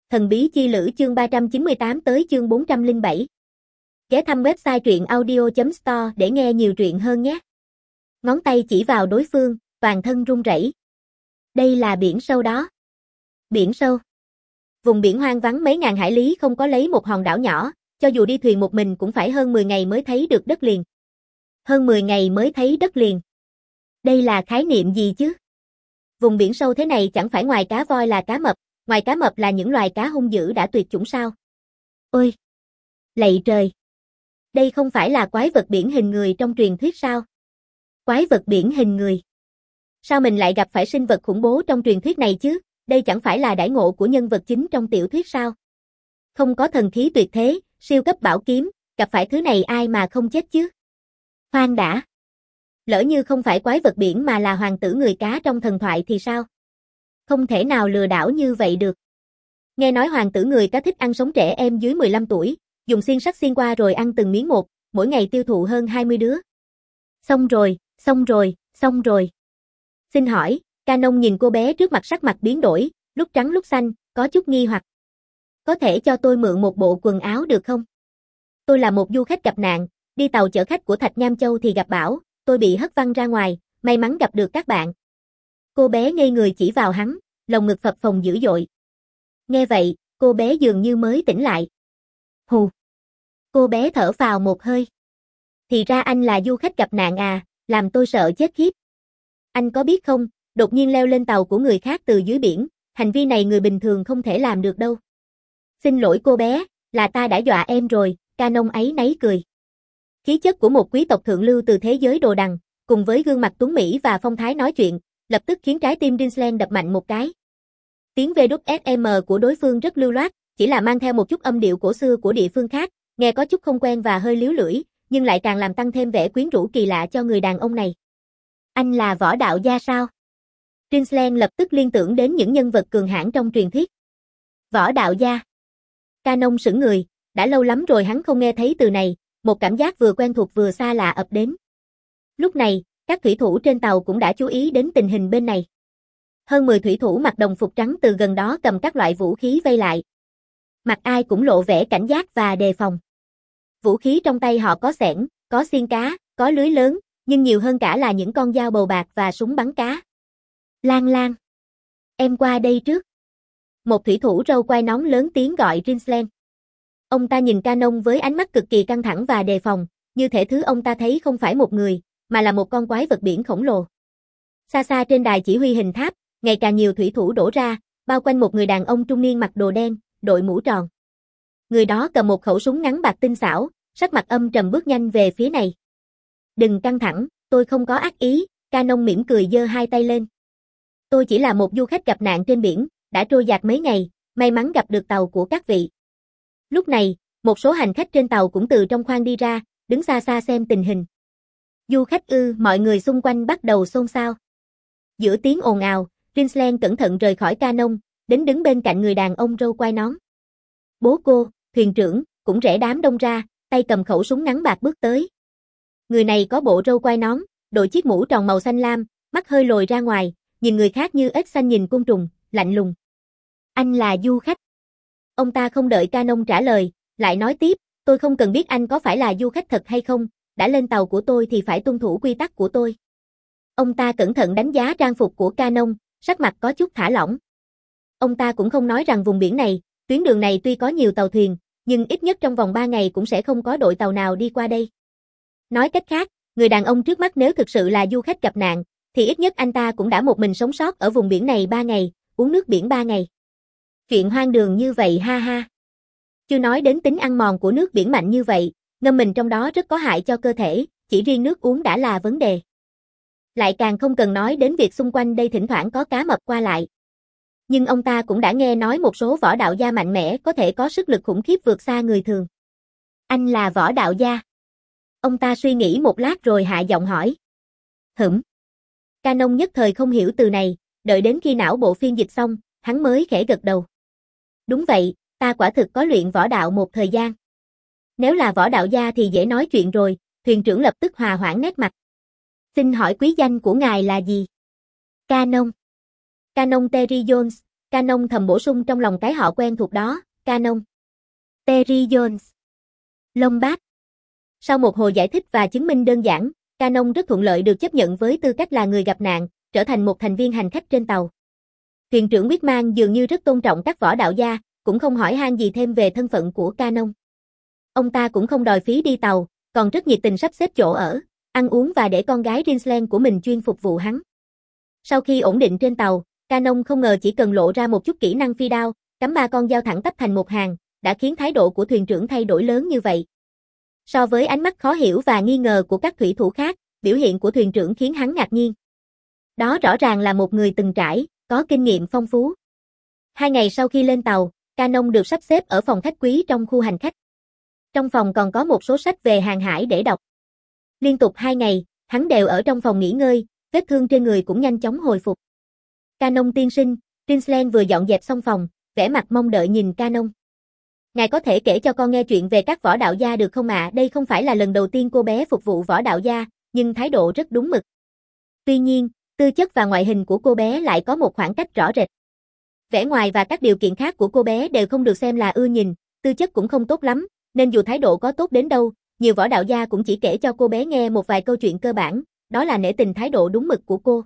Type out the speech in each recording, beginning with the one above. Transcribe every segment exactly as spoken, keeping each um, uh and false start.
Thần bí chi lữ chương ba trăm chín mươi tám tới chương bốn trăm lẻ bảy. Ghé thăm website truyện audio chấm store để nghe nhiều truyện hơn nhé. Ngón tay chỉ vào đối phương, toàn thân run rẩy. Đây là biển sâu đó. Biển sâu. Vùng biển hoang vắng mấy ngàn hải lý không có lấy một hòn đảo nhỏ, cho dù đi thuyền một mình cũng phải hơn mười ngày mới thấy được đất liền. Hơn mười ngày mới thấy đất liền. Đây là khái niệm gì chứ? Vùng biển sâu thế này chẳng phải ngoài cá voi là cá mập, ngoài cá mập là những loài cá hung dữ đã tuyệt chủng sao? Ôi! Lạy trời! Đây không phải là quái vật biển hình người trong truyền thuyết sao? Quái vật biển hình người? Sao mình lại gặp phải sinh vật khủng bố trong truyền thuyết này chứ? Đây chẳng phải là đãi ngộ của nhân vật chính trong tiểu thuyết sao? Không có thần khí tuyệt thế, siêu cấp bảo kiếm, gặp phải thứ này ai mà không chết chứ? Khoan đã! Lỡ như không phải quái vật biển mà là hoàng tử người cá trong thần thoại thì sao? Không thể nào lừa đảo như vậy được. Nghe nói hoàng tử người cá thích ăn sống trẻ em dưới mười lăm tuổi, dùng xiên sắt xiên qua rồi ăn từng miếng một, mỗi ngày tiêu thụ hơn hai mươi đứa. Xong rồi, xong rồi, xong rồi. Xin hỏi, Canon nhìn cô bé trước mặt sắc mặt biến đổi, lúc trắng lúc xanh, có chút nghi hoặc. Có thể cho tôi mượn một bộ quần áo được không? Tôi là một du khách gặp nạn, đi tàu chở khách của Thạch Nham Châu thì gặp bão, tôi bị hất văng ra ngoài, may mắn gặp được các bạn. Cô bé ngây người chỉ vào hắn, lồng ngực phập phồng dữ dội. Nghe vậy, cô bé dường như mới tỉnh lại. Hù. Cô bé thở phào một hơi. Thì ra anh là du khách gặp nạn à, làm tôi sợ chết khiếp. Anh có biết không, đột nhiên leo lên tàu của người khác từ dưới biển, hành vi này người bình thường không thể làm được đâu. Xin lỗi cô bé, là ta đã dọa em rồi, Canon ấy náy cười. Khí chất của một quý tộc thượng lưu từ thế giới đồ đằng, cùng với gương mặt tuấn mỹ và phong thái nói chuyện, lập tức khiến trái tim Rinslen đập mạnh một cái. Tiếng vê kép ét em của đối phương rất lưu loát, chỉ là mang theo một chút âm điệu cổ xưa của địa phương khác, nghe có chút không quen và hơi líu lưỡi, nhưng lại càng làm tăng thêm vẻ quyến rũ kỳ lạ cho người đàn ông này. Anh là võ đạo gia sao? Rinslen lập tức liên tưởng đến những nhân vật cường hãn trong truyền thuyết. Võ đạo gia. Canon sững người, đã lâu lắm rồi hắn không nghe thấy từ này, một cảm giác vừa quen thuộc vừa xa lạ ập đến. Lúc này, các thủy thủ trên tàu cũng đã chú ý đến tình hình bên này. Hơn mười thủy thủ mặc đồng phục trắng từ gần đó cầm các loại vũ khí vây lại. Mặt ai cũng lộ vẻ cảnh giác và đề phòng. Vũ khí trong tay họ có xẻng, có xiên cá, có lưới lớn, nhưng nhiều hơn cả là những con dao bầu bạc và súng bắn cá. Lan Lan, em qua đây trước. Một thủy thủ râu quai nón lớn tiếng gọi Rinslen. Ông ta nhìn Canon với ánh mắt cực kỳ căng thẳng và đề phòng, như thể thứ ông ta thấy không phải một người, mà là một con quái vật biển khổng lồ. Xa xa trên đài chỉ huy hình tháp, ngày càng nhiều thủy thủ đổ ra, bao quanh một người đàn ông trung niên mặc đồ đen, đội mũ tròn. Người đó cầm một khẩu súng ngắn bạc tinh xảo, sắc mặt âm trầm bước nhanh về phía này. Đừng căng thẳng, tôi không có ác ý, Canon mỉm cười giơ hai tay lên. Tôi chỉ là một du khách gặp nạn trên biển, đã trôi dạt mấy ngày, may mắn gặp được tàu của các vị. Lúc này, một số hành khách trên tàu cũng từ trong khoang đi ra, đứng xa xa xem tình hình. Du khách ư, mọi người xung quanh bắt đầu xôn xao. Giữa tiếng ồn ào, Rinslen cẩn thận rời khỏi Canon, đến đứng bên cạnh người đàn ông râu quai nón. Bố cô, thuyền trưởng, cũng rẽ đám đông ra, tay cầm khẩu súng ngắn bạc bước tới. Người này có bộ râu quai nón, đội chiếc mũ tròn màu xanh lam, mắt hơi lồi ra ngoài, nhìn người khác như ếch xanh nhìn côn trùng, lạnh lùng. Anh là du khách. Ông ta không đợi Canon trả lời, lại nói tiếp, tôi không cần biết anh có phải là du khách thật hay không, đã lên tàu của tôi thì phải tuân thủ quy tắc của tôi. Ông ta cẩn thận đánh giá trang phục của Canon, sắc mặt có chút thả lỏng. Ông ta cũng không nói rằng vùng biển này, tuyến đường này tuy có nhiều tàu thuyền, nhưng ít nhất trong vòng ba ngày cũng sẽ không có đội tàu nào đi qua đây. Nói cách khác, người đàn ông trước mắt nếu thực sự là du khách gặp nạn, thì ít nhất anh ta cũng đã một mình sống sót ở vùng biển này ba ngày, uống nước biển ba ngày. Chuyện hoang đường như vậy ha ha. Chưa nói đến tính ăn mòn của nước biển mạnh như vậy, ngâm mình trong đó rất có hại cho cơ thể, chỉ riêng nước uống đã là vấn đề. Lại càng không cần nói đến việc xung quanh đây thỉnh thoảng có cá mập qua lại. Nhưng ông ta cũng đã nghe nói một số võ đạo gia mạnh mẽ có thể có sức lực khủng khiếp vượt xa người thường. Anh là võ đạo gia. Ông ta suy nghĩ một lát rồi hạ giọng hỏi. Hửm. Canon nhất thời không hiểu từ này, đợi đến khi não bộ phiên dịch xong, hắn mới khẽ gật đầu. Đúng vậy, ta quả thực có luyện võ đạo một thời gian. Nếu là võ đạo gia thì dễ nói chuyện rồi, thuyền trưởng lập tức hòa hoãn nét mặt. Xin hỏi quý danh của ngài là gì? Canon. Canon Terry Jones, Canon thầm bổ sung trong lòng cái họ quen thuộc đó, Canon. Terry Jones. Lombard. Sau một hồi giải thích và chứng minh đơn giản, Canon rất thuận lợi được chấp nhận với tư cách là người gặp nạn, trở thành một thành viên hành khách trên tàu. Thuyền trưởng Whitman dường như rất tôn trọng các võ đạo gia, cũng không hỏi han gì thêm về thân phận của Canon. Ông ta cũng không đòi phí đi tàu, còn rất nhiệt tình sắp xếp chỗ ở, ăn uống và để con gái Rinsland của mình chuyên phục vụ hắn. Sau khi ổn định trên tàu, Canon không ngờ chỉ cần lộ ra một chút kỹ năng phi đao, cắm ba con dao thẳng tắp thành một hàng, đã khiến thái độ của thuyền trưởng thay đổi lớn như vậy. So với ánh mắt khó hiểu và nghi ngờ của các thủy thủ khác, biểu hiện của thuyền trưởng khiến hắn ngạc nhiên. Đó rõ ràng là một người từng trải, có kinh nghiệm phong phú. Hai ngày sau khi lên tàu, Canon được sắp xếp ở phòng khách quý trong khu hành khách. Trong phòng còn có một số sách về hàng hải để đọc. Liên tục hai ngày, hắn đều ở trong phòng nghỉ ngơi, vết thương trên người cũng nhanh chóng hồi phục. Canon tiên sinh, Rinsland vừa dọn dẹp xong phòng, vẻ mặt mong đợi nhìn Canon. Ngài có thể kể cho con nghe chuyện về các võ đạo gia được không ạ? À? Đây không phải là lần đầu tiên cô bé phục vụ võ đạo gia, nhưng thái độ rất đúng mực. Tuy nhiên, tư chất và ngoại hình của cô bé lại có một khoảng cách rõ rệt. Vẻ ngoài và các điều kiện khác của cô bé đều không được xem là ưa nhìn, tư chất cũng không tốt lắm, nên dù thái độ có tốt đến đâu, nhiều võ đạo gia cũng chỉ kể cho cô bé nghe một vài câu chuyện cơ bản, đó là nể tình thái độ đúng mực của cô.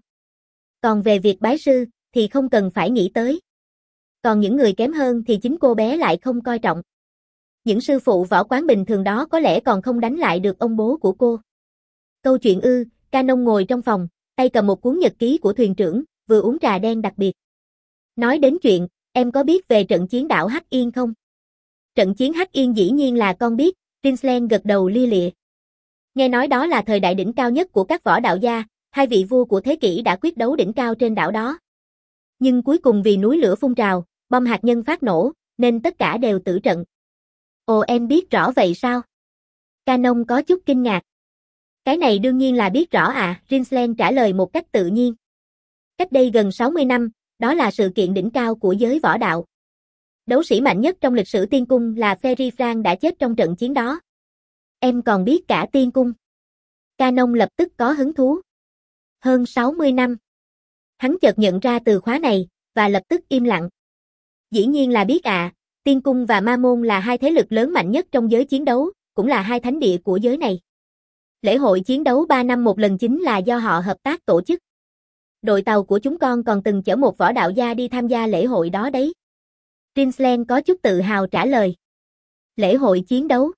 Còn về việc bái sư, thì không cần phải nghĩ tới. Còn những người kém hơn thì chính cô bé lại không coi trọng. Những sư phụ võ quán bình thường đó có lẽ còn không đánh lại được ông bố của cô. Câu chuyện ư, Canon ngồi trong phòng, tay cầm một cuốn nhật ký của thuyền trưởng, vừa uống trà đen đặc biệt. Nói đến chuyện, em có biết về trận chiến đảo Hắc Yên không? Trận chiến Hắc Yên dĩ nhiên là con biết, Rinsland gật đầu lia lịa. Nghe nói đó là thời đại đỉnh cao nhất của các võ đạo gia, hai vị vua của thế kỷ đã quyết đấu đỉnh cao trên đảo đó. Nhưng cuối cùng vì núi lửa phun trào, bom hạt nhân phát nổ, nên tất cả đều tử trận. Ồ, em biết rõ vậy sao? Canon có chút kinh ngạc. Cái này đương nhiên là biết rõ à, Rinsland trả lời một cách tự nhiên. Cách đây gần sáu mươi năm, đó là sự kiện đỉnh cao của giới võ đạo. Đấu sĩ mạnh nhất trong lịch sử tiên cung là Ferry Frank đã chết trong trận chiến đó. Em còn biết cả tiên cung. Canon lập tức có hứng thú. Hơn sáu mươi năm. Hắn chợt nhận ra từ khóa này, và lập tức im lặng. Dĩ nhiên là biết ạ, à, tiên cung và ma môn là hai thế lực lớn mạnh nhất trong giới chiến đấu, cũng là hai thánh địa của giới này. Lễ hội chiến đấu ba năm một lần chính là do họ hợp tác tổ chức. Đội tàu của chúng con còn từng chở một võ đạo gia đi tham gia lễ hội đó đấy. Rinsland có chút tự hào trả lời. Lễ hội chiến đấu.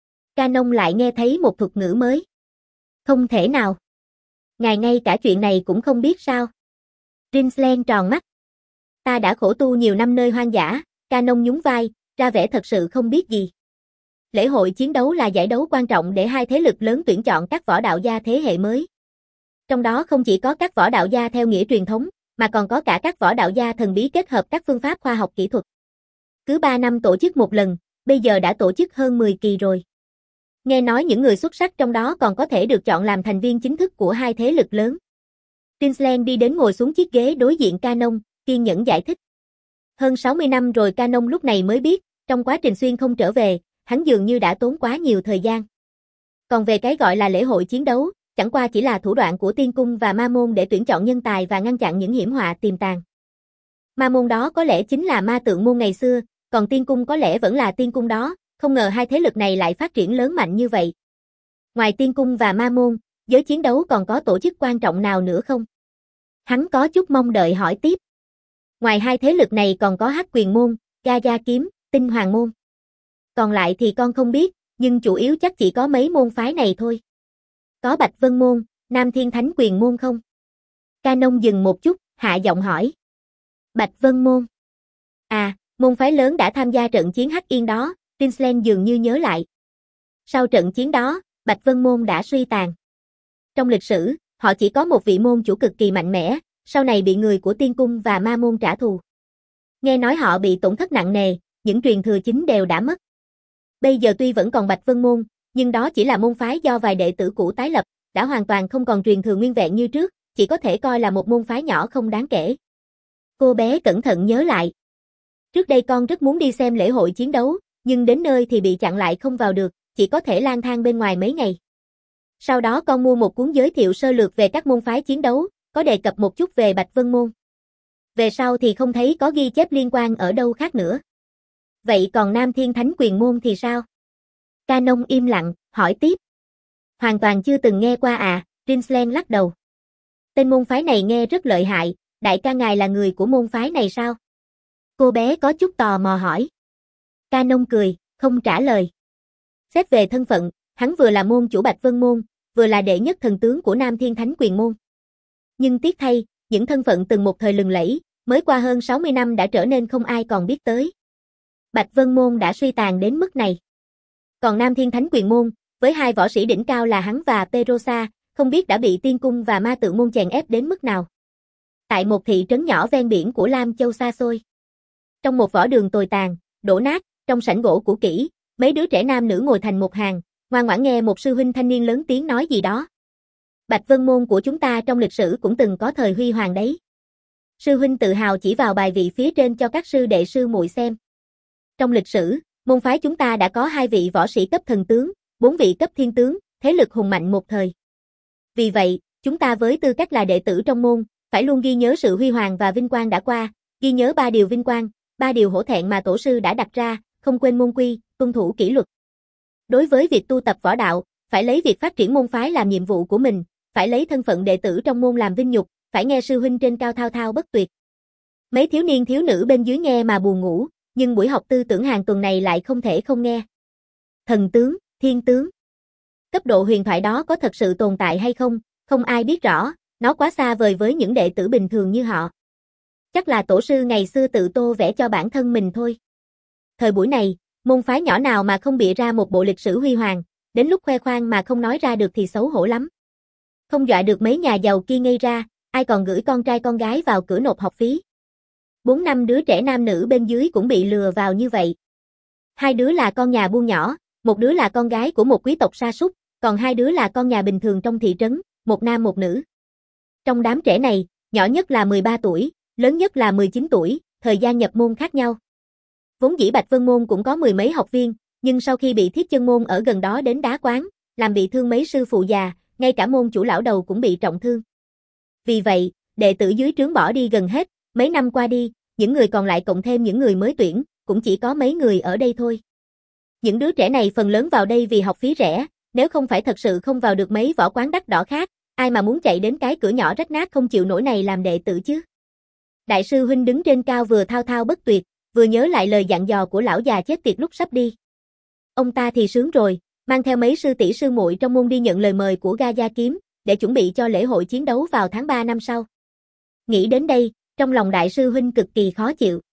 Canon lại nghe thấy một thuật ngữ mới. Không thể nào. Ngài ngay cả chuyện này cũng không biết sao? Rinsland tròn mắt. Ta đã khổ tu nhiều năm nơi hoang dã, Canon nhún vai, ra vẻ thật sự không biết gì. Lễ hội chiến đấu là giải đấu quan trọng để hai thế lực lớn tuyển chọn các võ đạo gia thế hệ mới. Trong đó không chỉ có các võ đạo gia theo nghĩa truyền thống, mà còn có cả các võ đạo gia thần bí kết hợp các phương pháp khoa học kỹ thuật. Cứ ba năm tổ chức một lần, bây giờ đã tổ chức hơn mười kỳ rồi. Nghe nói những người xuất sắc trong đó còn có thể được chọn làm thành viên chính thức của hai thế lực lớn. Rinsland đi đến ngồi xuống chiếc ghế đối diện Canon, kiên nhẫn giải thích. Hơn sáu mươi năm rồi Canon lúc này mới biết, trong quá trình xuyên không trở về, hắn dường như đã tốn quá nhiều thời gian. Còn về cái gọi là lễ hội chiến đấu, chẳng qua chỉ là thủ đoạn của tiên cung và ma môn để tuyển chọn nhân tài và ngăn chặn những hiểm họa tiềm tàng. Ma môn đó có lẽ chính là ma tượng môn ngày xưa, còn tiên cung có lẽ vẫn là tiên cung đó, không ngờ hai thế lực này lại phát triển lớn mạnh như vậy. Ngoài tiên cung và ma môn, giới chiến đấu còn có tổ chức quan trọng nào nữa không? Hắn có chút mong đợi hỏi tiếp. Ngoài hai thế lực này còn có Hắc Quyền môn, Ga Gia kiếm, Tinh Hoàng môn. Còn lại thì con không biết, nhưng chủ yếu chắc chỉ có mấy môn phái này thôi. Có Bạch Vân môn, Nam Thiên Thánh Quyền môn không? Canon dừng một chút, hạ giọng hỏi. Bạch Vân môn. À, môn phái lớn đã tham gia trận chiến Hắc Yên đó, Rinsland dường như nhớ lại. Sau trận chiến đó, Bạch Vân môn đã suy tàn. Trong lịch sử, họ chỉ có một vị môn chủ cực kỳ mạnh mẽ, sau này bị người của tiên cung và ma môn trả thù. Nghe nói họ bị tổn thất nặng nề, những truyền thừa chính đều đã mất. Bây giờ tuy vẫn còn Bạch Vân môn, nhưng đó chỉ là môn phái do vài đệ tử cũ tái lập, đã hoàn toàn không còn truyền thừa nguyên vẹn như trước, chỉ có thể coi là một môn phái nhỏ không đáng kể. Cô bé cẩn thận nhớ lại. Trước đây con rất muốn đi xem lễ hội chiến đấu, nhưng đến nơi thì bị chặn lại không vào được, chỉ có thể lang thang bên ngoài mấy ngày. Sau đó con mua một cuốn giới thiệu sơ lược về các môn phái chiến đấu, có đề cập một chút về Bạch Vân môn. Về sau thì không thấy có ghi chép liên quan ở đâu khác nữa. Vậy còn Nam Thiên Thánh Quyền Môn thì sao? Canon im lặng, hỏi tiếp. Hoàn toàn chưa từng nghe qua à, Rinslen lắc đầu. Tên môn phái này nghe rất lợi hại, đại ca ngài là người của môn phái này sao? Cô bé có chút tò mò hỏi. Canon cười, không trả lời. Xét về thân phận, hắn vừa là môn chủ Bạch Vân Môn, vừa là đệ nhất thần tướng của Nam Thiên Thánh Quyền Môn. Nhưng tiếc thay, những thân phận từng một thời lừng lẫy, mới qua hơn sáu mươi năm đã trở nên không ai còn biết tới. Bạch Vân Môn đã suy tàn đến mức này. Còn Nam Thiên Thánh Quyền Môn, với hai võ sĩ đỉnh cao là hắn và Perosa, không biết đã bị Tiên Cung và Ma Tự Môn chèn ép đến mức nào. Tại một thị trấn nhỏ ven biển của Lam Châu xa xôi. Trong một võ đường tồi tàn, đổ nát, trong sảnh gỗ cũ kỹ, mấy đứa trẻ nam nữ ngồi thành một hàng, ngoan ngoãn nghe một sư huynh thanh niên lớn tiếng nói gì đó. Bạch Vân Môn của chúng ta trong lịch sử cũng từng có thời huy hoàng đấy. Sư huynh tự hào chỉ vào bài vị phía trên cho các sư đệ sư muội xem. Trong lịch sử, môn phái chúng ta đã có hai vị võ sĩ cấp thần tướng, bốn vị cấp thiên tướng, thế lực hùng mạnh một thời. Vì vậy, chúng ta với tư cách là đệ tử trong môn, phải luôn ghi nhớ sự huy hoàng và vinh quang đã qua, ghi nhớ ba điều vinh quang, ba điều hổ thẹn mà tổ sư đã đặt ra, không quên môn quy, tuân thủ kỷ luật. Đối với việc tu tập võ đạo, phải lấy việc phát triển môn phái làm nhiệm vụ của mình, phải lấy thân phận đệ tử trong môn làm vinh nhục, phải nghe sư huynh trên cao thao thao bất tuyệt. Mấy thiếu niên thiếu nữ bên dưới nghe mà buồn ngủ, nhưng buổi học tư tưởng hàng tuần này lại không thể không nghe. Thần tướng, thiên tướng. Cấp độ huyền thoại đó có thật sự tồn tại hay không, không ai biết rõ, nó quá xa vời với những đệ tử bình thường như họ. Chắc là tổ sư ngày xưa tự tô vẽ cho bản thân mình thôi. Thời buổi này, môn phái nhỏ nào mà không bịa ra một bộ lịch sử huy hoàng, đến lúc khoe khoang mà không nói ra được thì xấu hổ lắm. Không dọa được mấy nhà giàu kia ngây ra, ai còn gửi con trai con gái vào cửa nộp học phí. Bốn năm đứa trẻ nam nữ bên dưới cũng bị lừa vào như vậy. Hai đứa là con nhà buôn nhỏ, một đứa là con gái của một quý tộc sa sút, còn hai đứa là con nhà bình thường trong thị trấn, một nam một nữ. Trong đám trẻ này, nhỏ nhất là mười ba tuổi, lớn nhất là mười chín tuổi, thời gian nhập môn khác nhau. Vốn dĩ Bạch Vân Môn cũng có mười mấy học viên, nhưng sau khi bị Thiết Chân Môn ở gần đó đến đá quán, làm bị thương mấy sư phụ già, ngay cả môn chủ lão đầu cũng bị trọng thương. Vì vậy, đệ tử dưới trướng bỏ đi gần hết, mấy năm qua đi, những người còn lại cộng thêm những người mới tuyển, cũng chỉ có mấy người ở đây thôi. Những đứa trẻ này phần lớn vào đây vì học phí rẻ, nếu không phải thật sự không vào được mấy võ quán đắt đỏ khác, ai mà muốn chạy đến cái cửa nhỏ rách nát không chịu nổi này làm đệ tử chứ. Đại sư huynh đứng trên cao vừa thao thao bất tuyệt, vừa nhớ lại lời dặn dò của lão già chết tiệt lúc sắp đi. Ông ta thì sướng rồi, mang theo mấy sư tỷ sư muội trong môn đi nhận lời mời của Ga Gia Kiếm, để chuẩn bị cho lễ hội chiến đấu vào tháng ba năm sau. Nghĩ đến đây, trong lòng đại sư huynh cực kỳ khó chịu.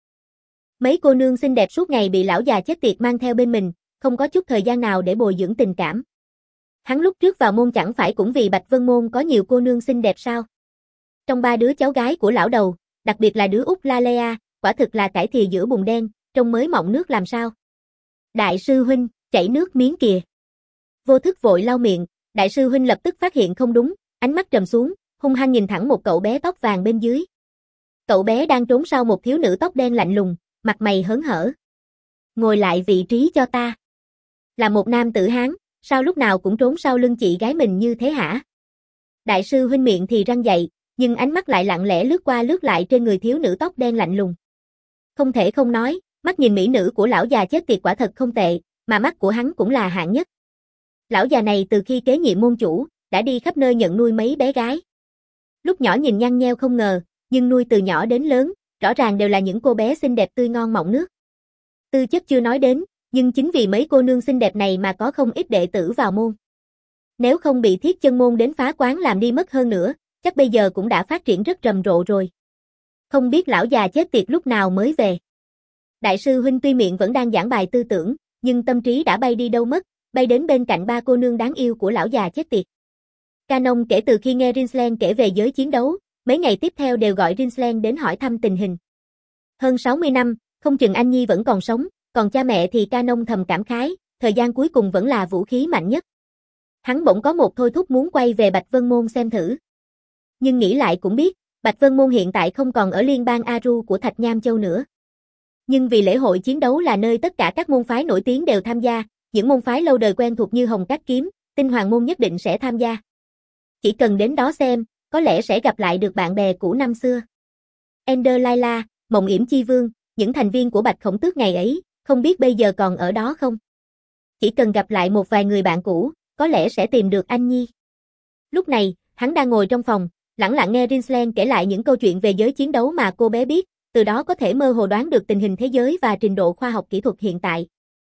Mấy cô nương xinh đẹp suốt ngày bị lão già chết tiệt mang theo bên mình, không có chút thời gian nào để bồi dưỡng tình cảm. Hắn lúc trước vào môn chẳng phải cũng vì Bạch Vân Môn có nhiều cô nương xinh đẹp sao? Trong ba đứa cháu gái của lão đầu, đặc biệt là đứa út Lalea, quả thực là cải thìa giữa bùn đen, trông mới mọng nước làm sao. Đại sư huynh, chảy nước miếng kìa. Vô thức vội lau miệng, đại sư huynh lập tức phát hiện không đúng, ánh mắt trầm xuống, hung hăng nhìn thẳng một cậu bé tóc vàng bên dưới. Cậu bé đang trốn sau một thiếu nữ tóc đen lạnh lùng, mặt mày hớn hở. Ngồi lại vị trí cho ta. Là một nam tử Hán, sao lúc nào cũng trốn sau lưng chị gái mình như thế hả? Đại sư huynh miệng thì răng dậy, nhưng ánh mắt lại lặng lẽ lướt qua lướt lại trên người thiếu nữ tóc đen lạnh lùng. Không thể không nói, mắt nhìn mỹ nữ của lão già chết tiệt quả thật không tệ, mà mắt của hắn cũng là hạng nhất. Lão già này từ khi kế nhiệm môn chủ, đã đi khắp nơi nhận nuôi mấy bé gái. Lúc nhỏ nhìn nhăn nheo không ngờ, nhưng nuôi từ nhỏ đến lớn, rõ ràng đều là những cô bé xinh đẹp tươi ngon mọng nước. Tư chất chưa nói đến, nhưng chính vì mấy cô nương xinh đẹp này mà có không ít đệ tử vào môn. Nếu không bị Thiết Chân Môn đến phá quán làm đi mất hơn nữa, chắc bây giờ cũng đã phát triển rất rầm rộ rồi. Không biết lão già chết tiệt lúc nào mới về. Đại sư huynh tuy miệng vẫn đang giảng bài tư tưởng, nhưng tâm trí đã bay đi đâu mất, bay đến bên cạnh ba cô nương đáng yêu của lão già chết tiệt. Canon kể từ khi nghe Rinslen kể về giới chiến đấu, mấy ngày tiếp theo đều gọi Rinslen đến hỏi thăm tình hình. Hơn sáu mươi năm, không chừng anh Nhi vẫn còn sống, còn cha mẹ thì Canon thầm cảm khái, thời gian cuối cùng vẫn là vũ khí mạnh nhất. Hắn bỗng có một thôi thúc muốn quay về Bạch Vân Môn xem thử. Nhưng nghĩ lại cũng biết, Bạch Vân Môn hiện tại không còn ở liên bang Aru của Thạch Nham Châu nữa. Nhưng vì lễ hội chiến đấu là nơi tất cả các môn phái nổi tiếng đều tham gia, những môn phái lâu đời quen thuộc như Hồng Cát Kiếm, Tinh Hoàng Môn nhất định sẽ tham gia. Chỉ cần đến đó xem, có lẽ sẽ gặp lại được bạn bè cũ năm xưa. Ender Laila, Mộng Yểm Chi Vương, những thành viên của Bạch Khổng Tước ngày ấy, không biết bây giờ còn ở đó không? Chỉ cần gặp lại một vài người bạn cũ, có lẽ sẽ tìm được anh Nhi. Lúc này, hắn đang ngồi trong phòng, lặng lặng nghe Rinslen kể lại những câu chuyện về giới chiến đấu mà cô bé biết, từ đó có thể mơ hồ đoán được tình hình thế giới và trình độ khoa học kỹ thuật hiện tại.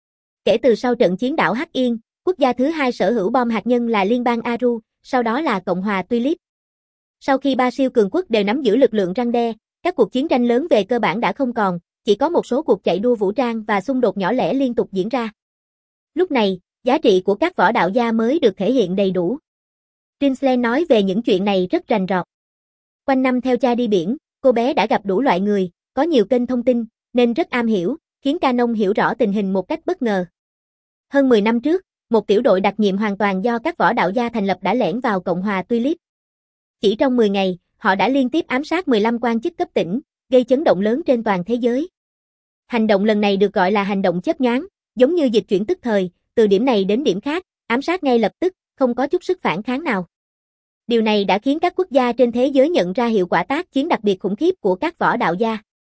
Kể từ sau trận chiến đảo Hắc Yên, quốc gia thứ hai sở hữu bom hạt nhân là Liên bang Aru, sau đó là Cộng hòa Tulip. Sau khi ba siêu cường quốc đều nắm giữ lực lượng răn đe, các cuộc chiến tranh lớn về cơ bản đã không còn, chỉ có một số cuộc chạy đua vũ trang và xung đột nhỏ lẻ liên tục diễn ra. Lúc này, giá trị của các võ đạo gia mới được thể hiện đầy đủ. Rinslen nói về những chuyện này rất rành rọt. Quanh năm theo cha đi biển, cô bé đã gặp đủ loại người, có nhiều kênh thông tin, nên rất am hiểu, khiến Canon hiểu rõ tình hình một cách bất ngờ. Hơn mười năm trước, một tiểu đội đặc nhiệm hoàn toàn do các võ đạo gia thành lập đã lẻn vào Cộng hòa Tulip. Chỉ trong mười ngày, họ đã liên tiếp ám sát mười lăm quan chức cấp tỉnh, gây chấn động lớn trên toàn thế giới. Hành động lần này được gọi là hành động chớp nhoáng, giống như dịch chuyển tức thời, từ điểm này đến điểm khác, ám sát ngay lập tức, không có chút sức phản kháng nào. Điều này đã khiến các quốc gia trên thế giới nhận ra hiệu quả tác chiến đặc biệt khủng khiếp của các võ đạo gia.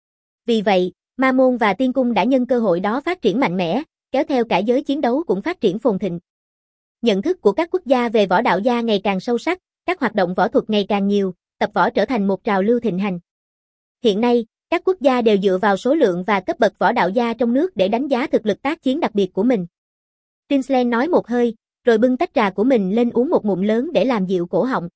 Vì vậy, Ma Môn và Tiên Cung đã nhân cơ hội đó phát triển mạnh mẽ, kéo theo cả giới chiến đấu cũng phát triển phồn thịnh. Nhận thức của các quốc gia về võ đạo gia ngày càng sâu sắc, các hoạt động võ thuật ngày càng nhiều, tập võ trở thành một trào lưu thịnh hành. Hiện nay, các quốc gia đều dựa vào số lượng và cấp bậc võ đạo gia trong nước để đánh giá thực lực tác chiến đặc biệt của mình. Rinslen nói một hơi, rồi bưng tách trà của mình lên uống một ngụm lớn để làm dịu cổ họng.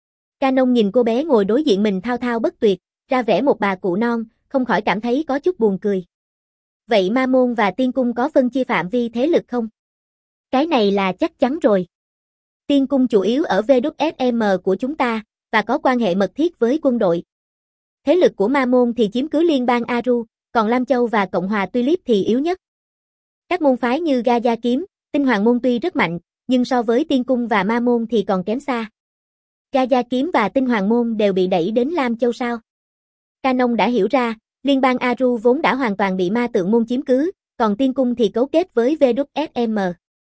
Canon nhìn cô bé ngồi đối diện mình thao thao bất tuyệt, ra vẻ một bà cụ non, không khỏi cảm thấy có chút buồn cười. Vậy Ma Môn và Tiên Cung có phân chia phạm vi thế lực không? Cái này là chắc chắn rồi. Tiên Cung chủ yếu ở vê kép ét em của chúng ta, và có quan hệ mật thiết với quân đội. Thế lực của Ma Môn thì chiếm cứ liên bang Aru, còn Lam Châu và Cộng hòa Tulip thì yếu nhất. Các môn phái như Gaia Kiếm, Tinh Hoàng Môn tuy rất mạnh, nhưng so với Tiên Cung và Ma Môn thì còn kém xa. Gaia Kiếm và Tinh Hoàng Môn đều bị đẩy đến Lam Châu sao? Canon đã hiểu ra, liên bang Aru vốn đã hoàn toàn bị Ma Tượng Môn chiếm cứ, còn Tiên Cung thì cấu kết với vê kép ét em.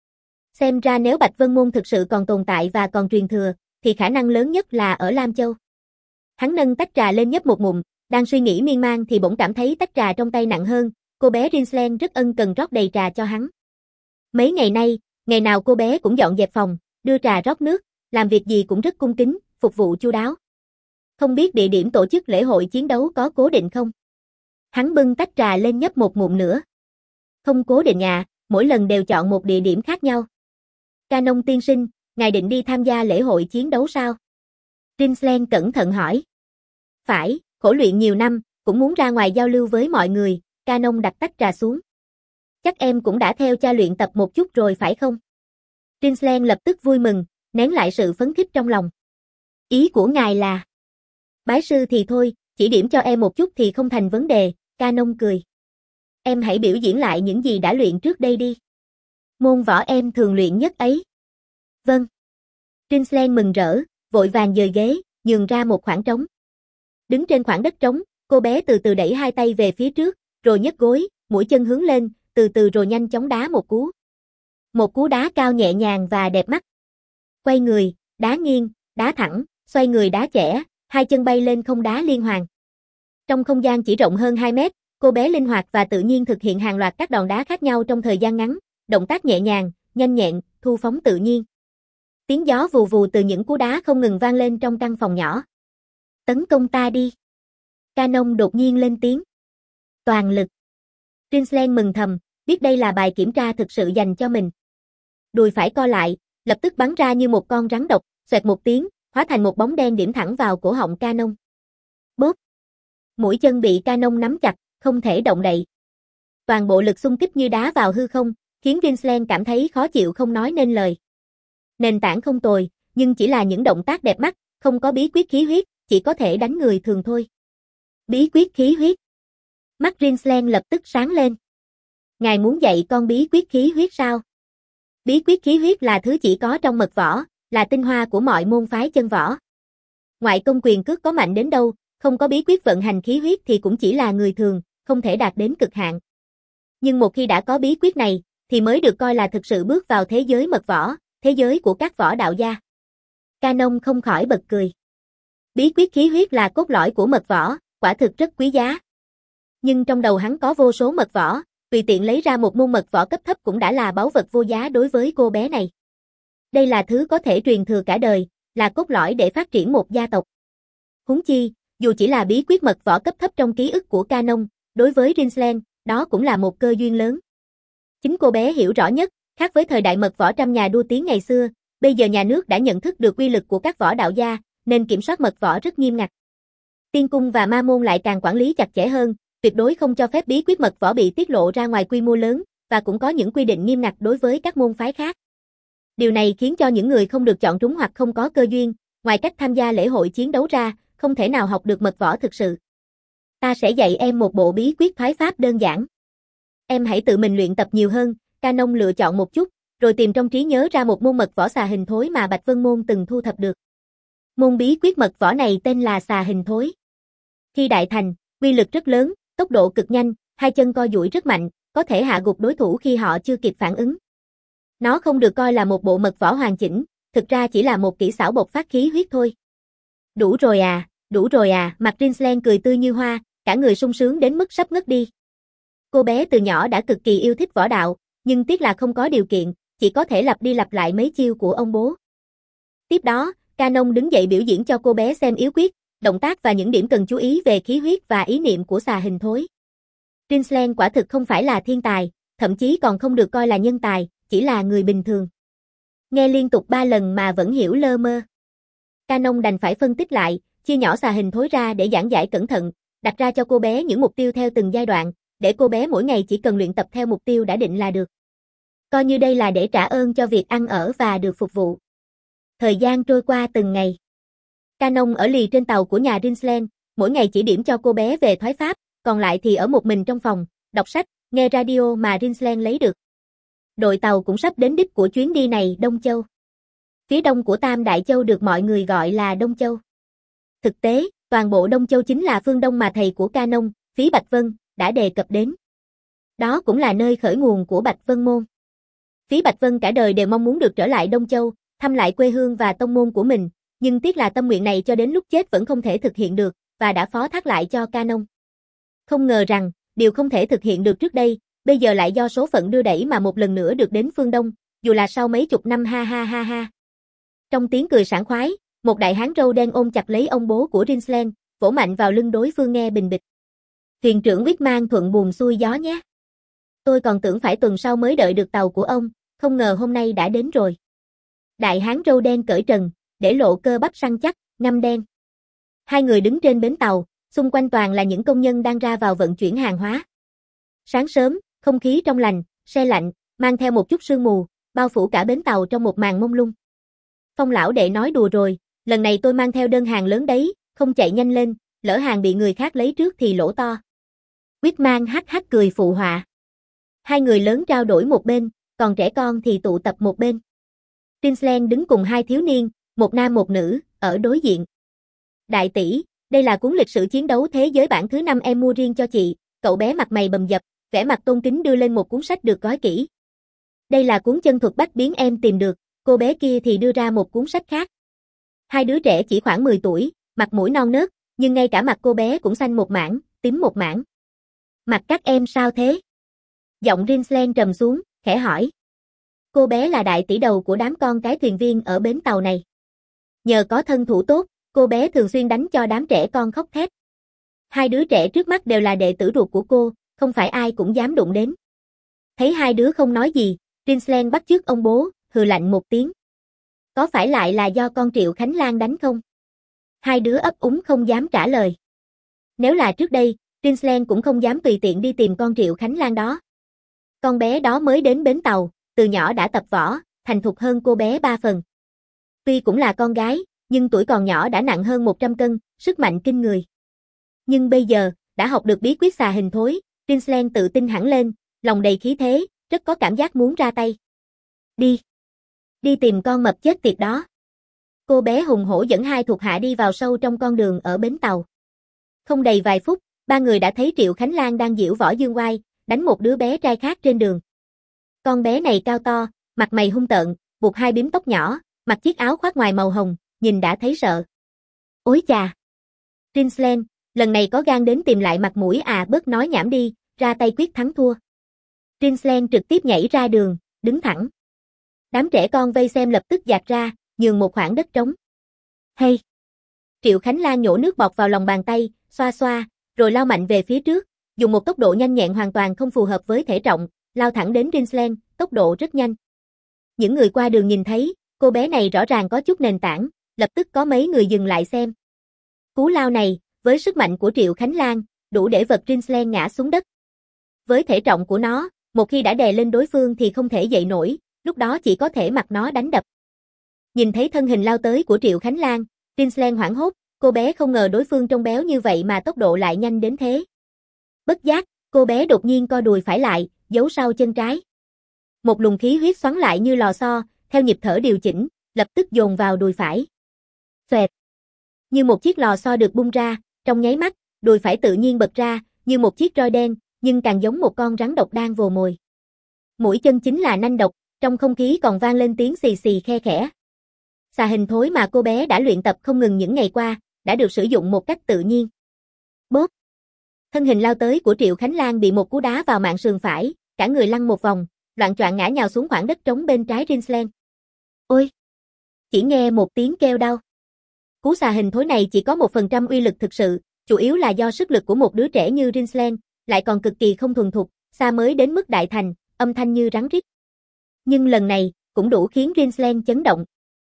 Xem ra nếu Bạch Vân Môn thực sự còn tồn tại và còn truyền thừa, thì khả năng lớn nhất là ở Lam Châu. Hắn nâng tách trà lên nhấp một ngụm, đang suy nghĩ miên man thì bỗng cảm thấy tách trà trong tay nặng hơn, cô bé Rinslen rất ân cần rót đầy trà cho hắn. Mấy ngày nay, ngày nào cô bé cũng dọn dẹp phòng, đưa trà rót nước, làm việc gì cũng rất cung kính, phục vụ chu đáo. Không biết địa điểm tổ chức lễ hội chiến đấu có cố định không? Hắn bưng tách trà lên nhấp một ngụm nữa. Không cố định à, mỗi lần đều chọn một địa điểm khác nhau. Canon tiên sinh, ngài định đi tham gia lễ hội chiến đấu sao? Rinslen cẩn thận hỏi. Phải, khổ luyện nhiều năm, cũng muốn ra ngoài giao lưu với mọi người, Canon đặt tách trà xuống. Chắc em cũng đã theo cha luyện tập một chút rồi phải không? Rinslen lập tức vui mừng, nén lại sự phấn khích trong lòng. Ý của ngài là... Bái sư thì thôi, chỉ điểm cho em một chút thì không thành vấn đề, Canon cười. Em hãy biểu diễn lại những gì đã luyện trước đây đi. Môn võ em thường luyện nhất ấy. Vâng. Rinslen mừng rỡ, vội vàng dời ghế, nhường ra một khoảng trống. Đứng trên khoảng đất trống, cô bé từ từ đẩy hai tay về phía trước, rồi nhấc gối, mũi chân hướng lên, từ từ rồi nhanh chóng đá một cú. Một cú đá cao nhẹ nhàng và đẹp mắt. Quay người, đá nghiêng, đá thẳng, xoay người đá chẻ, hai chân bay lên không đá liên hoàn. Trong không gian chỉ rộng hơn hai mét, cô bé linh hoạt và tự nhiên thực hiện hàng loạt các đòn đá khác nhau trong thời gian ngắn, động tác nhẹ nhàng, nhanh nhẹn, thu phóng tự nhiên. Tiếng gió vù vù từ những cú đá không ngừng vang lên trong căn phòng nhỏ. Tấn công ta đi. Canon đột nhiên lên tiếng. Toàn lực. Rinslen mừng thầm, biết đây là bài kiểm tra thực sự dành cho mình. Đùi phải co lại, lập tức bắn ra như một con rắn độc, xoẹt một tiếng, hóa thành một bóng đen điểm thẳng vào cổ họng Canon. Bốp. Mũi chân bị Canon nắm chặt, không thể động đậy. Toàn bộ lực xung kích như đá vào hư không, khiến Rinslen cảm thấy khó chịu không nói nên lời. Nền tảng không tồi, nhưng chỉ là những động tác đẹp mắt, không có bí quyết khí huyết, chỉ có thể đánh người thường thôi. Bí quyết khí huyết. Mắt Rinslen lập tức sáng lên. Ngài muốn dạy con bí quyết khí huyết sao? Bí quyết khí huyết là thứ chỉ có trong mật võ, là tinh hoa của mọi môn phái chân võ. Ngoại công quyền cước có mạnh đến đâu, không có bí quyết vận hành khí huyết thì cũng chỉ là người thường, không thể đạt đến cực hạn. Nhưng một khi đã có bí quyết này, thì mới được coi là thực sự bước vào thế giới mật võ, thế giới của các võ đạo gia. Canon không khỏi bật cười. Bí quyết khí huyết là cốt lõi của mật võ, quả thực rất quý giá. Nhưng trong đầu hắn có vô số mật võ, tùy tiện lấy ra một môn mật võ cấp thấp cũng đã là báu vật vô giá đối với cô bé này. Đây là thứ có thể truyền thừa cả đời, là cốt lõi để phát triển một gia tộc. Huống chi, dù chỉ là bí quyết mật võ cấp thấp trong ký ức của Canon, đối với Rinsland, đó cũng là một cơ duyên lớn. Chính cô bé hiểu rõ nhất, khác với thời đại mật võ trăm nhà đua tiếng ngày xưa, bây giờ nhà nước đã nhận thức được uy lực của các võ đạo gia, nên kiểm soát mật võ rất nghiêm ngặt. Tiên cung và ma môn lại càng quản lý chặt chẽ hơn, tuyệt đối không cho phép bí quyết mật võ bị tiết lộ ra ngoài quy mô lớn, và cũng có những quy định nghiêm ngặt đối với các môn phái khác. Điều này khiến cho những người không được chọn trúng hoặc không có cơ duyên, ngoài cách tham gia lễ hội chiến đấu ra, không thể nào học được mật võ thực sự. Ta sẽ dạy em một bộ bí quyết thoái pháp đơn giản. Em hãy tự mình luyện tập nhiều hơn, Canon lựa chọn một chút, rồi tìm trong trí nhớ ra một môn mật võ xà hình thối mà Bạch Vân Môn từng thu thập được. Môn bí quyết mật võ này tên là xà hình thối. Khi đại thành, uy lực rất lớn, tốc độ cực nhanh, hai chân co duỗi rất mạnh, có thể hạ gục đối thủ khi họ chưa kịp phản ứng. Nó không được coi là một bộ mật võ hoàn chỉnh, thực ra chỉ là một kỹ xảo bộc phát khí huyết thôi. Đủ rồi à, đủ rồi à, mặt Rinsland cười tươi như hoa, cả người sung sướng đến mức sắp ngất đi. Cô bé từ nhỏ đã cực kỳ yêu thích võ đạo, nhưng tiếc là không có điều kiện, chỉ có thể lặp đi lặp lại mấy chiêu của ông bố. Tiếp đó, Canon đứng dậy biểu diễn cho cô bé xem yếu quyết, động tác và những điểm cần chú ý về khí huyết và ý niệm của xà hình thối. Rinsland quả thực không phải là thiên tài, thậm chí còn không được coi là nhân tài, chỉ là người bình thường. Nghe liên tục ba lần mà vẫn hiểu lơ mơ. Canon đành phải phân tích lại, chia nhỏ xà hình thối ra để giảng giải cẩn thận, đặt ra cho cô bé những mục tiêu theo từng giai đoạn, để cô bé mỗi ngày chỉ cần luyện tập theo mục tiêu đã định là được. Coi như đây là để trả ơn cho việc ăn ở và được phục vụ. Thời gian trôi qua từng ngày. Canon ở lì trên tàu của nhà Rinsland, mỗi ngày chỉ điểm cho cô bé về thoái pháp, còn lại thì ở một mình trong phòng, đọc sách, nghe radio mà Rinsland lấy được. Đội tàu cũng sắp đến đích của chuyến đi này, Đông Châu. Phía đông của Tam Đại Châu được mọi người gọi là Đông Châu. Thực tế, toàn bộ Đông Châu chính là phương đông mà thầy của Canon, Phí Bạch Vân, đã đề cập đến. Đó cũng là nơi khởi nguồn của Bạch Vân Môn. Phí Bạch Vân cả đời đều mong muốn được trở lại Đông Châu, thăm lại quê hương và tông môn của mình, nhưng tiếc là tâm nguyện này cho đến lúc chết vẫn không thể thực hiện được, và đã phó thác lại cho Canon. Không ngờ rằng, điều không thể thực hiện được trước đây, bây giờ lại do số phận đưa đẩy mà một lần nữa được đến phương Đông, dù là sau mấy chục năm ha ha ha ha. Trong tiếng cười sảng khoái, một đại hán râu đen ôm chặt lấy ông bố của Rinsland, vỗ mạnh vào lưng đối phương nghe bình bịch. Thuyền trưởng Whitman thuận buồm xuôi gió nhé. Tôi còn tưởng phải tuần sau mới đợi được tàu của ông, không ngờ hôm nay đã đến rồi. Đại hán râu đen cởi trần, để lộ cơ bắp săn chắc, ngăm đen. Hai người đứng trên bến tàu, xung quanh toàn là những công nhân đang ra vào vận chuyển hàng hóa. Sáng sớm, không khí trong lành, se lạnh, mang theo một chút sương mù, bao phủ cả bến tàu trong một màn mông lung. Phong lão đệ nói đùa rồi, lần này tôi mang theo đơn hàng lớn đấy, không chạy nhanh lên, lỡ hàng bị người khác lấy trước thì lỗ to. Whitman hắc hắc cười phụ họa. Hai người lớn trao đổi một bên, còn trẻ con thì tụ tập một bên. Rinsland đứng cùng hai thiếu niên, một nam một nữ, ở đối diện. Đại tỷ, đây là cuốn lịch sử chiến đấu thế giới bản thứ năm em mua riêng cho chị, cậu bé mặt mày bầm dập, vẻ mặt tôn kính đưa lên một cuốn sách được gói kỹ. Đây là cuốn chân thuật bách biến em tìm được, cô bé kia thì đưa ra một cuốn sách khác. Hai đứa trẻ chỉ khoảng mười tuổi, mặt mũi non nớt, nhưng ngay cả mặt cô bé cũng xanh một mảng, tím một mảng. Mặt các em sao thế? Giọng Rinsland trầm xuống, khẽ hỏi. Cô bé là đại tỷ đầu của đám con cái thuyền viên ở bến tàu này. Nhờ có thân thủ tốt, cô bé thường xuyên đánh cho đám trẻ con khóc thét. Hai đứa trẻ trước mắt đều là đệ tử ruột của cô, không phải ai cũng dám đụng đến. Thấy hai đứa không nói gì, Rinsland bắt chước ông bố, hừ lạnh một tiếng. Có phải lại là do con Triệu Khánh Lan đánh không? Hai đứa ấp úng không dám trả lời. Nếu là trước đây, Rinsland cũng không dám tùy tiện đi tìm con Triệu Khánh Lan đó. Con bé đó mới đến bến tàu, từ nhỏ đã tập võ, thành thục hơn cô bé ba phần. Tuy cũng là con gái, nhưng tuổi còn nhỏ đã nặng hơn một trăm cân, sức mạnh kinh người. Nhưng bây giờ, đã học được bí quyết xà hình thối, Rinsland tự tin hẳn lên, lòng đầy khí thế, rất có cảm giác muốn ra tay. Đi. Đi tìm con mập chết tiệt đó. Cô bé hùng hổ dẫn hai thuộc hạ đi vào sâu trong con đường ở bến tàu. Không đầy vài phút, ba người đã thấy Triệu Khánh Lan đang giễu võ dương oai, đánh một đứa bé trai khác trên đường. Con bé này cao to, mặt mày hung tợn, buộc hai bím tóc nhỏ, mặc chiếc áo khoác ngoài màu hồng, nhìn đã thấy sợ. Ối chà! Rinsland, lần này có gan đến tìm lại mặt mũi à, bớt nói nhảm đi, ra tay quyết thắng thua. Queensland trực tiếp nhảy ra đường, đứng thẳng. Đám trẻ con vây xem lập tức dạt ra, nhường một khoảng đất trống. Hay! Triệu Khánh Lan nhổ nước bọt vào lòng bàn tay, xoa xoa, rồi lao mạnh về phía trước, dùng một tốc độ nhanh nhẹn hoàn toàn không phù hợp với thể trọng, lao thẳng đến Queensland, tốc độ rất nhanh. Những người qua đường nhìn thấy, cô bé này rõ ràng có chút nền tảng, lập tức có mấy người dừng lại xem. Cú lao này, với sức mạnh của Triệu Khánh Lan, đủ để vật Queensland ngã xuống đất. Với thể trọng của nó, một khi đã đè lên đối phương thì không thể dậy nổi, lúc đó chỉ có thể mặc nó đánh đập. Nhìn thấy thân hình lao tới của Triệu Khánh Lan, Queensland hoảng hốt, cô bé không ngờ đối phương trông béo như vậy mà tốc độ lại nhanh đến thế. Bất giác, cô bé đột nhiên co đùi phải lại, giấu sau chân trái. Một luồng khí huyết xoắn lại như lò xo, theo nhịp thở điều chỉnh, lập tức dồn vào đùi phải. Xoẹt! Như một chiếc lò xo được bung ra, trong nháy mắt, đùi phải tự nhiên bật ra, như một chiếc roi đen, nhưng càng giống một con rắn độc đang vồ mồi. Mũi chân chính là nanh độc, trong không khí còn vang lên tiếng xì xì khe khẽ. Xà hình thối mà cô bé đã luyện tập không ngừng những ngày qua, đã được sử dụng một cách tự nhiên. Bốp! Thân hình lao tới của Triệu Khánh Lan bị một cú đá vào mạn sườn phải, cả người lăn một vòng, loạng choạng ngã nhào xuống khoảng đất trống bên trái Queensland. Ôi! Chỉ nghe một tiếng kêu đau. Cú xà hình thối này chỉ có một phần trăm uy lực thực sự, chủ yếu là do sức lực của một đứa trẻ như Queensland, lại còn cực kỳ không thuần thục, xa mới đến mức đại thành, âm thanh như rắn rít. Nhưng lần này, cũng đủ khiến Queensland chấn động.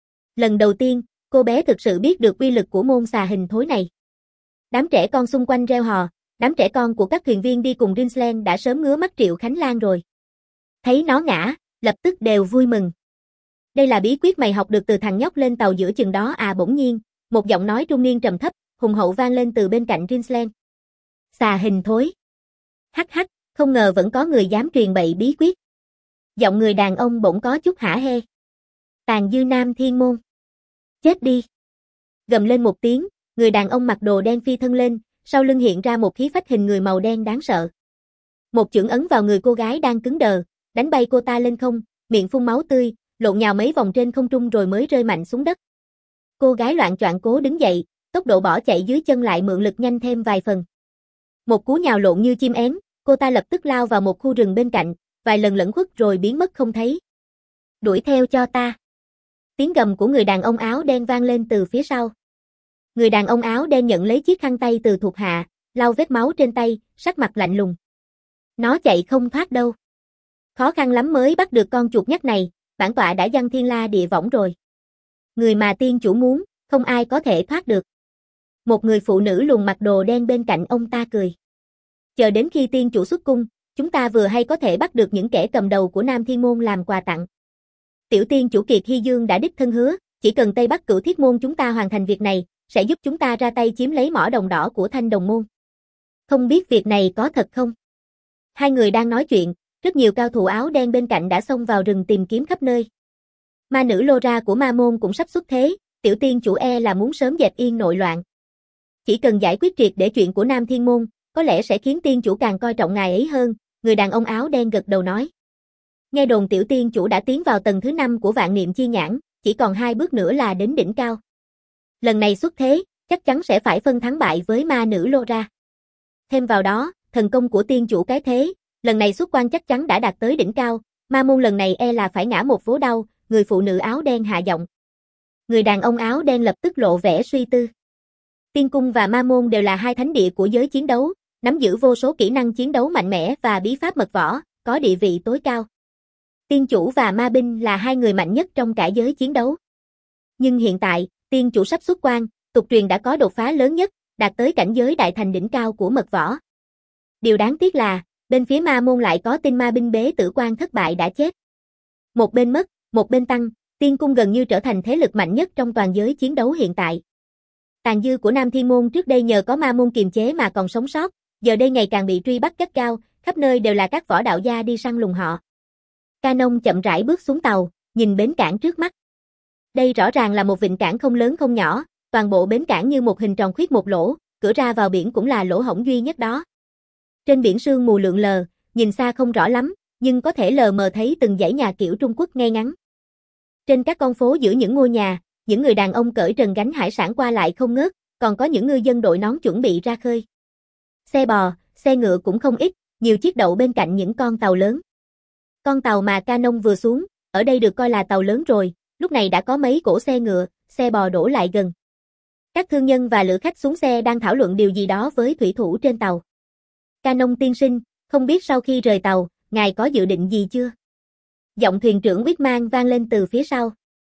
Lần đầu tiên, cô bé thực sự biết được uy lực của môn xà hình thối này. Đám trẻ con xung quanh reo hò, đám trẻ con của các thuyền viên đi cùng Queensland đã sớm ngứa mắt Triệu Khánh Lan rồi. Thấy nó ngã, lập tức đều vui mừng. Đây là bí quyết mày học được từ thằng nhóc lên tàu giữa chừng đó à, bỗng nhiên, một giọng nói trung niên trầm thấp, hùng hậu vang lên từ bên cạnh Queensland. Xà hình thối. Hắc hắc, không ngờ vẫn có người dám truyền bậy bí quyết. Giọng người đàn ông bỗng có chút hả hê. Tàn dư Nam Thiên Môn. Chết đi. Gầm lên một tiếng, người đàn ông mặc đồ đen phi thân lên, sau lưng hiện ra một khí phách hình người màu đen đáng sợ. Một chưởng ấn vào người cô gái đang cứng đờ, đánh bay cô ta lên không, miệng phun máu tươi, lộn nhào mấy vòng trên không trung rồi mới rơi mạnh xuống đất. Cô gái loạng choạng cố đứng dậy, tốc độ bỏ chạy dưới chân lại mượn lực nhanh thêm vài phần. Một cú nhào lộn như chim én, cô ta lập tức lao vào một khu rừng bên cạnh, vài lần lẩn khuất rồi biến mất không thấy. Đuổi theo cho ta. Tiếng gầm của người đàn ông áo đen vang lên từ phía sau. Người đàn ông áo đen nhận lấy chiếc khăn tay từ thuộc hạ, lau vết máu trên tay, sắc mặt lạnh lùng. Nó chạy không thoát đâu. Khó khăn lắm mới bắt được con chuột nhắt này, bản tọa đã giăng thiên la địa võng rồi. Người mà tiên chủ muốn, không ai có thể thoát được. Một người phụ nữ lùn mặc đồ đen bên cạnh ông ta cười. Chờ đến khi tiên chủ xuất cung, chúng ta vừa hay có thể bắt được những kẻ cầm đầu của Nam Thiên Môn làm quà tặng. Tiểu tiên chủ Kiệt Hy Dương đã đích thân hứa, chỉ cần Tây Bắc Cửu Thiết Môn chúng ta hoàn thành việc này, sẽ giúp chúng ta ra tay chiếm lấy mỏ đồng đỏ của Thanh Đồng Môn. Không biết việc này có thật không? Hai người đang nói chuyện, rất nhiều cao thủ áo đen bên cạnh đã xông vào rừng tìm kiếm khắp nơi. Ma nữ Lora của Ma Môn cũng sắp xuất thế, tiểu tiên chủ e là muốn sớm dẹp yên nội loạn. Chỉ cần giải quyết triệt để chuyện của Nam Thiên Môn, có lẽ sẽ khiến tiên chủ càng coi trọng ngài ấy hơn, người đàn ông áo đen gật đầu nói. Nghe đồn tiểu tiên chủ đã tiến vào tầng thứ năm của vạn niệm chi nhãn, chỉ còn hai bước nữa là đến đỉnh cao. Lần này xuất thế, chắc chắn sẽ phải phân thắng bại với ma nữ Lora. Thêm vào đó, thần công của tiên chủ cái thế, lần này xuất quan chắc chắn đã đạt tới đỉnh cao, Ma Môn lần này e là phải ngã một vố đau, người phụ nữ áo đen hạ giọng. Người đàn ông áo đen lập tức lộ vẻ suy tư. Tiên cung và Ma Môn đều là hai thánh địa của giới chiến đấu, nắm giữ vô số kỹ năng chiến đấu mạnh mẽ và bí pháp mật võ, có địa vị tối cao. Tiên chủ và ma binh là hai người mạnh nhất trong cả giới chiến đấu. Nhưng hiện tại, tiên chủ sắp xuất quan, tục truyền đã có đột phá lớn nhất, đạt tới cảnh giới đại thành đỉnh cao của mật võ. Điều đáng tiếc là, bên phía Ma Môn lại có tin ma binh bế tử quan thất bại đã chết. Một bên mất, một bên tăng, tiên cung gần như trở thành thế lực mạnh nhất trong toàn giới chiến đấu hiện tại. Tàn dư của Nam Thiên Môn trước đây nhờ có Ma Môn kiềm chế mà còn sống sót, giờ đây ngày càng bị truy bắt gắt gao, khắp nơi đều là các võ đạo gia đi săn lùng họ. Canon chậm rãi bước xuống tàu, nhìn bến cảng trước mắt. Đây rõ ràng là một vịnh cảng không lớn không nhỏ, toàn bộ bến cảng như một hình tròn khuyết một lỗ, cửa ra vào biển cũng là lỗ hổng duy nhất đó. Trên biển sương mù lượn lờ, nhìn xa không rõ lắm, nhưng có thể lờ mờ thấy từng dãy nhà kiểu Trung Quốc ngay ngắn. Trên các con phố giữa những ngôi nhà, những người đàn ông cởi trần gánh hải sản qua lại không ngớt, còn có những ngư dân đội nón chuẩn bị ra khơi. Xe bò, xe ngựa cũng không ít, nhiều chiếc đậu bên cạnh những con tàu lớn. Con tàu mà Canon vừa xuống, ở đây được coi là tàu lớn rồi, lúc này đã có mấy cỗ xe ngựa, xe bò đổ lại gần. Các thương nhân và lữ khách xuống xe đang thảo luận điều gì đó với thủy thủ trên tàu. Canon tiên sinh, không biết sau khi rời tàu, ngài có dự định gì chưa? Giọng thuyền trưởng Whitman vang lên từ phía sau.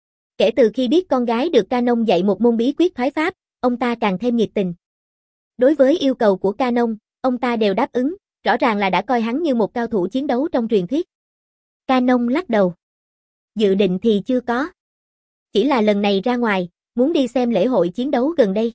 Kể từ khi biết con gái được Canon dạy một môn bí quyết thoái pháp, ông ta càng thêm nhiệt tình. Đối với yêu cầu của Canon, ông ta đều đáp ứng, rõ ràng là đã coi hắn như một cao thủ chiến đấu trong truyền thuyết. Canon lắc đầu. Dự định thì chưa có. Chỉ là lần này ra ngoài, muốn đi xem lễ hội chiến đấu gần đây.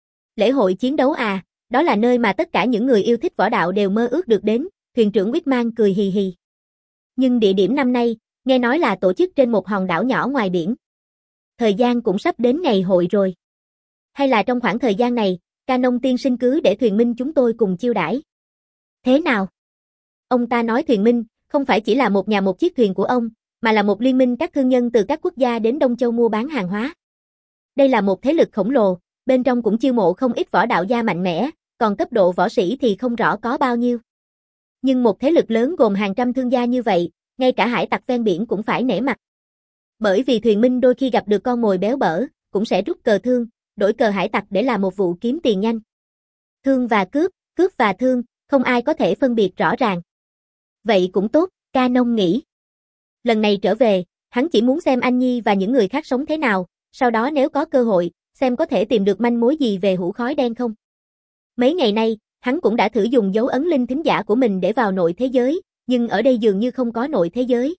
Lễ hội chiến đấu à, đó là nơi mà tất cả những người yêu thích võ đạo đều mơ ước được đến, thuyền trưởng Whitman cười hì hì. Nhưng địa điểm năm nay, nghe nói là tổ chức trên một hòn đảo nhỏ ngoài biển. Thời gian cũng sắp đến ngày hội rồi. Hay là trong khoảng thời gian này, Canon tiên sinh cứ để thuyền minh chúng tôi cùng chiêu đãi. Thế nào? Ông ta nói thuyền minh, không phải chỉ là một nhà một chiếc thuyền của ông, mà là một liên minh các thương nhân từ các quốc gia đến Đông Châu mua bán hàng hóa. Đây là một thế lực khổng lồ, bên trong cũng chiêu mộ không ít võ đạo gia mạnh mẽ, còn cấp độ võ sĩ thì không rõ có bao nhiêu. Nhưng một thế lực lớn gồm hàng trăm thương gia như vậy, ngay cả hải tặc ven biển cũng phải nể mặt. Bởi vì thuyền minh đôi khi gặp được con mồi béo bở, cũng sẽ rút cờ thương, đổi cờ hải tặc để làm một vụ kiếm tiền nhanh. Thương và cướp, cướp và thương, không ai có thể phân biệt rõ ràng. Vậy cũng tốt, Canon nghĩ. Lần này trở về, hắn chỉ muốn xem anh Nhi và những người khác sống thế nào, sau đó nếu có cơ hội, xem có thể tìm được manh mối gì về hũ khói đen không. Mấy ngày nay, hắn cũng đã thử dùng dấu ấn linh thính giả của mình để vào nội thế giới, nhưng ở đây dường như không có nội thế giới.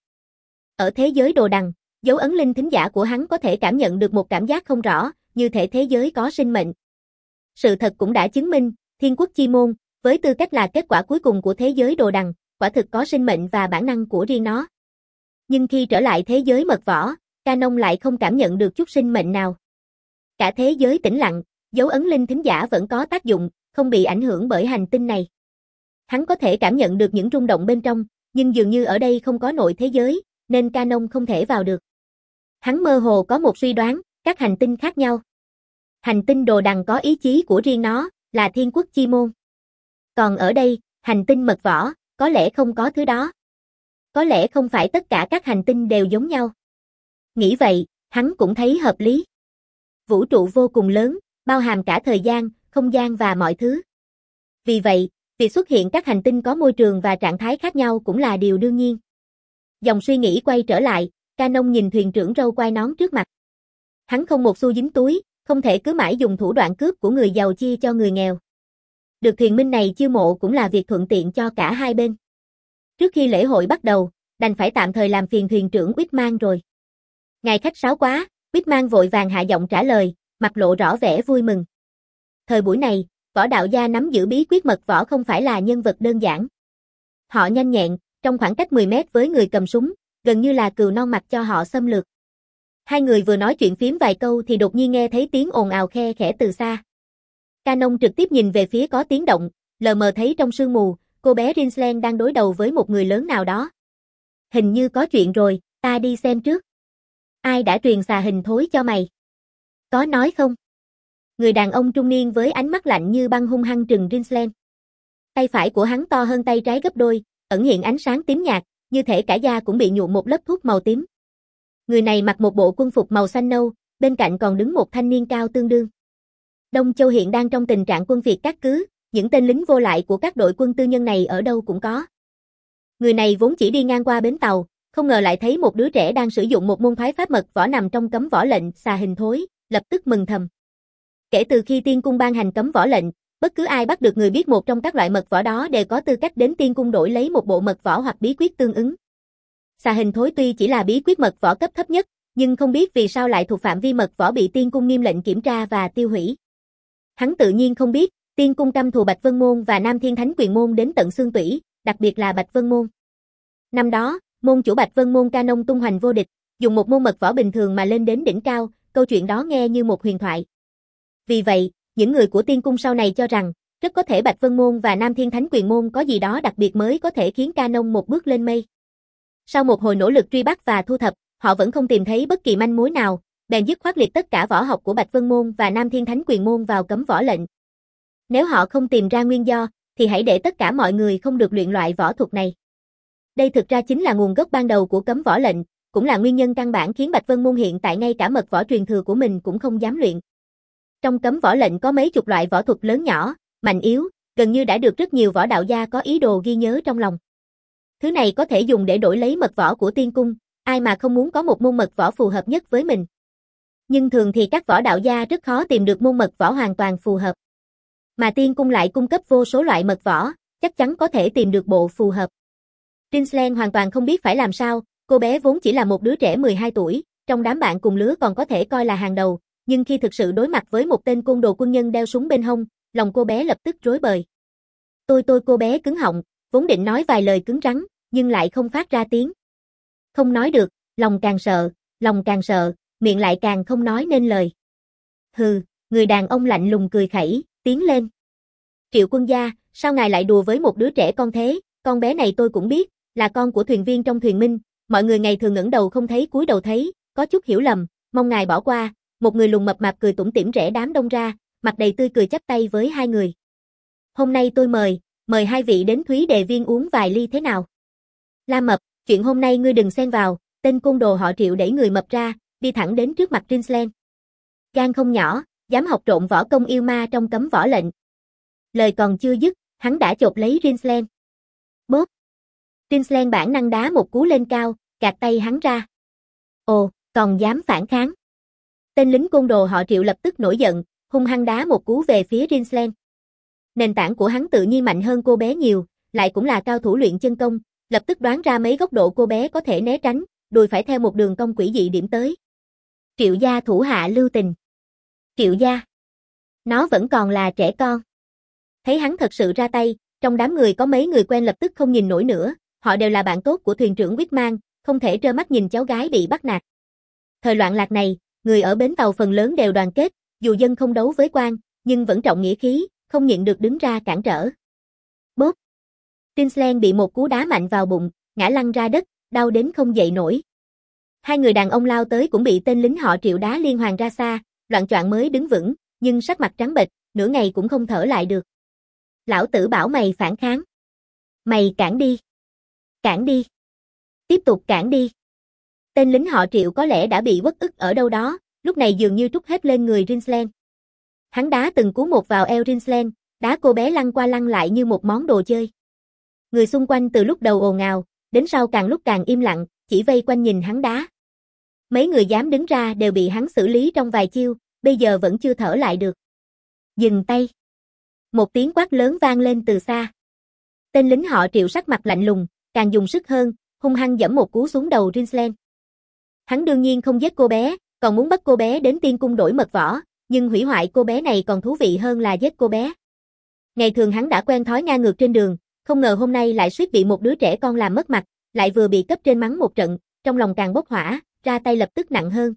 Ở thế giới đồ đằng, dấu ấn linh thính giả của hắn có thể cảm nhận được một cảm giác không rõ, như thể thế giới có sinh mệnh. Sự thật cũng đã chứng minh, Thiên Quốc Chi Môn, với tư cách là kết quả cuối cùng của thế giới đồ đằng, quả thực có sinh mệnh và bản năng của riêng nó. Nhưng khi trở lại thế giới mật võ, Canon lại không cảm nhận được chút sinh mệnh nào. Cả thế giới tĩnh lặng, dấu ấn linh thính giả vẫn có tác dụng, không bị ảnh hưởng bởi hành tinh này. Hắn có thể cảm nhận được những rung động bên trong, nhưng dường như ở đây không có nội thế giới, nên Canon không thể vào được. Hắn mơ hồ có một suy đoán, các hành tinh khác nhau. Hành tinh đồ đằng có ý chí của riêng nó, là Thiên Quốc Chi Môn. Còn ở đây, hành tinh mật võ, có lẽ không có thứ đó. Có lẽ không phải tất cả các hành tinh đều giống nhau. Nghĩ vậy, hắn cũng thấy hợp lý. Vũ trụ vô cùng lớn, bao hàm cả thời gian, không gian và mọi thứ. Vì vậy, việc xuất hiện các hành tinh có môi trường và trạng thái khác nhau cũng là điều đương nhiên. Dòng suy nghĩ quay trở lại, Canon nhìn thuyền trưởng râu quai nón trước mặt. Hắn không một xu dính túi, không thể cứ mãi dùng thủ đoạn cướp của người giàu chia cho người nghèo. Được thuyền minh này chiêu mộ cũng là việc thuận tiện cho cả hai bên. Trước khi lễ hội bắt đầu, đành phải tạm thời làm phiền thuyền trưởng Whitman rồi. Ngài khách sáo quá, Whitman vội vàng hạ giọng trả lời, mặt lộ rõ vẻ vui mừng. Thời buổi này, võ đạo gia nắm giữ bí quyết mật võ không phải là nhân vật đơn giản. Họ nhanh nhẹn, trong khoảng cách mười mét với người cầm súng, gần như là cừu non mặt cho họ xâm lược. Hai người vừa nói chuyện phiếm vài câu thì đột nhiên nghe thấy tiếng ồn ào khe khẽ từ xa. Canon trực tiếp nhìn về phía có tiếng động, lờ mờ thấy trong sương mù, cô bé Rinsland đang đối đầu với một người lớn nào đó. Hình như có chuyện rồi, ta đi xem trước. Ai đã truyền xà hình thối cho mày? Có nói không? Người đàn ông trung niên với ánh mắt lạnh như băng hung hăng trừng Rinsland. Tay phải của hắn to hơn tay trái gấp đôi, ẩn hiện ánh sáng tím nhạt, như thể cả da cũng bị nhuộm một lớp thuốc màu tím. Người này mặc một bộ quân phục màu xanh nâu, bên cạnh còn đứng một thanh niên cao tương đương. Đông Châu hiện đang trong tình trạng quân Việt cát cứ, những tên lính vô lại của các đội quân tư nhân này ở đâu cũng có. Người này vốn chỉ đi ngang qua bến tàu, không ngờ lại thấy một đứa trẻ đang sử dụng một môn thoái pháp mật võ nằm trong cấm võ lệnh xà hình thối, lập tức mừng thầm. Kể từ khi Tiên Cung ban hành cấm võ lệnh, bất cứ ai bắt được người biết một trong các loại mật võ đó đều có tư cách đến Tiên Cung đổi lấy một bộ mật võ hoặc bí quyết tương ứng. Xà hình thối tuy chỉ là bí quyết mật võ cấp thấp nhất, nhưng không biết vì sao lại thuộc phạm vi mật võ bị Tiên Cung nghiêm lệnh kiểm tra và tiêu hủy. Hắn tự nhiên không biết, Tiên Cung căm thù Bạch Vân Môn và Nam Thiên Thánh Quyền Môn đến tận xương tủy, đặc biệt là Bạch Vân Môn. Năm đó, môn chủ Bạch Vân Môn Canon tung hoành vô địch, dùng một môn mật võ bình thường mà lên đến đỉnh cao, câu chuyện đó nghe như một huyền thoại. Vì vậy, những người của Tiên Cung sau này cho rằng, rất có thể Bạch Vân Môn và Nam Thiên Thánh Quyền Môn có gì đó đặc biệt mới có thể khiến Canon một bước lên mây. Sau một hồi nỗ lực truy bắt và thu thập, họ vẫn không tìm thấy bất kỳ manh mối nào, bèn dứt khoát liệt tất cả võ học của Bạch Vân Môn và Nam Thiên Thánh Quyền Môn vào cấm võ lệnh. Nếu họ không tìm ra nguyên do, thì hãy để tất cả mọi người không được luyện loại võ thuật này. Đây thực ra chính là nguồn gốc ban đầu của cấm võ lệnh, cũng là nguyên nhân căn bản khiến Bạch Vân Môn hiện tại ngay cả mật võ truyền thừa của mình cũng không dám luyện. Trong cấm võ lệnh có mấy chục loại võ thuật lớn nhỏ, mạnh yếu, gần như đã được rất nhiều võ đạo gia có ý đồ ghi nhớ trong lòng. Thứ này có thể dùng để đổi lấy mật võ của tiên cung, ai mà không muốn có một môn mật võ phù hợp nhất với mình. Nhưng thường thì các võ đạo gia rất khó tìm được môn mật võ hoàn toàn phù hợp. Mà tiên cung lại cung cấp vô số loại mật võ, chắc chắn có thể tìm được bộ phù hợp. Rinslen hoàn toàn không biết phải làm sao, cô bé vốn chỉ là một đứa trẻ mười hai tuổi, trong đám bạn cùng lứa còn có thể coi là hàng đầu, nhưng khi thực sự đối mặt với một tên côn đồ quân nhân đeo súng bên hông, lòng cô bé lập tức rối bời. Tôi tôi cô bé cứng họng, vốn định nói vài lời cứng rắn, nhưng lại không phát ra tiếng. Không nói được, lòng càng sợ, lòng càng sợ, miệng lại càng không nói nên lời. Hừ, người đàn ông lạnh lùng cười khẩy, tiến lên. Triệu quân gia, sao ngài lại đùa với một đứa trẻ con thế, con bé này tôi cũng biết, là con của thuyền viên trong thuyền Minh, mọi người ngày thường ngẩng đầu không thấy cúi đầu thấy, có chút hiểu lầm, mong ngài bỏ qua. Một người lùn mập mạp cười tủm tỉm rẽ đám đông ra, mặt đầy tươi cười chắp tay với hai người. Hôm nay tôi mời, mời hai vị đến Thúy Đề Viên uống vài ly thế nào? La Mập, chuyện hôm nay ngươi đừng xen vào, tên côn đồ họ Triệu đẩy người mập ra, đi thẳng đến trước mặt Rinslen. Gan không nhỏ, dám học trộn võ công yêu ma trong cấm võ lệnh. Lời còn chưa dứt, hắn đã chộp lấy Rinslen. Bóp. Rinslen bản năng đá một cú lên cao, gạt tay hắn ra. Ồ, còn dám phản kháng. Tên lính côn đồ họ Triệu lập tức nổi giận, hung hăng đá một cú về phía Rinslen. Nền tảng của hắn tự nhiên mạnh hơn cô bé nhiều, lại cũng là cao thủ luyện chân công, lập tức đoán ra mấy góc độ cô bé có thể né tránh, đùi phải theo một đường cong quỷ dị điểm tới. Triệu gia thủ hạ lưu tình. Triệu gia. Nó vẫn còn là trẻ con. Thấy hắn thật sự ra tay, trong đám người có mấy người quen lập tức không nhìn nổi nữa, họ đều là bạn tốt của thuyền trưởng Whitman, không thể trơ mắt nhìn cháu gái bị bắt nạt. Thời loạn lạc này, người ở bến tàu phần lớn đều đoàn kết, dù dân không đấu với quan, nhưng vẫn trọng nghĩa khí, không nhịn được đứng ra cản trở. Bóp. Rinslen bị một cú đá mạnh vào bụng, ngã lăn ra đất, đau đến không dậy nổi. Hai người đàn ông lao tới cũng bị tên lính họ Triệu đá liên hoàn ra xa, loạng choạng mới đứng vững, nhưng sắc mặt trắng bệch, nửa ngày cũng không thở lại được. Lão tử bảo mày phản kháng. Mày cản đi. Cản đi. Tiếp tục cản đi. Tên lính họ Triệu có lẽ đã bị uất ức ở đâu đó, lúc này dường như trút hết lên người Rinslen. Hắn đá từng cú một vào eo Rinslen, đá cô bé lăn qua lăn lại như một món đồ chơi. Người xung quanh từ lúc đầu ồn ào, đến sau càng lúc càng im lặng, chỉ vây quanh nhìn hắn đá. Mấy người dám đứng ra đều bị hắn xử lý trong vài chiêu, bây giờ vẫn chưa thở lại được. Dừng tay. Một tiếng quát lớn vang lên từ xa. Tên lính họ Triệu sắc mặt lạnh lùng, càng dùng sức hơn, hung hăng giẫm một cú xuống đầu Rinslen. Hắn đương nhiên không giết cô bé, còn muốn bắt cô bé đến tiên cung đổi mật võ, nhưng hủy hoại cô bé này còn thú vị hơn là giết cô bé. Ngày thường hắn đã quen thói ngang ngược trên đường, không ngờ hôm nay lại suýt bị một đứa trẻ con làm mất mặt, lại vừa bị cấp trên mắng một trận, trong lòng càng bốc hỏa, ra tay lập tức nặng hơn.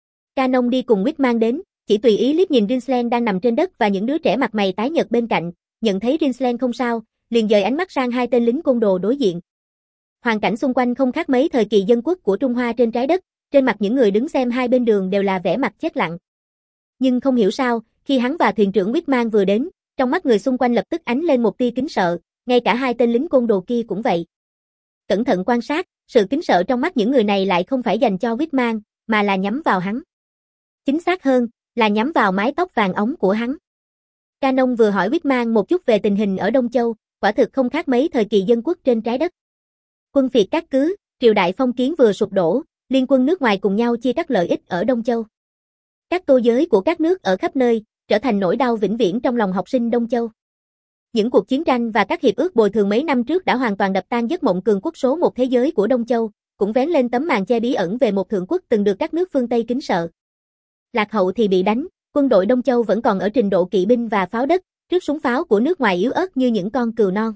Canon đi cùng Whitman đến, chỉ tùy ý liếc nhìn Rinslen đang nằm trên đất và những đứa trẻ mặt mày tái nhợt bên cạnh, nhận thấy Rinslen không sao, liền dời ánh mắt sang hai tên lính côn đồ đối diện. Hoàn cảnh xung quanh không khác mấy thời kỳ dân quốc của Trung Hoa trên trái đất, trên mặt những người đứng xem hai bên đường đều là vẻ mặt chết lặng. Nhưng không hiểu sao, khi hắn và thuyền trưởng Whitman vừa đến, trong mắt người xung quanh lập tức ánh lên một tia kính sợ, ngay cả hai tên lính côn đồ kia cũng vậy. Cẩn thận quan sát, sự kính sợ trong mắt những người này lại không phải dành cho Whitman, mà là nhắm vào hắn. Chính xác hơn, là nhắm vào mái tóc vàng óng của hắn. Canon vừa hỏi Whitman một chút về tình hình ở Đông Châu, quả thực không khác mấy thời kỳ dân quốc trên trái đất. Quân phiệt cát cứ, triều đại phong kiến vừa sụp đổ, liên quân nước ngoài cùng nhau chia cắt lợi ích ở Đông Châu. Các tô giới của các nước ở khắp nơi, trở thành nỗi đau vĩnh viễn trong lòng học sinh Đông Châu. Những cuộc chiến tranh và các hiệp ước bồi thường mấy năm trước đã hoàn toàn đập tan giấc mộng cường quốc số một thế giới của Đông Châu, cũng vén lên tấm màn che bí ẩn về một thượng quốc từng được các nước phương Tây kính sợ. Lạc hậu thì bị đánh, quân đội Đông Châu vẫn còn ở trình độ kỵ binh và pháo đất, trước súng pháo của nước ngoài yếu ớt như những con cừu non.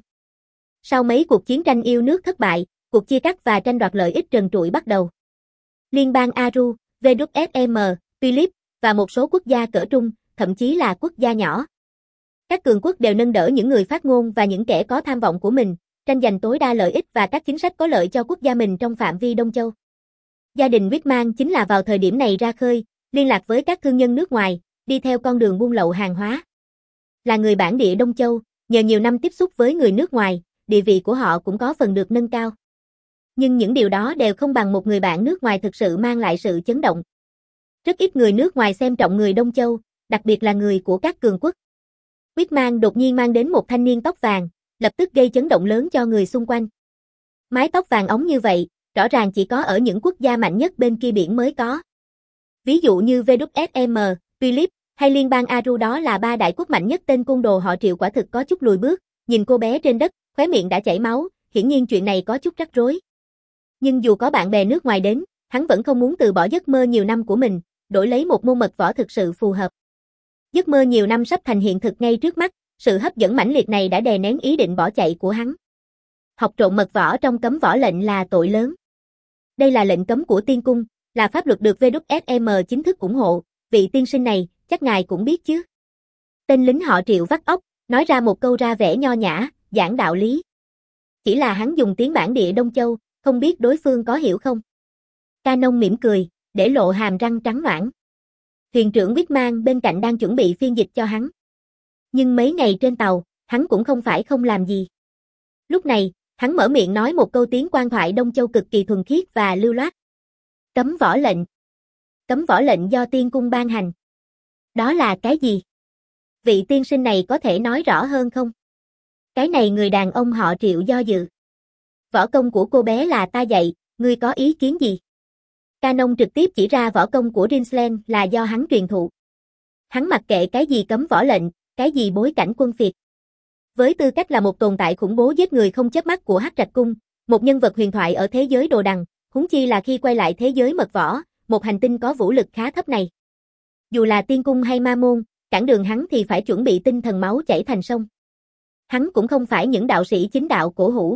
Sau mấy cuộc chiến tranh yêu nước thất bại, cuộc chia cắt và tranh đoạt lợi ích trần trụi bắt đầu. Liên bang Aru, vê kép ép em, Philip và một số quốc gia cỡ trung, thậm chí là quốc gia nhỏ. Các cường quốc đều nâng đỡ những người phát ngôn và những kẻ có tham vọng của mình, tranh giành tối đa lợi ích và các chính sách có lợi cho quốc gia mình trong phạm vi Đông Châu. Gia đình Whitman chính là vào thời điểm này ra khơi, liên lạc với các thương nhân nước ngoài, đi theo con đường buôn lậu hàng hóa. Là người bản địa Đông Châu, nhờ nhiều năm tiếp xúc với người nước ngoài, địa vị của họ cũng có phần được nâng cao. Nhưng những điều đó đều không bằng một người bạn nước ngoài thực sự mang lại sự chấn động. Rất ít người nước ngoài xem trọng người Đông Châu, đặc biệt là người của các cường quốc. Whitman đột nhiên mang đến một thanh niên tóc vàng, lập tức gây chấn động lớn cho người xung quanh. Mái tóc vàng óng như vậy, rõ ràng chỉ có ở những quốc gia mạnh nhất bên kia biển mới có. Ví dụ như vê kép ét em, Philip, hay liên bang Aru, đó là ba đại quốc mạnh nhất, tên côn đồ họ Triệu quả thực có chút lùi bước, nhìn cô bé trên đất, khóe miệng đã chảy máu, hiển nhiên chuyện này có chút rắc rối. Nhưng dù có bạn bè nước ngoài đến, hắn vẫn không muốn từ bỏ giấc mơ nhiều năm của mình, đổi lấy một môn mật võ thực sự phù hợp. Giấc mơ nhiều năm sắp thành hiện thực ngay trước mắt, sự hấp dẫn mãnh liệt này đã đè nén ý định bỏ chạy của hắn. Học trộm mật võ trong cấm võ lệnh là tội lớn. Đây là lệnh cấm của tiên cung, là pháp luật được vê kép ét em chính thức ủng hộ, vị tiên sinh này, chắc ngài cũng biết chứ. Tên lính họ Triệu vắt óc, nói ra một câu ra vẻ nho nhã, giảng đạo lý. Chỉ là hắn dùng tiếng bản địa Đông Châu, không biết đối phương có hiểu không. Canon mỉm cười, để lộ hàm răng trắng ноãn. Thuyền trưởng Whitman bên cạnh đang chuẩn bị phiên dịch cho hắn. Nhưng mấy ngày trên tàu, hắn cũng không phải không làm gì. Lúc này, hắn mở miệng nói một câu tiếng quan thoại Đông Châu cực kỳ thuần khiết và lưu loát. Cấm võ lệnh. Cấm võ lệnh do tiên cung ban hành. Đó là cái gì? Vị tiên sinh này có thể nói rõ hơn không? Cái này người đàn ông họ Triệu do dự. Võ công của cô bé là ta dạy, ngươi có ý kiến gì? Canon trực tiếp chỉ ra võ công của Rinsland là do hắn truyền thụ. Hắn mặc kệ cái gì cấm võ lệnh, cái gì bối cảnh quân phiệt. Với tư cách là một tồn tại khủng bố giết người không chớp mắt của Hắc Trạch Cung, một nhân vật huyền thoại ở thế giới đồ đằng, huống chi là khi quay lại thế giới mật võ, một hành tinh có vũ lực khá thấp này. Dù là tiên cung hay ma môn, cản đường hắn thì phải chuẩn bị tinh thần máu chảy thành sông. Hắn cũng không phải những đạo sĩ chính đạo cổ hủ.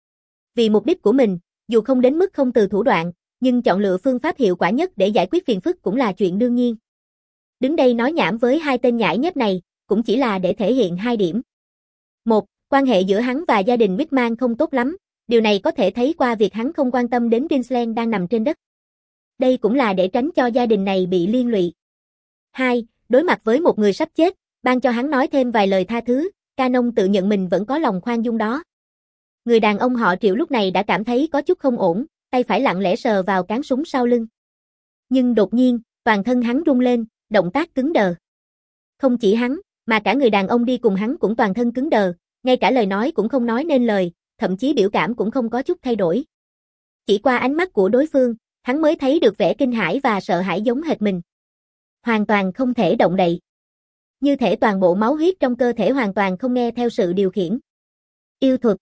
Vì mục đích của mình, dù không đến mức không từ thủ đoạn, nhưng chọn lựa phương pháp hiệu quả nhất để giải quyết phiền phức cũng là chuyện đương nhiên. Đứng đây nói nhảm với hai tên nhãi nhép này, cũng chỉ là để thể hiện hai điểm. Một, quan hệ giữa hắn và gia đình Whitman không tốt lắm, điều này có thể thấy qua việc hắn không quan tâm đến Rinsland đang nằm trên đất. Đây cũng là để tránh cho gia đình này bị liên lụy. Hai, đối mặt với một người sắp chết, ban cho hắn nói thêm vài lời tha thứ, Canon tự nhận mình vẫn có lòng khoan dung đó. Người đàn ông họ Triệu lúc này đã cảm thấy có chút không ổn, tay phải lặng lẽ sờ vào cán súng sau lưng. Nhưng đột nhiên, toàn thân hắn rung lên, động tác cứng đờ. Không chỉ hắn, mà cả người đàn ông đi cùng hắn cũng toàn thân cứng đờ, ngay cả lời nói cũng không nói nên lời, thậm chí biểu cảm cũng không có chút thay đổi. Chỉ qua ánh mắt của đối phương, hắn mới thấy được vẻ kinh hãi và sợ hãi giống hệt mình. Hoàn toàn không thể động đậy. Như thể toàn bộ máu huyết trong cơ thể hoàn toàn không nghe theo sự điều khiển. Yêu thuật.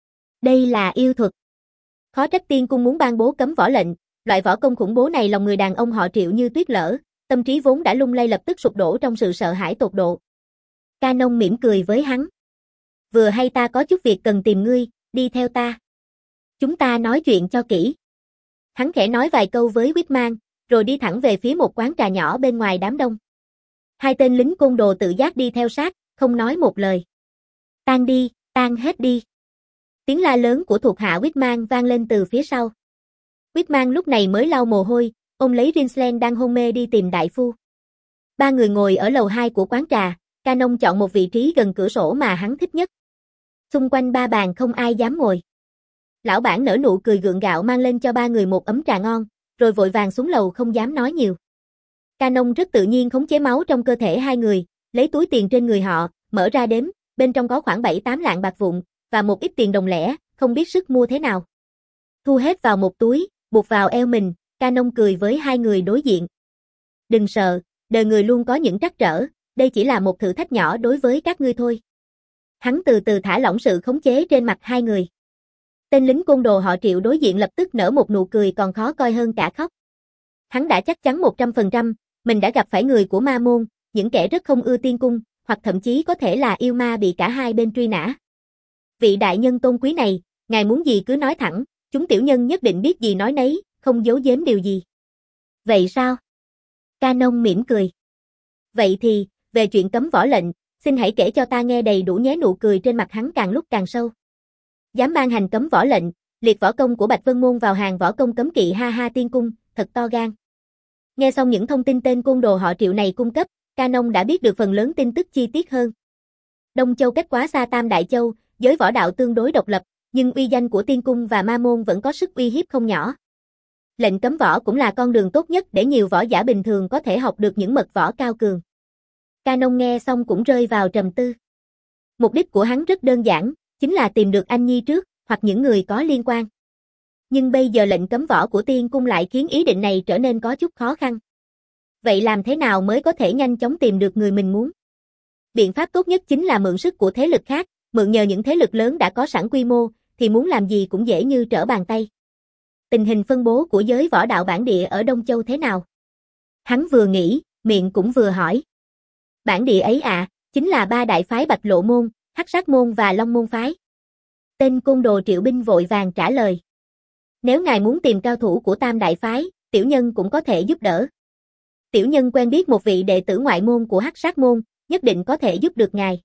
Đây là yêu thuật. Khó trách tiên cung muốn ban bố cấm võ lệnh, loại võ công khủng bố này lòng người đàn ông họ Triệu như tuyết lở, tâm trí vốn đã lung lay lập tức sụp đổ trong sự sợ hãi tột độ. Canon mỉm cười với hắn. Vừa hay ta có chút việc cần tìm ngươi, đi theo ta. Chúng ta nói chuyện cho kỹ. Hắn khẽ nói vài câu với Whitman, rồi đi thẳng về phía một quán trà nhỏ bên ngoài đám đông. Hai tên lính côn đồ tự giác đi theo sát, không nói một lời. Tan đi, tan hết đi. Tiếng la lớn của thuộc hạ Whitman vang lên từ phía sau. Whitman lúc này mới lau mồ hôi, ôm lấy Rinsland đang hôn mê đi tìm đại phu. Ba người ngồi ở lầu hai của quán trà, Canon chọn một vị trí gần cửa sổ mà hắn thích nhất. Xung quanh ba bàn không ai dám ngồi. Lão bản nở nụ cười gượng gạo mang lên cho ba người một ấm trà ngon, rồi vội vàng xuống lầu không dám nói nhiều. Canon rất tự nhiên khống chế máu trong cơ thể hai người, lấy túi tiền trên người họ, mở ra đếm, bên trong có khoảng bảy tám lạng bạc vụn, và một ít tiền đồng lẻ, không biết sức mua thế nào. Thu hết vào một túi, buộc vào eo mình, Canon cười với hai người đối diện. Đừng sợ, đời người luôn có những trắc trở, đây chỉ là một thử thách nhỏ đối với các ngươi thôi. Hắn từ từ thả lỏng sự khống chế trên mặt hai người. Tên lính côn đồ họ Triệu đối diện lập tức nở một nụ cười còn khó coi hơn cả khóc. Hắn đã chắc chắn một trăm phần trăm, mình đã gặp phải người của ma môn, những kẻ rất không ưa tiên cung, hoặc thậm chí có thể là yêu ma bị cả hai bên truy nã. Vị đại nhân tôn quý này, ngài muốn gì cứ nói thẳng, chúng tiểu nhân nhất định biết gì nói nấy, không giấu giếm điều gì. Vậy sao? Canon mỉm cười. Vậy thì, về chuyện cấm võ lệnh, xin hãy kể cho ta nghe đầy đủ nhé. Nụ cười trên mặt hắn càng lúc càng sâu. Dám ban hành cấm võ lệnh, liệt võ công của Bạch Vân Môn vào hàng võ công cấm kỵ, ha ha, tiên cung, thật to gan. Nghe xong những thông tin tên côn đồ họ Triệu này cung cấp, Canon đã biết được phần lớn tin tức chi tiết hơn. Đông Châu cách quá xa Tam Đại Châu, giới võ đạo tương đối độc lập, nhưng uy danh của Tiên Cung và Ma Môn vẫn có sức uy hiếp không nhỏ. Lệnh cấm võ cũng là con đường tốt nhất để nhiều võ giả bình thường có thể học được những mật võ cao cường. Canon nghe xong cũng rơi vào trầm tư. Mục đích của hắn rất đơn giản, chính là tìm được Anh Nhi trước, hoặc những người có liên quan. Nhưng bây giờ lệnh cấm võ của Tiên Cung lại khiến ý định này trở nên có chút khó khăn. Vậy làm thế nào mới có thể nhanh chóng tìm được người mình muốn? Biện pháp tốt nhất chính là mượn sức của thế lực khác, mượn nhờ những thế lực lớn đã có sẵn quy mô, thì muốn làm gì cũng dễ như trở bàn tay. Tình hình phân bố của giới võ đạo bản địa ở Đông Châu thế nào? Hắn vừa nghĩ, miệng cũng vừa hỏi. Bản địa ấy à, chính là ba đại phái Bạch Lộ Môn, Hắc Sát Môn và Long Môn phái. Tên côn đồ Triệu Binh vội vàng trả lời. Nếu ngài muốn tìm cao thủ của Tam đại phái, tiểu nhân cũng có thể giúp đỡ. Tiểu nhân quen biết một vị đệ tử ngoại môn của Hắc Sát Môn, nhất định có thể giúp được ngài.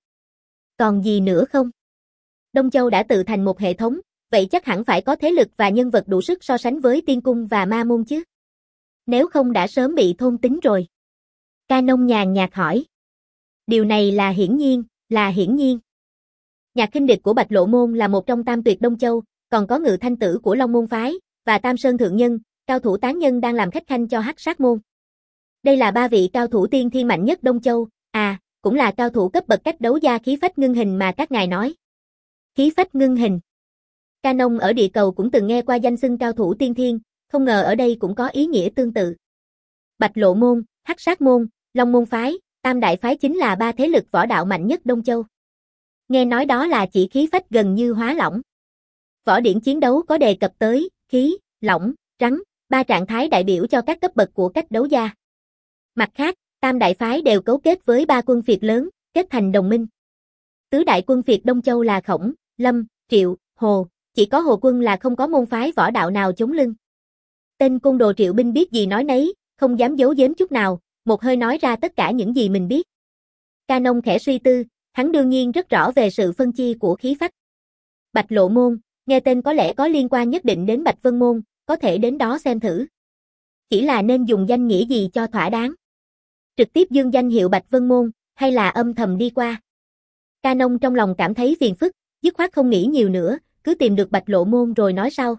Còn gì nữa không? Đông Châu đã tự thành một hệ thống, vậy chắc hẳn phải có thế lực và nhân vật đủ sức so sánh với Tiên Cung và Ma Môn chứ. Nếu không đã sớm bị thôn tính rồi. Canon nhàn nhạt hỏi. Điều này là hiển nhiên, là hiển nhiên. Nhạc khinh địch của Bạch Lộ Môn là một trong tam tuyệt Đông Châu, còn có Ngự Thanh Tử của Long Môn phái, và Tam Sơn Thượng Nhân, cao thủ tán nhân đang làm khách khanh cho Hắc Sát Môn. Đây là ba vị cao thủ tiên thiên mạnh nhất Đông Châu, à, cũng là cao thủ cấp bậc cách đấu gia khí phách ngưng hình mà các ngài nói. Khí phách ngưng hình. Canon ở địa cầu cũng từng nghe qua danh xưng cao thủ tiên thiên, không ngờ ở đây cũng có ý nghĩa tương tự. Bạch Lộ Môn, Hắc Sát Môn, Long Môn phái, Tam đại phái chính là ba thế lực võ đạo mạnh nhất Đông Châu. Nghe nói đó là chỉ khí phách gần như hóa lỏng. Võ điển chiến đấu có đề cập tới khí, lỏng, trắng, ba trạng thái đại biểu cho các cấp bậc của cách đấu gia. Mặt khác, Tam đại phái đều cấu kết với ba quân phiệt lớn, kết thành đồng minh. Tứ đại quân phiệt Đông Châu là Khổng, Lâm, Triệu, Hồ, chỉ có Hồ quân là không có môn phái võ đạo nào chống lưng. Tên côn đồ Triệu Binh biết gì nói nấy, không dám giấu giếm chút nào, một hơi nói ra tất cả những gì mình biết. Canon khẽ suy tư, hắn đương nhiên rất rõ về sự phân chia của khí phách. Bạch Lộ Môn, nghe tên có lẽ có liên quan nhất định đến Bạch Vân Môn, có thể đến đó xem thử. Chỉ là nên dùng danh nghĩa gì cho thỏa đáng. Trực tiếp dương danh hiệu Bạch Vân Môn, hay là âm thầm đi qua. Canon trong lòng cảm thấy phiền phức, dứt khoát không nghĩ nhiều nữa, cứ tìm được Bạch Lộ Môn rồi nói sau.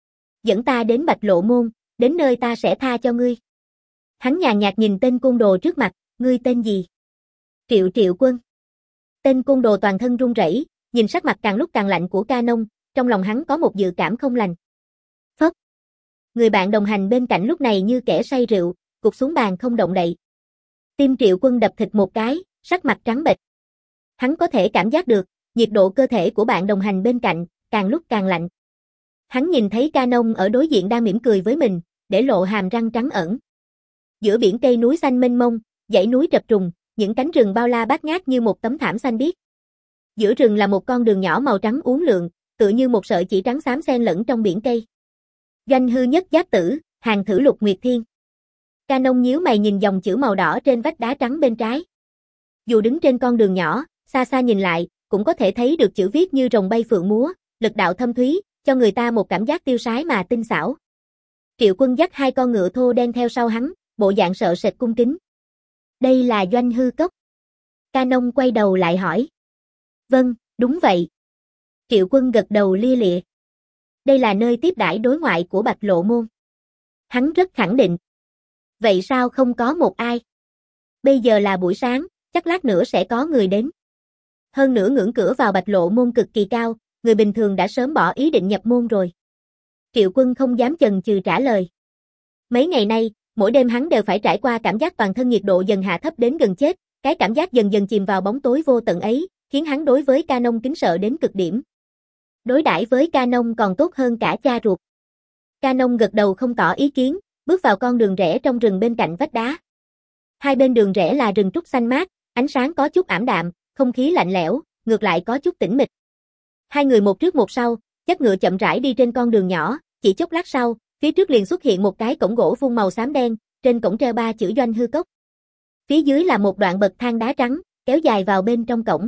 Dẫn ta đến Bạch Lộ Môn, đến nơi ta sẽ tha cho ngươi. Hắn nhàn nhạt nhìn tên côn đồ trước mặt, ngươi tên gì? Triệu Triệu Quân. Tên côn đồ toàn thân run rẩy, nhìn sắc mặt càng lúc càng lạnh của Canon, trong lòng hắn có một dự cảm không lành. Phất. Người bạn đồng hành bên cạnh lúc này như kẻ say rượu, gục xuống bàn không động đậy. Tim Triệu Quân đập thịt một cái, sắc mặt trắng bệch. Hắn có thể cảm giác được, nhiệt độ cơ thể của bạn đồng hành bên cạnh, càng lúc càng lạnh. Hắn nhìn thấy Canon ở đối diện đang mỉm cười với mình, để lộ hàm răng trắng ẩn. Giữa biển cây núi xanh mênh mông, dãy núi trập trùng, những cánh rừng bao la bát ngát như một tấm thảm xanh biếc. Giữa rừng là một con đường nhỏ màu trắng uốn lượn, tựa như một sợi chỉ trắng xám xen lẫn trong biển cây. Doanh hư nhất giáp tử, hàng thử Lục Nguyệt Thiên. Canon nhíu mày nhìn dòng chữ màu đỏ trên vách đá trắng bên trái. Dù đứng trên con đường nhỏ, xa xa nhìn lại, cũng có thể thấy được chữ viết như rồng bay phượng múa, lực đạo thâm thúy, cho người ta một cảm giác tiêu sái mà tinh xảo. Triệu Quân dắt hai con ngựa thô đen theo sau hắn, bộ dạng sợ sệt cung kính. Đây là Doanh hư cốc. Canon quay đầu lại hỏi. Vâng, đúng vậy. Triệu Quân gật đầu lia lịa. Đây là nơi tiếp đãi đối ngoại của Bạch Lộ Môn. Hắn rất khẳng định. Vậy sao không có một ai? Bây giờ là buổi sáng, chắc lát nữa sẽ có người đến. Hơn nữa ngưỡng cửa vào Bạch Lộ Môn cực kỳ cao, người bình thường đã sớm bỏ ý định nhập môn rồi. Triệu Quân không dám chần chừ trả lời. Mấy ngày nay, mỗi đêm hắn đều phải trải qua cảm giác toàn thân nhiệt độ dần hạ thấp đến gần chết, cái cảm giác dần dần chìm vào bóng tối vô tận ấy, khiến hắn đối với Canon kính sợ đến cực điểm. Đối đãi với Canon còn tốt hơn cả cha ruột. Canon gật đầu không tỏ ý kiến, bước vào con đường rẽ trong rừng bên cạnh vách đá. Hai bên đường rẽ là rừng trúc xanh mát, ánh sáng có chút ảm đạm, không khí lạnh lẽo, ngược lại có chút tĩnh mịch. Hai người một trước một sau, dắt ngựa chậm rãi đi trên con đường nhỏ, chỉ chốc lát sau, phía trước liền xuất hiện một cái cổng gỗ vuông màu xám đen, trên cổng treo ba chữ Doanh hư cốc. Phía dưới là một đoạn bậc thang đá trắng, kéo dài vào bên trong cổng.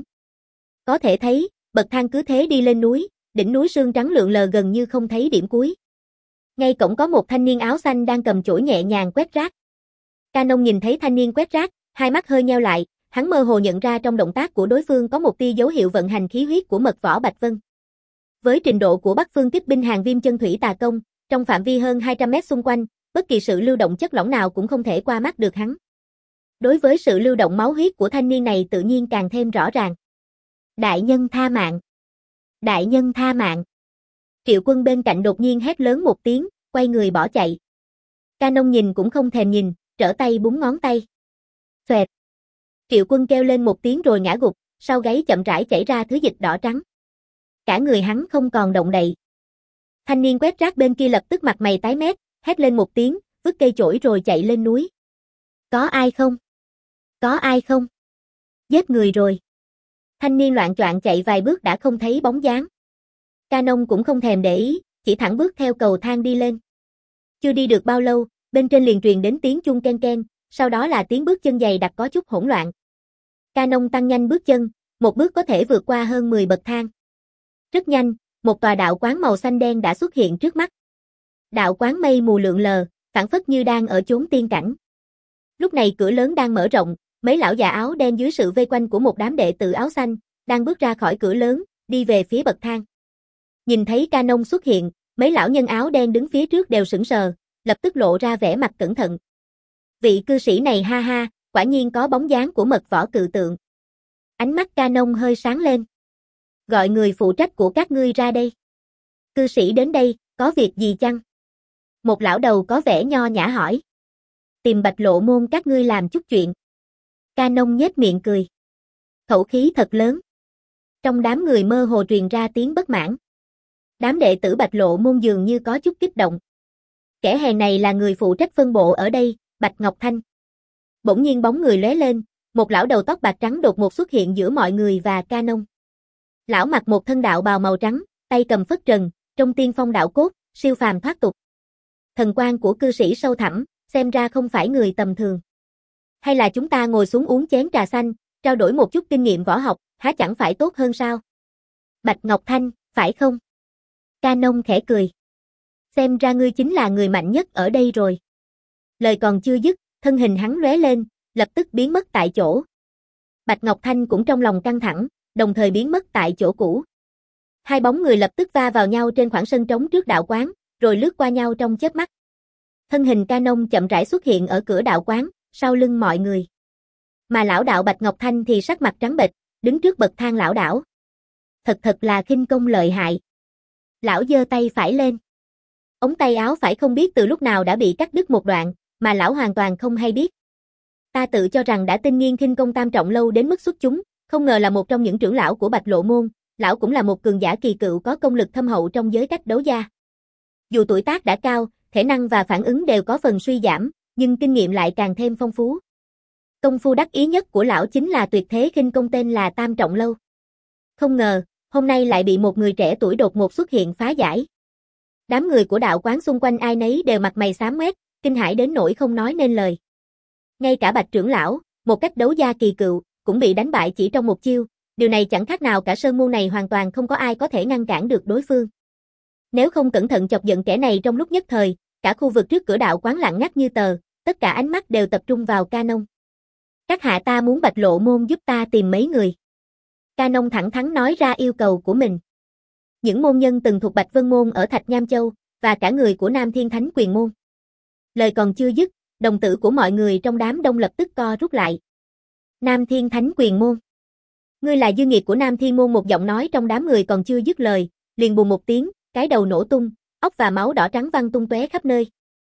Có thể thấy, bậc thang cứ thế đi lên núi, đỉnh núi sương trắng lượn lờ gần như không thấy điểm cuối. Ngay cổng có một thanh niên áo xanh đang cầm chổi nhẹ nhàng quét rác. Canon nhìn thấy thanh niên quét rác, hai mắt hơi nheo lại, hắn mơ hồ nhận ra trong động tác của đối phương có một tia dấu hiệu vận hành khí huyết của mật võ Bạch Vân. Với trình độ của Bắc Phương Kích binh hàng viêm chân thủy tà công, trong phạm vi hơn hai trăm mét xung quanh, bất kỳ sự lưu động chất lỏng nào cũng không thể qua mắt được hắn. Đối với sự lưu động máu huyết của thanh niên này tự nhiên càng thêm rõ ràng. Đại nhân tha mạng! Đại nhân tha mạng! Triệu Quân bên cạnh đột nhiên hét lớn một tiếng, quay người bỏ chạy. Canon nhìn cũng không thèm nhìn, trở tay búng ngón tay. Xoẹt! Triệu Quân kêu lên một tiếng rồi ngã gục, sau gáy chậm rãi chảy ra thứ dịch đỏ trắng. Cả người hắn không còn động đậy. Thanh niên quét rác bên kia lập tức mặt mày tái mét, hét lên một tiếng, vứt cây chổi rồi chạy lên núi. Có ai không? Có ai không? Giết người rồi. Thanh niên loạng choạng chạy vài bước đã không thấy bóng dáng. Canon cũng không thèm để ý, chỉ thẳng bước theo cầu thang đi lên. Chưa đi được bao lâu, bên trên liền truyền đến tiếng chuông ken ken, sau đó là tiếng bước chân dày đặc có chút hỗn loạn. Canon tăng nhanh bước chân, một bước có thể vượt qua hơn mười bậc thang. Rất nhanh, một tòa đạo quán màu xanh đen đã xuất hiện trước mắt. Đạo quán mây mù lượn lờ, phảng phất như đang ở chốn tiên cảnh. Lúc này cửa lớn đang mở rộng, mấy lão già áo đen dưới sự vây quanh của một đám đệ tử áo xanh, đang bước ra khỏi cửa lớn, đi về phía bậc thang. Nhìn thấy Canon xuất hiện, mấy lão nhân áo đen đứng phía trước đều sững sờ, lập tức lộ ra vẻ mặt cẩn thận. Vị cư sĩ này ha ha, quả nhiên có bóng dáng của mật võ cự tượng. Ánh mắt Canon hơi sáng lên. Gọi người phụ trách của các ngươi ra đây. Cư sĩ đến đây, có việc gì chăng? Một lão đầu có vẻ nho nhã hỏi. Tìm Bạch Lộ môn các ngươi làm chút chuyện. Canon nhếch miệng cười. Khẩu khí thật lớn. Trong đám người mơ hồ truyền ra tiếng bất mãn. Đám đệ tử Bạch Lộ môn dường như có chút kích động. Kẻ hèn này là người phụ trách phân bộ ở đây, Bạch Ngọc Thanh. Bỗng nhiên bóng người lóe lên, một lão đầu tóc bạc trắng đột ngột xuất hiện giữa mọi người và Canon. Lão mặc một thân đạo bào màu trắng, tay cầm phất trần, trong tiên phong đạo cốt, siêu phàm thoát tục. Thần quan của cư sĩ sâu thẳm, xem ra không phải người tầm thường. Hay là chúng ta ngồi xuống uống chén trà xanh, trao đổi một chút kinh nghiệm võ học, há chẳng phải tốt hơn sao? Bạch Ngọc Thanh, phải không? Canon khẽ cười. Xem ra ngươi chính là người mạnh nhất ở đây rồi. Lời còn chưa dứt, thân hình hắn lóe lên, lập tức biến mất tại chỗ. Bạch Ngọc Thanh cũng trong lòng căng thẳng, đồng thời biến mất tại chỗ cũ. Hai bóng người lập tức va vào nhau trên khoảng sân trống trước đạo quán, rồi lướt qua nhau trong chớp mắt. Thân hình Canon chậm rãi xuất hiện ở cửa đạo quán, sau lưng mọi người. Mà lão đạo Bạch Ngọc Thanh thì sắc mặt trắng bệch, đứng trước bậc thang lão đảo. Thật thật là khinh công lợi hại. Lão giơ tay phải lên. Ống tay áo phải không biết từ lúc nào đã bị cắt đứt một đoạn, mà lão hoàn toàn không hay biết. Ta tự cho rằng đã tinh nghiên khinh công tam trọng lâu đến mức xuất chúng, không ngờ là một trong những trưởng lão của Bạch Lộ môn, lão cũng là một cường giả kỳ cựu có công lực thâm hậu trong giới cách đấu gia. Dù tuổi tác đã cao, thể năng và phản ứng đều có phần suy giảm, nhưng kinh nghiệm lại càng thêm phong phú. Công phu đắc ý nhất của lão chính là tuyệt thế khinh công tên là Tam Trọng Lâu. Không ngờ, hôm nay lại bị một người trẻ tuổi đột ngột xuất hiện phá giải. Đám người của đạo quán xung quanh ai nấy đều mặt mày xám ngoét, kinh hãi đến nỗi không nói nên lời. Ngay cả Bạch trưởng lão, một cách đấu gia kỳ cựu, cũng bị đánh bại chỉ trong một chiêu, điều này chẳng khác nào cả sơn môn này hoàn toàn không có ai có thể ngăn cản được đối phương. Nếu không cẩn thận chọc giận kẻ này trong lúc nhất thời, cả khu vực trước cửa đạo quán lặng ngắt như tờ, tất cả ánh mắt đều tập trung vào Canon. Các hạ ta muốn Bạch Lộ môn giúp ta tìm mấy người. Canon thẳng thắn nói ra yêu cầu của mình. Những môn nhân từng thuộc Bạch Vân môn ở Thạch Nham Châu, và cả người của Nam Thiên Thánh Quyền môn. Lời còn chưa dứt, đồng tử của mọi người trong đám đông lập tức co rút lại. Nam Thiên Thánh Quyền môn. Ngươi là dư nghiệt của Nam Thiên môn, một giọng nói trong đám người còn chưa dứt lời, liền bùm một tiếng, cái đầu nổ tung, óc và máu đỏ trắng văng tung tóe khắp nơi.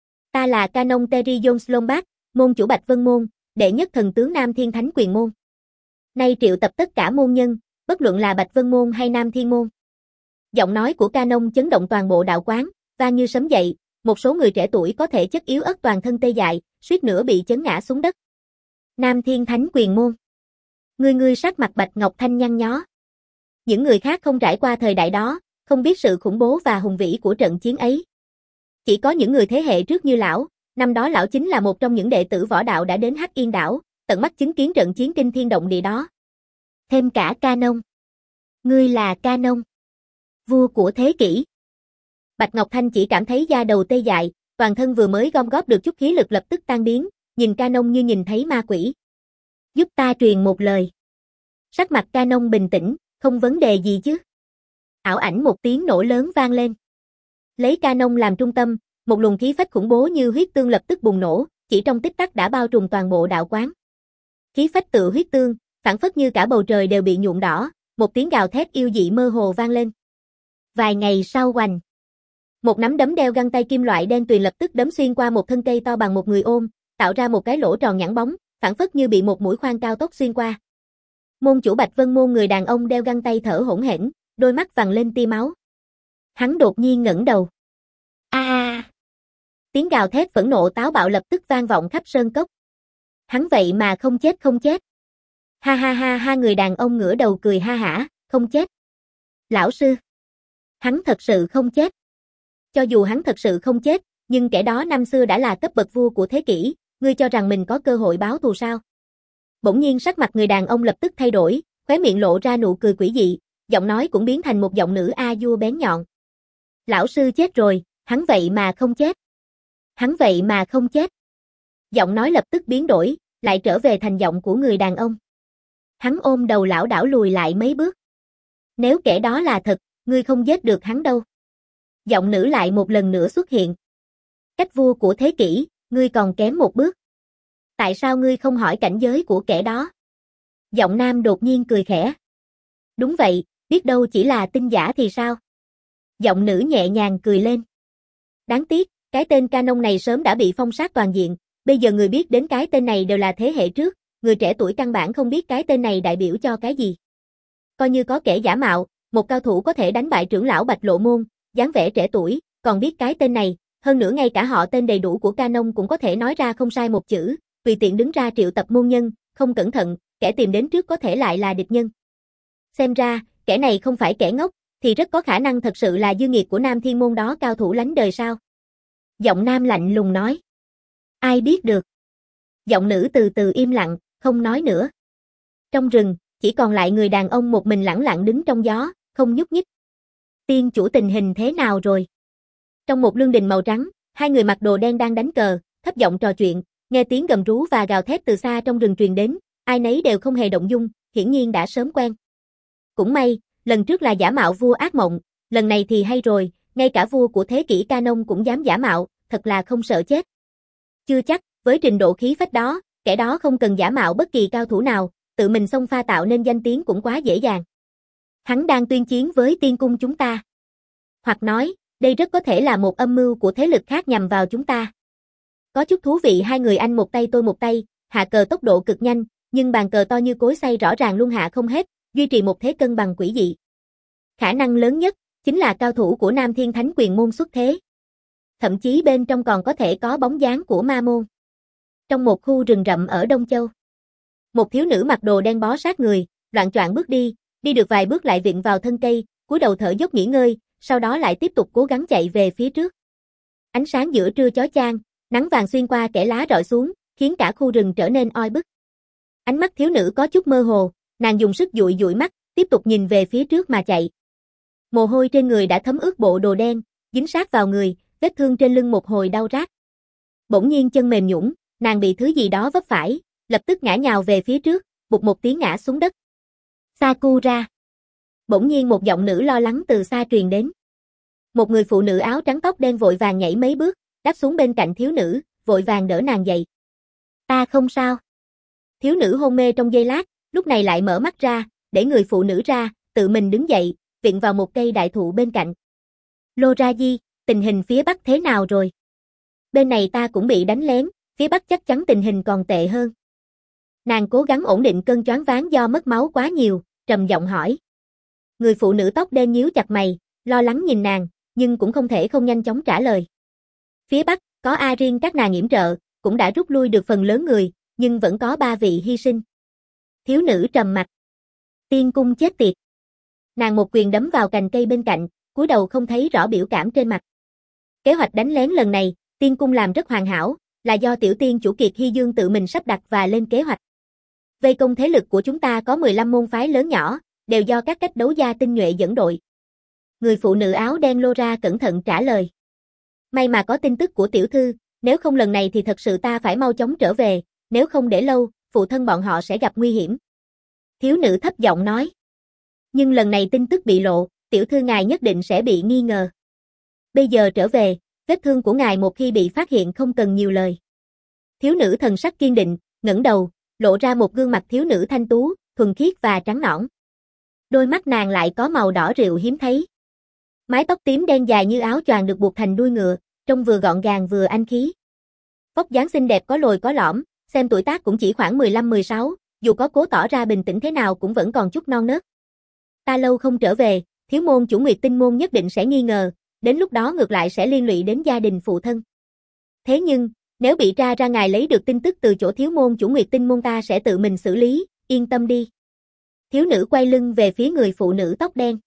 Ta là Canon Terry Jones Lombard, môn chủ Bạch Vân môn, đệ nhất thần tướng Nam Thiên Thánh Quyền môn. Nay triệu tập tất cả môn nhân, bất luận là Bạch Vân môn hay Nam Thiên môn. Giọng nói của Canon chấn động toàn bộ đạo quán, vang như sấm dậy, một số người trẻ tuổi có thể chất yếu ớt toàn thân tê dại, suýt nữa bị chấn ngã xuống đất. Nam Thiên Thánh Quyền môn. Ngươi ngươi sắc mặt Bạch Ngọc Thanh nhăn nhó. Những người khác không trải qua thời đại đó, không biết sự khủng bố và hùng vĩ của trận chiến ấy. Chỉ có những người thế hệ trước như lão, năm đó lão chính là một trong những đệ tử võ đạo đã đến Hắc Yên đảo, tận mắt chứng kiến trận chiến kinh thiên động địa đó. Thêm cả Canon. Ngươi là Canon, vua của thế kỷ. Bạch Ngọc Thanh chỉ cảm thấy da đầu tê dại, toàn thân vừa mới gom góp được chút khí lực lập tức tan biến, nhìn Canon như nhìn thấy ma quỷ. Giúp ta truyền một lời. Sắc mặt Canon bình tĩnh, không vấn đề gì chứ. Ảo ảnh một tiếng nổ lớn vang lên. Lấy Canon làm trung tâm, một luồng khí phách khủng bố như huyết tương lập tức bùng nổ, chỉ trong tích tắc đã bao trùm toàn bộ đạo quán. Khí phách tự huyết tương, phảng phất như cả bầu trời đều bị nhuộm đỏ, một tiếng gào thét yêu dị mơ hồ vang lên. Vài ngày sau oành, một nắm đấm đeo găng tay kim loại đen tuyền lập tức đấm xuyên qua một thân cây to bằng một người ôm, tạo ra một cái lỗ tròn nhẵn bóng, phảng phất như bị một mũi khoan cao tốc xuyên qua. Môn chủ Bạch Vân môn người đàn ông đeo găng tay thở hổn hển, đôi mắt vằn lên tia máu. Hắn đột nhiên ngẩng đầu. A a! Tiếng gào thét phẫn nộ táo bạo lập tức vang vọng khắp sơn cốc. Hắn vậy mà không chết không chết. Ha ha ha ha, người đàn ông ngửa đầu cười ha hả, không chết. Lão sư. Hắn thật sự không chết. Cho dù hắn thật sự không chết, nhưng kẻ đó năm xưa đã là cấp bậc vua của thế kỷ, ngươi cho rằng mình có cơ hội báo thù sao? Bỗng nhiên sắc mặt người đàn ông lập tức thay đổi, khóe miệng lộ ra nụ cười quỷ dị, giọng nói cũng biến thành một giọng nữ a vua bén nhọn. Lão sư chết rồi, hắn vậy mà không chết. Hắn vậy mà không chết. Giọng nói lập tức biến đổi, lại trở về thành giọng của người đàn ông. Hắn ôm đầu lảo đảo lùi lại mấy bước. Nếu kẻ đó là thật, ngươi không giết được hắn đâu. Giọng nữ lại một lần nữa xuất hiện. Cách vua của thế kỷ, ngươi còn kém một bước. Tại sao ngươi không hỏi cảnh giới của kẻ đó? Giọng nam đột nhiên cười khẽ. Đúng vậy, biết đâu chỉ là tin giả thì sao? Giọng nữ nhẹ nhàng cười lên. Đáng tiếc, cái tên Canon này sớm đã bị phong sát toàn diện, bây giờ người biết đến cái tên này đều là thế hệ trước, người trẻ tuổi căn bản không biết cái tên này đại biểu cho cái gì. Coi như có kẻ giả mạo, một cao thủ có thể đánh bại trưởng lão Bạch Lộ Môn, dáng vẻ trẻ tuổi, còn biết cái tên này, hơn nữa ngay cả họ tên đầy đủ của Canon cũng có thể nói ra không sai một chữ, tùy tiện đứng ra triệu tập môn nhân, không cẩn thận, kẻ tìm đến trước có thể lại là địch nhân. Xem ra, kẻ này không phải kẻ ngốc, thì rất có khả năng thật sự là dư nghiệt của Nam Thiên môn đó cao thủ lánh đời sao? Giọng nam lạnh lùng nói. Ai biết được? Giọng nữ từ từ im lặng, không nói nữa. Trong rừng, chỉ còn lại người đàn ông một mình lẳng lặng đứng trong gió, không nhúc nhích. Tiên chủ tình hình thế nào rồi? Trong một lương đình màu trắng, hai người mặc đồ đen đang đánh cờ, thấp giọng trò chuyện, nghe tiếng gầm rú và gào thét từ xa trong rừng truyền đến, ai nấy đều không hề động dung, hiển nhiên đã sớm quen. Cũng may, lần trước là giả mạo vua ác mộng, lần này thì hay rồi, ngay cả vua của thế kỷ Canon cũng dám giả mạo, thật là không sợ chết. Chưa chắc, với trình độ khí phách đó, kẻ đó không cần giả mạo bất kỳ cao thủ nào, tự mình xông pha tạo nên danh tiếng cũng quá dễ dàng. Hắn đang tuyên chiến với tiên cung chúng ta. Hoặc nói, đây rất có thể là một âm mưu của thế lực khác nhằm vào chúng ta. Có chút thú vị, hai người anh một tay tôi một tay, hạ cờ tốc độ cực nhanh, nhưng bàn cờ to như cối xay rõ ràng luôn hạ không hết, duy trì một thế cân bằng quỷ dị. Khả năng lớn nhất, chính là cao thủ của Nam Thiên Thánh Quyền môn xuất thế. Thậm chí bên trong còn có thể có bóng dáng của ma môn. Trong một khu rừng rậm ở Đông Châu, một thiếu nữ mặc đồ đen bó sát người, loạng choạng bước đi, đi được vài bước lại vịn vào thân cây, cúi đầu thở dốc nghỉ ngơi, sau đó lại tiếp tục cố gắng chạy về phía trước. Ánh sáng giữa trưa chói chang, nắng vàng xuyên qua kẽ lá rọi xuống, khiến cả khu rừng trở nên oi bức. Ánh mắt thiếu nữ có chút mơ hồ, nàng dùng sức dụi dụi mắt, tiếp tục nhìn về phía trước mà chạy. Mồ hôi trên người đã thấm ướt bộ đồ đen, dính sát vào người, vết thương trên lưng một hồi đau rát. Bỗng nhiên chân mềm nhũn, nàng bị thứ gì đó vấp phải, lập tức ngã nhào về phía trước, bụt một tiếng ngã xuống đất. Sakura. Bỗng nhiên một giọng nữ lo lắng từ xa truyền đến. Một người phụ nữ áo trắng tóc đen vội vàng nhảy mấy bước, đáp xuống bên cạnh thiếu nữ, vội vàng đỡ nàng dậy. Ta không sao. Thiếu nữ hôn mê trong giây lát, lúc này lại mở mắt ra, để người phụ nữ ra, tự mình đứng dậy, viện vào một cây đại thụ bên cạnh. Loraji, tình hình phía Bắc thế nào rồi? Bên này ta cũng bị đánh lén, phía Bắc chắc chắn tình hình còn tệ hơn. Nàng cố gắng ổn định cơn choáng váng do mất máu quá nhiều, trầm giọng hỏi. Người phụ nữ tóc đen nhíu chặt mày, lo lắng nhìn nàng, nhưng cũng không thể không nhanh chóng trả lời. Phía Bắc, có A riêng các nàng yểm trợ, cũng đã rút lui được phần lớn người, nhưng vẫn có ba vị hy sinh. Thiếu nữ trầm mặt. Tiên cung chết tiệt. Nàng một quyền đấm vào cành cây bên cạnh, cúi đầu không thấy rõ biểu cảm trên mặt. Kế hoạch đánh lén lần này, tiên cung làm rất hoàn hảo, là do tiểu tiên chủ Kiệt Hy Dương tự mình sắp đặt và lên kế hoạch. Vây công thế lực của chúng ta có mười lăm môn phái lớn nhỏ, đều do các cách đấu gia tinh nhuệ dẫn đội. Người phụ nữ áo đen Lora cẩn thận trả lời. May mà có tin tức của tiểu thư, nếu không lần này thì thật sự ta phải mau chóng trở về, nếu không để lâu, phụ thân bọn họ sẽ gặp nguy hiểm. Thiếu nữ thấp giọng nói. Nhưng lần này tin tức bị lộ, tiểu thư ngài nhất định sẽ bị nghi ngờ. Bây giờ trở về, vết thương của ngài một khi bị phát hiện không cần nhiều lời. Thiếu nữ thần sắc kiên định, ngẩng đầu, lộ ra một gương mặt thiếu nữ thanh tú, thuần khiết và trắng nõn. Đôi mắt nàng lại có màu đỏ rượu hiếm thấy. Mái tóc tím đen dài như áo choàng được buộc thành đuôi ngựa, trông vừa gọn gàng vừa anh khí. Vóc dáng xinh đẹp có lồi có lõm, xem tuổi tác cũng chỉ khoảng mười lăm mười sáu, dù có cố tỏ ra bình tĩnh thế nào cũng vẫn còn chút non nớt. Ta lâu không trở về, thiếu môn chủ Nguyệt Tinh môn nhất định sẽ nghi ngờ, đến lúc đó ngược lại sẽ liên lụy đến gia đình phụ thân. Thế nhưng, nếu bị tra ra ngài lấy được tin tức từ chỗ thiếu môn chủ Nguyệt Tinh môn ta sẽ tự mình xử lý, yên tâm đi. Thiếu nữ quay lưng về phía người phụ nữ tóc đen.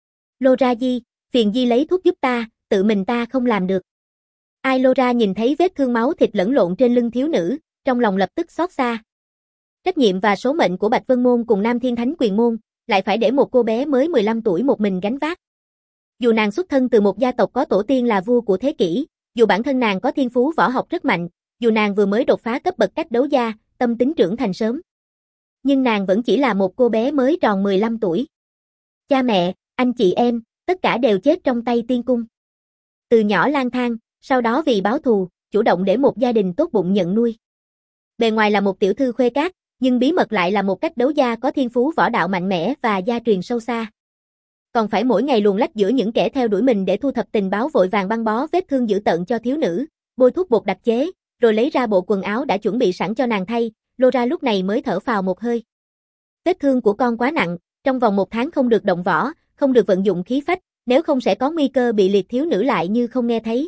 Lora Di, phiền Di lấy thuốc giúp ta, tự mình ta không làm được. Ai Lora nhìn thấy vết thương máu thịt lẫn lộn trên lưng thiếu nữ, trong lòng lập tức xót xa. Trách nhiệm và số mệnh của Bạch Vân môn cùng Nam Thiên Thánh Quyền môn, lại phải để một cô bé mới mười lăm tuổi một mình gánh vác. Dù nàng xuất thân từ một gia tộc có tổ tiên là vua của thế kỷ, dù bản thân nàng có thiên phú võ học rất mạnh, dù nàng vừa mới đột phá cấp bậc cách đấu gia, tâm tính trưởng thành sớm. Nhưng nàng vẫn chỉ là một cô bé mới tròn mười lăm tuổi. Cha mẹ, anh chị em, tất cả đều chết trong tay tiên cung. Từ nhỏ lang thang, sau đó vì báo thù, chủ động để một gia đình tốt bụng nhận nuôi. Bề ngoài là một tiểu thư khuê cát, nhưng bí mật lại là một cách đấu gia có thiên phú võ đạo mạnh mẽ và gia truyền sâu xa. Còn phải mỗi ngày luồn lách giữa những kẻ theo đuổi mình để thu thập tình báo vội vàng băng bó vết thương dữ tợn cho thiếu nữ, bôi thuốc bột đặc chế, rồi lấy ra bộ quần áo đã chuẩn bị sẵn cho nàng thay, Lora lúc này mới thở phào một hơi. Vết thương của con quá nặng, trong vòng một tháng không được động võ, không được vận dụng khí phách, nếu không sẽ có nguy cơ bị liệt. Thiếu nữ lại như không nghe thấy.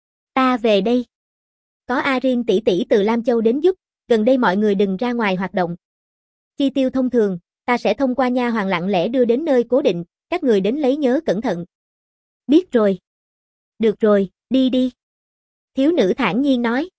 Ta về đây. Có Arin tỷ tỷ từ Lam Châu đến giúp, gần đây mọi người đừng ra ngoài hoạt động. Chi tiêu thông thường, ta sẽ thông qua nha hoàn lặng lẽ đưa đến nơi cố định, các người đến lấy nhớ cẩn thận. Biết rồi. Được rồi, đi đi. Thiếu nữ thản nhiên nói.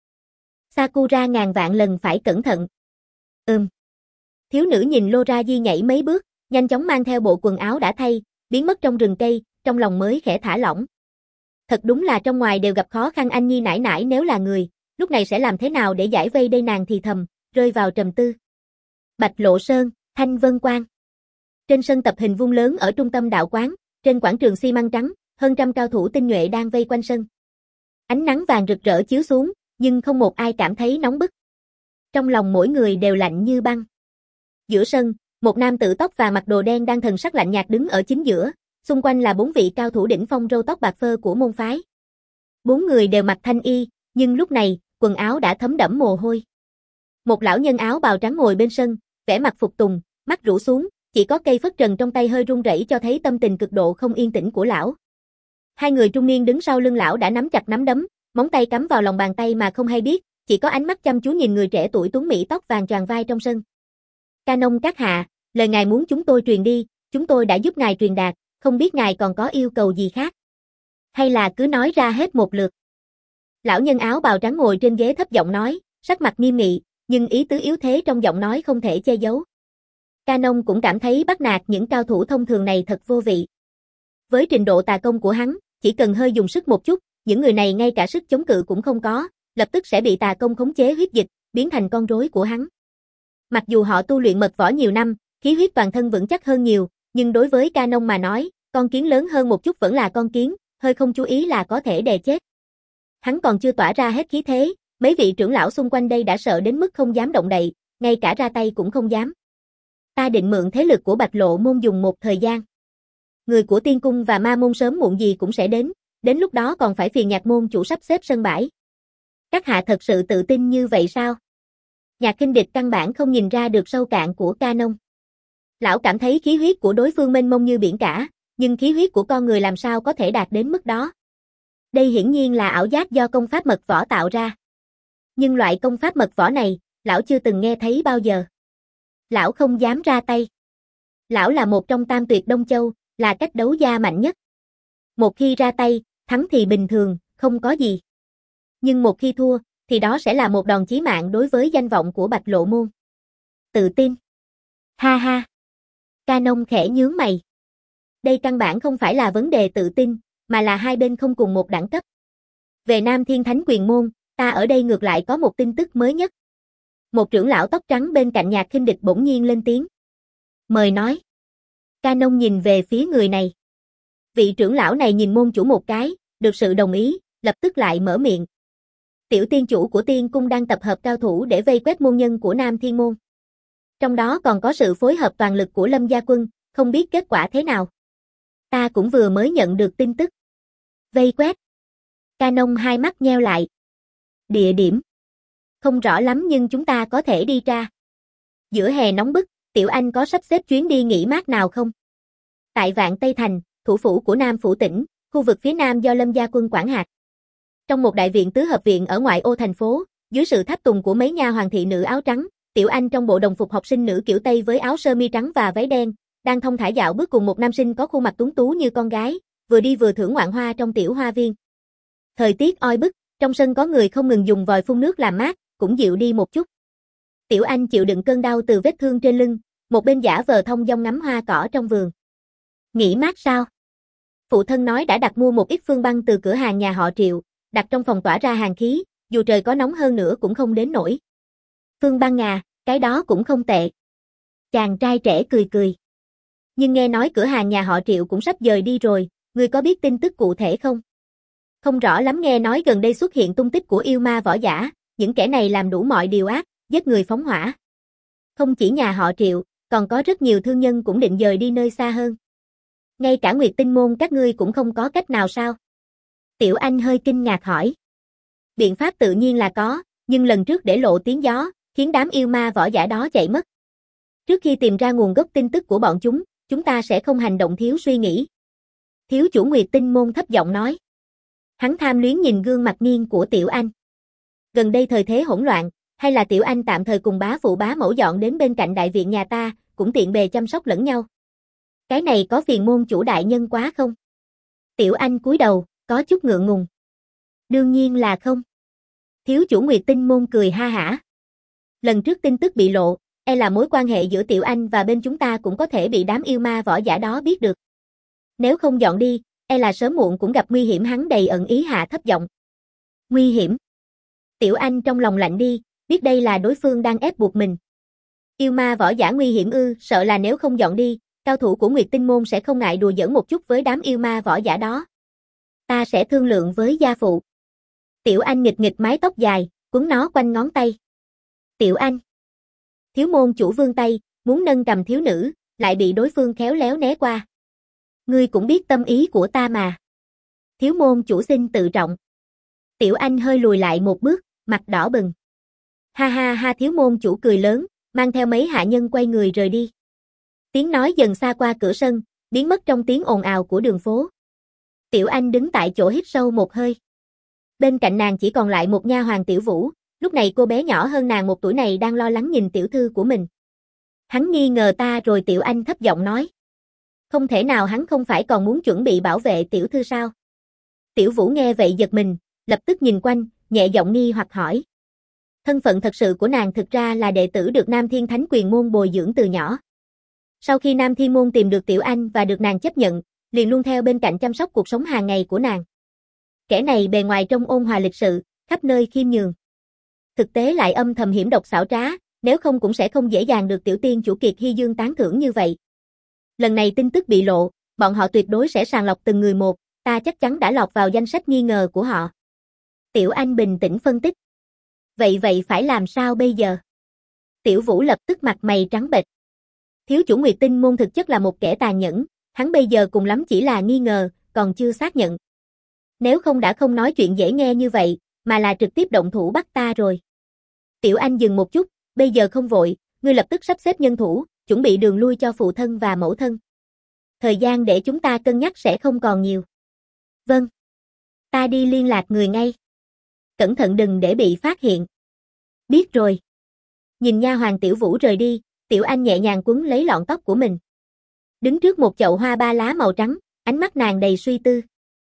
Sakura ngàn vạn lần phải cẩn thận. Ừm. Thiếu nữ nhìn Lora Di nhảy mấy bước, nhanh chóng mang theo bộ quần áo đã thay, biến mất trong rừng cây, trong lòng mới khẽ thả lỏng. Thật đúng là trong ngoài đều gặp khó khăn, anh nhi nải nải nếu là người, lúc này sẽ làm thế nào để giải vây đây, nàng thì thầm, rơi vào trầm tư. Bạch Lộ Sơn, Thanh Vân Quan. Trên sân tập hình vuông lớn ở trung tâm đạo quán, trên quảng trường xi măng trắng, hơn trăm cao thủ tinh nhuệ đang vây quanh sân. Ánh nắng vàng rực rỡ chiếu xuống, nhưng không một ai cảm thấy nóng bức. Trong lòng mỗi người đều lạnh như băng. Giữa sân, một nam tử tóc và mặc đồ đen đang thần sắc lạnh nhạt đứng ở chính giữa, xung quanh là bốn vị cao thủ đỉnh phong râu tóc bạc phơ của môn phái. Bốn người đều mặc thanh y, nhưng lúc này, quần áo đã thấm đẫm mồ hôi. Một lão nhân áo bào trắng ngồi bên sân, vẻ mặt phục tùng, mắt rũ xuống, chỉ có cây phất trần trong tay hơi run rẩy cho thấy tâm tình cực độ không yên tĩnh của lão. Hai người trung niên đứng sau lưng lão đã nắm chặt nắm đấm, móng tay cắm vào lòng bàn tay mà không hay biết, chỉ có ánh mắt chăm chú nhìn người trẻ tuổi tuấn mỹ tóc vàng choàng vai trong sân. Canon các hạ, lời ngài muốn chúng tôi truyền đi, chúng tôi đã giúp ngài truyền đạt, không biết ngài còn có yêu cầu gì khác. Hay là cứ nói ra hết một lượt. Lão nhân áo bào trắng ngồi trên ghế thấp giọng nói, sắc mặt nghiêm nghị, nhưng ý tứ yếu thế trong giọng nói không thể che giấu. Canon cũng cảm thấy bắt nạt những cao thủ thông thường này thật vô vị. Với trình độ tà công của hắn, chỉ cần hơi dùng sức một chút, những người này ngay cả sức chống cự cũng không có, lập tức sẽ bị tà công khống chế huyết dịch, biến thành con rối của hắn. Mặc dù họ tu luyện mật võ nhiều năm, khí huyết toàn thân vững chắc hơn nhiều, nhưng đối với Canon mà nói, con kiến lớn hơn một chút vẫn là con kiến, hơi không chú ý là có thể đè chết. Hắn còn chưa tỏa ra hết khí thế, mấy vị trưởng lão xung quanh đây đã sợ đến mức không dám động đậy, ngay cả ra tay cũng không dám. Ta định mượn thế lực của Bạch Lộ môn dùng một thời gian. Người của Tiên cung và Ma môn sớm muộn gì cũng sẽ đến, đến lúc đó còn phải phiền Nhạc môn chủ sắp xếp sân bãi. Các hạ thật sự tự tin như vậy sao? Nhạc Khinh Địch căn bản không nhìn ra được sâu cạn của Canon. Lão cảm thấy khí huyết của đối phương mênh mông như biển cả, nhưng khí huyết của con người làm sao có thể đạt đến mức đó. Đây hiển nhiên là ảo giác do công pháp mật võ tạo ra. Nhưng loại công pháp mật võ này, lão chưa từng nghe thấy bao giờ. Lão không dám ra tay. Lão là một trong tam tuyệt Đông Châu, là cách đấu gia mạnh nhất. Một khi ra tay, thắng thì bình thường, không có gì. Nhưng một khi thua, thì đó sẽ là một đòn chí mạng đối với danh vọng của Bạch Lộ môn. Tự tin. Ha ha. Canon khẽ nhướng mày. Đây căn bản không phải là vấn đề tự tin, mà là hai bên không cùng một đẳng cấp. Về Nam Thiên Thánh Quyền môn, Ta ở đây ngược lại có một tin tức mới nhất. Một trưởng lão tóc trắng bên cạnh Nhạc Khinh Địch bỗng nhiên lên tiếng. Mời nói. Canon nhìn về phía người này. Vị trưởng lão này nhìn môn chủ một cái, được sự đồng ý, lập tức lại mở miệng. Tiểu tiên chủ của tiên cung đang tập hợp cao thủ để vây quét môn nhân của Nam Thiên Môn. Trong đó còn có sự phối hợp toàn lực của Lâm gia quân, không biết kết quả thế nào. Ta cũng vừa mới nhận được tin tức. Vây quét. Canon hai mắt nheo lại. Địa điểm. Không rõ lắm nhưng chúng ta có thể đi ra. Giữa hè nóng bức, Tiểu Anh có sắp xếp chuyến đi nghỉ mát nào không? Tại Vạn Tây Thành, thủ phủ của Nam Phủ tỉnh, khu vực phía nam do Lâm gia quân quản hạt. Trong một đại viện tứ hợp viện ở ngoại ô thành phố, dưới sự tháp tùng của mấy nha hoàng thị nữ áo trắng, Tiểu Anh trong bộ đồng phục học sinh nữ kiểu Tây với áo sơ mi trắng và váy đen, đang thong thả dạo bước cùng một nam sinh có khuôn mặt tuấn tú như con gái, vừa đi vừa thưởng ngoạn hoa trong tiểu hoa viên. Thời tiết oi bức, trong sân có người không ngừng dùng vòi phun nước làm mát, cũng dịu đi một chút. Tiểu Anh chịu đựng cơn đau từ vết thương trên lưng, một bên giả vờ thông dong ngắm hoa cỏ trong vườn. Nghỉ mát sao? Phụ thân nói đã đặt mua một ít phương băng từ cửa hàng nhà họ Triệu, đặt trong phòng tỏa ra hàn khí, dù trời có nóng hơn nữa cũng không đến nổi. Phương băng à, cái đó cũng không tệ. Chàng trai trẻ cười cười. Nhưng nghe nói cửa hàng nhà họ Triệu cũng sắp dời đi rồi, ngươi có biết tin tức cụ thể không? Không rõ lắm, nghe nói gần đây xuất hiện tung tích của yêu ma võ giả, những kẻ này làm đủ mọi điều ác, giết người phóng hỏa. Không chỉ nhà họ Triệu, còn có rất nhiều thương nhân cũng định dời đi nơi xa hơn. Ngay cả Nguyệt Tinh môn các ngươi cũng không có cách nào sao? Tiểu Anh hơi kinh ngạc hỏi. Biện pháp tự nhiên là có, nhưng lần trước để lộ tiếng gió, khiến đám yêu ma võ giả đó chạy mất. Trước khi tìm ra nguồn gốc tin tức của bọn chúng, chúng ta sẽ không hành động thiếu suy nghĩ. Thiếu chủ Nguyệt Tinh môn thấp giọng nói. Hắn tham luyến nhìn gương mặt nghiêng của Tiểu Anh. Gần đây thời thế hỗn loạn, hay là Tiểu Anh tạm thời cùng bá phụ bá mẫu dọn đến bên cạnh đại viện nhà ta, cũng tiện bề chăm sóc lẫn nhau. Cái này có phiền môn chủ đại nhân quá không? Tiểu Anh cúi đầu, có chút ngượng ngùng. Đương nhiên là không. Thiếu chủ Nguyệt Tinh môn cười ha hả. Lần trước tin tức bị lộ, e là mối quan hệ giữa Tiểu Anh và bên chúng ta cũng có thể bị đám yêu ma võ giả đó biết được. Nếu không dọn đi, e là sớm muộn cũng gặp nguy hiểm, hắn đầy ẩn ý hạ thấp giọng. Nguy hiểm? Tiểu Anh trong lòng lạnh đi, biết đây là đối phương đang ép buộc mình. Yêu ma võ giả nguy hiểm ư, sợ là nếu không dọn đi, cao thủ của Nguyệt Tinh môn sẽ không ngại đùa giỡn một chút với đám yêu ma võ giả đó. Ta sẽ thương lượng với gia phụ. Tiểu Anh nghịch nghịch mái tóc dài, quấn nó quanh ngón tay. Tiểu Anh. Thiếu môn chủ vươn tay, muốn nâng cầm thiếu nữ, lại bị đối phương khéo léo né qua. Ngươi cũng biết tâm ý của ta mà. Thiếu môn chủ xin tự trọng. Tiểu Anh hơi lùi lại một bước, mặt đỏ bừng. Ha ha ha, thiếu môn chủ cười lớn, mang theo mấy hạ nhân quay người rời đi. Tiếng nói dần xa qua cửa sân, biến mất trong tiếng ồn ào của đường phố. Tiểu Anh đứng tại chỗ hít sâu một hơi. Bên cạnh nàng chỉ còn lại một nha hoàng Tiểu Vũ, lúc này cô bé nhỏ hơn nàng một tuổi này đang lo lắng nhìn tiểu thư của mình. Hắn nghi ngờ ta rồi, Tiểu Anh thấp giọng nói. Không thể nào, hắn không phải còn muốn chuẩn bị bảo vệ tiểu thư sao? Tiểu Vũ nghe vậy giật mình, lập tức nhìn quanh, nhẹ giọng nghi hoặc hỏi. Thân phận thật sự của nàng thực ra là đệ tử được Nam Thiên Thánh Quyền môn bồi dưỡng từ nhỏ. Sau khi Nam Thiên môn tìm được Tiểu Anh và được nàng chấp nhận, liền luôn theo bên cạnh chăm sóc cuộc sống hàng ngày của nàng. Kẻ này bề ngoài trông ôn hòa lịch sự, khắp nơi khiêm nhường. Thực tế lại âm thầm hiểm độc xảo trá, nếu không cũng sẽ không dễ dàng được tiểu tiên chủ Kiệt Hy Dương tán thưởng như vậy. Lần này tin tức bị lộ, bọn họ tuyệt đối sẽ sàng lọc từng người một, ta chắc chắn đã lọt vào danh sách nghi ngờ của họ. Tiểu Anh bình tĩnh phân tích. Vậy vậy phải làm sao bây giờ? Tiểu Vũ lập tức mặt mày trắng bệch. Thiếu chủ Nguyệt Tinh môn thực chất là một kẻ tàn nhẫn, hắn bây giờ cùng lắm chỉ là nghi ngờ, còn chưa xác nhận. Nếu không đã không nói chuyện dễ nghe như vậy, mà là trực tiếp động thủ bắt ta rồi. Tiểu Anh dừng một chút, bây giờ không vội, ngươi lập tức sắp xếp nhân thủ, chuẩn bị đường lui cho phụ thân và mẫu thân. Thời gian để chúng ta cân nhắc sẽ không còn nhiều. Vâng. Ta đi liên lạc người ngay. Cẩn thận đừng để bị phát hiện. Biết rồi. Nhìn nha hoàng Tiểu Vũ rời đi, Tiểu Anh nhẹ nhàng quấn lấy lọn tóc của mình. Đứng trước một chậu hoa ba lá màu trắng, ánh mắt nàng đầy suy tư.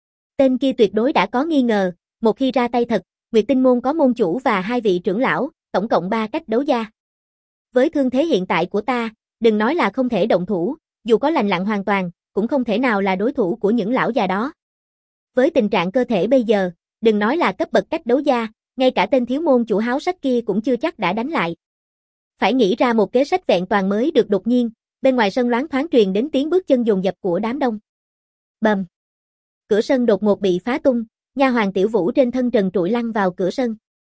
Tên kia tuyệt đối đã có nghi ngờ, một khi ra tay thật, Nguyệt Tinh môn có môn chủ và hai vị trưởng lão, tổng cộng ba cách đấu gia. Với thương thế hiện tại của ta, đừng nói là không thể động thủ, dù có lành lặn hoàn toàn, cũng không thể nào là đối thủ của những lão già đó. Với tình trạng cơ thể bây giờ, đừng nói là cấp bậc cách đấu gia, ngay cả tên thiếu môn chủ háo sắc kia cũng chưa chắc đã đánh lại. Phải nghĩ ra một kế sách vẹn toàn mới được. Đột nhiên, bên ngoài sân loáng thoáng truyền đến tiếng bước chân dồn dập của đám đông. Bầm. Cửa sân đột ngột bị phá tung, nha hoàn Tiểu Vũ trên thân trần trụi lăn vào cửa sân.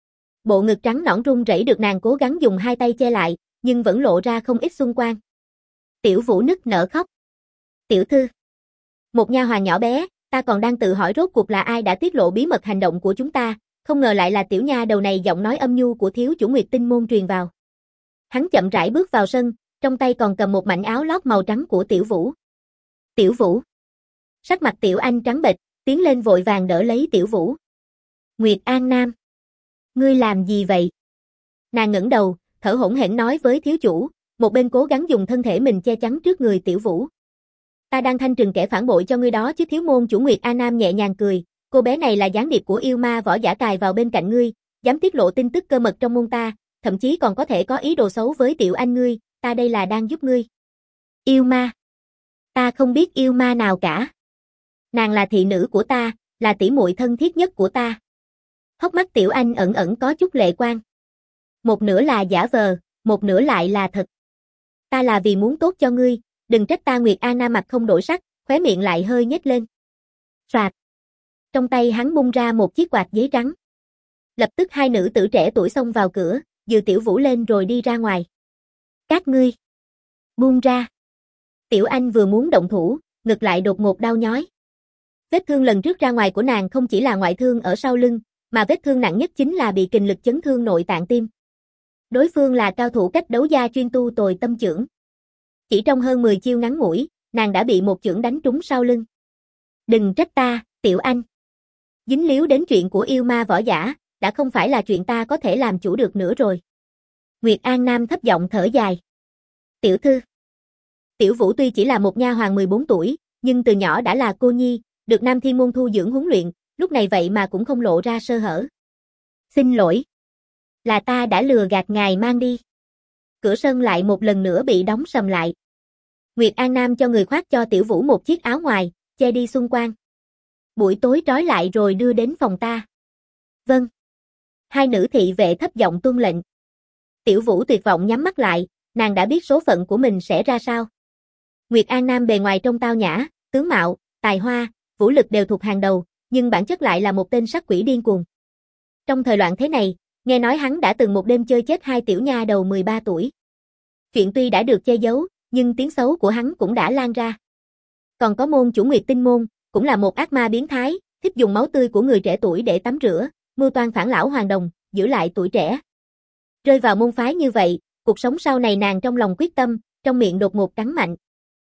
Bộ ngực trắng nõn run rẩy được nàng cố gắng dùng hai tay che lại, nhưng vẫn lộ ra không ít xung quanh. Tiểu Vũ nức nở khóc. Tiểu thư. Một nha hoàn nhỏ bé, ta còn đang tự hỏi rốt cuộc là ai đã tiết lộ bí mật hành động của chúng ta, không ngờ lại là tiểu nha đầu này. Giọng nói âm nhu của thiếu chủ Nguyệt Tinh môn truyền vào. Hắn chậm rãi bước vào sân, trong tay còn cầm một mảnh áo lót màu trắng của Tiểu Vũ. Tiểu Vũ. Sắc mặt Tiểu Anh trắng bệch, tiến lên vội vàng đỡ lấy Tiểu Vũ. Nguyệt An Nam. Ngươi làm gì vậy? Nàng ngẩng đầu, thở hổn hển nói với thiếu chủ, một bên cố gắng dùng thân thể mình che chắn trước người Tiểu Vũ. Ta đang thanh trừng kẻ phản bội cho ngươi đó chứ. Thiếu môn chủ Nguyệt An Nam nhẹ nhàng cười, cô bé này là gián điệp của yêu ma võ giả cài vào bên cạnh ngươi, dám tiết lộ tin tức cơ mật trong môn ta, thậm chí còn có thể có ý đồ xấu với Tiểu Anh ngươi, ta đây là đang giúp ngươi. Yêu ma? Ta không biết yêu ma nào cả. Nàng là thị nữ của ta, là tỷ muội thân thiết nhất của ta. Hốc mắt Tiểu Anh ẩn ẩn có chút lệ quang. Một nửa là giả vờ, một nửa lại là thật. Ta là vì muốn tốt cho ngươi, đừng trách ta. Nguyệt An Nam mặt không đổi sắc, khóe miệng lại hơi nhếch lên. Phạt. Trong tay hắn bung ra một chiếc quạt giấy trắng. Lập tức hai nữ tử trẻ tuổi xông vào cửa, dìu Tiểu Vũ lên rồi đi ra ngoài. Các ngươi. Buông ra. Tiểu Anh vừa muốn động thủ, ngực lại đột ngột đau nhói. Vết thương lần trước ra ngoài của nàng không chỉ là ngoại thương ở sau lưng, mà vết thương nặng nhất chính là bị kình lực chấn thương nội tạng tim. Đối phương là cao thủ cách đấu gia chuyên tu tồi tâm chưởng. Chỉ trong hơn mười chiêu ngắn ngủi, nàng đã bị một chưởng đánh trúng sau lưng. Đừng trách ta, Tiểu Anh. Dính líu đến chuyện của yêu ma võ giả, đã không phải là chuyện ta có thể làm chủ được nữa rồi. Nguyệt An Nam thấp giọng thở dài. Tiểu thư. Tiểu Vũ tuy chỉ là một nha hoàn mười bốn tuổi, nhưng từ nhỏ đã là cô nhi, được Nam Thiên môn thu dưỡng huấn luyện, lúc này vậy mà cũng không lộ ra sơ hở. Xin lỗi. Là ta đã lừa gạt ngài mang đi. Cửa sân lại một lần nữa bị đóng sầm lại. Nguyệt An Nam cho người khoác cho Tiểu Vũ một chiếc áo ngoài, che đi xung quanh. Buổi tối trói lại rồi đưa đến phòng ta. Vâng. Hai nữ thị vệ thấp giọng tuân lệnh. Tiểu Vũ tuyệt vọng nhắm mắt lại, nàng đã biết số phận của mình sẽ ra sao. Nguyệt An Nam bề ngoài trông tao nhã, tướng mạo, tài hoa, vũ lực đều thuộc hàng đầu, nhưng bản chất lại là một tên sát quỷ điên cuồng. Trong thời loạn thế này, nghe nói hắn đã từng một đêm chơi chết hai tiểu nha đầu mười ba tuổi. Chuyện tuy đã được che giấu, nhưng tiếng xấu của hắn cũng đã lan ra. Còn có môn chủ Nguyệt Tinh môn, cũng là một ác ma biến thái, thích dùng máu tươi của người trẻ tuổi để tắm rửa, mưu toan phản lão hoàn đồng, giữ lại tuổi trẻ. Rơi vào môn phái như vậy, cuộc sống sau này nàng trong lòng quyết tâm, trong miệng đột ngột cắn mạnh.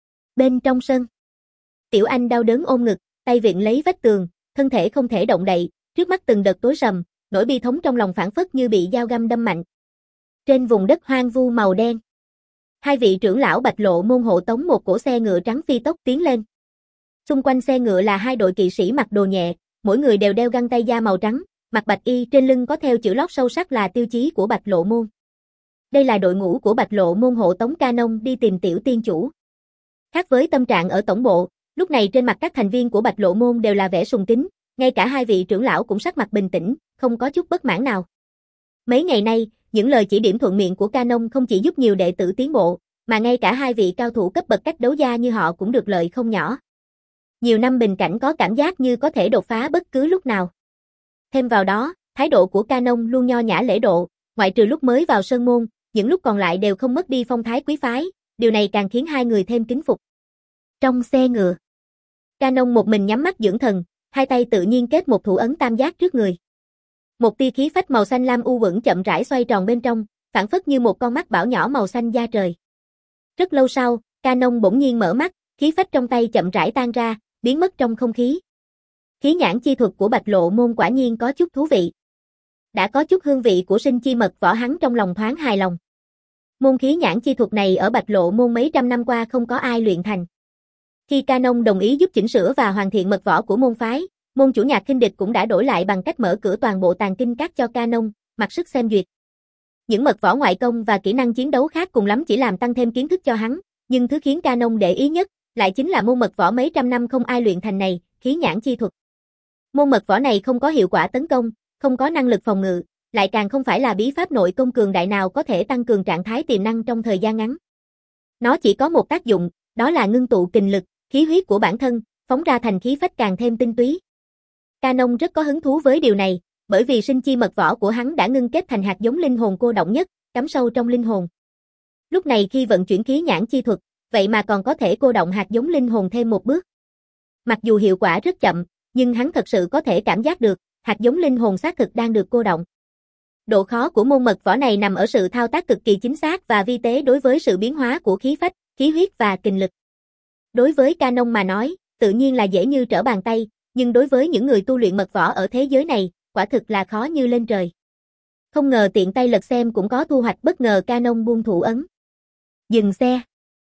Bên trong sân, Tiểu Anh đau đớn ôm ngực, tay viện lấy vách tường, thân thể không thể động đậy, trước mắt từng đợt tối sầm, nỗi bi thống trong lòng phảng phất như bị dao găm đâm mạnh. Trên vùng đất hoang vu màu đen, hai vị trưởng lão Bạch Lộ môn hộ tống một cỗ xe ngựa trắng phi tốc tiến lên. Xung quanh xe ngựa là hai đội kỵ sĩ mặc đồ nhẹ, mỗi người đều đeo găng tay da màu trắng, mặc bạch y, trên lưng có theo chữ lót sâu sắc là tiêu chí của Bạch Lộ môn. Đây là đội ngũ của Bạch Lộ môn hộ tống Ca Nông đi tìm tiểu tiên chủ. Khác với tâm trạng ở tổng bộ, lúc này trên mặt các thành viên của Bạch Lộ môn đều là vẻ sùng kính, ngay cả hai vị trưởng lão cũng sắc mặt bình tĩnh, không có chút bất mãn nào. Mấy ngày nay, những lời chỉ điểm thuận miệng của Ca Nông không chỉ giúp nhiều đệ tử tiến bộ, mà ngay cả hai vị cao thủ cấp bậc cách đấu gia như họ cũng được lợi không nhỏ. Nhiều năm bình cảnh có cảm giác như có thể đột phá bất cứ lúc nào. Thêm vào đó, thái độ của Ca Nông luôn nho nhã lễ độ, ngoại trừ lúc mới vào sơn môn, những lúc còn lại đều không mất đi phong thái quý phái, điều này càng khiến hai người thêm kính phục. Trong xe ngựa, Ca Nông một mình nhắm mắt dưỡng thần, hai tay tự nhiên kết một thủ ấn tam giác trước người. Một tia khí phách màu xanh lam u uẩn chậm rãi xoay tròn bên trong, phảng phất như một con mắt bảo nhỏ màu xanh da trời. Rất lâu sau, Ca Nông bỗng nhiên mở mắt, khí phách trong tay chậm rãi tan ra, biến mất trong không khí. Khí nhãn chi thuật của Bạch Lộ môn quả nhiên có chút thú vị. Đã có chút hương vị của sinh chi mật võ, hắn trong lòng thoáng hài lòng. Môn khí nhãn chi thuật này ở Bạch Lộ môn mấy trăm năm qua không có ai luyện thành. Khi Ca Nông đồng ý giúp chỉnh sửa và hoàn thiện mật võ của môn phái, môn chủ Nhạc Khinh Địch cũng đã đổi lại bằng cách mở cửa toàn bộ tàng kinh các cho Ca Nông, mặc sức xem duyệt. Những mật võ ngoại công và kỹ năng chiến đấu khác cùng lắm chỉ làm tăng thêm kiến thức cho hắn, nhưng thứ khiến Ca Nông để ý nhất lại chính là môn mật võ mấy trăm năm không ai luyện thành này, khí nhãn chi thuật. Môn mật võ này không có hiệu quả tấn công, không có năng lực phòng ngự, lại càng không phải là bí pháp nội công cường đại nào có thể tăng cường trạng thái tiềm năng trong thời gian ngắn. Nó chỉ có một tác dụng, đó là ngưng tụ kình lực, khí huyết của bản thân, phóng ra thành khí phách càng thêm tinh túy. Canon rất có hứng thú với điều này, bởi vì sinh chi mật võ của hắn đã ngưng kết thành hạt giống linh hồn cô đọng nhất, cắm sâu trong linh hồn. Lúc này khi vận chuyển khí nhãn chi thuật, vậy mà còn có thể cô đọng hạt giống linh hồn thêm một bước. Mặc dù hiệu quả rất chậm, nhưng hắn thật sự có thể cảm giác được, hạt giống linh hồn xác thực đang được cô đọng. Độ khó của môn mật võ này nằm ở sự thao tác cực kỳ chính xác và vi tế đối với sự biến hóa của khí phách, khí huyết và kình lực. Đối với Canon mà nói, tự nhiên là dễ như trở bàn tay, nhưng đối với những người tu luyện mật võ ở thế giới này, quả thực là khó như lên trời. Không ngờ tiện tay lật xem cũng có thu hoạch bất ngờ. Canon buông thủ ấn. Dừng xe.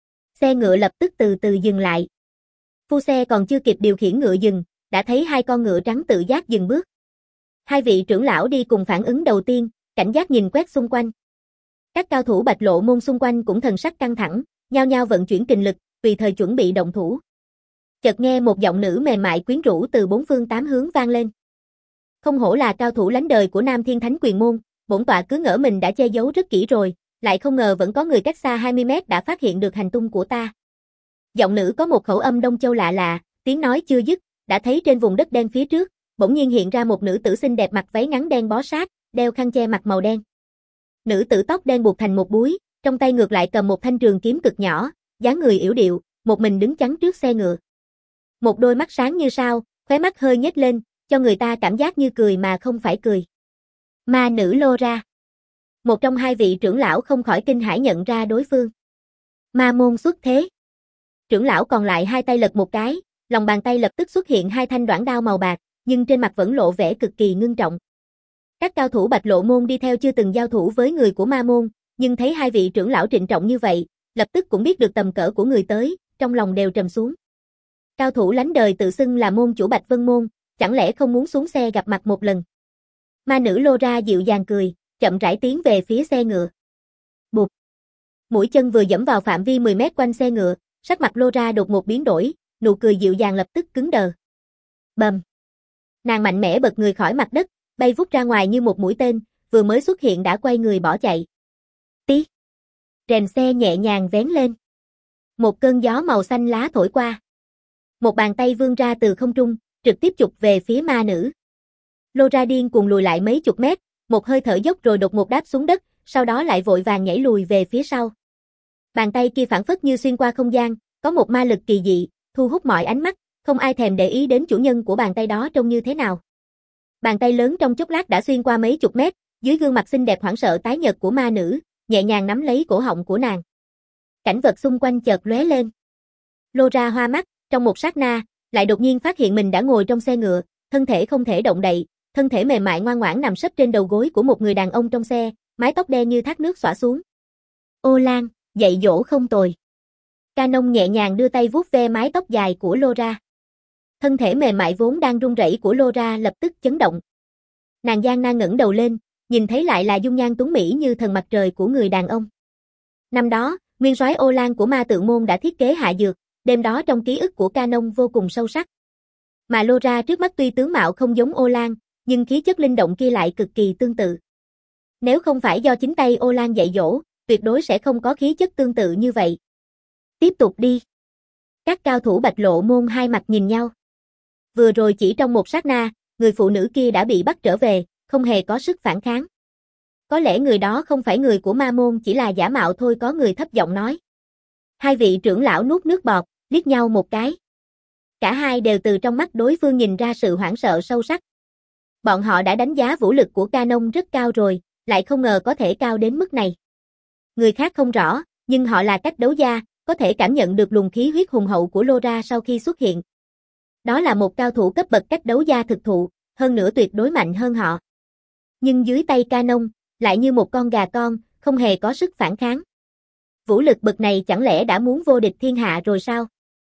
Xe ngựa lập tức từ từ dừng lại. Phu xe còn chưa kịp điều khiển ngựa dừng, đã thấy hai con ngựa trắng tự giác dừng bước. Hai vị trưởng lão đi cùng phản ứng đầu tiên, cảnh giác nhìn quét xung quanh. Các cao thủ Bạch Lộ môn xung quanh cũng thần sắc căng thẳng, nhao nhao vận chuyển kình lực, tùy thời chuẩn bị động thủ. Chợt nghe một giọng nữ mềm mại quyến rũ từ bốn phương tám hướng vang lên. Không hổ là cao thủ lánh đời của Nam Thiên Thánh Quyền môn, bổn tọa cứ ngỡ mình đã che giấu rất kỹ rồi, lại không ngờ vẫn có người cách xa hai mươi mét đã phát hiện được hành tung của ta. Giọng nữ có một khẩu âm Đông Châu lạ lạ, tiếng nói chưa dứt, đã thấy trên vùng đất đen phía trước, bỗng nhiên hiện ra một nữ tử xinh đẹp mặc váy ngắn đen bó sát, đeo khăn che mặt màu đen. Nữ tử tóc đen buộc thành một búi, trong tay ngược lại cầm một thanh trường kiếm cực nhỏ, dáng người yểu điệu, một mình đứng chắn trước xe ngựa. Một đôi mắt sáng như sao, khóe mắt hơi nhếch lên, cho người ta cảm giác như cười mà không phải cười. Ma nữ Laura. Một trong hai vị trưởng lão không khỏi kinh hãi nhận ra đối phương. Ma môn xuất thế. Trưởng lão còn lại hai tay lật một cái, lòng bàn tay lập tức xuất hiện hai thanh đoản đao màu bạc, nhưng trên mặt vẫn lộ vẻ cực kỳ ngưng trọng. Các cao thủ Bạch Lộ môn đi theo chưa từng giao thủ với người của ma môn, nhưng thấy hai vị trưởng lão trịnh trọng như vậy, lập tức cũng biết được tầm cỡ của người tới, trong lòng đều trầm xuống. Cao thủ lánh đời tự xưng là môn chủ Bạch Vân môn, chẳng lẽ không muốn xuống xe gặp mặt một lần? Ma nữ Laura dịu dàng cười, chậm rãi tiến về phía xe ngựa. Bụp. Mũi chân vừa dẫm vào phạm vi mười mét quanh xe ngựa, sắc mặt Laura đột ngột biến đổi, nụ cười dịu dàng lập tức cứng đờ. Bầm. Nàng mạnh mẽ bật người khỏi mặt đất, bay vút ra ngoài như một mũi tên, vừa mới xuất hiện đã quay người bỏ chạy. Tí. Rèm xe nhẹ nhàng vén lên. Một cơn gió màu xanh lá thổi qua. Một bàn tay vươn ra từ không trung, trực tiếp chụp về phía ma nữ. Laura điên cuồng lùi lại mấy chục mét, một hơi thở dốc rồi đột ngột đáp xuống đất, sau đó lại vội vàng nhảy lùi về phía sau. Bàn tay kia phảng phất như xuyên qua không gian, có một ma lực kỳ dị, thu hút mọi ánh mắt, không ai thèm để ý đến chủ nhân của bàn tay đó trông như thế nào. Bàn tay lớn trong chốc lát đã xuyên qua mấy chục mét, dưới gương mặt xinh đẹp hoảng sợ tái nhợt của ma nữ, nhẹ nhàng nắm lấy cổ họng của nàng. Cảnh vật xung quanh chợt lóe lên. Laura hoa mắt, trong một sát na, lại đột nhiên phát hiện mình đã ngồi trong xe ngựa, thân thể không thể động đậy, thân thể mềm mại ngoan ngoãn nằm sấp trên đầu gối của một người đàn ông trong xe, mái tóc đen như thác nước xõa xuống. Ô Lan, dạy dỗ không tồi. Canon nhẹ nhàng đưa tay vuốt ve mái tóc dài của Laura. Thân thể mềm mại vốn đang run rẩy của Laura lập tức chấn động. Nàng gian nan ngẩng đầu lên, nhìn thấy lại là dung nhan tuấn mỹ như thần mặt trời của người đàn ông. Năm đó, nguyên soái Ô Lan của Ma Tự môn đã thiết kế hạ dược, đêm đó trong ký ức của Canon vô cùng sâu sắc. Mà Laura trước mắt tuy tướng mạo không giống Ô Lan, nhưng khí chất linh động kia lại cực kỳ tương tự. Nếu không phải do chính tay Ô Lan dạy dỗ, tuyệt đối sẽ không có khí chất tương tự như vậy. Tiếp tục đi. Các cao thủ Bạch Lộ môn hai mặt nhìn nhau. Vừa rồi chỉ trong một sát na, người phụ nữ kia đã bị bắt trở về, không hề có sức phản kháng. Có lẽ người đó không phải người của ma môn, chỉ là giả mạo thôi, có người thấp giọng nói. Hai vị trưởng lão nuốt nước bọt, liếc nhau một cái. Cả hai đều từ trong mắt đối phương nhìn ra sự hoảng sợ sâu sắc. Bọn họ đã đánh giá vũ lực của Canon rất cao rồi, lại không ngờ có thể cao đến mức này. Người khác không rõ, nhưng họ là cách đấu gia, có thể cảm nhận được luồng khí huyết hùng hậu của Laura sau khi xuất hiện. Đó là một cao thủ cấp bậc cách đấu gia thực thụ, hơn nữa tuyệt đối mạnh hơn họ. Nhưng dưới tay Canon, lại như một con gà con, không hề có sức phản kháng. Vũ lực bậc này chẳng lẽ đã muốn vô địch thiên hạ rồi sao?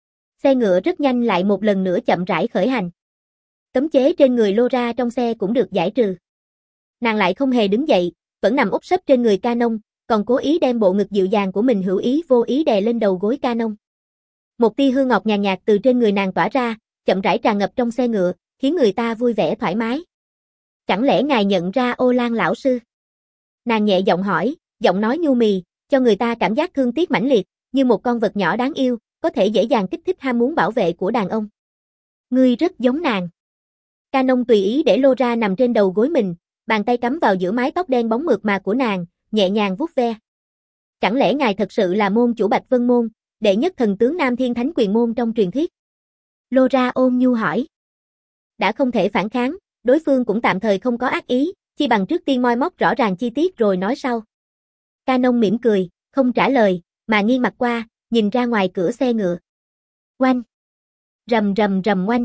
Xe ngựa rất nhanh lại một lần nữa chậm rãi khởi hành. Cấm chế trên người Laura trong xe cũng được giải trừ. Nàng lại không hề đứng dậy, vẫn nằm úp sấp trên người Canon, còn cố ý đem bộ ngực dịu dàng của mình hữu ý vô ý đè lên đầu gối Canon. Một tia hương ngọt nhàn nhạt từ trên người nàng tỏa ra, chậm rãi tràn ngập trong xe ngựa, khiến người ta vui vẻ thoải mái. Chẳng lẽ ngài nhận ra Ô Lan lão sư? Nàng nhẹ giọng hỏi, giọng nói nhu mì, cho người ta cảm giác thương tiếc mãnh liệt, như một con vật nhỏ đáng yêu, có thể dễ dàng kích thích ham muốn bảo vệ của đàn ông. Ngươi rất giống nàng. Canon tùy ý để Laura nằm trên đầu gối mình, bàn tay cắm vào giữa mái tóc đen bóng mượt mà của nàng, nhẹ nhàng vuốt ve. Chẳng lẽ ngài thật sự là môn chủ Bạch Vân Môn, đệ nhất thần tướng Nam Thiên Thánh Quyền Môn trong truyền thuyết? Laura ôn nhu hỏi. Đã không thể phản kháng, đối phương cũng tạm thời không có ác ý, chi bằng trước tiên moi móc rõ ràng chi tiết rồi nói sau. Canon mỉm cười, không trả lời, mà nghiêng mặt qua, nhìn ra ngoài cửa xe ngựa. Oanh! Rầm rầm rầm oanh!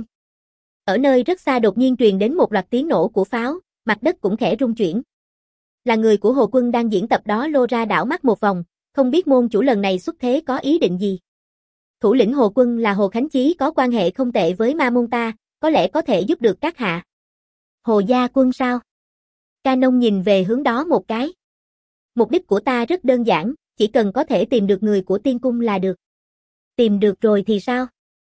Ở nơi rất xa đột nhiên truyền đến một loạt tiếng nổ của pháo, mặt đất cũng khẽ rung chuyển. Là người của Hồ Quân đang diễn tập đó. Laura đảo mắt một vòng, không biết môn chủ lần này xuất thế có ý định gì. Thủ lĩnh Hồ Quân là Hồ Khánh Chí, có quan hệ không tệ với ma môn ta, có lẽ có thể giúp được các hạ. Hồ gia quân sao? Canon nhìn về hướng đó một cái. Mục đích của ta rất đơn giản, chỉ cần có thể tìm được người của tiên cung là được. Tìm được rồi thì sao?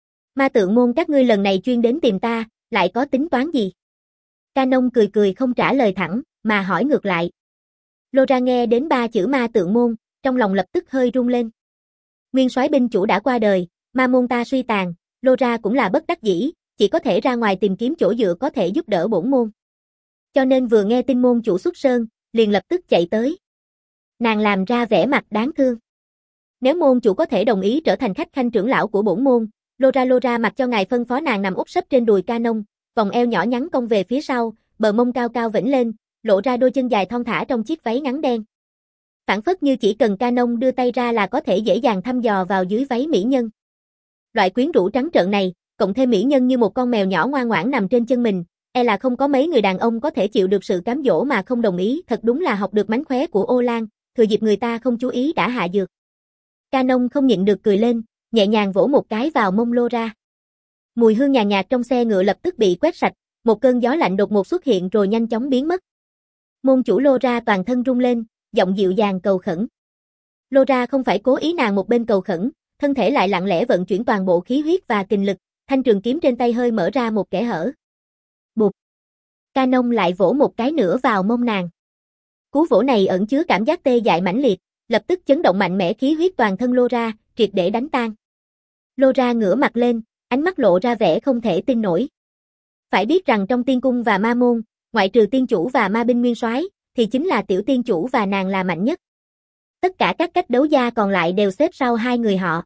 Ma tượng môn các ngươi lần này chuyên đến tìm ta, lại có tính toán gì? Canon cười cười không trả lời thẳng, mà hỏi ngược lại. Laura nghe đến ba chữ ma tượng môn, trong lòng lập tức hơi rung lên. Nguyên soái binh chủ đã qua đời, ma môn ta suy tàn, Laura cũng là bất đắc dĩ, chỉ có thể ra ngoài tìm kiếm chỗ dựa có thể giúp đỡ bổn môn. Cho nên vừa nghe tin môn chủ xuất sơn, liền lập tức chạy tới. Nàng làm ra vẻ mặt đáng thương. Nếu môn chủ có thể đồng ý trở thành khách khanh trưởng lão của bổn môn, Laura Laura mặc cho ngài phân phó. Nàng nằm úp sấp trên đùi Canon, vòng eo nhỏ nhắn cong về phía sau, bờ mông cao cao vểnh lên, lộ ra đôi chân dài thon thả trong chiếc váy ngắn đen. Phản phất như chỉ cần Canon đưa tay ra là có thể dễ dàng thăm dò vào dưới váy mỹ nhân. Loại quyến rũ trắng trợn này, cộng thêm mỹ nhân như một con mèo nhỏ ngoan ngoãn nằm trên chân mình, e là không có mấy người đàn ông có thể chịu được sự cám dỗ mà không đồng ý. Thật đúng là học được mánh khóe của Ô Lan, thừa dịp người ta không chú ý đã hạ dược. Canon không nhịn được cười lên, nhẹ nhàng vỗ một cái vào mông Laura. Mùi hương nhàn nhạt trong xe ngựa lập tức bị quét sạch, một cơn gió lạnh đột ngột xuất hiện rồi nhanh chóng biến mất. Môn chủ Laura toàn thân rung lên, giọng dịu dàng cầu khẩn. Laura không phải cố ý, nàng một bên cầu khẩn, thân thể lại lặng lẽ vận chuyển toàn bộ khí huyết và kình lực, thanh trường kiếm trên tay hơi mở ra một kẽ hở. Bụp. Canon lại vỗ một cái nữa vào mông nàng. Cú vỗ này ẩn chứa cảm giác tê dại mãnh liệt, lập tức chấn động mạnh mẽ khí huyết toàn thân Laura, triệt để đánh tan. Laura ngửa mặt lên, ánh mắt lộ ra vẻ không thể tin nổi. Phải biết rằng trong tiên cung và ma môn, ngoại trừ tiên chủ và ma binh nguyên soái, thì chính là tiểu tiên chủ và nàng là mạnh nhất. Tất cả các cách đấu gia còn lại đều xếp sau hai người họ.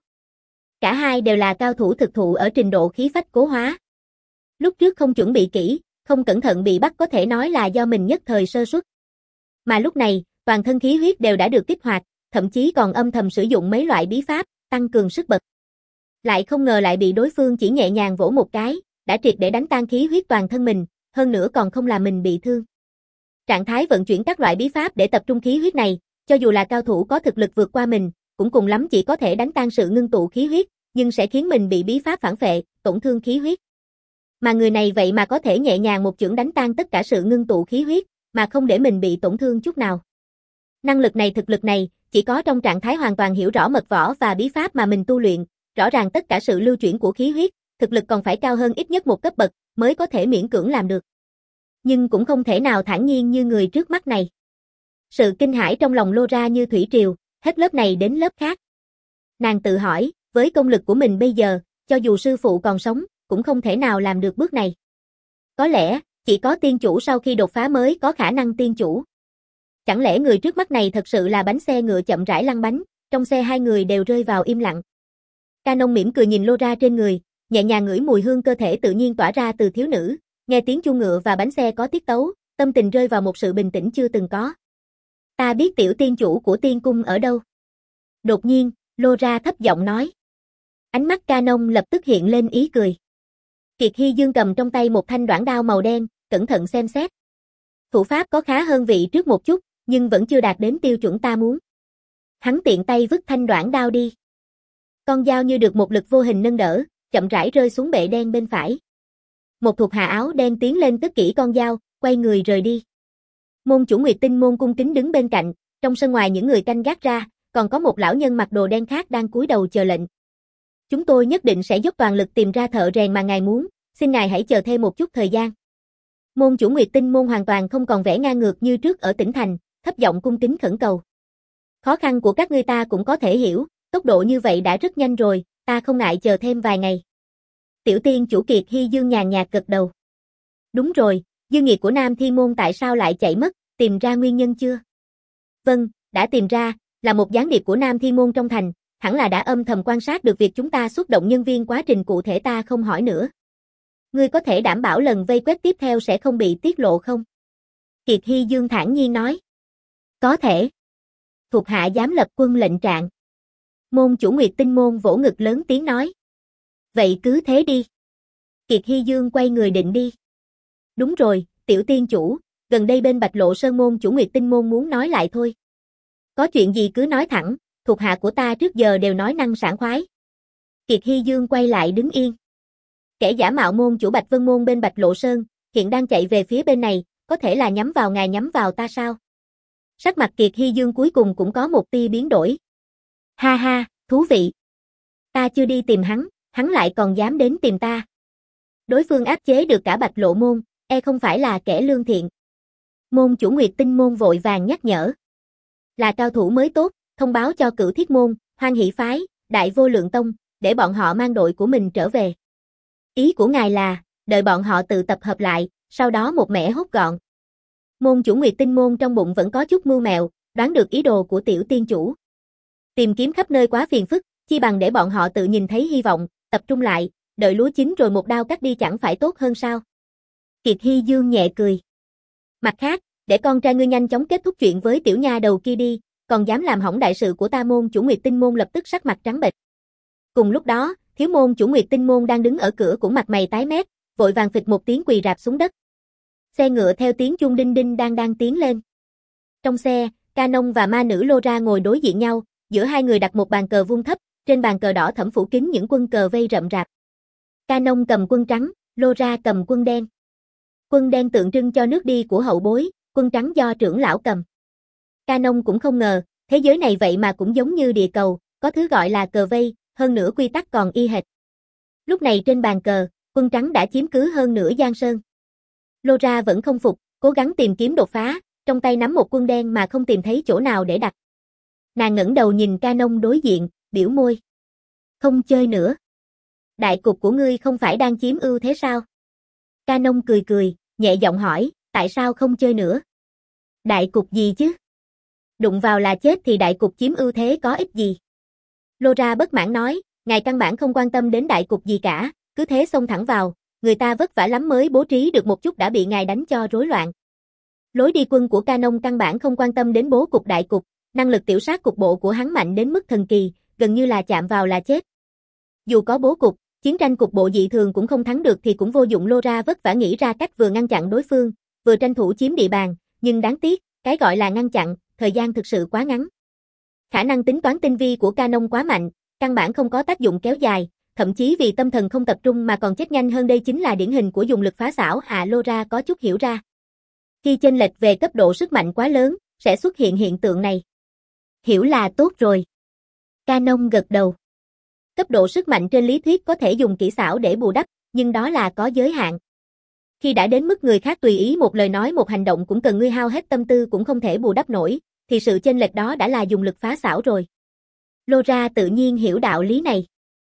Cả hai đều là cao thủ thực thụ ở trình độ khí phách cố hóa. Lúc trước không chuẩn bị kỹ, không cẩn thận bị bắt có thể nói là do mình nhất thời sơ suất. Mà lúc này, toàn thân khí huyết đều đã được kích hoạt, thậm chí còn âm thầm sử dụng mấy loại bí pháp, tăng cường sức bật. Lại không ngờ lại bị đối phương chỉ nhẹ nhàng vỗ một cái, đã triệt để đánh tan khí huyết toàn thân mình, hơn nữa còn không làm mình bị thương. Trạng thái vận chuyển các loại bí pháp để tập trung khí huyết này, cho dù là cao thủ có thực lực vượt qua mình, cũng cùng lắm chỉ có thể đánh tan sự ngưng tụ khí huyết, nhưng sẽ khiến mình bị bí pháp phản phệ, tổn thương khí huyết. Mà người này vậy mà có thể nhẹ nhàng một chưởng đánh tan tất cả sự ngưng tụ khí huyết, mà không để mình bị tổn thương chút nào. Năng lực này, thực lực này, chỉ có trong trạng thái hoàn toàn hiểu rõ mật võ và bí pháp mà mình tu luyện, rõ ràng tất cả sự lưu chuyển của khí huyết, thực lực còn phải cao hơn ít nhất một cấp bậc, mới có thể miễn cưỡng làm được. Nhưng cũng không thể nào thản nhiên như người trước mắt này. Sự kinh hãi trong lòng Laura như thủy triều, hết lớp này đến lớp khác. Nàng tự hỏi, với công lực của mình bây giờ, cho dù sư phụ còn sống, cũng không thể nào làm được bước này. Có lẽ, chỉ có tiên chủ sau khi đột phá mới có khả năng tiên chủ. Chẳng lẽ người trước mắt này thật sự là bánh xe ngựa chậm rãi lăn bánh, trong xe hai người đều rơi vào im lặng. Canon mỉm cười nhìn Laura trên người, nhẹ nhàng ngửi mùi hương cơ thể tự nhiên tỏa ra từ thiếu nữ, nghe tiếng chuông ngựa và bánh xe có tiết tấu, tâm tình rơi vào một sự bình tĩnh chưa từng có. Ta biết tiểu tiên chủ của tiên cung ở đâu. Đột nhiên, Laura thấp giọng nói. Ánh mắt Canon lập tức hiện lên ý cười. Kiệt Hy Dương cầm trong tay một thanh đoản đao màu đen, cẩn thận xem xét. Thủ pháp có khá hơn vị trước một chút, nhưng vẫn chưa đạt đến tiêu chuẩn ta muốn. Hắn tiện tay vứt thanh đoản đao đi. Con dao như được một lực vô hình nâng đỡ, chậm rãi rơi xuống bệ đen bên phải. Một thuộc hạ áo đen tiến lên cất kỹ con dao, quay người rời đi. Môn chủ Nguyệt Tinh môn cung kính đứng bên cạnh, trong sân ngoài những người canh gác ra, còn có một lão nhân mặc đồ đen khác đang cúi đầu chờ lệnh. Chúng tôi nhất định sẽ dốc toàn lực tìm ra thợ rèn mà ngài muốn, xin ngài hãy chờ thêm một chút thời gian. Môn chủ Nguyệt Tinh môn hoàn toàn không còn vẻ ngang ngược như trước ở tỉnh thành, thấp giọng cung kính khẩn cầu. Khó khăn của các ngươi ta cũng có thể hiểu, tốc độ như vậy đã rất nhanh rồi, ta không ngại chờ thêm vài ngày. Tiểu tiên chủ Kiệt Hy Dương nhàn nhạt gật đầu. Đúng rồi, dương nghiệt của Nam Thiên môn tại sao lại chạy mất, tìm ra nguyên nhân chưa? Vâng, đã tìm ra, là một gián điệp của Nam Thiên môn trong thành, hẳn là đã âm thầm quan sát được việc chúng ta xuất động nhân viên, quá trình cụ thể ta không hỏi nữa. Ngươi có thể đảm bảo lần vây quét tiếp theo sẽ không bị tiết lộ không? Kiệt Hy Dương thản nhiên nói. Có thể. Thuộc hạ dám lập quân lệnh trạng. Môn chủ Nguyệt Tinh môn vỗ ngực lớn tiếng nói. Vậy cứ thế đi. Kiệt Hy Dương quay người định đi. Đúng rồi, tiểu tiên chủ, gần đây bên Bạch Lộ Sơn môn chủ Nguyệt Tinh môn muốn nói lại thôi. Có chuyện gì cứ nói thẳng, thuộc hạ của ta trước giờ đều nói năng sảng khoái. Kiệt Hy Dương quay lại đứng yên. Kẻ giả mạo môn chủ Bạch Vân môn bên Bạch Lộ Sơn, hiện đang chạy về phía bên này, có thể là nhắm vào ngài nhắm vào ta sao? Sắc mặt Kiệt Hy Dương cuối cùng cũng có một tia biến đổi. Ha ha, thú vị. Ta chưa đi tìm hắn, hắn lại còn dám đến tìm ta. Đối phương áp chế được cả Bạch Lộ môn, e không phải là kẻ lương thiện. Môn chủ Nguyệt Tinh môn vội vàng nhắc nhở. Là cao thủ mới tốt, thông báo cho Cửu Thiết môn, Hoan Hỷ phái, Đại Vô Lượng tông, để bọn họ mang đội của mình trở về. Ý của ngài là, đợi bọn họ tự tập hợp lại, sau đó một mẻ hốt gọn. Môn chủ Nguyệt Tinh môn trong bụng vẫn có chút mưu mẹo, đoán được ý đồ của tiểu tiên chủ. Tìm kiếm khắp nơi quá phiền phức, chi bằng để bọn họ tự nhìn thấy hy vọng, tập trung lại, đợi lúa chín rồi một đao cắt đi chẳng phải tốt hơn sao? Kiệt Hy Dương nhẹ cười. Mặt khác, để con trai ngươi nhanh chóng kết thúc chuyện với tiểu nha đầu kia đi, còn dám làm hỏng đại sự của ta. Môn chủ Nguyệt Tinh môn lập tức sắc mặt trắng bệch. Cùng lúc đó, thiếu môn chủ Nguyệt Tinh môn đang đứng ở cửa cũng mặt mày tái mét, vội vàng phịch một tiếng quỳ rạp xuống đất. Xe ngựa theo tiếng chuông đinh đinh đang đang tiến lên. Trong xe, Ca Nông và ma nữ Lô Ra ngồi đối diện nhau, giữa hai người đặt một bàn cờ vuông thấp, trên bàn cờ đỏ thẫm phủ kín những quân cờ vây rậm rạp. Ca Nông cầm quân trắng, Lô Ra cầm quân đen. Quân đen tượng trưng cho nước đi của hậu bối, quân trắng do trưởng lão cầm. Ca Nông cũng không ngờ, thế giới này vậy mà cũng giống như địa cầu, có thứ gọi là cờ vây, hơn nữa quy tắc còn y hệt. Lúc này trên bàn cờ, quân trắng đã chiếm cứ hơn nửa Giang Sơn. Lô Ra vẫn không phục, cố gắng tìm kiếm đột phá, trong tay nắm một quân đen mà không tìm thấy chỗ nào để đặt. Nàng ngẩng đầu nhìn Ca Nông đối diện, biểu môi. Không chơi nữa. Đại cục của ngươi không phải đang chiếm ưu thế sao? Ca Nông cười cười, nhẹ giọng hỏi, tại sao không chơi nữa? Đại cục gì chứ? Đụng vào là chết thì đại cục chiếm ưu thế có ích gì? Lô Ra bất mãn nói, ngài căn bản không quan tâm đến đại cục gì cả, cứ thế xông thẳng vào, người ta vất vả lắm mới bố trí được một chút đã bị ngài đánh cho rối loạn. Lối đi quân của Ca Nông căn bản không quan tâm đến bố cục đại cục, năng lực tiểu sát cục bộ của hắn mạnh đến mức thần kỳ, gần như là chạm vào là chết. Dù có bố cục, chiến tranh cục bộ dị thường cũng không thắng được thì cũng vô dụng. Lô Ra vất vả nghĩ ra cách vừa ngăn chặn đối phương, vừa tranh thủ chiếm địa bàn, nhưng đáng tiếc, cái gọi là ngăn chặn, thời gian thực sự quá ngắn. Khả năng tính toán tinh vi của Ca Nông quá mạnh, căn bản không có tác dụng kéo dài, thậm chí vì tâm thần không tập trung mà còn chết nhanh hơn. Đây chính là điển hình của dùng lực phá xảo. À, Lô Ra có chút hiểu ra. Khi chênh lệch về cấp độ sức mạnh quá lớn, sẽ xuất hiện hiện tượng này. Hiểu là tốt rồi. Ca Nông gật đầu. Cấp độ sức mạnh trên lý thuyết có thể dùng kỹ xảo để bù đắp, nhưng đó là có giới hạn. Khi đã đến mức người khác tùy ý một lời nói một hành động cũng cần ngươi hao hết tâm tư cũng không thể bù đắp nổi, thì sự chênh lệch đó đã là dùng lực phá xảo rồi. Lô Ra tự nhiên hiểu đạo lý này.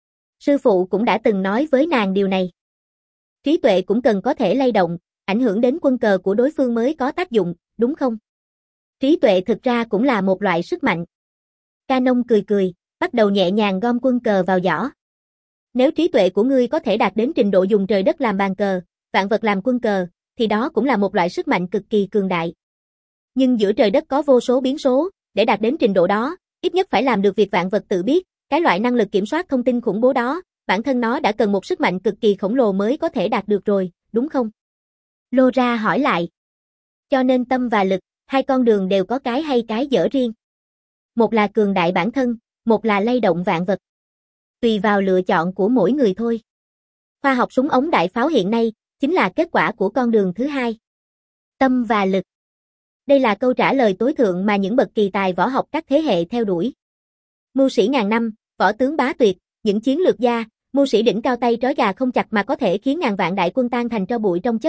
Sư phụ cũng đã từng nói với nàng điều này. Trí tuệ cũng cần có thể lay động, ảnh hưởng đến quân cờ của đối phương mới có tác dụng, đúng không? Trí tuệ thực ra cũng là một loại sức mạnh. Ca Nông cười cười, bắt đầu nhẹ nhàng gom quân cờ vào giỏ. Nếu trí tuệ của ngươi có thể đạt đến trình độ dùng trời đất làm bàn cờ, vạn vật làm quân cờ, thì đó cũng là một loại sức mạnh cực kỳ cường đại. Nhưng giữa trời đất có vô số biến số, để đạt đến trình độ đó, ít nhất phải làm được việc vạn vật tự biết, cái loại năng lực kiểm soát thông tin khủng bố đó, bản thân nó đã cần một sức mạnh cực kỳ khổng lồ mới có thể đạt được rồi, đúng không? Lô Ra hỏi lại. Cho nên tâm và lực, hai con đường đều có cái hay cái dở riêng. Một là cường đại bản thân, một là lay động vạn vật. Tùy vào lựa chọn của mỗi người thôi. Khoa học súng ống đại pháo hiện nay, chính là kết quả của con đường thứ hai. Tâm và lực. Đây là câu trả lời tối thượng mà những bậc kỳ tài võ học các thế hệ theo đuổi. Mưu sĩ ngàn năm, võ tướng bá tuyệt, những chiến lược gia, mưu sĩ đỉnh cao tay trói gà không chặt mà có thể khiến ngàn vạn đại quân tan thành tro bụi trong chớp mắt,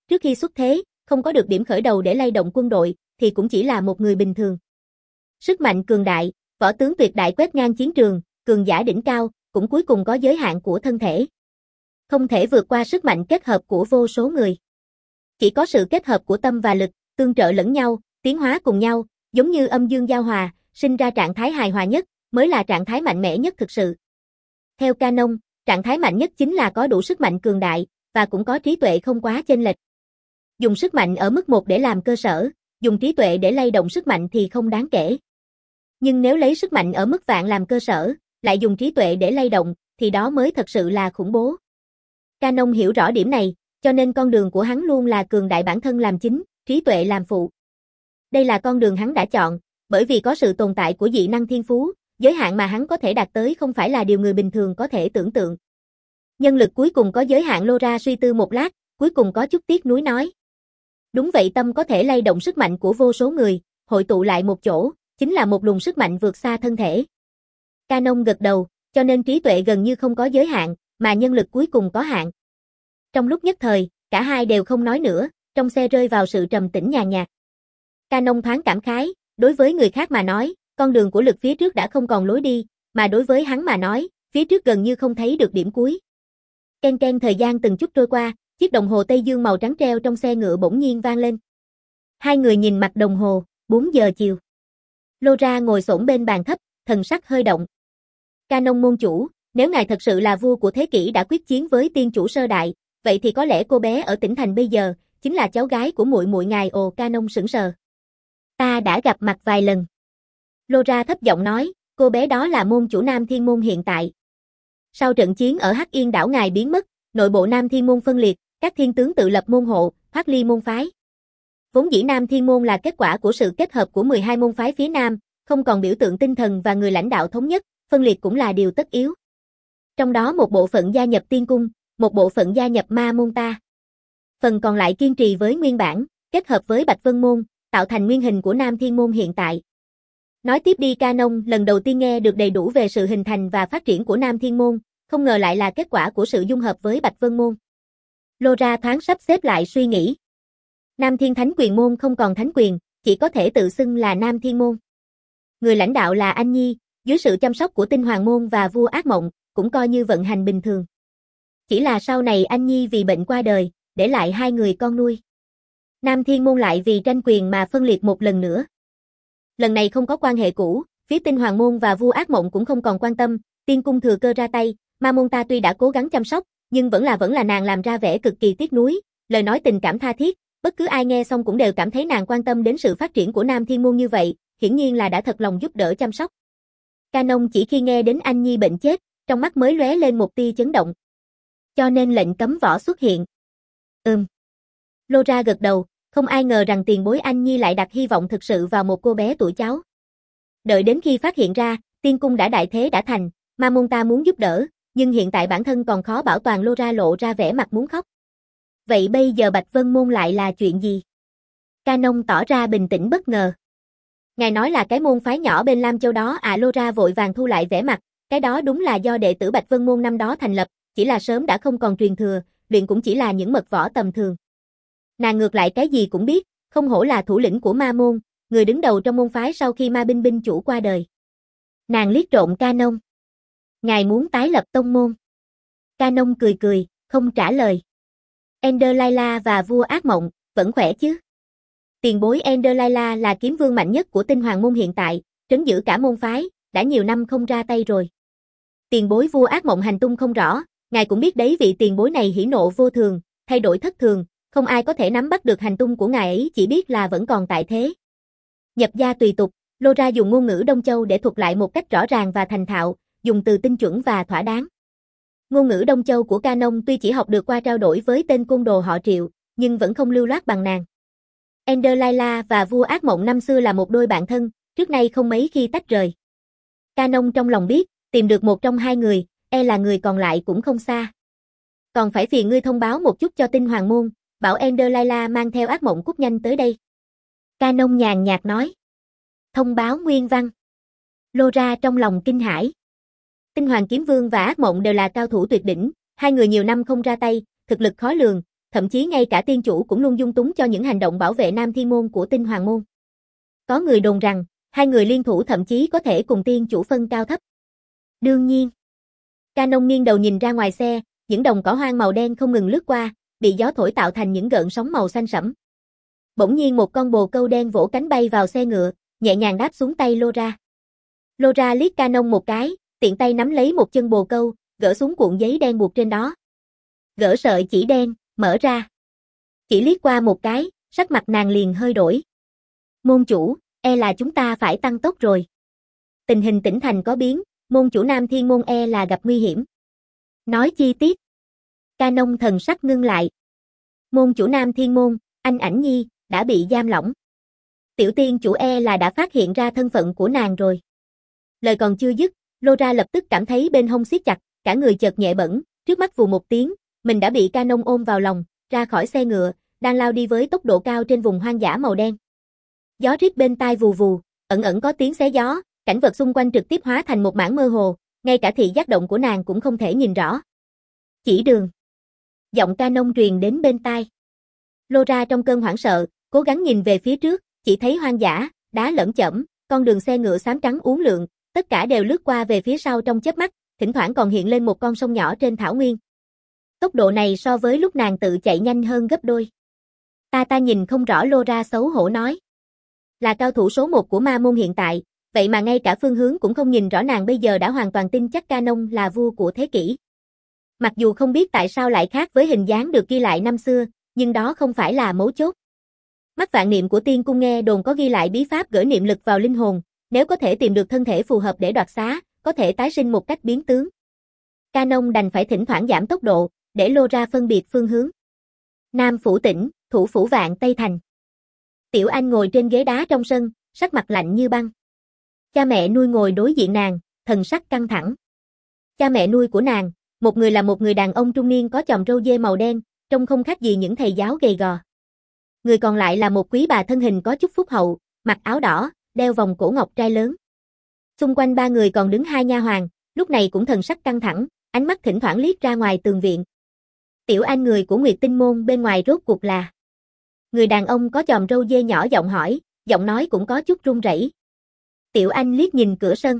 Trước khi xuất thế, không có được điểm khởi đầu để lay động quân đội, thì cũng chỉ là một người bình thường. Sức mạnh cường đại, võ tướng tuyệt đại quét ngang chiến trường, cường giả đỉnh cao, cũng cuối cùng có giới hạn của thân thể. Không thể vượt qua sức mạnh kết hợp của vô số người. Chỉ có sự kết hợp của tâm và lực, tương trợ lẫn nhau, tiến hóa cùng nhau, giống như âm dương giao hòa, sinh ra trạng thái hài hòa nhất, mới là trạng thái mạnh mẽ nhất thực sự. Theo Canon, trạng thái mạnh nhất chính là có đủ sức mạnh cường đại, và cũng có trí tuệ không quá chênh lệch. Dùng sức mạnh ở mức một để làm cơ sở, dùng trí tuệ để lay động sức mạnh thì không đáng kể. Nhưng nếu lấy sức mạnh ở mức vạn làm cơ sở, lại dùng trí tuệ để lay động, thì đó mới thật sự là khủng bố. Canon hiểu rõ điểm này, cho nên con đường của hắn luôn là cường đại bản thân làm chính, trí tuệ làm phụ. Đây là con đường hắn đã chọn, bởi vì có sự tồn tại của dị năng thiên phú, giới hạn mà hắn có thể đạt tới không phải là điều người bình thường có thể tưởng tượng. Nhân lực cuối cùng có giới hạn. Laura suy tư một lát, cuối cùng có chút tiếc nuối nói. Đúng vậy, tâm có thể lay động sức mạnh của vô số người, hội tụ lại một chỗ, chính là một luồng sức mạnh vượt xa thân thể. Canon gật đầu, cho nên trí tuệ gần như không có giới hạn, mà nhân lực cuối cùng có hạn. Trong lúc nhất thời, cả hai đều không nói nữa, trong xe rơi vào sự trầm tĩnh nhàn nhạt. Canon thoáng cảm khái, đối với người khác mà nói, con đường của lực phía trước đã không còn lối đi, mà đối với hắn mà nói, phía trước gần như không thấy được điểm cuối. Ken ken thời gian từng chút trôi qua, chiếc đồng hồ Tây Dương màu trắng treo trong xe ngựa bỗng nhiên vang lên. Hai người nhìn mặt đồng hồ, bốn giờ chiều. Laura ngồi xổm bên bàn thấp, thần sắc hơi động. Canon môn chủ, nếu ngài thật sự là vua của thế kỷ đã quyết chiến với tiên chủ sơ đại, vậy thì có lẽ cô bé ở tỉnh thành bây giờ chính là cháu gái của muội muội ngài. Ồ, Canon sững sờ. Ta đã gặp mặt vài lần. Laura thấp giọng nói, cô bé đó là môn chủ Nam Thiên môn hiện tại. Sau trận chiến ở Hắc Yên đảo ngài biến mất, nội bộ Nam Thiên môn phân liệt, các thiên tướng tự lập môn hộ, thoát ly môn phái. Vốn dĩ Nam Thiên môn là kết quả của sự kết hợp của mười hai môn phái phía Nam, không còn biểu tượng tinh thần và người lãnh đạo thống nhất, phân liệt cũng là điều tất yếu. Trong đó một bộ phận gia nhập Tiên cung, một bộ phận gia nhập Ma môn ta. Phần còn lại kiên trì với nguyên bản, kết hợp với Bạch Vân môn, tạo thành nguyên hình của Nam Thiên môn hiện tại. Nói tiếp đi. Canon lần đầu tiên nghe được đầy đủ về sự hình thành và phát triển của Nam Thiên môn, không ngờ lại là kết quả của sự dung hợp với Bạch Vân môn. Laura thoáng sắp xếp lại suy nghĩ. Nam Thiên Thánh Quyền môn không còn thánh quyền, chỉ có thể tự xưng là Nam Thiên môn. Người lãnh đạo là Anh Nhi, dưới sự chăm sóc của Tinh Hoàng môn và vua Ác Mộng, cũng coi như vận hành bình thường. Chỉ là sau này Anh Nhi vì bệnh qua đời, để lại hai người con nuôi. Nam Thiên môn lại vì tranh quyền mà phân liệt một lần nữa. Lần này không có quan hệ cũ, phía Tinh Hoàng môn và vua Ác Mộng cũng không còn quan tâm, Tiên cung thừa cơ ra tay, Ma môn ta tuy đã cố gắng chăm sóc, nhưng vẫn là vẫn là nàng làm ra vẻ cực kỳ tiếc nuối, lời nói tình cảm tha thiết, bất cứ ai nghe xong cũng đều cảm thấy nàng quan tâm đến sự phát triển của Nam Thiên môn như vậy, hiển nhiên là đã thật lòng giúp đỡ chăm sóc. Canon chỉ khi nghe đến Anh Nhi bệnh chết, trong mắt mới lóe lên một tia chấn động. Cho nên lệnh cấm võ xuất hiện. Ừm. Laura gật đầu, không ai ngờ rằng tiền bối Anh Nhi lại đặt hy vọng thực sự vào một cô bé tuổi cháu. Đợi đến khi phát hiện ra, Tiên cung đã đại thế đã thành, Ma môn ta muốn giúp đỡ, nhưng hiện tại bản thân còn khó bảo toàn. Laura lộ ra vẻ mặt muốn khóc. Vậy bây giờ Bạch Vân môn lại là chuyện gì? Canon tỏ ra bình tĩnh bất ngờ. Ngài nói là cái môn phái nhỏ bên Lam Châu đó à? Laura vội vàng thu lại vẻ mặt, cái đó đúng là do đệ tử Bạch Vân môn năm đó thành lập, chỉ là sớm đã không còn truyền thừa, luyện cũng chỉ là những mật võ tầm thường. Nàng ngược lại cái gì cũng biết, không hổ là thủ lĩnh của Ma môn, người đứng đầu trong môn phái sau khi Ma binh binh chủ qua đời. Nàng liếc trộm Canon. Ngài muốn tái lập tông môn? Canon cười cười, không trả lời. Ender Laila và vua Ác Mộng, vẫn khỏe chứ? Tiền bối Ender Laila là kiếm vương mạnh nhất của Tinh Hoàng môn hiện tại, trấn giữ cả môn phái, đã nhiều năm không ra tay rồi. Tiền bối vua Ác Mộng hành tung không rõ, ngài cũng biết đấy, vị tiền bối này hỉ nộ vô thường, thay đổi thất thường, không ai có thể nắm bắt được hành tung của ngài ấy, chỉ biết là vẫn còn tại thế. Nhập gia tùy tục, Laura dùng ngôn ngữ Đông Châu để thuật lại một cách rõ ràng và thành thạo, dùng từ tinh chuẩn và thỏa đáng. Ngôn ngữ Đông Châu của Canon tuy chỉ học được qua trao đổi với tên côn đồ họ Triệu, nhưng vẫn không lưu loát bằng nàng. Ender Laila và vua Ác Mộng năm xưa là một đôi bạn thân, trước nay không mấy khi tách rời. Canon trong lòng biết, tìm được một trong hai người, e là người còn lại cũng không xa. Còn phải phiền ngươi thông báo một chút cho Tinh Hoàng môn, bảo Ender Laila mang theo Ác Mộng cút nhanh tới đây. Canon nhàn nhạt nói. Thông báo nguyên văn. Laura trong lòng kinh hãi. Tinh Hoàng Kiếm Vương và Ác Mộng đều là cao thủ tuyệt đỉnh, hai người nhiều năm không ra tay, thực lực khó lường, thậm chí ngay cả tiên chủ cũng luôn dung túng cho những hành động bảo vệ Nam Thiên Môn của Tinh Hoàng Môn. Có người đồn rằng, hai người liên thủ thậm chí có thể cùng tiên chủ phân cao thấp. Đương nhiên, Canon nghiêng đầu nhìn ra ngoài xe, những đồng cỏ hoang màu đen không ngừng lướt qua, bị gió thổi tạo thành những gợn sóng màu xanh sẫm. Bỗng nhiên một con bồ câu đen vỗ cánh bay vào xe ngựa, nhẹ nhàng đáp xuống tay Laura. Laura liếc Canon một cái, tiện tay nắm lấy một chân bồ câu, gỡ xuống cuộn giấy đen buộc trên đó. Gỡ sợi chỉ đen, mở ra. Chỉ liếc qua một cái, sắc mặt nàng liền hơi đổi. Môn chủ, e là chúng ta phải tăng tốc rồi. Tình hình tỉnh thành có biến, môn chủ Nam Thiên Môn e là gặp nguy hiểm. Nói chi tiết. Canon thần sắc ngưng lại. Môn chủ Nam Thiên Môn, anh Ảnh Nhi, đã bị giam lỏng. Tiểu tiên chủ e là đã phát hiện ra thân phận của nàng rồi. Lời còn chưa dứt, Laura lập tức cảm thấy bên hông siết chặt, cả người chợt nhẹ bẫng, trước mắt vù một tiếng, mình đã bị Canon ôm vào lòng, ra khỏi xe ngựa, đang lao đi với tốc độ cao trên vùng hoang dã màu đen. Gió rít bên tai vù vù, ẩn ẩn có tiếng xé gió, cảnh vật xung quanh trực tiếp hóa thành một mảng mơ hồ, ngay cả thị giác động của nàng cũng không thể nhìn rõ. Chỉ đường. Giọng Canon truyền đến bên tai. Laura trong cơn hoảng sợ, cố gắng nhìn về phía trước, chỉ thấy hoang dã, đá lởm chởm, con đường xe ngựa xám trắng uốn lượn, tất cả đều lướt qua về phía sau trong chớp mắt, thỉnh thoảng còn hiện lên một con sông nhỏ trên thảo nguyên. Tốc độ này so với lúc nàng tự chạy nhanh hơn gấp đôi. Ta ta nhìn không rõ, Laura xấu hổ nói. Là cao thủ số một của ma môn hiện tại, vậy mà ngay cả phương hướng cũng không nhìn rõ, nàng bây giờ đã hoàn toàn tin chắc Canon là vua của thế kỷ. Mặc dù không biết tại sao lại khác với hình dáng được ghi lại năm xưa, nhưng đó không phải là mấu chốt. Mắt vạn niệm của tiên cung nghe đồn có ghi lại bí pháp gửi niệm lực vào linh hồn, nếu có thể tìm được thân thể phù hợp để đoạt xá, có thể tái sinh một cách biến tướng. Canon đành phải thỉnh thoảng giảm tốc độ, để Laura phân biệt phương hướng. Nam Phủ Tỉnh, thủ phủ Vạn Tây Thành. Tiểu Anh ngồi trên ghế đá trong sân, sắc mặt lạnh như băng. Cha mẹ nuôi ngồi đối diện nàng, thần sắc căng thẳng. Cha mẹ nuôi của nàng, một người là một người đàn ông trung niên có chòm râu dê màu đen, trông không khác gì những thầy giáo gầy gò. Người còn lại là một quý bà thân hình có chút phúc hậu, mặc áo đỏ, đeo vòng cổ ngọc trai lớn. Xung quanh ba người còn đứng hai nha hoàn, lúc này cũng thần sắc căng thẳng, ánh mắt thỉnh thoảng liếc ra ngoài tường viện. Tiểu Anh người của Nguyệt Tinh Môn bên ngoài rốt cuộc là. Người đàn ông có chòm râu dê nhỏ giọng hỏi, giọng nói cũng có chút run rẩy. Tiểu Anh liếc nhìn cửa sân.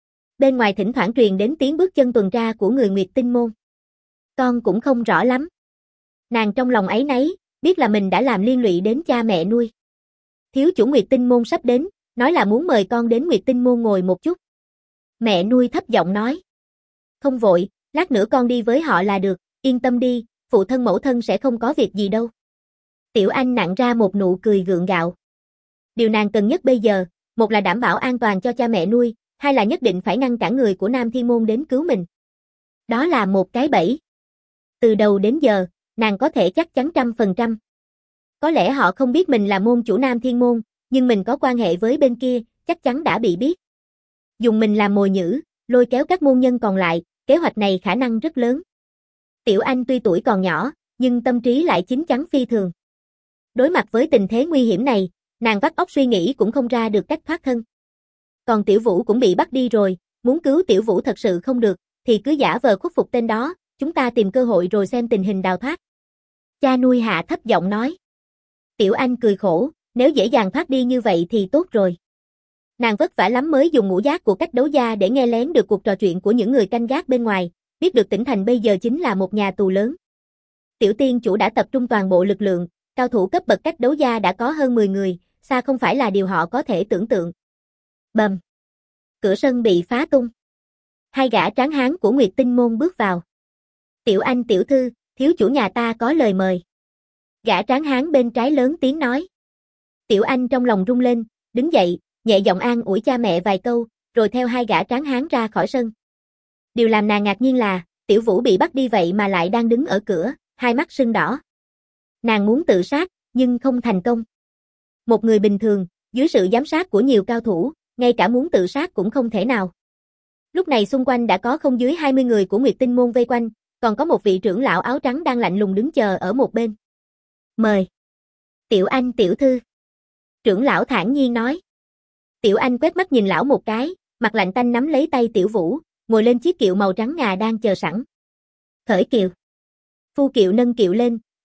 Bên ngoài thỉnh thoảng truyền đến tiếng bước chân tuần tra của người Nguyệt Tinh Môn. Con cũng không rõ lắm. Nàng trong lòng áy náy, biết là mình đã làm liên lụy đến cha mẹ nuôi. Thiếu chủ Nguyệt Tinh Môn sắp đến, nói là muốn mời con đến Nguyệt Tinh Môn ngồi một chút. Mẹ nuôi thấp giọng nói. Không vội, lát nữa con đi với họ là được, yên tâm đi, phụ thân mẫu thân sẽ không có việc gì đâu. Tiểu Anh nặn ra một nụ cười gượng gạo. Điều nàng cần nhất bây giờ, một là đảm bảo an toàn cho cha mẹ nuôi, hai là nhất định phải ngăn cản người của Nam Thiên Môn đến cứu mình. Đó là một cái bẫy. Từ đầu đến giờ, nàng có thể chắc chắn trăm phần trăm. Có lẽ họ không biết mình là môn chủ Nam Thiên Môn, nhưng mình có quan hệ với bên kia, chắc chắn đã bị biết. Dùng mình làm mồi nhử, lôi kéo các môn nhân còn lại, kế hoạch này khả năng rất lớn. Tiểu Anh tuy tuổi còn nhỏ, nhưng tâm trí lại chín chắn phi thường. Đối mặt với tình thế nguy hiểm này, nàng vắt óc suy nghĩ cũng không ra được cách thoát thân. Còn Tiểu Vũ cũng bị bắt đi rồi, muốn cứu Tiểu Vũ thật sự không được, thì cứ giả vờ khuất phục tên đó, chúng ta tìm cơ hội rồi xem tình hình đào thoát. Cha nuôi hạ thấp giọng nói. Tiểu Anh cười khổ, nếu dễ dàng thoát đi như vậy thì tốt rồi. Nàng vất vả lắm mới dùng ngũ giác của cách đấu gia để nghe lén được cuộc trò chuyện của những người canh gác bên ngoài, biết được tỉnh thành bây giờ chính là một nhà tù lớn. Tiểu tiên chủ đã tập trung toàn bộ lực lượng, cao thủ cấp bậc cách đấu gia đã có hơn mười người, xa không phải là điều họ có thể tưởng tượng. Bầm. Cửa sân bị phá tung. Hai gã tráng hán của Nguyệt Tinh Môn bước vào. Tiểu Anh tiểu thư, thiếu chủ nhà ta có lời mời. Gã tráng hán bên trái lớn tiếng nói. Tiểu Anh trong lòng rung lên, đứng dậy, nhẹ giọng an ủi cha mẹ vài câu, rồi theo hai gã tráng hán ra khỏi sân. Điều làm nàng ngạc nhiên là, Tiểu Vũ bị bắt đi vậy mà lại đang đứng ở cửa, hai mắt sưng đỏ. Nàng muốn tự sát, nhưng không thành công. Một người bình thường, dưới sự giám sát của nhiều cao thủ, ngay cả muốn tự sát cũng không thể nào. Lúc này xung quanh đã có không dưới hai mươi người của Nguyệt Tinh Môn vây quanh, còn có một vị trưởng lão áo trắng đang lạnh lùng đứng chờ ở một bên. Mời. Tiểu Anh tiểu thư. Trưởng lão thản nhiên nói. Tiểu Anh quét mắt nhìn lão một cái, mặt lạnh tanh nắm lấy tay Tiểu Vũ, ngồi lên chiếc kiệu màu trắng ngà đang chờ sẵn. Khởi kiệu. Phu kiệu nâng kiệu lên,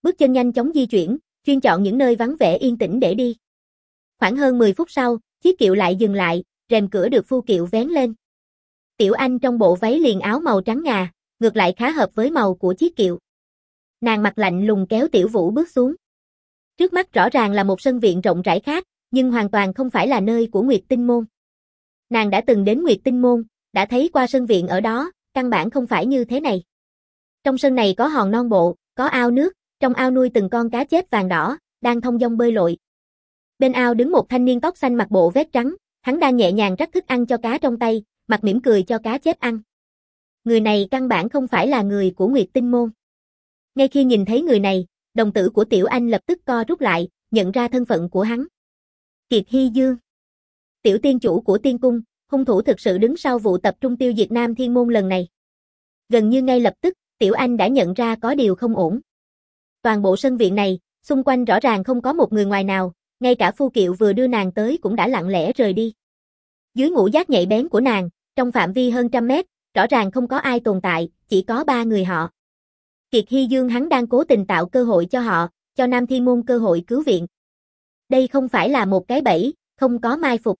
bước chân nhanh chóng di chuyển, chuyên chọn những nơi vắng vẻ yên tĩnh để đi. Khoảng hơn mười phút sau, chiếc kiệu lại dừng lại, rèm cửa được phu kiệu vén lên. Tiểu Anh trong bộ váy liền áo màu trắng ngà, ngược lại khá hợp với màu của chiếc kiệu. Nàng mặt lạnh lùng kéo Tiểu Vũ bước xuống. Trước mắt rõ ràng là một sân viện rộng rãi khác, nhưng hoàn toàn không phải là nơi của Nguyệt Tinh Môn. Nàng đã từng đến Nguyệt Tinh Môn, đã thấy qua sân viện ở đó, căn bản không phải như thế này. Trong sân này có hòn non bộ, có ao nước, trong ao nuôi từng con cá chép vàng đỏ, đang thông dong bơi lội. Bên ao đứng một thanh niên tóc xanh mặc bộ vest trắng, hắn đang nhẹ nhàng rắc thức ăn cho cá trong tay, mặt mỉm cười cho cá chép ăn. Người này căn bản không phải là người của Nguyệt Tinh Môn. Ngay khi nhìn thấy người này, đồng tử của Tiểu Anh lập tức co rút lại, nhận ra thân phận của hắn. Kiệt Hy Dương, tiểu tiên chủ của tiên cung, hung thủ thực sự đứng sau vụ tập trung tiêu diệt Nam Thiên Môn lần này. Gần như ngay lập tức, Tiểu Anh đã nhận ra có điều không ổn. Toàn bộ sân viện này, xung quanh rõ ràng không có một người ngoài nào, ngay cả phu kiệu vừa đưa nàng tới cũng đã lặng lẽ rời đi. Dưới ngũ giác nhạy bén của nàng, trong phạm vi hơn trăm mét, rõ ràng không có ai tồn tại, chỉ có ba người họ. Kiệt Hy Dương hắn đang cố tình tạo cơ hội cho họ, cho Nam Thiên Môn cơ hội cứu viện. Đây không phải là một cái bẫy, không có mai phục.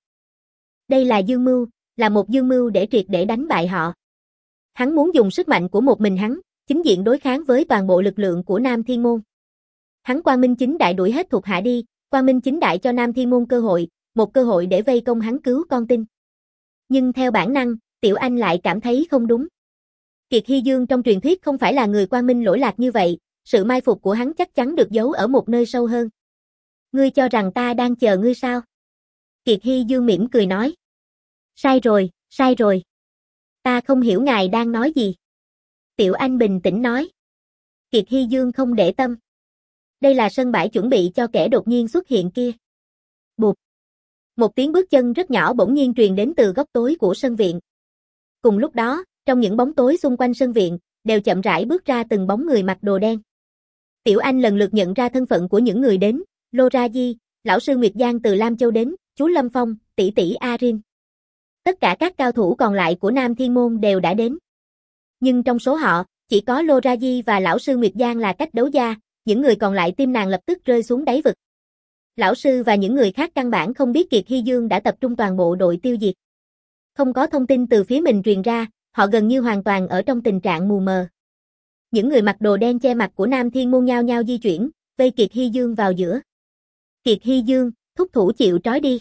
Đây là dương mưu, là một dương mưu để triệt để đánh bại họ. Hắn muốn dùng sức mạnh của một mình hắn, chính diện đối kháng với toàn bộ lực lượng của Nam Thiên Môn. Hắn quang minh chính đại đuổi hết thuộc hạ đi, quang minh chính đại cho Nam Thiên Môn cơ hội, một cơ hội để vây công hắn cứu con tin. Nhưng theo bản năng, Tiểu Anh lại cảm thấy không đúng. Kiệt Hy Dương trong truyền thuyết không phải là người quang minh lỗi lạc như vậy, sự mai phục của hắn chắc chắn được giấu ở một nơi sâu hơn. Ngươi cho rằng ta đang chờ ngươi sao? Kiệt Hy Dương mỉm cười nói. Sai rồi, sai rồi. Ta không hiểu ngài đang nói gì. Tiểu Anh bình tĩnh nói. Kiệt Hy Dương không để tâm. Đây là sân bãi chuẩn bị cho kẻ đột nhiên xuất hiện kia. Bụp. Một tiếng bước chân rất nhỏ bỗng nhiên truyền đến từ góc tối của sân viện. Cùng lúc đó, trong những bóng tối xung quanh sân viện, đều chậm rãi bước ra từng bóng người mặc đồ đen. Tiểu Anh lần lượt nhận ra thân phận của những người đến, Lô Ra Di, lão sư Nguyệt Giang từ Lam Châu đến, chú Lâm Phong, tỷ tỷ Arin. Tất cả các cao thủ còn lại của Nam Thiên Môn đều đã đến. Nhưng trong số họ, chỉ có Lô Ra Di và lão sư Nguyệt Giang là cách đấu gia, những người còn lại tim nàng lập tức rơi xuống đáy vực. Lão sư và những người khác căn bản không biết Kiệt Hy Dương đã tập trung toàn bộ đội tiêu diệt. Không có thông tin từ phía mình truyền ra, họ gần như hoàn toàn ở trong tình trạng mù mờ. Những người mặc đồ đen che mặt của Nam Thiên Môn nhao nhao di chuyển, vây Kiệt Hy Dương vào giữa. Kiệt Hy Dương, thúc thủ chịu trói đi.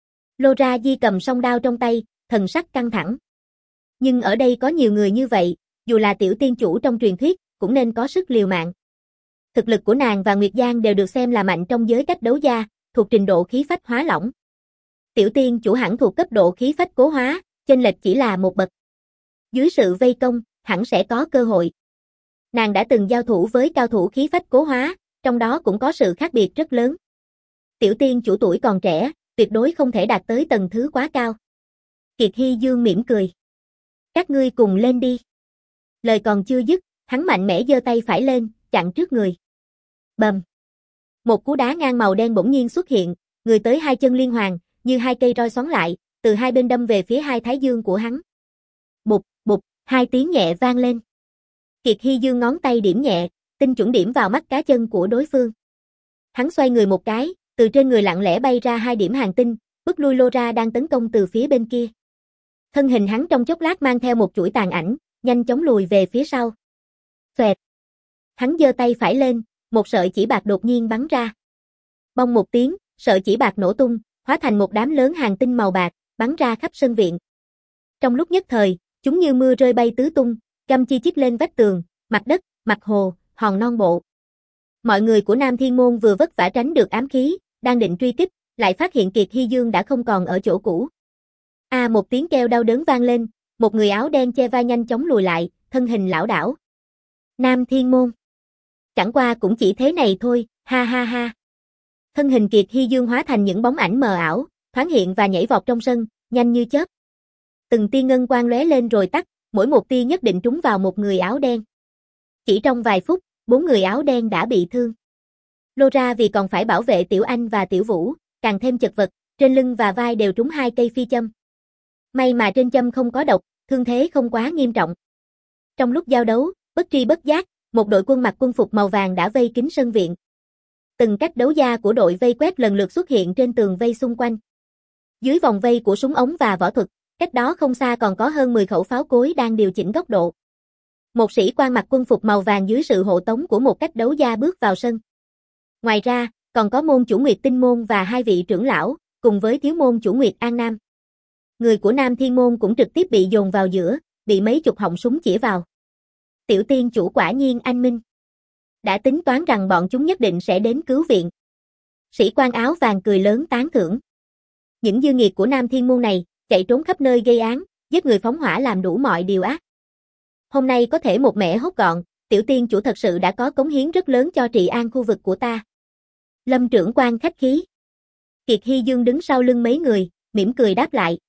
Lô Ra Di cầm song đao trong tay, thần sắc căng thẳng. Nhưng ở đây có nhiều người như vậy, dù là tiểu tiên chủ trong truyền thuyết, cũng nên có sức liều mạng. Thực lực của nàng và Nguyệt Giang đều được xem là mạnh trong giới cách đấu gia, thuộc trình độ khí phách hóa lỏng. Tiểu tiên chủ hẳn thuộc cấp độ khí phách cố hóa, chênh lệch chỉ là một bậc. Dưới sự vây công, hẳn sẽ có cơ hội. Nàng đã từng giao thủ với cao thủ khí phách cố hóa, trong đó cũng có sự khác biệt rất lớn. Tiểu tiên chủ tuổi còn trẻ, tuyệt đối không thể đạt tới tầng thứ quá cao. Kiệt Hy Dương mỉm cười. Các ngươi cùng lên đi. Lời còn chưa dứt, hắn mạnh mẽ giơ tay phải lên, chặn trước người. Bầm. Một cú đá ngang màu đen bỗng nhiên xuất hiện, người tới hai chân liên hoàn, như hai cây roi xoắn lại, từ hai bên đâm về phía hai thái dương của hắn. Bụp, bụp, hai tiếng nhẹ vang lên. Kiệt Hy Dương ngón tay điểm nhẹ, tinh chuẩn điểm vào mắt cá chân của đối phương. Hắn xoay người một cái, từ trên người lặng lẽ bay ra hai điểm hàng tinh, bức lui Lô Ra đang tấn công từ phía bên kia. Thân hình hắn trong chốc lát mang theo một chuỗi tàn ảnh, nhanh chóng lùi về phía sau. Xoẹt. Hắn giơ tay phải lên, một sợi chỉ bạc đột nhiên bắn ra. Bong một tiếng, sợi chỉ bạc nổ tung, hóa thành một đám lớn hàng tinh màu bạc, bắn ra khắp sân viện. Trong lúc nhất thời, chúng như mưa rơi bay tứ tung, găm chi chít lên vách tường, mặt đất, mặt hồ, hòn non bộ. Mọi người của Nam Thiên Môn vừa vất vả tránh được ám khí, đang định truy kích, lại phát hiện Kiệt Hy Dương đã không còn ở chỗ cũ. A à, một tiếng kêu đau đớn vang lên, một người áo đen che vai nhanh chóng lùi lại, thân hình lảo đảo. Nam Thiên Môn. Chẳng qua cũng chỉ thế này thôi, ha ha ha. Thân hình Kiệt Hy Dương hóa thành những bóng ảnh mờ ảo, thoáng hiện và nhảy vọt trong sân, nhanh như chớp. Từng tia ngân quang lóe lên rồi tắt, mỗi một tia nhất định trúng vào một người áo đen. Chỉ trong vài phút, bốn người áo đen đã bị thương. Lô Ra vì còn phải bảo vệ Tiểu Anh và Tiểu Vũ, càng thêm chật vật, trên lưng và vai đều trúng hai cây phi châm. May mà trên châm không có độc, thương thế không quá nghiêm trọng. Trong lúc giao đấu, bất tri bất giác, một đội quân mặc quân phục màu vàng đã vây kín sân viện. Từng cách đấu gia của đội vây quét lần lượt xuất hiện trên tường vây xung quanh. Dưới vòng vây của súng ống và võ thuật, cách đó không xa còn có hơn mười khẩu pháo cối đang điều chỉnh góc độ. Một sĩ quan mặc quân phục màu vàng dưới sự hộ tống của một cách đấu gia bước vào sân. Ngoài ra, còn có môn chủ Nguyệt Tinh môn và hai vị trưởng lão, cùng với thiếu môn chủ Nguyệt An Nam. Người của Nam Thiên môn cũng trực tiếp bị dồn vào giữa, bị mấy chục họng súng chĩa vào. Tiểu tiên chủ quả nhiên anh minh. Đã tính toán rằng bọn chúng nhất định sẽ đến cứu viện. Sĩ quan áo vàng cười lớn tán thưởng. Những dư nghiệt của Nam Thiên môn này, chạy trốn khắp nơi gây án, giết người phóng hỏa làm đủ mọi điều ác. Hôm nay có thể một mẻ hốt gọn, tiểu tiên chủ thật sự đã có cống hiến rất lớn cho trị an khu vực của ta. Lâm trưởng quan khách khí. Kiệt Hy Dương đứng sau lưng mấy người, mỉm cười đáp lại.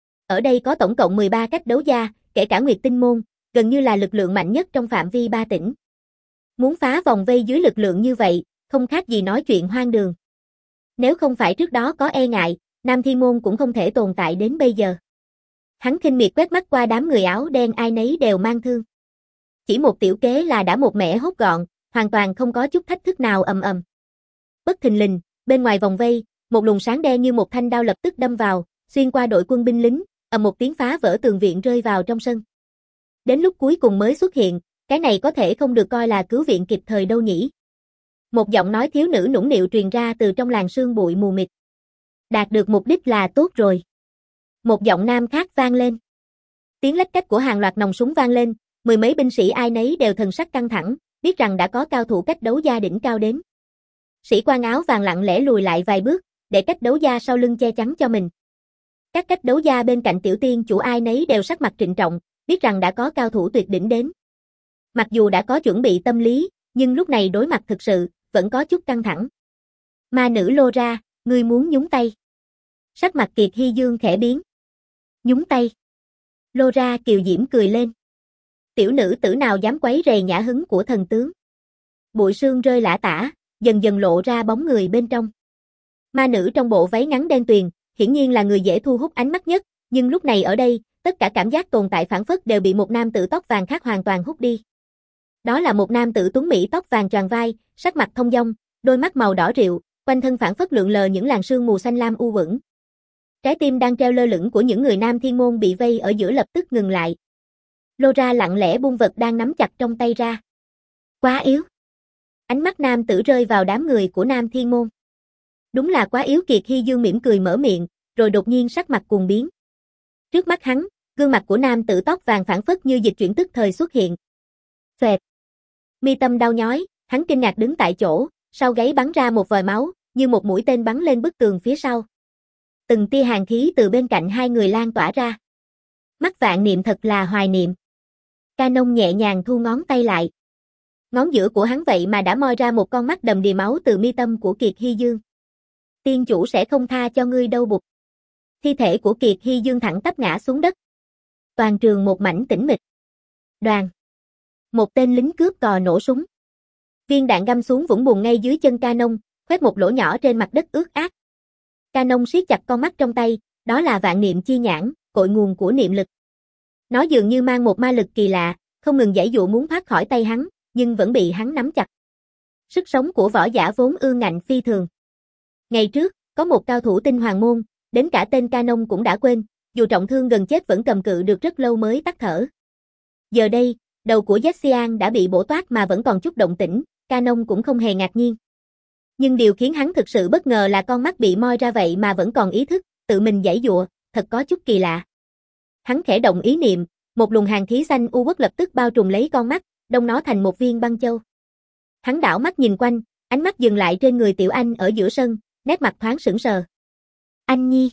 Ở đây có tổng cộng mười ba cách đấu gia, kể cả Nguyệt Tinh môn, gần như là lực lượng mạnh nhất trong phạm vi ba tỉnh. Muốn phá vòng vây dưới lực lượng như vậy, không khác gì nói chuyện hoang đường. Nếu không phải trước đó có e ngại, Nam Thiên môn cũng không thể tồn tại đến bây giờ. Hắn khinh miệt quét mắt qua đám người áo đen ai nấy đều mang thương. Chỉ một tiểu kế là đã một mẻ hốt gọn, hoàn toàn không có chút thách thức nào ầm ầm. Bất thình lình, bên ngoài vòng vây, một luồng sáng đen như một thanh đao lập tức đâm vào, xuyên qua đội quân binh lính, ầm một tiếng phá vỡ tường viện rơi vào trong sân. Đến lúc cuối cùng mới xuất hiện, cái này có thể không được coi là cứu viện kịp thời đâu nhỉ. Một giọng nói thiếu nữ nũng nịu truyền ra từ trong làn sương bụi mù mịt. Đạt được mục đích là tốt rồi. Một giọng nam khác vang lên. Tiếng lách cách của hàng loạt nòng súng vang lên, mười mấy binh sĩ ai nấy đều thần sắc căng thẳng, biết rằng đã có cao thủ cách đấu gia đỉnh cao đến. Sĩ quan áo vàng lặng lẽ lùi lại vài bước, để cách đấu gia sau lưng che chắn cho mình. Các cách đấu gia bên cạnh tiểu tiên chủ ai nấy đều sắc mặt trịnh trọng, biết rằng đã có cao thủ tuyệt đỉnh đến. Mặc dù đã có chuẩn bị tâm lý, nhưng lúc này đối mặt thực sự, vẫn có chút căng thẳng. Ma nữ Lô Ra, ngươi muốn nhúng tay. Sắc mặt Kiệt Hy Dương khẽ biến. Nhúng tay. Lô Ra kiều diễm cười lên. Tiểu nữ tử nào dám quấy rầy nhã hứng của thần tướng. Bụi sương rơi lả tả, dần dần lộ ra bóng người bên trong. Ma nữ trong bộ váy ngắn đen tuyền, hiển nhiên là người dễ thu hút ánh mắt nhất, nhưng lúc này ở đây, tất cả cảm giác tồn tại phản phất đều bị một nam tử tóc vàng khác hoàn toàn hút đi. Đó là một nam tử tuấn mỹ tóc vàng tròn vai, sắc mặt thông dong, đôi mắt màu đỏ rượu, quanh thân phản phất lượn lờ những làn sương mù xanh lam u uẩn. Trái tim đang treo lơ lửng của những người Nam Thiên môn bị vây ở giữa lập tức ngừng lại. Lô Ra lặng lẽ buông vật đang nắm chặt trong tay ra. Quá yếu. Ánh mắt nam tử rơi vào đám người của Nam Thiên môn. Đúng là quá yếu. Kiệt Hy Dương mỉm cười mở miệng, rồi đột nhiên sắc mặt cuồng biến. Trước mắt hắn, gương mặt của nam tử tóc vàng phản phất như dịch chuyển tức thời xuất hiện. Xoẹt. Mi tâm đau nhói, hắn kinh ngạc đứng tại chỗ, sau gáy bắn ra một vòi máu, như một mũi tên bắn lên bức tường phía sau. Từng tia hàn khí từ bên cạnh hai người lan tỏa ra. Mắt Vạn Niệm thật là hoài niệm. Canon nhẹ nhàng thu ngón tay lại. Ngón giữa của hắn vậy mà đã moi ra một con mắt đầm đìa máu từ mi tâm của Kiệt Hy Dương. Tiên chủ sẽ không tha cho ngươi đâu bụt. Thi thể của Kiệt Hy Dương thẳng tắp ngã xuống đất. Toàn trường một mảnh tĩnh mịch. Đoàn. Một tên lính cướp cò nổ súng. Viên đạn găm xuống vũng bùn ngay dưới chân Canon, khoét một lỗ nhỏ trên mặt đất ướt át. Canon siết chặt con mắt trong tay, đó là Vạn Niệm chi nhãn, cội nguồn của niệm lực. Nó dường như mang một ma lực kỳ lạ, không ngừng giãy dụa muốn thoát khỏi tay hắn, nhưng vẫn bị hắn nắm chặt. Sức sống của võ giả vốn ương ngạnh phi thường. Ngày trước, có một cao thủ tinh hoàng môn, đến cả tên Canon cũng đã quên, dù trọng thương gần chết vẫn cầm cự được rất lâu mới tắt thở. Giờ đây, đầu của Zexian đã bị bổ toát mà vẫn còn chút động tĩnh, Canon cũng không hề ngạc nhiên. Nhưng điều khiến hắn thực sự bất ngờ là con mắt bị moi ra vậy mà vẫn còn ý thức, tự mình giãy giụa, thật có chút kỳ lạ. Hắn khẽ động ý niệm, một luồng hàn khí xanh u uất lập tức bao trùm lấy con mắt, đông nó thành một viên băng châu. Hắn đảo mắt nhìn quanh, ánh mắt dừng lại trên người Tiểu Anh ở giữa sân, nét mặt thoáng sững sờ. Anh Nhi,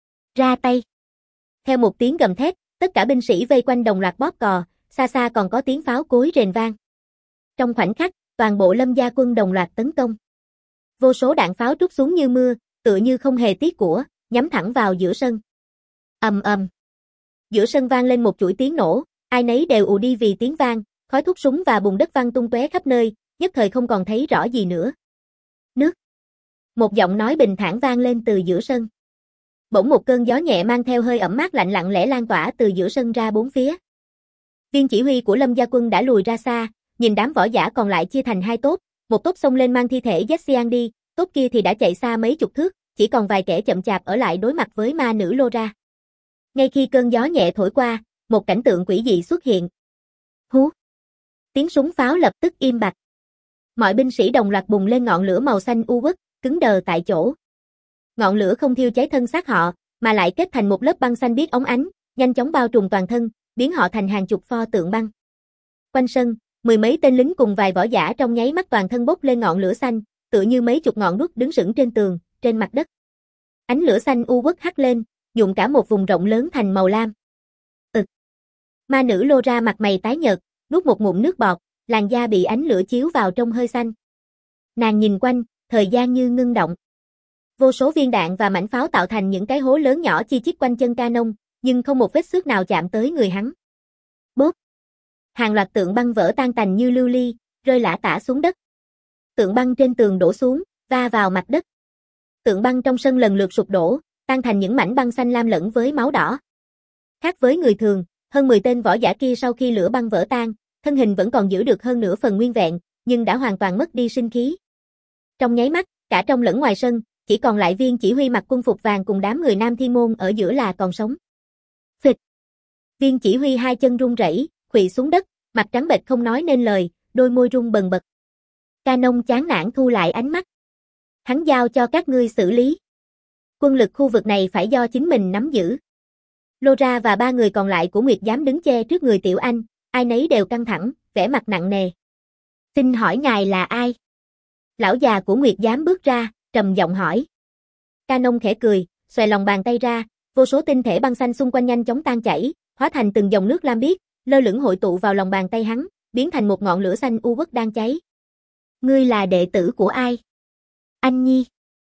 ra tay. Theo một tiếng gầm thét, tất cả binh sĩ vây quanh đồng loạt bóp cò, xa xa còn có tiếng pháo cối rền vang. Trong khoảnh khắc, toàn bộ Lâm gia quân đồng loạt tấn công. Vô số đạn pháo trút xuống như mưa, tựa như không hề tiếc của, nhắm thẳng vào giữa sân. Ầm ầm. Giữa sân vang lên một chuỗi tiếng nổ, ai nấy đều ù đi vì tiếng vang, khói thuốc súng và bùn đất văng tung tóe khắp nơi, nhất thời không còn thấy rõ gì nữa. Nước. Một giọng nói bình thản vang lên từ giữa sân. Bỗng một cơn gió nhẹ mang theo hơi ẩm mát lạnh lặng lẽ lan tỏa từ giữa sân ra bốn phía. Viên chỉ huy của Lâm gia quân đã lùi ra xa, nhìn đám võ giả còn lại chia thành hai tốp, một tốp xông lên mang thi thể Xiang đi, tốp kia thì đã chạy xa mấy chục thước, chỉ còn vài kẻ chậm chạp ở lại đối mặt với ma nữ Laura. Ngay khi cơn gió nhẹ thổi qua, một cảnh tượng quỷ dị xuất hiện. Hú! Tiếng súng pháo lập tức im bặt. Mọi binh sĩ đồng loạt bùng lên ngọn lửa màu xanh u uất, cứng đờ tại chỗ. Ngọn lửa không thiêu cháy thân xác họ, mà lại kết thành một lớp băng xanh biếc óng ánh, nhanh chóng bao trùm toàn thân, biến họ thành hàng chục pho tượng băng. Quanh sân, mười mấy tên lính cùng vài võ giả trong nháy mắt toàn thân bốc lên ngọn lửa xanh, tựa như mấy chục ngọn đuốc đứng sững trên tường, trên mặt đất. Ánh lửa xanh u uất hắt lên, nhuộm cả một vùng rộng lớn thành màu lam. Ực. Ma nữ Laura mặt mày tái nhợt, nuốt một ngụm nước bọt, làn da bị ánh lửa chiếu vào trông hơi xanh. Nàng nhìn quanh, thời gian như ngưng động. Vô số viên đạn và mảnh pháo tạo thành những cái hố lớn nhỏ chi chít quanh chân Canon, nhưng không một vết xước nào chạm tới người hắn. Bốp! Hàng loạt tượng băng vỡ tan tành như lưu ly, rơi lả tả xuống đất. Tượng băng trên tường đổ xuống, va vào mặt đất. Tượng băng trong sân lần lượt sụp đổ, tan thành những mảnh băng xanh lam lẫn với máu đỏ. Khác với người thường, hơn mười tên võ giả kia sau khi lửa băng vỡ tan, thân hình vẫn còn giữ được hơn nửa phần nguyên vẹn, nhưng đã hoàn toàn mất đi sinh khí. Trong nháy mắt, cả trong lẫn ngoài sân, chỉ còn lại viên chỉ huy mặc quân phục vàng cùng đám người Nam Thiên Môn ở giữa là còn sống. Phịch! Viên chỉ huy hai chân run rẩy, khuỵu xuống đất, mặt trắng bệch không nói nên lời, đôi môi run bần bật. Canon chán nản thu lại ánh mắt. Hắn giao cho các ngươi xử lý. Quân lực khu vực này phải do chính mình nắm giữ. Laura và ba người còn lại của Nguyệt Giám đứng che trước người Tiểu Anh, ai nấy đều căng thẳng, vẻ mặt nặng nề. Xin hỏi ngài là ai? Lão già của Nguyệt Giám bước ra, trầm giọng hỏi. Canon khẽ cười, xòe lòng bàn tay ra, vô số tinh thể băng xanh xung quanh nhanh chóng tan chảy, hóa thành từng dòng nước lam biếc, lơ lửng hội tụ vào lòng bàn tay hắn, biến thành một ngọn lửa xanh u uất đang cháy. Ngươi là đệ tử của ai? Anh Nhi?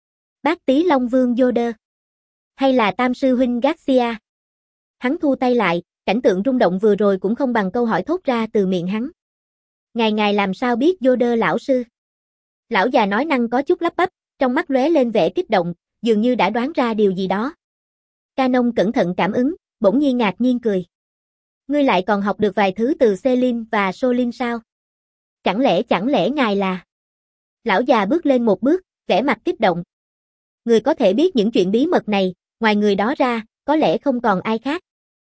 Bác Tý Long Vương Yoder? Hay là Tam sư huynh Garcia? Hắn thu tay lại, cảnh tượng rung động vừa rồi cũng không bằng câu hỏi thốt ra từ miệng hắn. Ngài ngài làm sao biết Yoder lão sư? Lão già nói năng có chút lắp bắp, trong mắt lóe lên vẻ kích động, dường như đã đoán ra điều gì đó. Canon cẩn thận cảm ứng, bỗng nhiên ngạc nhiên cười. Ngươi lại còn học được vài thứ từ Celine và Solin sao? Chẳng lẽ chẳng lẽ ngài là... Lão già bước lên một bước, vẻ mặt kích động. Người có thể biết những chuyện bí mật này, ngoài người đó ra, có lẽ không còn ai khác.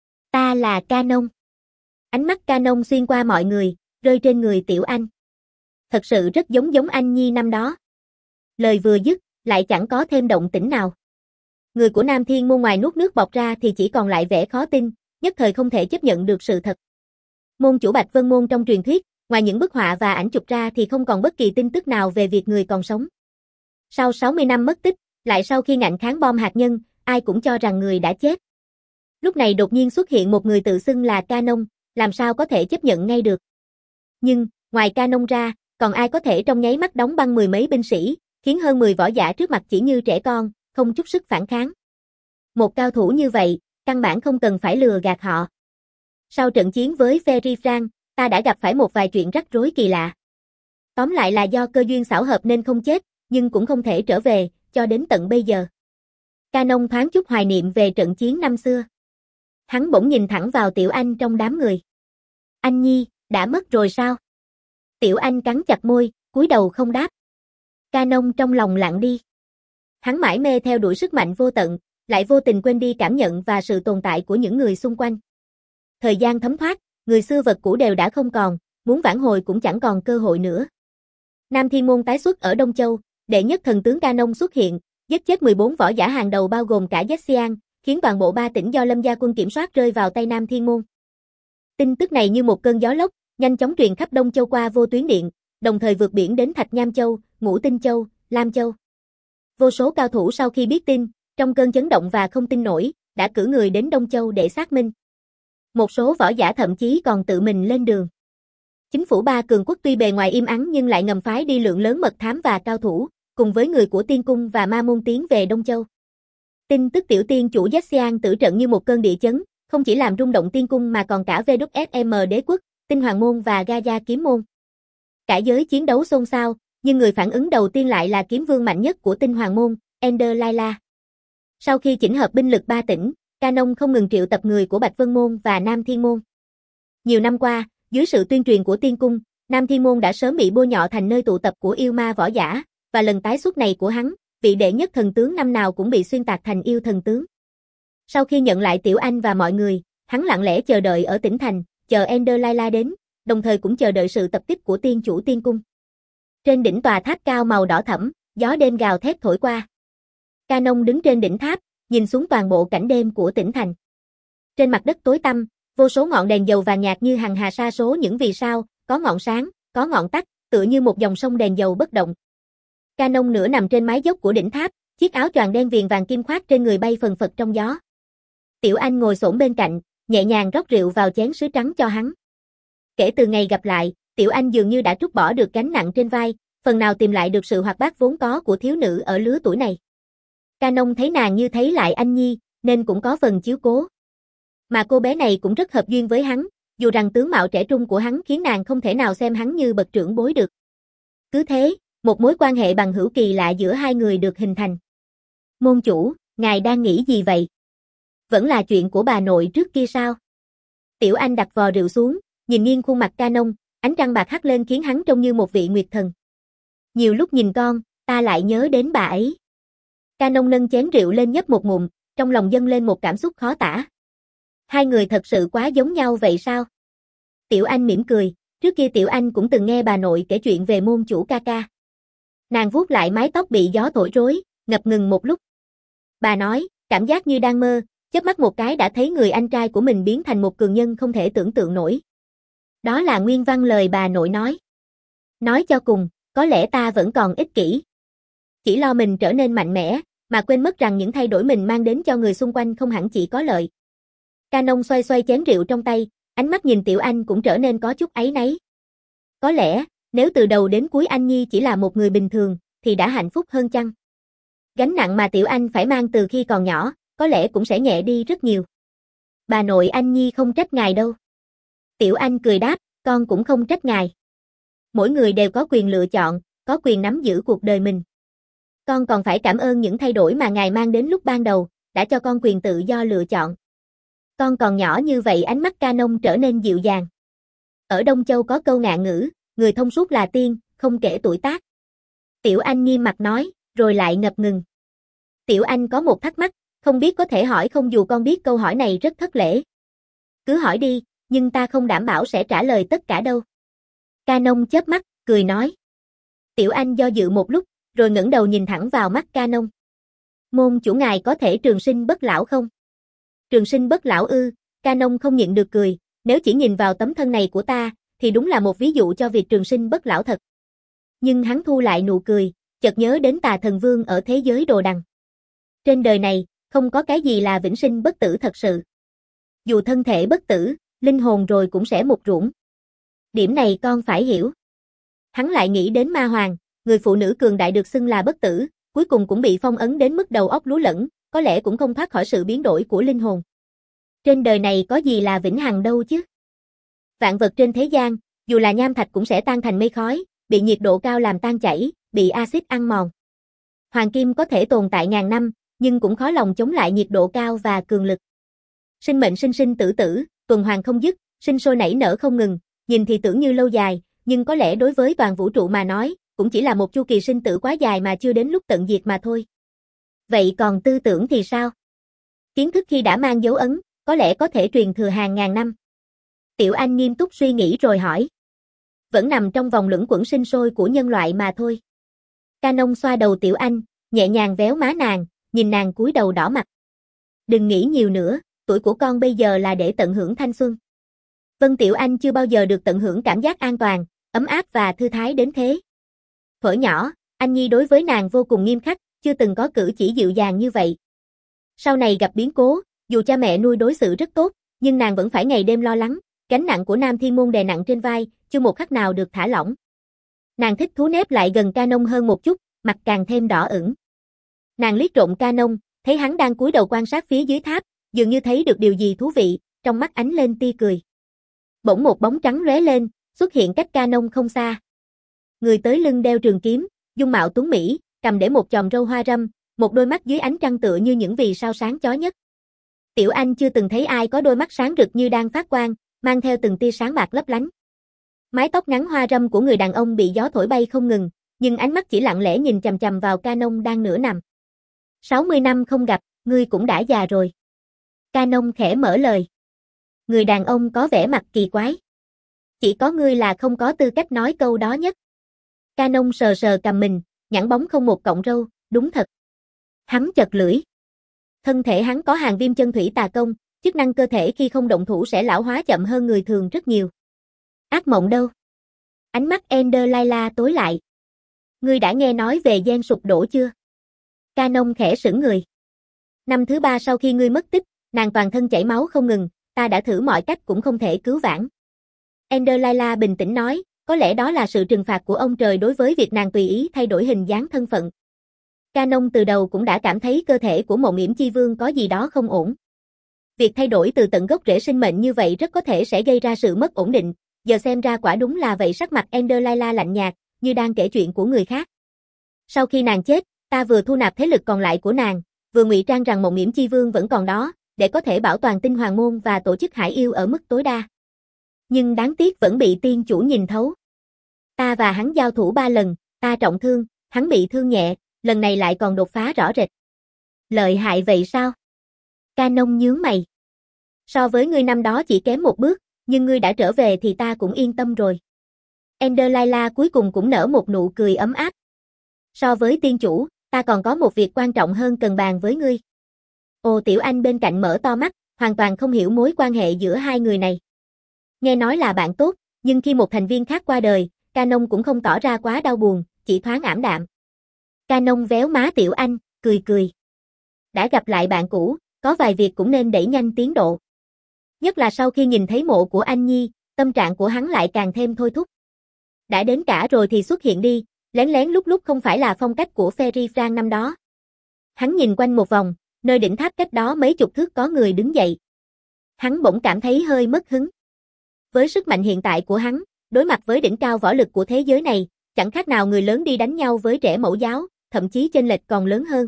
Ta là Canon. Ánh mắt Canon xuyên qua mọi người, rơi trên người Tiểu Anh. Thật sự rất giống giống anh Nhi năm đó. Lời vừa dứt, lại chẳng có thêm động tĩnh nào. Người của Nam Thiên Môn ngoài nuốt nước bọt ra thì chỉ còn lại vẻ khó tin, nhất thời không thể chấp nhận được sự thật. Môn chủ Bạch Vân Môn trong truyền thuyết, ngoài những bức họa và ảnh chụp ra thì không còn bất kỳ tin tức nào về việc người còn sống. Sau sáu mươi năm mất tích, lại sau khi ngạnh kháng bom hạt nhân, ai cũng cho rằng người đã chết. Lúc này đột nhiên xuất hiện một người tự xưng là Canon, làm sao có thể chấp nhận ngay được. Nhưng, ngoài Canon ra, còn ai có thể trong nháy mắt đóng băng mười mấy binh sĩ, khiến hơn mười võ giả trước mặt chỉ như trẻ con, không chút sức phản kháng. Một cao thủ như vậy, căn bản không cần phải lừa gạt họ. Sau trận chiến với Ferry Frank, ta đã gặp phải một vài chuyện rắc rối kỳ lạ. Tóm lại là do cơ duyên xảo hợp nên không chết, nhưng cũng không thể trở về, cho đến tận bây giờ. Canon thoáng chút hoài niệm về trận chiến năm xưa. Hắn bỗng nhìn thẳng vào Tiểu Anh trong đám người. Anh Nhi, đã mất rồi sao? Tiểu Anh cắn chặt môi, cúi đầu không đáp. Canon trong lòng lặng đi. Hắn mải mê theo đuổi sức mạnh vô tận, lại vô tình quên đi cảm nhận và sự tồn tại của những người xung quanh. Thời gian thấm thoát, người xưa vật cũ đều đã không còn, muốn vãn hồi cũng chẳng còn cơ hội nữa. Nam Thiên Môn tái xuất ở Đông Châu, đệ nhất thần tướng Canon xuất hiện, giết chết mười bốn võ giả hàng đầu bao gồm cả Xiang, khiến toàn bộ ba tỉnh do Lâm gia quân kiểm soát rơi vào tay Nam Thiên Môn. Tin tức này như một cơn gió lốc, nhanh chóng truyền khắp Đông Châu qua vô tuyến điện, đồng thời vượt biển đến Thạch Nham Châu, Ngũ Tinh Châu, Lam Châu. Vô số cao thủ sau khi biết tin, trong cơn chấn động và không tin nổi, đã cử người đến Đông Châu để xác minh. Một số võ giả thậm chí còn tự mình lên đường. Chính phủ ba cường quốc tuy bề ngoài im ắng nhưng lại ngầm phái đi lượng lớn mật thám và cao thủ, cùng với người của Tiên Cung và Ma Môn tiến về Đông Châu. Tin tức tiểu tiên chủ Xiang tử trận như một cơn địa chấn, không chỉ làm rung động Tiên Cung mà còn cả vê kép ét em đế quốc, Tinh Hoàng Môn và Gaia Kiếm Môn. Cả giới chiến đấu xôn xao, nhưng người phản ứng đầu tiên lại là kiếm vương mạnh nhất của Tinh Hoàng Môn, Ender Laila. Sau khi chỉnh hợp binh lực ba tỉnh, Canon không ngừng triệu tập người của Bạch Vân Môn và Nam Thiên Môn. Nhiều năm qua, dưới sự tuyên truyền của Tiên Cung, Nam Thiên Môn đã sớm bị bôi nhọ thành nơi tụ tập của yêu ma võ giả, và lần tái xuất này của hắn, vị đệ nhất thần tướng năm nào cũng bị xuyên tạc thành yêu thần tướng. Sau khi nhận lại Tiểu Anh và mọi người, hắn lặng lẽ chờ đợi ở tỉnh thành, chờ Ender Layla đến, đồng thời cũng chờ đợi sự tập kích của tiên chủ tiên cung. Trên đỉnh tòa tháp cao màu đỏ thẫm, gió đêm gào thét thổi qua. Canon đứng trên đỉnh tháp, nhìn xuống toàn bộ cảnh đêm của tỉnh thành. Trên mặt đất tối tăm, vô số ngọn đèn dầu vàng nhạt như hằng hà sa số những vì sao, có ngọn sáng, có ngọn tắt, tựa như một dòng sông đèn dầu bất động. Canon nửa nằm trên mái dốc của đỉnh tháp, chiếc áo choàng đen viền vàng kim khoác trên người bay phần phật trong gió. Tiểu Anh ngồi xổm bên cạnh, nhẹ nhàng rót rượu vào chén sứ trắng cho hắn. Kể từ ngày gặp lại, Tiểu Anh dường như đã trút bỏ được gánh nặng trên vai, phần nào tìm lại được sự hoạt bát vốn có của thiếu nữ ở lứa tuổi này. Canon thấy nàng như thấy lại anh nhi, nên cũng có phần chiếu cố. Mà cô bé này cũng rất hợp duyên với hắn, dù rằng tướng mạo trẻ trung của hắn khiến nàng không thể nào xem hắn như bậc trưởng bối được. Cứ thế, một mối quan hệ bằng hữu kỳ lạ giữa hai người được hình thành. Môn chủ, ngài đang nghĩ gì vậy? Vẫn là chuyện của bà nội trước kia sao? Tiểu Anh đặt vò rượu xuống, nhìn nghiêng khuôn mặt Canon, ánh trăng bạc hắt lên khiến hắn trông như một vị nguyệt thần. Nhiều lúc nhìn con, ta lại nhớ đến bà ấy. Canon nâng chén rượu lên nhấp một ngụm, trong lòng dâng lên một cảm xúc khó tả. Hai người thật sự quá giống nhau vậy sao? Tiểu Anh mỉm cười, trước kia Tiểu Anh cũng từng nghe bà nội kể chuyện về môn chủ ca ca. Nàng vuốt lại mái tóc bị gió thổi rối, ngập ngừng một lúc. Bà nói, cảm giác như đang mơ, chớp mắt một cái đã thấy người anh trai của mình biến thành một cường nhân không thể tưởng tượng nổi. Đó là nguyên văn lời bà nội nói. Nói cho cùng, có lẽ ta vẫn còn ích kỷ. Chỉ lo mình trở nên mạnh mẽ, mà quên mất rằng những thay đổi mình mang đến cho người xung quanh không hẳn chỉ có lợi. Canon xoay xoay chén rượu trong tay, ánh mắt nhìn Tiểu Anh cũng trở nên có chút áy náy. Có lẽ, nếu từ đầu đến cuối anh nhi chỉ là một người bình thường, thì đã hạnh phúc hơn chăng? Gánh nặng mà Tiểu Anh phải mang từ khi còn nhỏ, có lẽ cũng sẽ nhẹ đi rất nhiều. Bà nội anh nhi không trách ngài đâu. Tiểu Anh cười đáp, con cũng không trách ngài. Mỗi người đều có quyền lựa chọn, có quyền nắm giữ cuộc đời mình. Con còn phải cảm ơn những thay đổi mà ngài mang đến lúc ban đầu, đã cho con quyền tự do lựa chọn. Con còn nhỏ như vậy, ánh mắt Canon trở nên dịu dàng. Ở Đông Châu có câu ngạn ngữ, người thông suốt là tiên, không kể tuổi tác. Tiểu Anh nghiêm mặt nói, rồi lại ngập ngừng. Tiểu Anh có một thắc mắc, không biết có thể hỏi không, dù con biết câu hỏi này rất thất lễ. Cứ hỏi đi, nhưng ta không đảm bảo sẽ trả lời tất cả đâu. Canon chớp mắt, cười nói. Tiểu Anh do dự một lúc, rồi ngẩng đầu nhìn thẳng vào mắt Canon. Môn chủ ngài có thể trường sinh bất lão không? Trường sinh bất lão ư? Canon không nhịn được cười, nếu chỉ nhìn vào tấm thân này của ta, thì đúng là một ví dụ cho việc trường sinh bất lão thật. Nhưng hắn thu lại nụ cười, chợt nhớ đến Tà Thần Vương ở thế giới Đồ Đằng. Trên đời này, không có cái gì là vĩnh sinh bất tử thật sự. Dù thân thể bất tử, linh hồn rồi cũng sẽ mục ruỗng. Điểm này con phải hiểu. Hắn lại nghĩ đến Ma Hoàng, người phụ nữ cường đại được xưng là bất tử, cuối cùng cũng bị phong ấn đến mức đầu óc lú lẫn, có lẽ cũng không thoát khỏi sự biến đổi của linh hồn. Trên đời này có gì là vĩnh hằng đâu chứ? Vạn vật trên thế gian, dù là nham thạch cũng sẽ tan thành mây khói, bị nhiệt độ cao làm tan chảy, bị axit ăn mòn. Hoàng kim có thể tồn tại ngàn năm, nhưng cũng khó lòng chống lại nhiệt độ cao và cường lực. Sinh mệnh sinh sinh tử tử, tuần hoàn không dứt, sinh sôi nảy nở không ngừng, nhìn thì tưởng như lâu dài, nhưng có lẽ đối với toàn vũ trụ mà nói, cũng chỉ là một chu kỳ sinh tử quá dài mà chưa đến lúc tận diệt mà thôi. Vậy còn tư tưởng thì sao? Kiến thức khi đã mang dấu ấn, có lẽ có thể truyền thừa hàng ngàn năm. Tiểu Anh nghiêm túc suy nghĩ rồi hỏi. Vẫn nằm trong vòng luẩn quẩn sinh sôi của nhân loại mà thôi. Canon xoa đầu Tiểu Anh, nhẹ nhàng véo má nàng, nhìn nàng cúi đầu đỏ mặt. Đừng nghĩ nhiều nữa, tuổi của con bây giờ là để tận hưởng thanh xuân. Vân Tiểu Anh chưa bao giờ được tận hưởng cảm giác an toàn, ấm áp và thư thái đến thế. Thuở nhỏ, anh nhi đối với nàng vô cùng nghiêm khắc, chưa từng có cử chỉ dịu dàng như vậy. Sau này gặp biến cố, dù cha mẹ nuôi đối xử rất tốt, nhưng nàng vẫn phải ngày đêm lo lắng, gánh nặng của Nam Thiên Môn đè nặng trên vai, chưa một khắc nào được thả lỏng. Nàng thích thú nép lại gần Canon hơn một chút, mặt càng thêm đỏ ửng. Nàng liếc trộm Canon, thấy hắn đang cúi đầu quan sát phía dưới tháp, dường như thấy được điều gì thú vị, trong mắt ánh lên tia cười. Bỗng một bóng trắng lóe lên, xuất hiện cách Canon không xa. Người tới lưng đeo trường kiếm, dung mạo tuấn mỹ, cầm để một chòm râu hoa râm, một đôi mắt dưới ánh trăng tựa như những vì sao sáng chói nhất. Tiểu Anh chưa từng thấy ai có đôi mắt sáng rực như đang phát quang, mang theo từng tia sáng bạc lấp lánh. Mái tóc ngắn hoa râm của người đàn ông bị gió thổi bay không ngừng, nhưng ánh mắt chỉ lặng lẽ nhìn chằm chằm vào Canon đang nửa nằm. sáu mươi năm không gặp, ngươi cũng đã già rồi. Canon khẽ mở lời. Người đàn ông có vẻ mặt kỳ quái. Chỉ có ngươi là không có tư cách nói câu đó nhất. Canon sờ sờ cằm mình, nhẵn bóng không một cọng râu, đúng thật. Hắn chật lưỡi. Thân thể hắn có hàng viêm chân thủy tà công, chức năng cơ thể khi không động thủ sẽ lão hóa chậm hơn người thường rất nhiều. Ác mộng đâu? Ánh mắt Ender Layla tối lại. Ngươi đã nghe nói về gen sụp đổ chưa? Canon khẽ sững người. Năm thứ ba sau khi ngươi mất tích, nàng toàn thân chảy máu không ngừng, ta đã thử mọi cách cũng không thể cứu vãn. Ender Layla bình tĩnh nói, có lẽ đó là sự trừng phạt của ông trời đối với việc nàng tùy ý thay đổi hình dáng thân phận. Canon từ đầu cũng đã cảm thấy cơ thể của Mộng Yểm Chi Vương có gì đó không ổn. Việc thay đổi từ tận gốc rễ sinh mệnh như vậy rất có thể sẽ gây ra sự mất ổn định, giờ xem ra quả đúng là vậy. Sắc mặt Ender Layla lạnh nhạt, như đang kể chuyện của người khác. Sau khi nàng chết, ta vừa thu nạp thế lực còn lại của nàng, vừa ngụy trang rằng Mộng Yểm Chi Vương vẫn còn đó, để có thể bảo toàn tinh hoàng môn và tổ chức Hải Yêu ở mức tối đa. Nhưng đáng tiếc vẫn bị tiên chủ nhìn thấu. Ta và hắn giao thủ ba lần, ta trọng thương, hắn bị thương nhẹ, lần này lại còn đột phá rõ rệt. Lợi hại vậy sao? Canon nhướng mày. So với ngươi năm đó chỉ kém một bước, nhưng ngươi đã trở về thì ta cũng yên tâm rồi. Ender Layla cuối cùng cũng nở một nụ cười ấm áp. So với tiên chủ, ta còn có một việc quan trọng hơn cần bàn với ngươi. Ồ, Tiểu Anh bên cạnh mở to mắt, hoàn toàn không hiểu mối quan hệ giữa hai người này. Nghe nói là bạn tốt, nhưng khi một thành viên khác qua đời, Canon cũng không tỏ ra quá đau buồn, chỉ thoáng ảm đạm. Canon véo má Tiểu Anh, cười cười. Đã gặp lại bạn cũ, có vài việc cũng nên đẩy nhanh tiến độ. Nhất là sau khi nhìn thấy mộ của Anh Nhi, tâm trạng của hắn lại càng thêm thôi thúc. Đã đến cả rồi thì xuất hiện đi, lén lén lúc lúc không phải là phong cách của Ferry Frank năm đó. Hắn nhìn quanh một vòng, nơi đỉnh tháp cách đó mấy chục thước có người đứng dậy. Hắn bỗng cảm thấy hơi mất hứng. Với sức mạnh hiện tại của hắn, đối mặt với đỉnh cao võ lực của thế giới này, chẳng khác nào người lớn đi đánh nhau với trẻ mẫu giáo, thậm chí chênh lệch còn lớn hơn.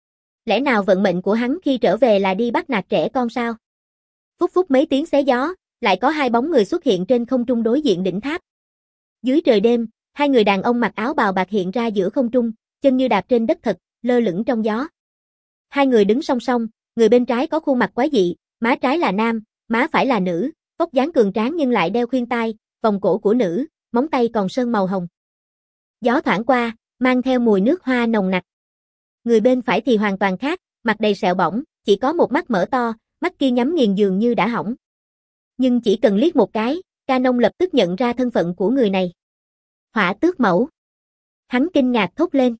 Lẽ nào vận mệnh của hắn khi trở về là đi bắt nạt trẻ con sao? Phút phút mấy tiếng xé gió, lại có hai bóng người xuất hiện trên không trung đối diện đỉnh tháp. Dưới trời đêm, hai người đàn ông mặc áo bào bạc hiện ra giữa không trung, chân như đạp trên đất thật, lơ lửng trong gió. Hai người đứng song song, người bên trái có khuôn mặt quái dị, má trái là nam, má phải là nữ, vóc dáng cường tráng nhưng lại đeo khuyên tai, vòng cổ của nữ, móng tay còn sơn màu hồng. Gió thoảng qua, mang theo mùi nước hoa nồng nặc. Người bên phải thì hoàn toàn khác, mặt đầy sẹo bỏng, chỉ có một mắt mở to, mắt kia nhắm nghiền dường như đã hỏng. Nhưng chỉ cần liếc một cái, Canon lập tức nhận ra thân phận của người này. Hỏa Tước Mẫu. Hắn kinh ngạc thốt lên.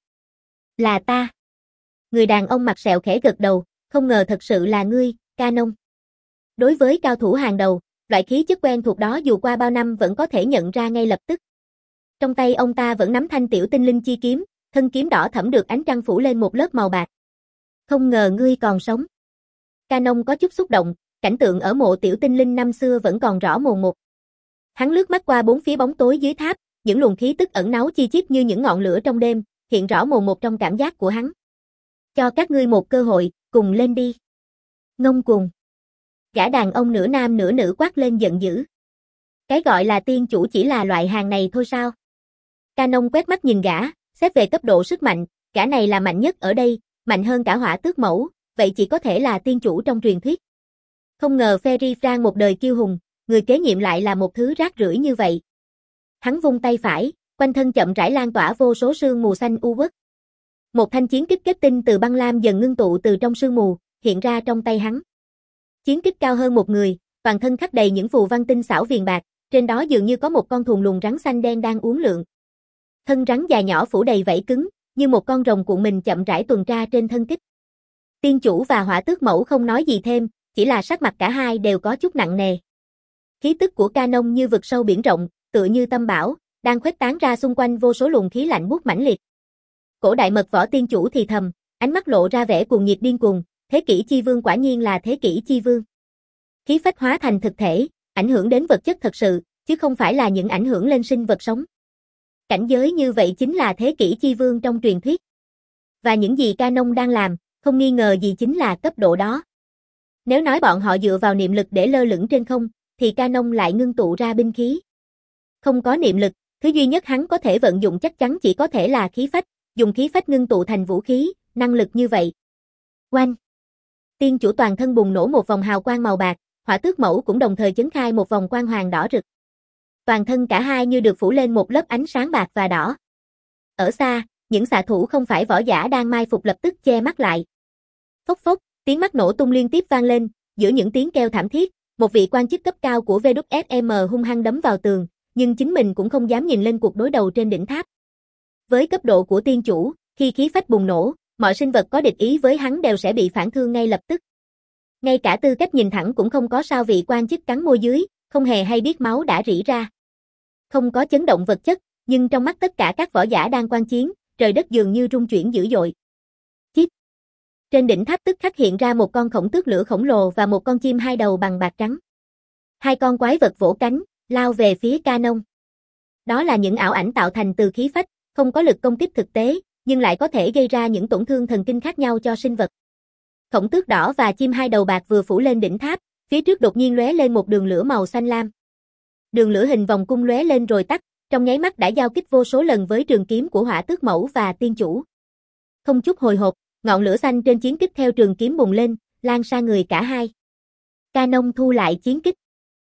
Là ta. Người đàn ông mặt sẹo khẽ gật đầu, không ngờ thật sự là ngươi, Canon. Đối với cao thủ hàng đầu, loại khí chất quen thuộc đó dù qua bao năm vẫn có thể nhận ra ngay lập tức. Trong tay ông ta vẫn nắm thanh tiểu tinh linh chi kiếm, thân kiếm đỏ thẫm được ánh trăng phủ lên một lớp màu bạc. Không ngờ ngươi còn sống. Canon có chút xúc động, cảnh tượng ở mộ tiểu tinh linh năm xưa vẫn còn rõ mồn một. Hắn lướt mắt qua bốn phía bóng tối dưới tháp, những luồng khí tức ẩn náu chi chít như những ngọn lửa trong đêm, hiện rõ mồn một trong cảm giác của hắn. Cho các ngươi một cơ hội, cùng lên đi. Ngông cuồng. Gã đàn ông nửa nam nửa nữ quát lên giận dữ. Cái gọi là tiên chủ chỉ là loại hàng này thôi sao? Canon quét mắt nhìn gã, xét về cấp độ sức mạnh, gã này là mạnh nhất ở đây, mạnh hơn cả Hỏa Tước Mẫu, vậy chỉ có thể là tiên chủ trong truyền thuyết. Không ngờ Ferry Frank một đời kiêu hùng, người kế nhiệm lại là một thứ rác rưởi như vậy. Hắn vung tay phải, quanh thân chậm rãi lan tỏa vô số sương mù xanh u uất. Một thanh chiến kích kết tinh từ băng lam dần ngưng tụ từ trong sương mù, hiện ra trong tay hắn. Chiến kích cao hơn một người, toàn thân khắc đầy những phù văn tinh xảo viền bạc, trên đó dường như có một con thùn lùn rắn xanh đen đang uốn lượn. Thân rắn dài nhỏ phủ đầy vảy cứng, như một con rồng cuộn mình chậm rãi tuần tra trên thân kích. Tiên chủ và Hỏa Tước Mẫu không nói gì thêm, chỉ là sắc mặt cả hai đều có chút nặng nề. Khí tức của Canon như vực sâu biển rộng, tựa như tâm bão, đang khuếch tán ra xung quanh vô số luồng khí lạnh buốt mãnh liệt. Cổ đại mật võ tiên chủ thì thầm, ánh mắt lộ ra vẻ cuồng nhiệt điên cuồng, thế kỷ chi vương quả nhiên là thế kỷ chi vương. Khí phách hóa thành thực thể, ảnh hưởng đến vật chất thật sự, chứ không phải là những ảnh hưởng lên sinh vật sống. Cảnh giới như vậy chính là thế kỷ chi vương trong truyền thuyết. Và những gì Canon đang làm, không nghi ngờ gì chính là cấp độ đó. Nếu nói bọn họ dựa vào niệm lực để lơ lửng trên không, thì Canon lại ngưng tụ ra binh khí. Không có niệm lực, thứ duy nhất hắn có thể vận dụng chắc chắn chỉ có thể là khí phách, dùng khí phách ngưng tụ thành vũ khí, năng lực như vậy. Oanh! Tiên chủ toàn thân bùng nổ một vòng hào quang màu bạc, Hỏa Tước Mẫu cũng đồng thời chấn khai một vòng quang hoàng đỏ rực. Toàn thân cả hai như được phủ lên một lớp ánh sáng bạc và đỏ. Ở xa, những xạ thủ không phải võ giả đang mai phục lập tức che mắt lại. Phốc phốc, tiếng mắt nổ tung liên tiếp vang lên, giữa những tiếng kêu thảm thiết, một vị quan chức cấp cao của vê kép ép em hung hăng đấm vào tường, nhưng chính mình cũng không dám nhìn lên cuộc đối đầu trên đỉnh tháp. Với cấp độ của tiên chủ, khi khí phách bùng nổ, mọi sinh vật có địch ý với hắn đều sẽ bị phản thương ngay lập tức. Ngay cả tư cách nhìn thẳng cũng không có sao vị quan chức cắn môi dưới, không hề hay biết máu đã rỉ ra. Không có chấn động vật chất, nhưng trong mắt tất cả các võ giả đang quan chiến, trời đất dường như rung chuyển dữ dội. Chít. Trên đỉnh tháp tức khắc hiện ra một con khổng tước lửa khổng lồ và một con chim hai đầu bằng bạc trắng. Hai con quái vật vỗ cánh, lao về phía Canon. Đó là những ảo ảnh tạo thành từ khí phách, không có lực công kích thực tế, nhưng lại có thể gây ra những tổn thương thần kinh khác nhau cho sinh vật. Khổng tước đỏ và chim hai đầu bạc vừa phủ lên đỉnh tháp, phía trước đột nhiên lóe lên một đường lửa màu xanh lam. Đường lửa hình vòng cung lóe lên rồi tắt, trong nháy mắt đã giao kích vô số lần với trường kiếm của Hỏa Tước Mẫu và tiên chủ. Không chút hồi hộp, ngọn lửa xanh trên chiến kích theo trường kiếm bùng lên, lan sang người cả hai. Canon thu lại chiến kích.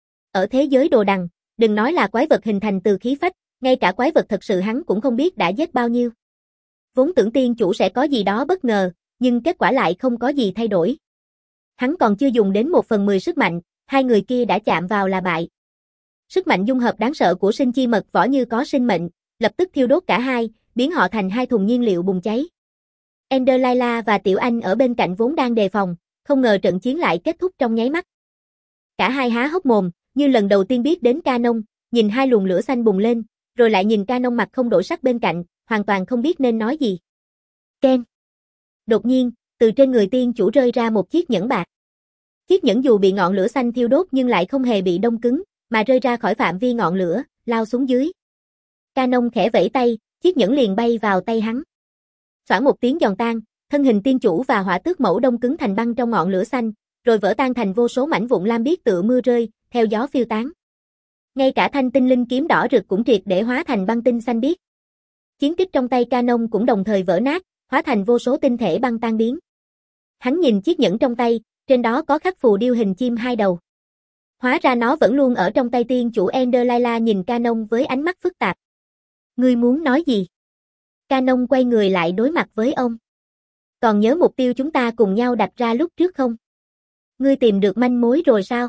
Ở thế giới đồ đằng, đừng nói là quái vật hình thành từ khí phách, ngay cả quái vật thật sự hắn cũng không biết đã giết bao nhiêu. Vốn tưởng tiên chủ sẽ có gì đó bất ngờ, nhưng kết quả lại không có gì thay đổi. Hắn còn chưa dùng đến một phần mười sức mạnh, hai người kia đã chạm vào là bại. Sức mạnh dung hợp đáng sợ của sinh chi mật võ như có sinh mệnh, lập tức thiêu đốt cả hai, biến họ thành hai thùng nhiên liệu bùng cháy. Ender Layla và Tiểu Anh ở bên cạnh vốn đang đề phòng, không ngờ trận chiến lại kết thúc trong nháy mắt. Cả hai há hốc mồm, như lần đầu tiên biết đến Canon, nhìn hai luồng lửa xanh bùng lên, rồi lại nhìn Canon mặt không đổi sắc bên cạnh, hoàn toàn không biết nên nói gì. Ken. Đột nhiên, từ trên người tiên chủ rơi ra một chiếc nhẫn bạc. Chiếc nhẫn dù bị ngọn lửa xanh thiêu đốt nhưng lại không hề bị đông cứng, mà rơi ra khỏi phạm vi ngọn lửa, lao xuống dưới. Canon khẽ vẫy tay, chiếc nhẫn liền bay vào tay hắn. Xoảng một tiếng giòn tan, thân hình tiên chủ và Hỏa Tước Mẫu đông cứng thành băng trong ngọn lửa xanh, rồi vỡ tan thành vô số mảnh vụn lam biếc tựa mưa rơi, theo gió phiêu tán. Ngay cả thanh tinh linh kiếm đỏ rực cũng triệt để hóa thành băng tinh xanh biếc. Chiến kích trong tay Canon cũng đồng thời vỡ nát, hóa thành vô số tinh thể băng tan biến. Hắn nhìn chiếc nhẫn trong tay, trên đó có khắc phù điêu hình chim hai đầu. Hóa ra nó vẫn luôn ở trong tay tiên chủ. Ender Layla nhìn Canon với ánh mắt phức tạp. Ngươi muốn nói gì? Canon quay người lại đối mặt với ông. Còn nhớ mục tiêu chúng ta cùng nhau đặt ra lúc trước không? Ngươi tìm được manh mối rồi sao?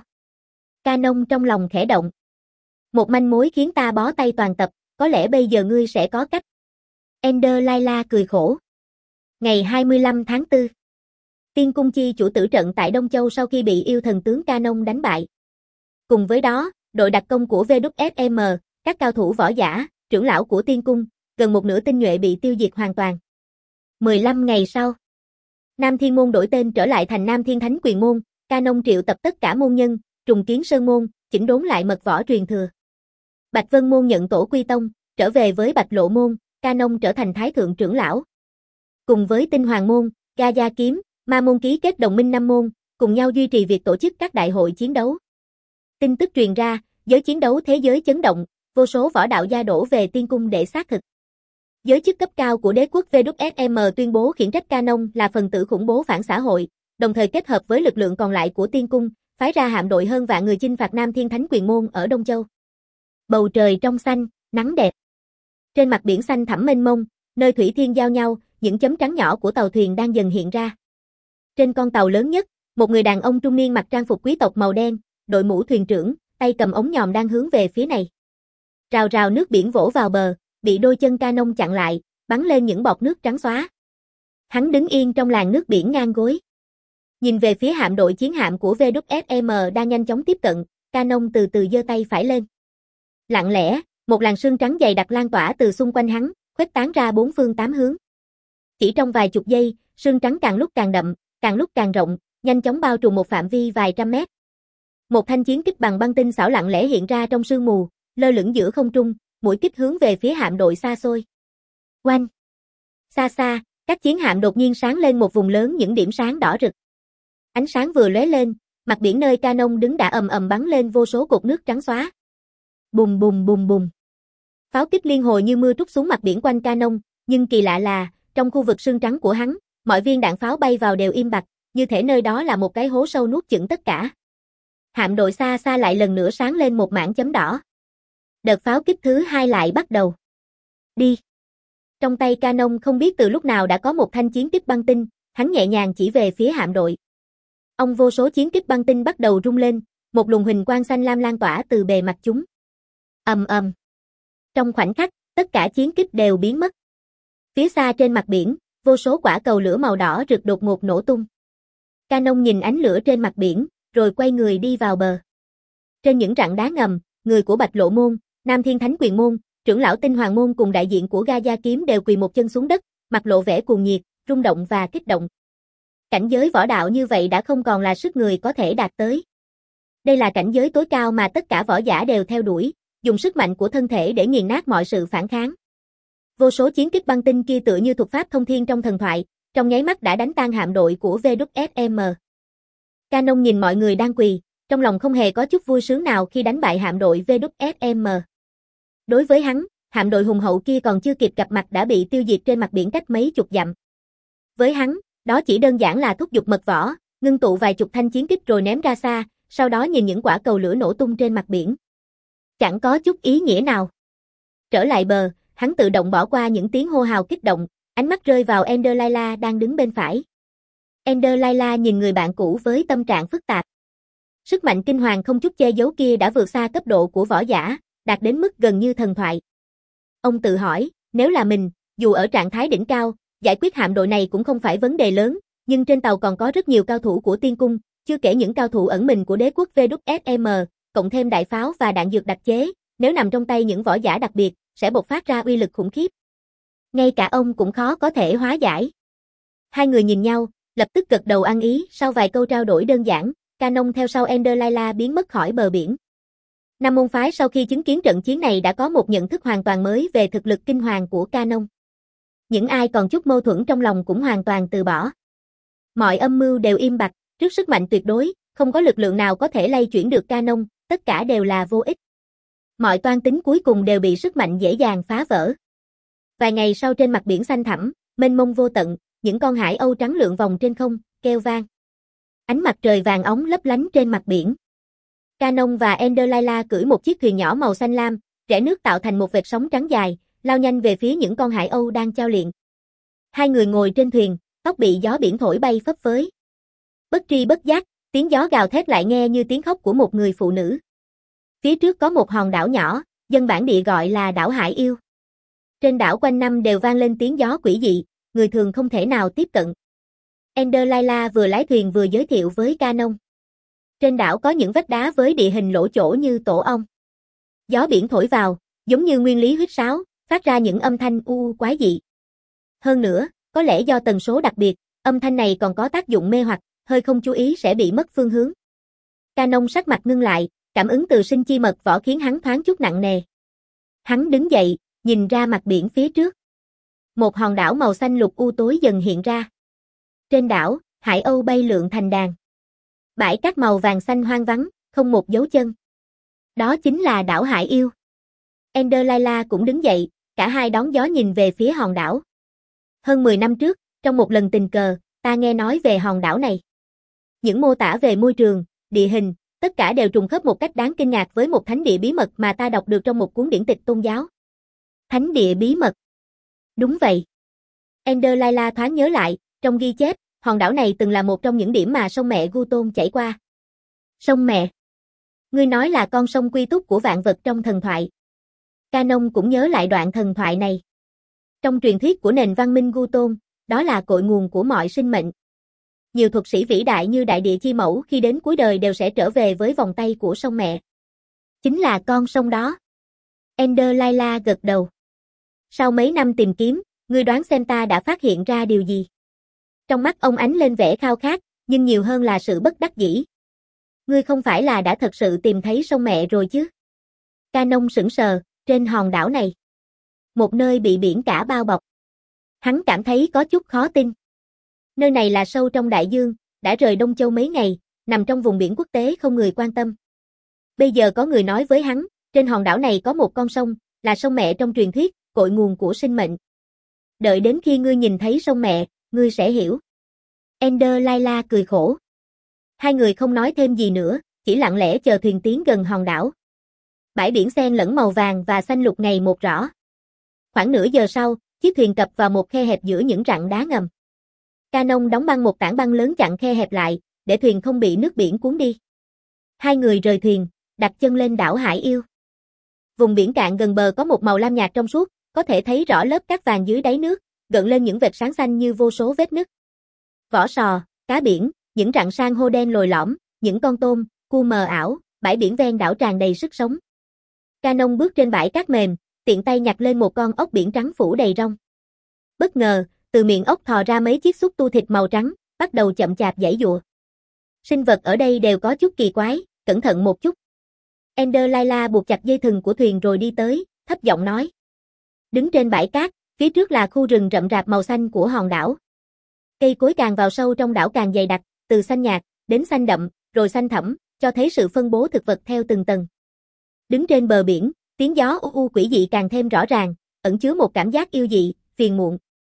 Canon trong lòng khẽ động. Một manh mối khiến ta bó tay toàn tập, có lẽ bây giờ ngươi sẽ có cách. Ender Layla cười khổ. Ngày hai mươi lăm tháng tư. Tiên cung chi chủ tử trận tại Đông Châu sau khi bị yêu thần tướng Canon đánh bại. Cùng với đó, đội đặc công của vê kép ép em, các cao thủ võ giả, trưởng lão của tiên cung, gần một nửa tinh nhuệ bị tiêu diệt hoàn toàn. mười lăm ngày sau, Nam Thiên Môn đổi tên trở lại thành Nam Thiên Thánh Quyền Môn, Canon triệu tập tất cả môn nhân, trùng kiến sơn môn, chỉnh đốn lại mật võ truyền thừa. Bạch Vân Môn nhận tổ quy tông, trở về với Bạch Lộ Môn, Canon trở thành Thái Thượng trưởng lão. Cùng với Tinh Hoàng Môn, Ga Gia Kiếm, Ma Môn ký kết đồng minh năm môn, cùng nhau duy trì việc tổ chức các đại hội chiến đấu. Tin tức truyền ra, giới chiến đấu thế giới chấn động, vô số võ đạo gia đổ về tiên cung để xác thực. Giới chức cấp cao của đế quốc vê kép ép em tuyên bố khiển trách Canon là phần tử khủng bố phản xã hội, đồng thời kết hợp với lực lượng còn lại của tiên cung, phái ra hạm đội hơn vạn người chinh phạt Nam Thiên Thánh Quyền Môn ở Đông Châu. Bầu trời trong xanh, nắng đẹp. Trên mặt biển xanh thẳm mênh mông, nơi thủy thiên giao nhau, những chấm trắng nhỏ của tàu thuyền đang dần hiện ra. Trên con tàu lớn nhất, một người đàn ông trung niên mặc trang phục quý tộc màu đen, đội mũ thuyền trưởng, tay cầm ống nhòm đang hướng về phía này. Rào rào nước biển vỗ vào bờ, bị đôi chân Canon chặn lại, bắn lên những bọt nước trắng xóa. Hắn đứng yên trong làn nước biển ngang gối. Nhìn về phía hạm đội chiến hạm của vê kép ép em đang nhanh chóng tiếp cận, Canon từ từ giơ tay phải lên. Lặng lẽ, một làn sương trắng dày đặc lan tỏa từ xung quanh hắn, khuếch tán ra bốn phương tám hướng. Chỉ trong vài chục giây, sương trắng càng lúc càng đậm, càng lúc càng rộng, nhanh chóng bao trùm một phạm vi vài trăm mét. Một thanh chiến kích bằng băng tinh xảo lặng lẽ hiện ra trong sương mù, lơ lửng giữa không trung, mũi kích hướng về phía hạm đội xa xôi. Oanh! Xa xa, các chiến hạm đột nhiên sáng lên một vùng lớn những điểm sáng đỏ rực. Ánh sáng vừa lóe lên, mặt biển nơi Canon đứng đã ầm ầm bắn lên vô số cột nước trắng xóa. Bùng bùng bùng bùng. Pháo kích liên hồi như mưa trút xuống mặt biển quanh Canon, nhưng kỳ lạ là, trong khu vực sương trắng của hắn, mọi viên đạn pháo bay vào đều im bặt, như thể nơi đó là một cái hố sâu nuốt chửng tất cả. Hạm đội xa xa lại lần nữa sáng lên một mảng chấm đỏ. Đợt pháo kích thứ hai lại bắt đầu. Đi. Trong tay Canon không biết từ lúc nào đã có một thanh chiến kích băng tinh, hắn nhẹ nhàng chỉ về phía hạm đội. Ông vô số chiến kích băng tinh bắt đầu rung lên, một luồng huỳnh quang xanh lam lan tỏa từ bề mặt chúng. Ầm ầm. Trong khoảnh khắc, tất cả chiến kích đều biến mất. Phía xa trên mặt biển, vô số quả cầu lửa màu đỏ rực đột ngột nổ tung. Canon nhìn ánh lửa trên mặt biển, rồi quay người đi vào bờ. Trên những rặng đá ngầm, người của Bạch Lộ Môn, Nam Thiên Thánh Quyền Môn, trưởng lão Tinh Hoàng Môn cùng đại diện của Ga Gia Kiếm đều quỳ một chân xuống đất, mặt lộ vẻ cuồng nhiệt, rung động và kích động. Cảnh giới võ đạo như vậy đã không còn là sức người có thể đạt tới. Đây là cảnh giới tối cao mà tất cả võ giả đều theo đuổi, dùng sức mạnh của thân thể để nghiền nát mọi sự phản kháng. Vô số chiến kích băng tinh kia tựa như thuật pháp thông thiên trong thần thoại, trong nháy mắt đã đánh tan hạm đội của vê kép ét em. Canon nhìn mọi người đang quỳ, trong lòng không hề có chút vui sướng nào khi đánh bại hạm đội vê kép ét em. Đối với hắn, hạm đội hùng hậu kia còn chưa kịp gặp mặt đã bị tiêu diệt trên mặt biển cách mấy chục dặm. Với hắn, đó chỉ đơn giản là thúc giục mật võ, ngưng tụ vài chục thanh chiến kích rồi ném ra xa, sau đó nhìn những quả cầu lửa nổ tung trên mặt biển. Chẳng có chút ý nghĩa nào. Trở lại bờ, hắn tự động bỏ qua những tiếng hô hào kích động, ánh mắt rơi vào Ender Layla đang đứng bên phải. Ender Layla nhìn người bạn cũ với tâm trạng phức tạp. Sức mạnh kinh hoàng không chút che giấu kia đã vượt xa cấp độ của võ giả, đạt đến mức gần như thần thoại. Ông tự hỏi, nếu là mình, dù ở trạng thái đỉnh cao, giải quyết hạm đội này cũng không phải vấn đề lớn, nhưng trên tàu còn có rất nhiều cao thủ của tiên cung, chưa kể những cao thủ ẩn mình của đế quốc vê kép ét em, cộng thêm đại pháo và đạn dược đặc chế, nếu nằm trong tay những võ giả đặc biệt, sẽ bộc phát ra uy lực khủng khiếp. Ngay cả ông cũng khó có thể hóa giải. Hai người nhìn nhau, lập tức gật đầu ăn ý, sau vài câu trao đổi đơn giản, Canon theo sau Ender Layla biến mất khỏi bờ biển. Năm môn phái sau khi chứng kiến trận chiến này đã có một nhận thức hoàn toàn mới về thực lực kinh hoàng của Canon. Những ai còn chút mâu thuẫn trong lòng cũng hoàn toàn từ bỏ. Mọi âm mưu đều im bặt, trước sức mạnh tuyệt đối, không có lực lượng nào có thể lay chuyển được Canon, tất cả đều là vô ích. Mọi toan tính cuối cùng đều bị sức mạnh dễ dàng phá vỡ. Vài ngày sau trên mặt biển xanh thẳm, mênh mông vô tận, những con hải âu trắng lượn vòng trên không, kêu vang. Ánh mặt trời vàng óng lấp lánh trên mặt biển. Canon và Ender Layla cưỡi một chiếc thuyền nhỏ màu xanh lam, rẽ nước tạo thành một vệt sóng trắng dài, lao nhanh về phía những con hải âu đang chao liệng. Hai người ngồi trên thuyền, tóc bị gió biển thổi bay phấp phới. Bất tri bất giác, tiếng gió gào thét lại nghe như tiếng khóc của một người phụ nữ. Phía trước có một hòn đảo nhỏ, dân bản địa gọi là đảo Hải Yêu. Trên đảo quanh năm đều vang lên tiếng gió quỷ dị, người thường không thể nào tiếp cận. Ender Layla vừa lái thuyền vừa giới thiệu với Canon. Trên đảo có những vách đá với địa hình lỗ chỗ như tổ ong. Gió biển thổi vào, giống như nguyên lý huýt sáo, phát ra những âm thanh u u quái dị. Hơn nữa, có lẽ do tần số đặc biệt, âm thanh này còn có tác dụng mê hoặc, hơi không chú ý sẽ bị mất phương hướng. Canon sắc mặt ngưng lại, cảm ứng từ sinh chi mật võ khiến hắn thoáng chút nặng nề. Hắn đứng dậy, nhìn ra mặt biển phía trước. Một hòn đảo màu xanh lục u tối dần hiện ra. Trên đảo, hải âu bay lượn thành đàn. Bãi cát màu vàng xanh hoang vắng, không một dấu chân. Đó chính là đảo Hải Yêu. Ender Layla cũng đứng dậy, cả hai đón gió nhìn về phía hòn đảo. Hơn mười năm trước, trong một lần tình cờ, ta nghe nói về hòn đảo này. Những mô tả về môi trường, địa hình, tất cả đều trùng khớp một cách đáng kinh ngạc với một thánh địa bí mật mà ta đọc được trong một cuốn điển tịch tôn giáo. Thánh địa bí mật. Đúng vậy. Ender Layla thoáng nhớ lại, trong ghi chép, hòn đảo này từng là một trong những điểm mà sông mẹ Guton chảy qua. Sông mẹ. Ngươi nói là con sông quy túc của vạn vật trong thần thoại. Canon cũng nhớ lại đoạn thần thoại này. Trong truyền thuyết của nền văn minh Guton, đó là cội nguồn của mọi sinh mệnh. Nhiều thuật sĩ vĩ đại như Đại Địa Chi Mẫu khi đến cuối đời đều sẽ trở về với vòng tay của sông mẹ. Chính là con sông đó. Ender Layla gật đầu. Sau mấy năm tìm kiếm, ngươi đoán xem ta đã phát hiện ra điều gì? Trong mắt ông ánh lên vẻ khao khát, nhưng nhiều hơn là sự bất đắc dĩ. Ngươi không phải là đã thật sự tìm thấy sông mẹ rồi chứ? Canon sững sờ, trên hòn đảo này. Một nơi bị biển cả bao bọc. Hắn cảm thấy có chút khó tin. Nơi này là sâu trong đại dương, đã rời Đông Châu mấy ngày, nằm trong vùng biển quốc tế không người quan tâm. Bây giờ có người nói với hắn, trên hòn đảo này có một con sông, là sông mẹ trong truyền thuyết, cội nguồn của sinh mệnh. Đợi đến khi ngươi nhìn thấy sông mẹ, ngươi sẽ hiểu. Ender Layla cười khổ. Hai người không nói thêm gì nữa, chỉ lặng lẽ chờ thuyền tiến gần hòn đảo. Bãi biển xen lẫn màu vàng và xanh lục ngày một rõ. Khoảng nửa giờ sau, chiếc thuyền cập vào một khe hẹp giữa những rặng đá ngầm. Canon đóng băng một tảng băng lớn chặn khe hẹp lại, để thuyền không bị nước biển cuốn đi. Hai người rời thuyền, đặt chân lên đảo Hải Yêu. Vùng biển cạn gần bờ có một màu lam nhạt trong suốt, có thể thấy rõ lớp cát vàng dưới đáy nước, gợn lên những vệt sáng xanh như vô số vết nứt. Vỏ sò, cá biển, những rặng san hô đen lồi lõm, những con tôm, cua mờ ảo, bãi biển ven đảo tràn đầy sức sống. Canon bước trên bãi cát mềm, tiện tay nhặt lên một con ốc biển trắng phủ đầy rong. Bất ngờ, từ miệng ốc thò ra mấy chiếc xúc tu thịt màu trắng, bắt đầu chậm chạp giãy giụa. Sinh vật ở đây đều có chút kỳ quái, cẩn thận một chút. Ender Layla buộc chặt dây thừng của thuyền rồi đi tới, thấp giọng nói. Đứng trên bãi cát, phía trước là khu rừng rậm rạp màu xanh của hòn đảo. Cây cối càng vào sâu trong đảo càng dày đặc, từ xanh nhạt, đến xanh đậm, rồi xanh thẫm, cho thấy sự phân bố thực vật theo từng tầng. Đứng trên bờ biển, tiếng gió u u quỷ dị càng thêm rõ ràng, ẩn chứa một cảm giác yêu dị, phiền muộn.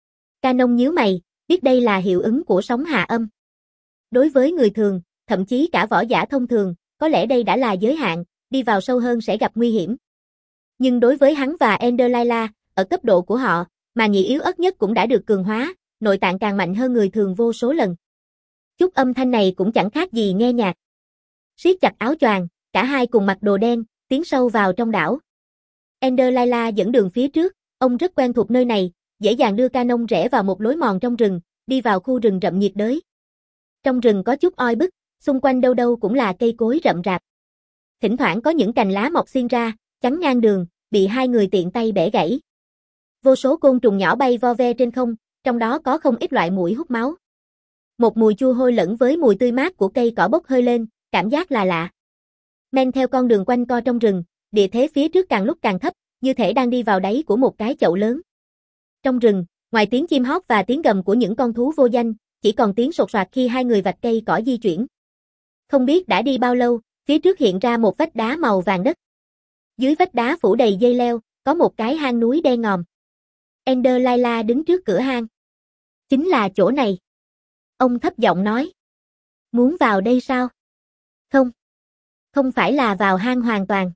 Canon nhíu mày, biết đây là hiệu ứng của sóng hạ âm. Đối với người thường, thậm chí cả võ giả thông thường, có lẽ đây đã là giới hạn, đi vào sâu hơn sẽ gặp nguy hiểm. Nhưng đối với hắn và Ender Layla, ở cấp độ của họ, mà nhị yếu ớt nhất cũng đã được cường hóa, nội tạng càng mạnh hơn người thường vô số lần. Chút âm thanh này cũng chẳng khác gì nghe nhạc. Siết chặt áo choàng, cả hai cùng mặc đồ đen, tiến sâu vào trong đảo. Ender Layla dẫn đường phía trước, ông rất quen thuộc nơi này, dễ dàng đưa Canon rẽ vào một lối mòn trong rừng, đi vào khu rừng rậm nhiệt đới. Trong rừng có chút oi bức, xung quanh đâu đâu cũng là cây cối rậm rạp. Thỉnh thoảng có những cành lá mọc xiên ra, chắn ngang đường, bị hai người tiện tay bẻ gãy. Vô số côn trùng nhỏ bay vo ve trên không, trong đó có không ít loại muỗi hút máu. Một mùi chua hôi lẫn với mùi tươi mát của cây cỏ bốc hơi lên, cảm giác là lạ. Men theo con đường quanh co trong rừng, địa thế phía trước càng lúc càng thấp, như thể đang đi vào đáy của một cái chậu lớn. Trong rừng, ngoài tiếng chim hót và tiếng gầm của những con thú vô danh, chỉ còn tiếng sột soạt khi hai người vạch cây cỏ di chuyển. Không biết đã đi bao lâu, phía trước hiện ra một vách đá màu vàng đất. Dưới vách đá phủ đầy dây leo, có một cái hang núi đen ngòm. Ender Layla đứng trước cửa hang. Chính là chỗ này. Ông thấp giọng nói. Muốn vào đây sao? Không. Không phải là vào hang hoàn toàn.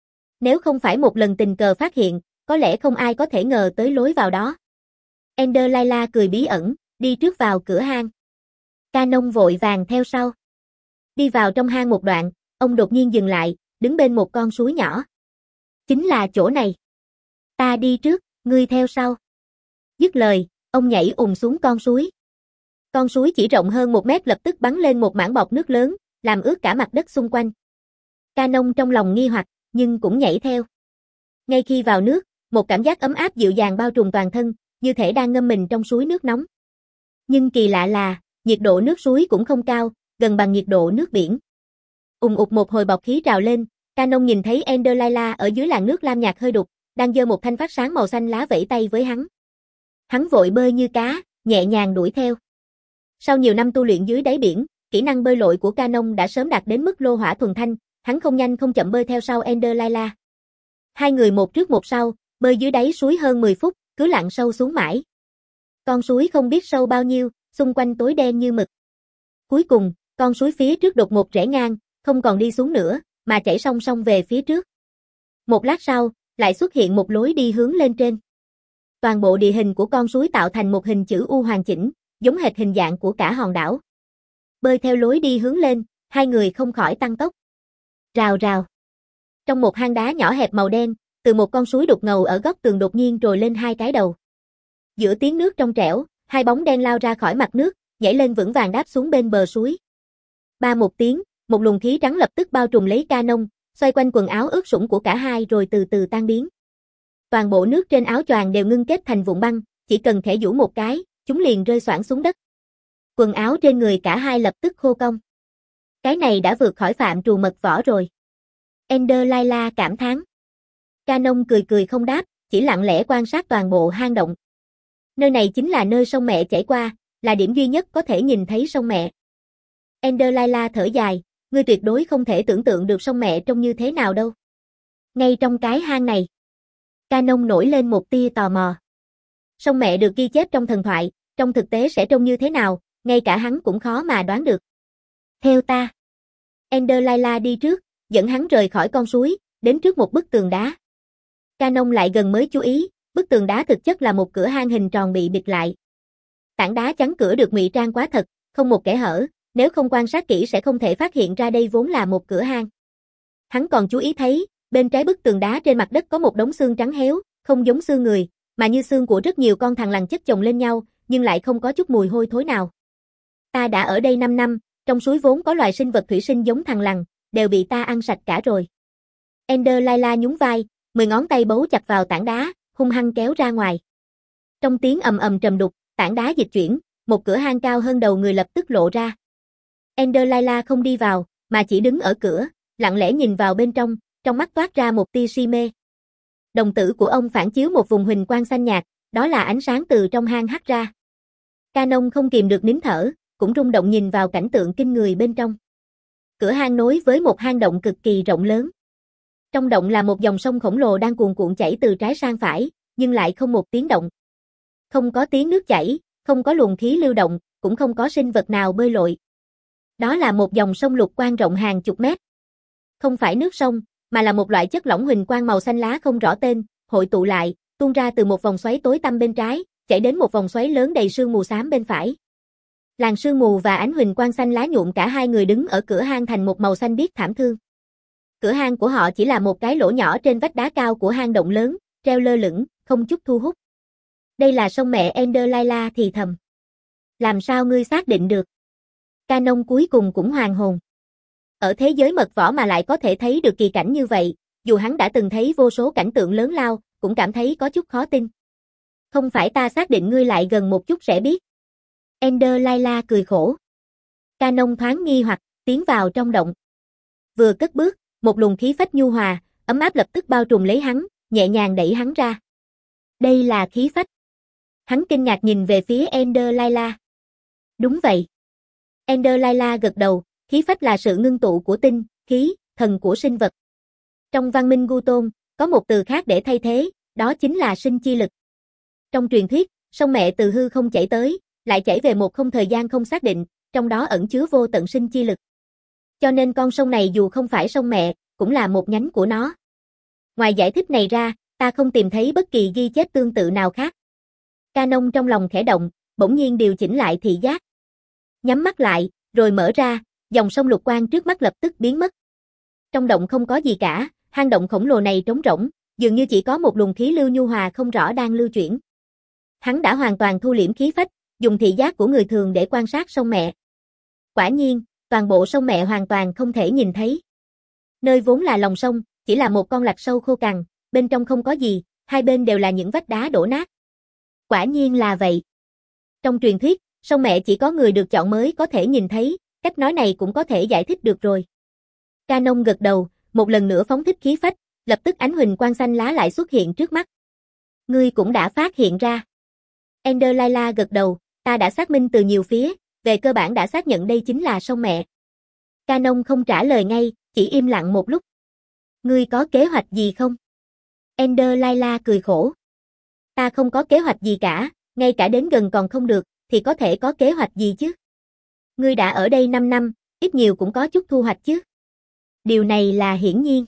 Nếu không phải một lần tình cờ phát hiện, có lẽ không ai có thể ngờ tới lối vào đó. Ender Layla cười bí ẩn, đi trước vào cửa hang. Canon vội vàng theo sau. Đi vào trong hang một đoạn, ông đột nhiên dừng lại, đứng bên một con suối nhỏ. Chính là chỗ này. Ta đi trước, ngươi theo sau. Dứt lời, ông nhảy ùm xuống con suối. Con suối chỉ rộng hơn một mét lập tức bắn lên một mảng bọt nước lớn, làm ướt cả mặt đất xung quanh. Canon trong lòng nghi hoặc, nhưng cũng nhảy theo. Ngay khi vào nước, một cảm giác ấm áp dịu dàng bao trùm toàn thân, như thể đang ngâm mình trong suối nước nóng. Nhưng kỳ lạ là, nhiệt độ nước suối cũng không cao, gần bằng nhiệt độ nước biển. Ùm ụt một hồi bọt khí trào lên, Canon nhìn thấy Ender Layla ở dưới làn nước lam nhạt hơi đục, đang giơ một thanh phát sáng màu xanh lá vẫy tay với hắn. Hắn vội bơi như cá, nhẹ nhàng đuổi theo. Sau nhiều năm tu luyện dưới đáy biển, kỹ năng bơi lội của Canon đã sớm đạt đến mức lô hỏa thuần thanh, hắn không nhanh không chậm bơi theo sau Ender Layla. Hai người một trước một sau, bơi dưới đáy suối hơn mười phút, cứ lặn sâu xuống mãi. Con suối không biết sâu bao nhiêu, xung quanh tối đen như mực. Cuối cùng, con suối phía trước đột ngột rẽ ngang, không còn đi xuống nữa, mà chảy song song về phía trước. Một lát sau, lại xuất hiện một lối đi hướng lên trên. Toàn bộ địa hình của con suối tạo thành một hình chữ U hoàn chỉnh, giống hệt hình dạng của cả hòn đảo. Bơi theo lối đi hướng lên, hai người không khỏi tăng tốc. Rào rào. Trong một hang đá nhỏ hẹp màu đen, từ một con suối đục ngầu ở góc tường đột nhiên trồi lên hai cái đầu. Giữa tiếng nước trong trẻo, hai bóng đen lao ra khỏi mặt nước, nhảy lên vững vàng đáp xuống bên bờ suối. Ba một tiếng, một luồng khí trắng lập tức bao trùm lấy Canon, xoay quanh quần áo ướt sũng của cả hai rồi từ từ tan biến. Toàn bộ nước trên áo choàng đều ngưng kết thành vụn băng, chỉ cần khẽ giũ một cái, chúng liền rơi xoảng xuống đất. Quần áo trên người cả hai lập tức khô cong. Cái này đã vượt khỏi phạm trù mật võ rồi. Ender Layla cảm thán. Canon cười cười không đáp, chỉ lặng lẽ quan sát toàn bộ hang động. Nơi này chính là nơi sông mẹ chảy qua, là điểm duy nhất có thể nhìn thấy sông mẹ. Ender Layla thở dài, ngươi tuyệt đối không thể tưởng tượng được sông mẹ trông như thế nào đâu. Ngay trong cái hang này. Canon nổi lên một tia tò mò. Sông mẹ được ghi chép trong thần thoại, trong thực tế sẽ trông như thế nào, ngay cả hắn cũng khó mà đoán được. Theo ta. Ender Layla đi trước, dẫn hắn rời khỏi con suối, đến trước một bức tường đá. Canon lại gần mới chú ý, bức tường đá thực chất là một cửa hang hình tròn bị bịt lại. Tảng đá chắn cửa được ngụy trang quá thật, không một kẽ hở, nếu không quan sát kỹ sẽ không thể phát hiện ra đây vốn là một cửa hang. Hắn còn chú ý thấy, bên trái bức tường đá trên mặt đất có một đống xương trắng héo, không giống xương người, mà như xương của rất nhiều con thằn lằn chất chồng lên nhau, nhưng lại không có chút mùi hôi thối nào. Ta đã ở đây năm năm, trong suối vốn có loài sinh vật thủy sinh giống thằn lằn, đều bị ta ăn sạch cả rồi. Ender Layla nhún vai, mười ngón tay bấu chặt vào tảng đá, hung hăng kéo ra ngoài. Trong tiếng ầm ầm trầm đục, tảng đá dịch chuyển, một cửa hang cao hơn đầu người lập tức lộ ra. Ender Layla không đi vào, mà chỉ đứng ở cửa, lặng lẽ nhìn vào bên trong, trong mắt toát ra một tia si mê. Đồng tử của ông phản chiếu một vùng huỳnh quang xanh nhạt, đó là ánh sáng từ trong hang hắt ra. Canon không kìm được nín thở, cũng rung động nhìn vào cảnh tượng kinh người bên trong. Cửa hang nối với một hang động cực kỳ rộng lớn. Trong động là một dòng sông khổng lồ đang cuồn cuộn chảy từ trái sang phải, nhưng lại không một tiếng động. Không có tiếng nước chảy, không có luồng khí lưu động, cũng không có sinh vật nào bơi lội. Đó là một dòng sông lục quang rộng hàng chục mét. Không phải nước sông, mà là một loại chất lỏng huỳnh quang màu xanh lá không rõ tên, hội tụ lại, tuôn ra từ một vòng xoáy tối tăm bên trái, chảy đến một vòng xoáy lớn đầy sương mù xám bên phải. Làn sương mù và ánh huỳnh quang xanh lá nhuộm cả hai người đứng ở cửa hang thành một màu xanh biếc thảm thương. Cửa hang của họ chỉ là một cái lỗ nhỏ trên vách đá cao của hang động lớn, treo lơ lửng, không chút thu hút. Đây là sông mẹ, Ender Layla thì thầm. Làm sao ngươi xác định được? Canon cuối cùng cũng hoàn hồn. Ở thế giới mật võ mà lại có thể thấy được kỳ cảnh như vậy, dù hắn đã từng thấy vô số cảnh tượng lớn lao, cũng cảm thấy có chút khó tin. Không phải ta xác định ngươi lại gần một chút sẽ biết. Ender Layla cười khổ. Canon thoáng nghi hoặc, tiến vào trong động. Vừa cất bước, một luồng khí phách nhu hòa, ấm áp lập tức bao trùm lấy hắn, nhẹ nhàng đẩy hắn ra. Đây là khí phách. Hắn kinh ngạc nhìn về phía Ender Layla. Đúng vậy. Ender Layla gật đầu, khí phách là sự ngưng tụ của tinh, khí, thần của sinh vật. Trong văn minh Gu Tôn, có một từ khác để thay thế, đó chính là sinh chi lực. Trong truyền thuyết, sông mẹ từ hư không chảy tới, lại chảy về một không thời gian không xác định, trong đó ẩn chứa vô tận sinh chi lực. Cho nên con sông này dù không phải sông mẹ, cũng là một nhánh của nó. Ngoài giải thích này ra, ta không tìm thấy bất kỳ ghi chép tương tự nào khác. Canon trong lòng khẽ động, bỗng nhiên điều chỉnh lại thị giác. Nhắm mắt lại, rồi mở ra, dòng sông lục quang trước mắt lập tức biến mất. Trong động không có gì cả, hang động khổng lồ này trống rỗng, dường như chỉ có một luồng khí lưu nhu hòa không rõ đang lưu chuyển. Hắn đã hoàn toàn thu liễm khí phách, dùng thị giác của người thường để quan sát sông mẹ. Quả nhiên, toàn bộ sông mẹ hoàn toàn không thể nhìn thấy. Nơi vốn là lòng sông, chỉ là một con lạch sâu khô cằn, bên trong không có gì, hai bên đều là những vách đá đổ nát. Quả nhiên là vậy. Trong truyền thuyết, sông mẹ chỉ có người được chọn mới có thể nhìn thấy, cách nói này cũng có thể giải thích được rồi. Canon gật đầu, một lần nữa phóng thích khí phách, lập tức ánh huỳnh quang xanh lá lại xuất hiện trước mắt. Ngươi cũng đã phát hiện ra. Ender Layla gật đầu, ta đã xác minh từ nhiều phía, về cơ bản đã xác nhận đây chính là sông mẹ. Canon không trả lời ngay, chỉ im lặng một lúc. Ngươi có kế hoạch gì không? Ender Layla cười khổ. Ta không có kế hoạch gì cả, ngay cả đến gần còn không được, thì có thể có kế hoạch gì chứ? Ngươi đã ở đây năm năm, ít nhiều cũng có chút thu hoạch chứ. Điều này là hiển nhiên.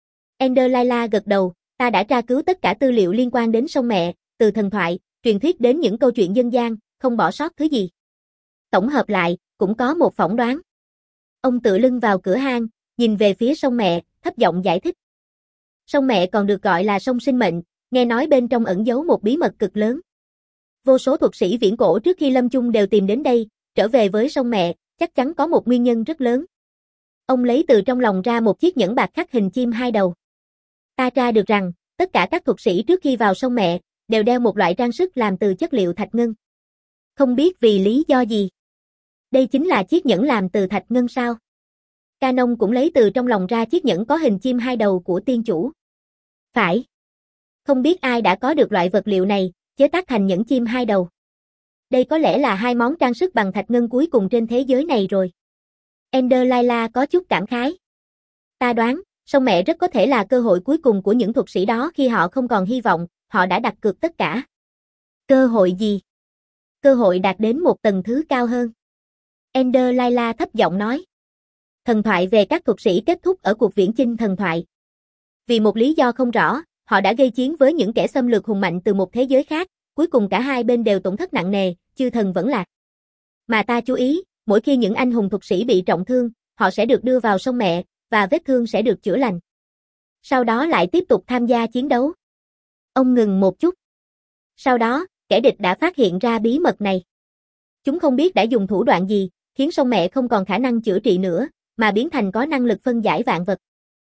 Ender Layla gật đầu, ta đã tra cứu tất cả tư liệu liên quan đến sông mẹ, từ thần thoại, truyền thuyết đến những câu chuyện dân gian, không bỏ sót thứ gì. Tổng hợp lại, cũng có một phỏng đoán. Ông tựa lưng vào cửa hang, nhìn về phía sông mẹ, thấp giọng giải thích. Sông mẹ còn được gọi là sông sinh mệnh, nghe nói bên trong ẩn giấu một bí mật cực lớn. Vô số thuật sĩ viễn cổ trước khi lâm chung đều tìm đến đây, trở về với sông mẹ, chắc chắn có một nguyên nhân rất lớn. Ông lấy từ trong lòng ra một chiếc nhẫn bạc khắc hình chim hai đầu. Ta tra được rằng, tất cả các thuật sĩ trước khi vào sông mẹ, đều đeo một loại trang sức làm từ chất liệu thạch ngân. Không biết vì lý do gì. Đây chính là chiếc nhẫn làm từ thạch ngân sao? Canon cũng lấy từ trong lòng ra chiếc nhẫn có hình chim hai đầu của tiên chủ. Phải. Không biết ai đã có được loại vật liệu này, chế tác thành nhẫn chim hai đầu. Đây có lẽ là hai món trang sức bằng thạch ngân cuối cùng trên thế giới này rồi. Ender Layla có chút cảm khái. Ta đoán, Sông mẹ rất có thể là cơ hội cuối cùng của những thuật sĩ đó khi họ không còn hy vọng, họ đã đặt cược tất cả. Cơ hội gì? Cơ hội đạt đến một tầng thứ cao hơn. Ender Layla thấp giọng nói. Thần thoại về các thuật sĩ kết thúc ở cuộc viễn chinh thần thoại. Vì một lý do không rõ, họ đã gây chiến với những kẻ xâm lược hùng mạnh từ một thế giới khác, cuối cùng cả hai bên đều tổn thất nặng nề, chư thần vẫn lạc. Mà ta chú ý, mỗi khi những anh hùng thuật sĩ bị trọng thương, họ sẽ được đưa vào sông mẹ, và vết thương sẽ được chữa lành. Sau đó lại tiếp tục tham gia chiến đấu. Ông ngừng một chút. Sau đó, kẻ địch đã phát hiện ra bí mật này. Chúng không biết đã dùng thủ đoạn gì, khiến sông mẹ không còn khả năng chữa trị nữa, mà biến thành có năng lực phân giải vạn vật.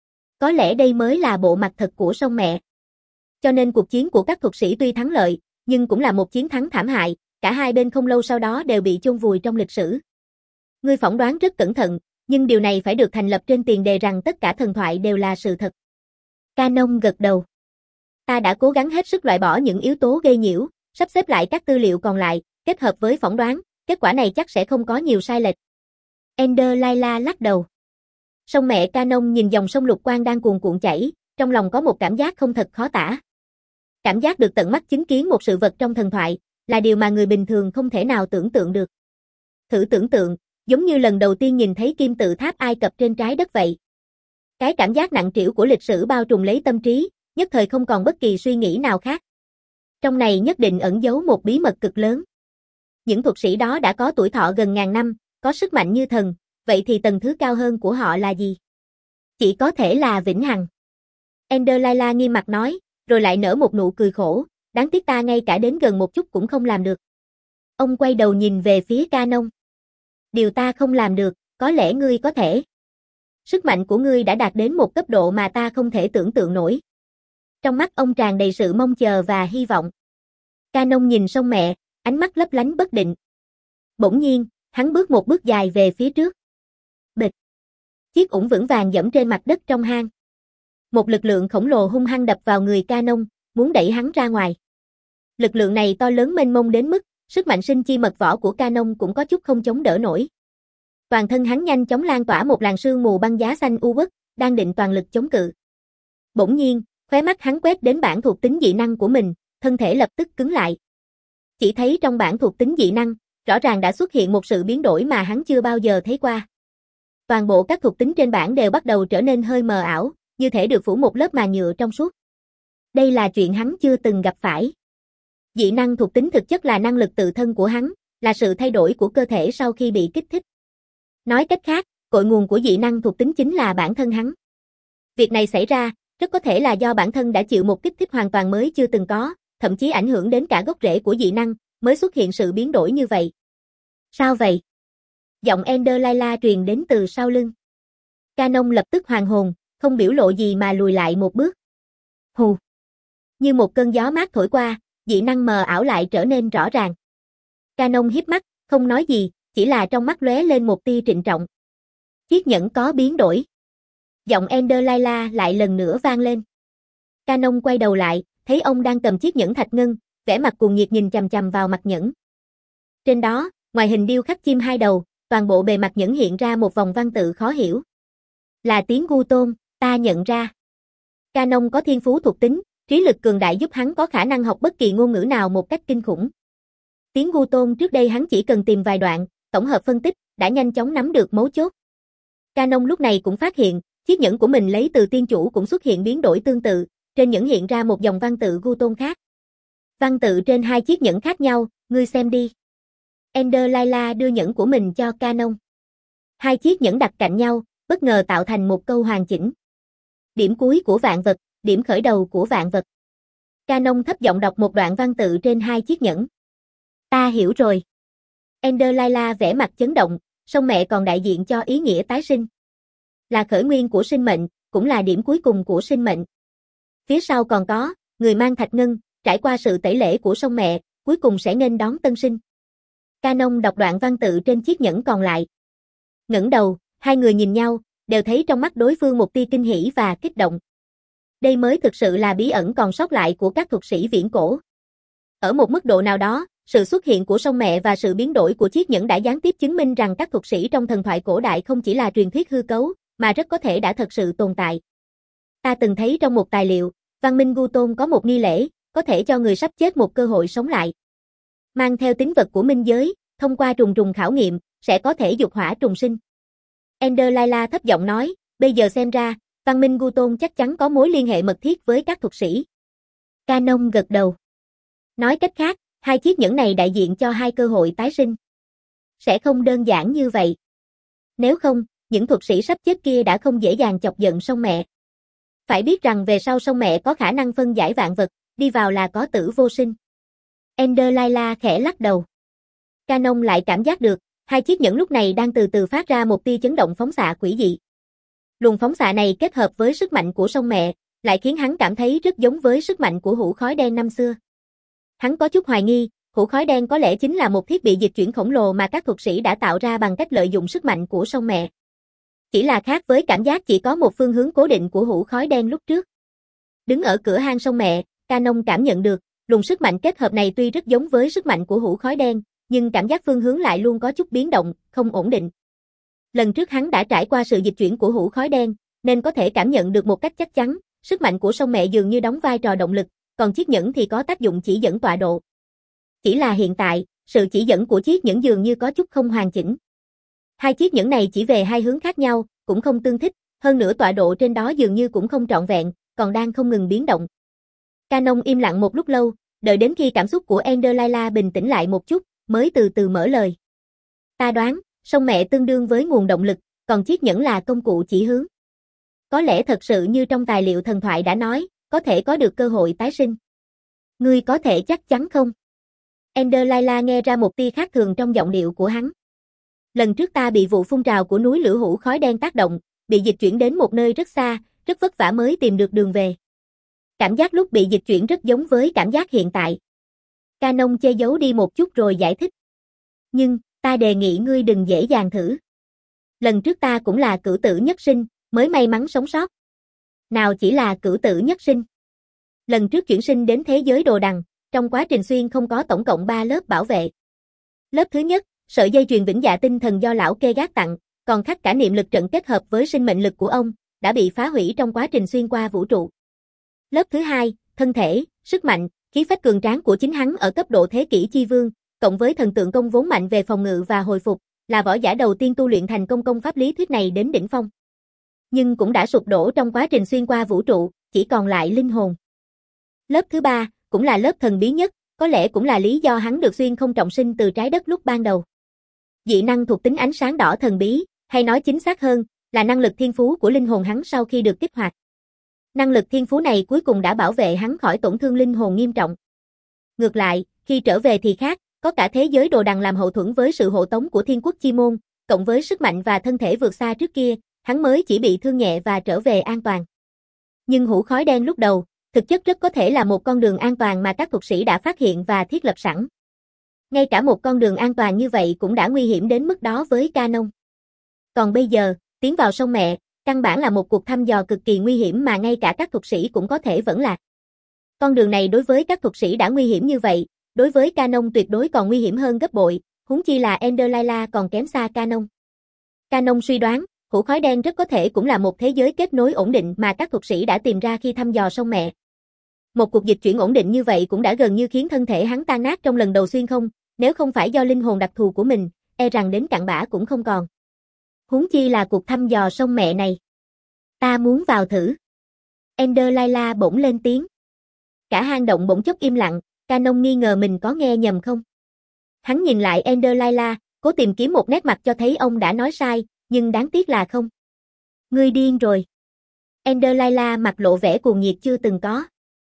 Có lẽ đây mới là bộ mặt thật của sông mẹ. Cho nên cuộc chiến của các thuật sĩ tuy thắng lợi, nhưng cũng là một chiến thắng thảm hại, cả hai bên không lâu sau đó đều bị chôn vùi trong lịch sử. Ngươi phỏng đoán rất cẩn thận, nhưng điều này phải được thành lập trên tiền đề rằng tất cả thần thoại đều là sự thật. Canon gật đầu. Ta đã cố gắng hết sức loại bỏ những yếu tố gây nhiễu, sắp xếp lại các tư liệu còn lại, kết hợp với phỏng đoán, kết quả này chắc sẽ không có nhiều sai lệch. Ender Layla lắc đầu. Sông mẹ Canon nhìn dòng sông lục quang đang cuồn cuộn chảy, trong lòng có một cảm giác không thật khó tả. Cảm giác được tận mắt chứng kiến một sự vật trong thần thoại, là điều mà người bình thường không thể nào tưởng tượng được. Thử tưởng tượng, giống như lần đầu tiên nhìn thấy kim tự tháp Ai Cập trên trái đất vậy. Cái cảm giác nặng trĩu của lịch sử bao trùm lấy tâm trí, nhất thời không còn bất kỳ suy nghĩ nào khác. Trong này nhất định ẩn giấu một bí mật cực lớn. Những thuật sĩ đó đã có tuổi thọ gần ngàn năm, có sức mạnh như thần, vậy thì tầng thứ cao hơn của họ là gì? Chỉ có thể là vĩnh hằng. Ender Layla nghiêm mặt nói, rồi lại nở một nụ cười khổ, đáng tiếc ta ngay cả đến gần một chút cũng không làm được. Ông quay đầu nhìn về phía Canon. Điều ta không làm được, có lẽ ngươi có thể. Sức mạnh của ngươi đã đạt đến một cấp độ mà ta không thể tưởng tượng nổi. Trong mắt ông tràn đầy sự mong chờ và hy vọng. Canon nhìn sông mẹ, ánh mắt lấp lánh bất định. Bỗng nhiên, hắn bước một bước dài về phía trước. Bịch. Chiếc ủng vững vàng dẫm trên mặt đất trong hang. Một lực lượng khổng lồ hung hăng đập vào người Canon, muốn đẩy hắn ra ngoài. Lực lượng này to lớn mênh mông đến mức, sức mạnh sinh chi mật võ của Canon cũng có chút không chống đỡ nổi. Toàn thân hắn nhanh chóng lan tỏa một làn sương mù băng giá xanh u uất, đang định toàn lực chống cự. Bỗng nhiên, khóe mắt hắn quét đến bảng thuộc tính dị năng của mình, thân thể lập tức cứng lại. Chỉ thấy trong bảng thuộc tính dị năng, rõ ràng đã xuất hiện một sự biến đổi mà hắn chưa bao giờ thấy qua. Toàn bộ các thuộc tính trên bảng đều bắt đầu trở nên hơi mờ ảo, như thể được phủ một lớp màng nhựa trong suốt. Đây là chuyện hắn chưa từng gặp phải. Dị năng thuộc tính thực chất là năng lực tự thân của hắn, là sự thay đổi của cơ thể sau khi bị kích thích. Nói cách khác, cội nguồn của dị năng thuộc tính chính là bản thân hắn. Việc này xảy ra, rất có thể là do bản thân đã chịu một kích thích hoàn toàn mới chưa từng có, thậm chí ảnh hưởng đến cả gốc rễ của dị năng, mới xuất hiện sự biến đổi như vậy. Sao vậy? Giọng Ender Layla truyền đến từ sau lưng. Canon lập tức hoàn hồn, không biểu lộ gì mà lùi lại một bước. Hù! Như một cơn gió mát thổi qua, dị năng mờ ảo lại trở nên rõ ràng. Canon híp mắt, không nói gì, chỉ là trong mắt lóe lên một tia trịnh trọng. Chiếc nhẫn có biến đổi. Giọng Ender Layla lại lần nữa vang lên. Canon quay đầu lại, thấy ông đang cầm chiếc nhẫn thạch ngân, vẻ mặt cuồng nhiệt nhìn chằm chằm vào mặt nhẫn. Trên đó, ngoài hình điêu khắc chim hai đầu, toàn bộ bề mặt nhẫn hiện ra một vòng văn tự khó hiểu. Là tiếng Gu Tôn, ta nhận ra. Canon có thiên phú thuộc tính, trí lực cường đại giúp hắn có khả năng học bất kỳ ngôn ngữ nào một cách kinh khủng. Tiếng Gu Tôn trước đây hắn chỉ cần tìm vài đoạn, tổng hợp phân tích, đã nhanh chóng nắm được mấu chốt. Canon lúc này cũng phát hiện, chiếc nhẫn của mình lấy từ tiên chủ cũng xuất hiện biến đổi tương tự, trên nhẫn hiện ra một dòng văn tự Gu Tôn khác. Văn tự trên hai chiếc nhẫn khác nhau, ngươi xem đi. Ender Layla đưa nhẫn của mình cho Canon. Hai chiếc nhẫn đặt cạnh nhau, bất ngờ tạo thành một câu hoàn chỉnh. Điểm cuối của vạn vật, điểm khởi đầu của vạn vật. Canon thấp giọng đọc một đoạn văn tự trên hai chiếc nhẫn. Ta hiểu rồi. Ender Layla vẻ mặt chấn động, sông mẹ còn đại diện cho ý nghĩa tái sinh. Là khởi nguyên của sinh mệnh, cũng là điểm cuối cùng của sinh mệnh. Phía sau còn có, người mang thạch ngân, trải qua sự tẩy lễ của sông mẹ, cuối cùng sẽ nghênh đón tân sinh. Canon đọc đoạn văn tự trên chiếc nhẫn còn lại. Ngẩng đầu, hai người nhìn nhau, đều thấy trong mắt đối phương một tia kinh hỉ và kích động. Đây mới thực sự là bí ẩn còn sót lại của các thuật sĩ viễn cổ. Ở một mức độ nào đó, sự xuất hiện của sông mẹ và sự biến đổi của chiếc nhẫn đã gián tiếp chứng minh rằng các thuật sĩ trong thần thoại cổ đại không chỉ là truyền thuyết hư cấu, mà rất có thể đã thật sự tồn tại. Ta từng thấy trong một tài liệu, văn minh Gu Tôn có một nghi lễ, có thể cho người sắp chết một cơ hội sống lại. Mang theo tính vật của minh giới, thông qua trùng trùng khảo nghiệm, sẽ có thể dục hỏa trùng sinh. Ender Laila thấp giọng nói, bây giờ xem ra, văn minh Gu Tôn chắc chắn có mối liên hệ mật thiết với các thuật sĩ. Canon gật đầu. Nói cách khác, hai chiếc nhẫn này đại diện cho hai cơ hội tái sinh. Sẽ không đơn giản như vậy. Nếu không, những thuật sĩ sắp chết kia đã không dễ dàng chọc giận sông mẹ. Phải biết rằng về sau sông mẹ có khả năng phân giải vạn vật, đi vào là có tử vô sinh. Ender Laila khẽ lắc đầu. Canon lại cảm giác được, hai chiếc nhẫn lúc này đang từ từ phát ra một tia chấn động phóng xạ quỷ dị. Luồng phóng xạ này kết hợp với sức mạnh của sông mẹ, lại khiến hắn cảm thấy rất giống với sức mạnh của hũ khói đen năm xưa. Hắn có chút hoài nghi, hũ khói đen có lẽ chính là một thiết bị dịch chuyển khổng lồ mà các thuật sĩ đã tạo ra bằng cách lợi dụng sức mạnh của sông mẹ. Chỉ là khác với cảm giác chỉ có một phương hướng cố định của hũ khói đen lúc trước. Đứng ở cửa hang sông mẹ, Canon cảm nhận được, luồng sức mạnh kết hợp này tuy rất giống với sức mạnh của hũ khói đen, nhưng cảm giác phương hướng lại luôn có chút biến động, không ổn định. Lần trước hắn đã trải qua sự dịch chuyển của hũ khói đen, nên có thể cảm nhận được một cách chắc chắn, sức mạnh của sông mẹ dường như đóng vai trò động lực, còn chiếc nhẫn thì có tác dụng chỉ dẫn tọa độ. Chỉ là hiện tại, sự chỉ dẫn của chiếc nhẫn dường như có chút không hoàn chỉnh. Hai chiếc nhẫn này chỉ về hai hướng khác nhau, cũng không tương thích, hơn nữa tọa độ trên đó dường như cũng không trọn vẹn, còn đang không ngừng biến động. Canon im lặng một lúc lâu, đợi đến khi cảm xúc của Ender Laila bình tĩnh lại một chút, mới từ từ mở lời. Ta đoán, sông mẹ tương đương với nguồn động lực, còn chiếc nhẫn là công cụ chỉ hướng. Có lẽ thật sự như trong tài liệu thần thoại đã nói, có thể có được cơ hội tái sinh. Ngươi có thể chắc chắn không? Ender Laila nghe ra một tia khác thường trong giọng điệu của hắn. Lần trước ta bị vụ phun trào của núi lửa hũ khói đen tác động, bị dịch chuyển đến một nơi rất xa, rất vất vả mới tìm được đường về. Cảm giác lúc bị dịch chuyển rất giống với cảm giác hiện tại. Canon che giấu đi một chút rồi giải thích. Nhưng, ta đề nghị ngươi đừng dễ dàng thử. Lần trước ta cũng là cửu tử nhất sinh, mới may mắn sống sót. Nào chỉ là cửu tử nhất sinh. Lần trước chuyển sinh đến thế giới đồ đằng, trong quá trình xuyên không có tổng cộng ba lớp bảo vệ. Lớp thứ nhất, sợi dây chuyền vĩnh dạ tinh thần do lão kê gác tặng, còn khắc cả niệm lực trận kết hợp với sinh mệnh lực của ông, đã bị phá hủy trong quá trình xuyên qua vũ trụ. Lớp thứ hai, thân thể, sức mạnh, khí phách cường tráng của chính hắn ở cấp độ thế kỷ chi vương, cộng với thần tượng công vốn mạnh về phòng ngự và hồi phục, là võ giả đầu tiên tu luyện thành công công pháp lý thuyết này đến đỉnh phong. Nhưng cũng đã sụp đổ trong quá trình xuyên qua vũ trụ, chỉ còn lại linh hồn. Lớp thứ ba, cũng là lớp thần bí nhất, có lẽ cũng là lý do hắn được xuyên không trọng sinh từ trái đất lúc ban đầu. Dị năng thuộc tính ánh sáng đỏ thần bí, hay nói chính xác hơn, là năng lực thiên phú của linh hồn hắn sau khi được kích hoạt. Năng lực thiên phú này cuối cùng đã bảo vệ hắn khỏi tổn thương linh hồn nghiêm trọng. Ngược lại, khi trở về thì khác, có cả thế giới đồ đằng làm hậu thuẫn với sự hộ tống của thiên quốc chi môn, cộng với sức mạnh và thân thể vượt xa trước kia, hắn mới chỉ bị thương nhẹ và trở về an toàn. Nhưng hũ khói đen lúc đầu, thực chất rất có thể là một con đường an toàn mà các thuật sĩ đã phát hiện và thiết lập sẵn. Ngay cả một con đường an toàn như vậy cũng đã nguy hiểm đến mức đó với Canon. Còn bây giờ, tiến vào sông mẹ, căn bản là một cuộc thăm dò cực kỳ nguy hiểm mà ngay cả các thuật sĩ cũng có thể vẫn lạc. Con đường này đối với các thuật sĩ đã nguy hiểm như vậy, đối với Canon tuyệt đối còn nguy hiểm hơn gấp bội, huống chi là Ender Laila còn kém xa Canon. Canon suy đoán, hũ khói đen rất có thể cũng là một thế giới kết nối ổn định mà các thuật sĩ đã tìm ra khi thăm dò sông mẹ. Một cuộc dịch chuyển ổn định như vậy cũng đã gần như khiến thân thể hắn tan nát trong lần đầu xuyên không, nếu không phải do linh hồn đặc thù của mình, e rằng đến cặn bã cũng không còn. Huống chi là cuộc thăm dò sông mẹ này. Ta muốn vào thử. Ender Laila bỗng lên tiếng. Cả hang động bỗng chốc im lặng, Canon nghi ngờ mình có nghe nhầm không. Hắn nhìn lại Ender Laila, cố tìm kiếm một nét mặt cho thấy ông đã nói sai, nhưng đáng tiếc là không. Ngươi điên rồi. Ender Laila mặt lộ vẻ cuồng nhiệt chưa từng có.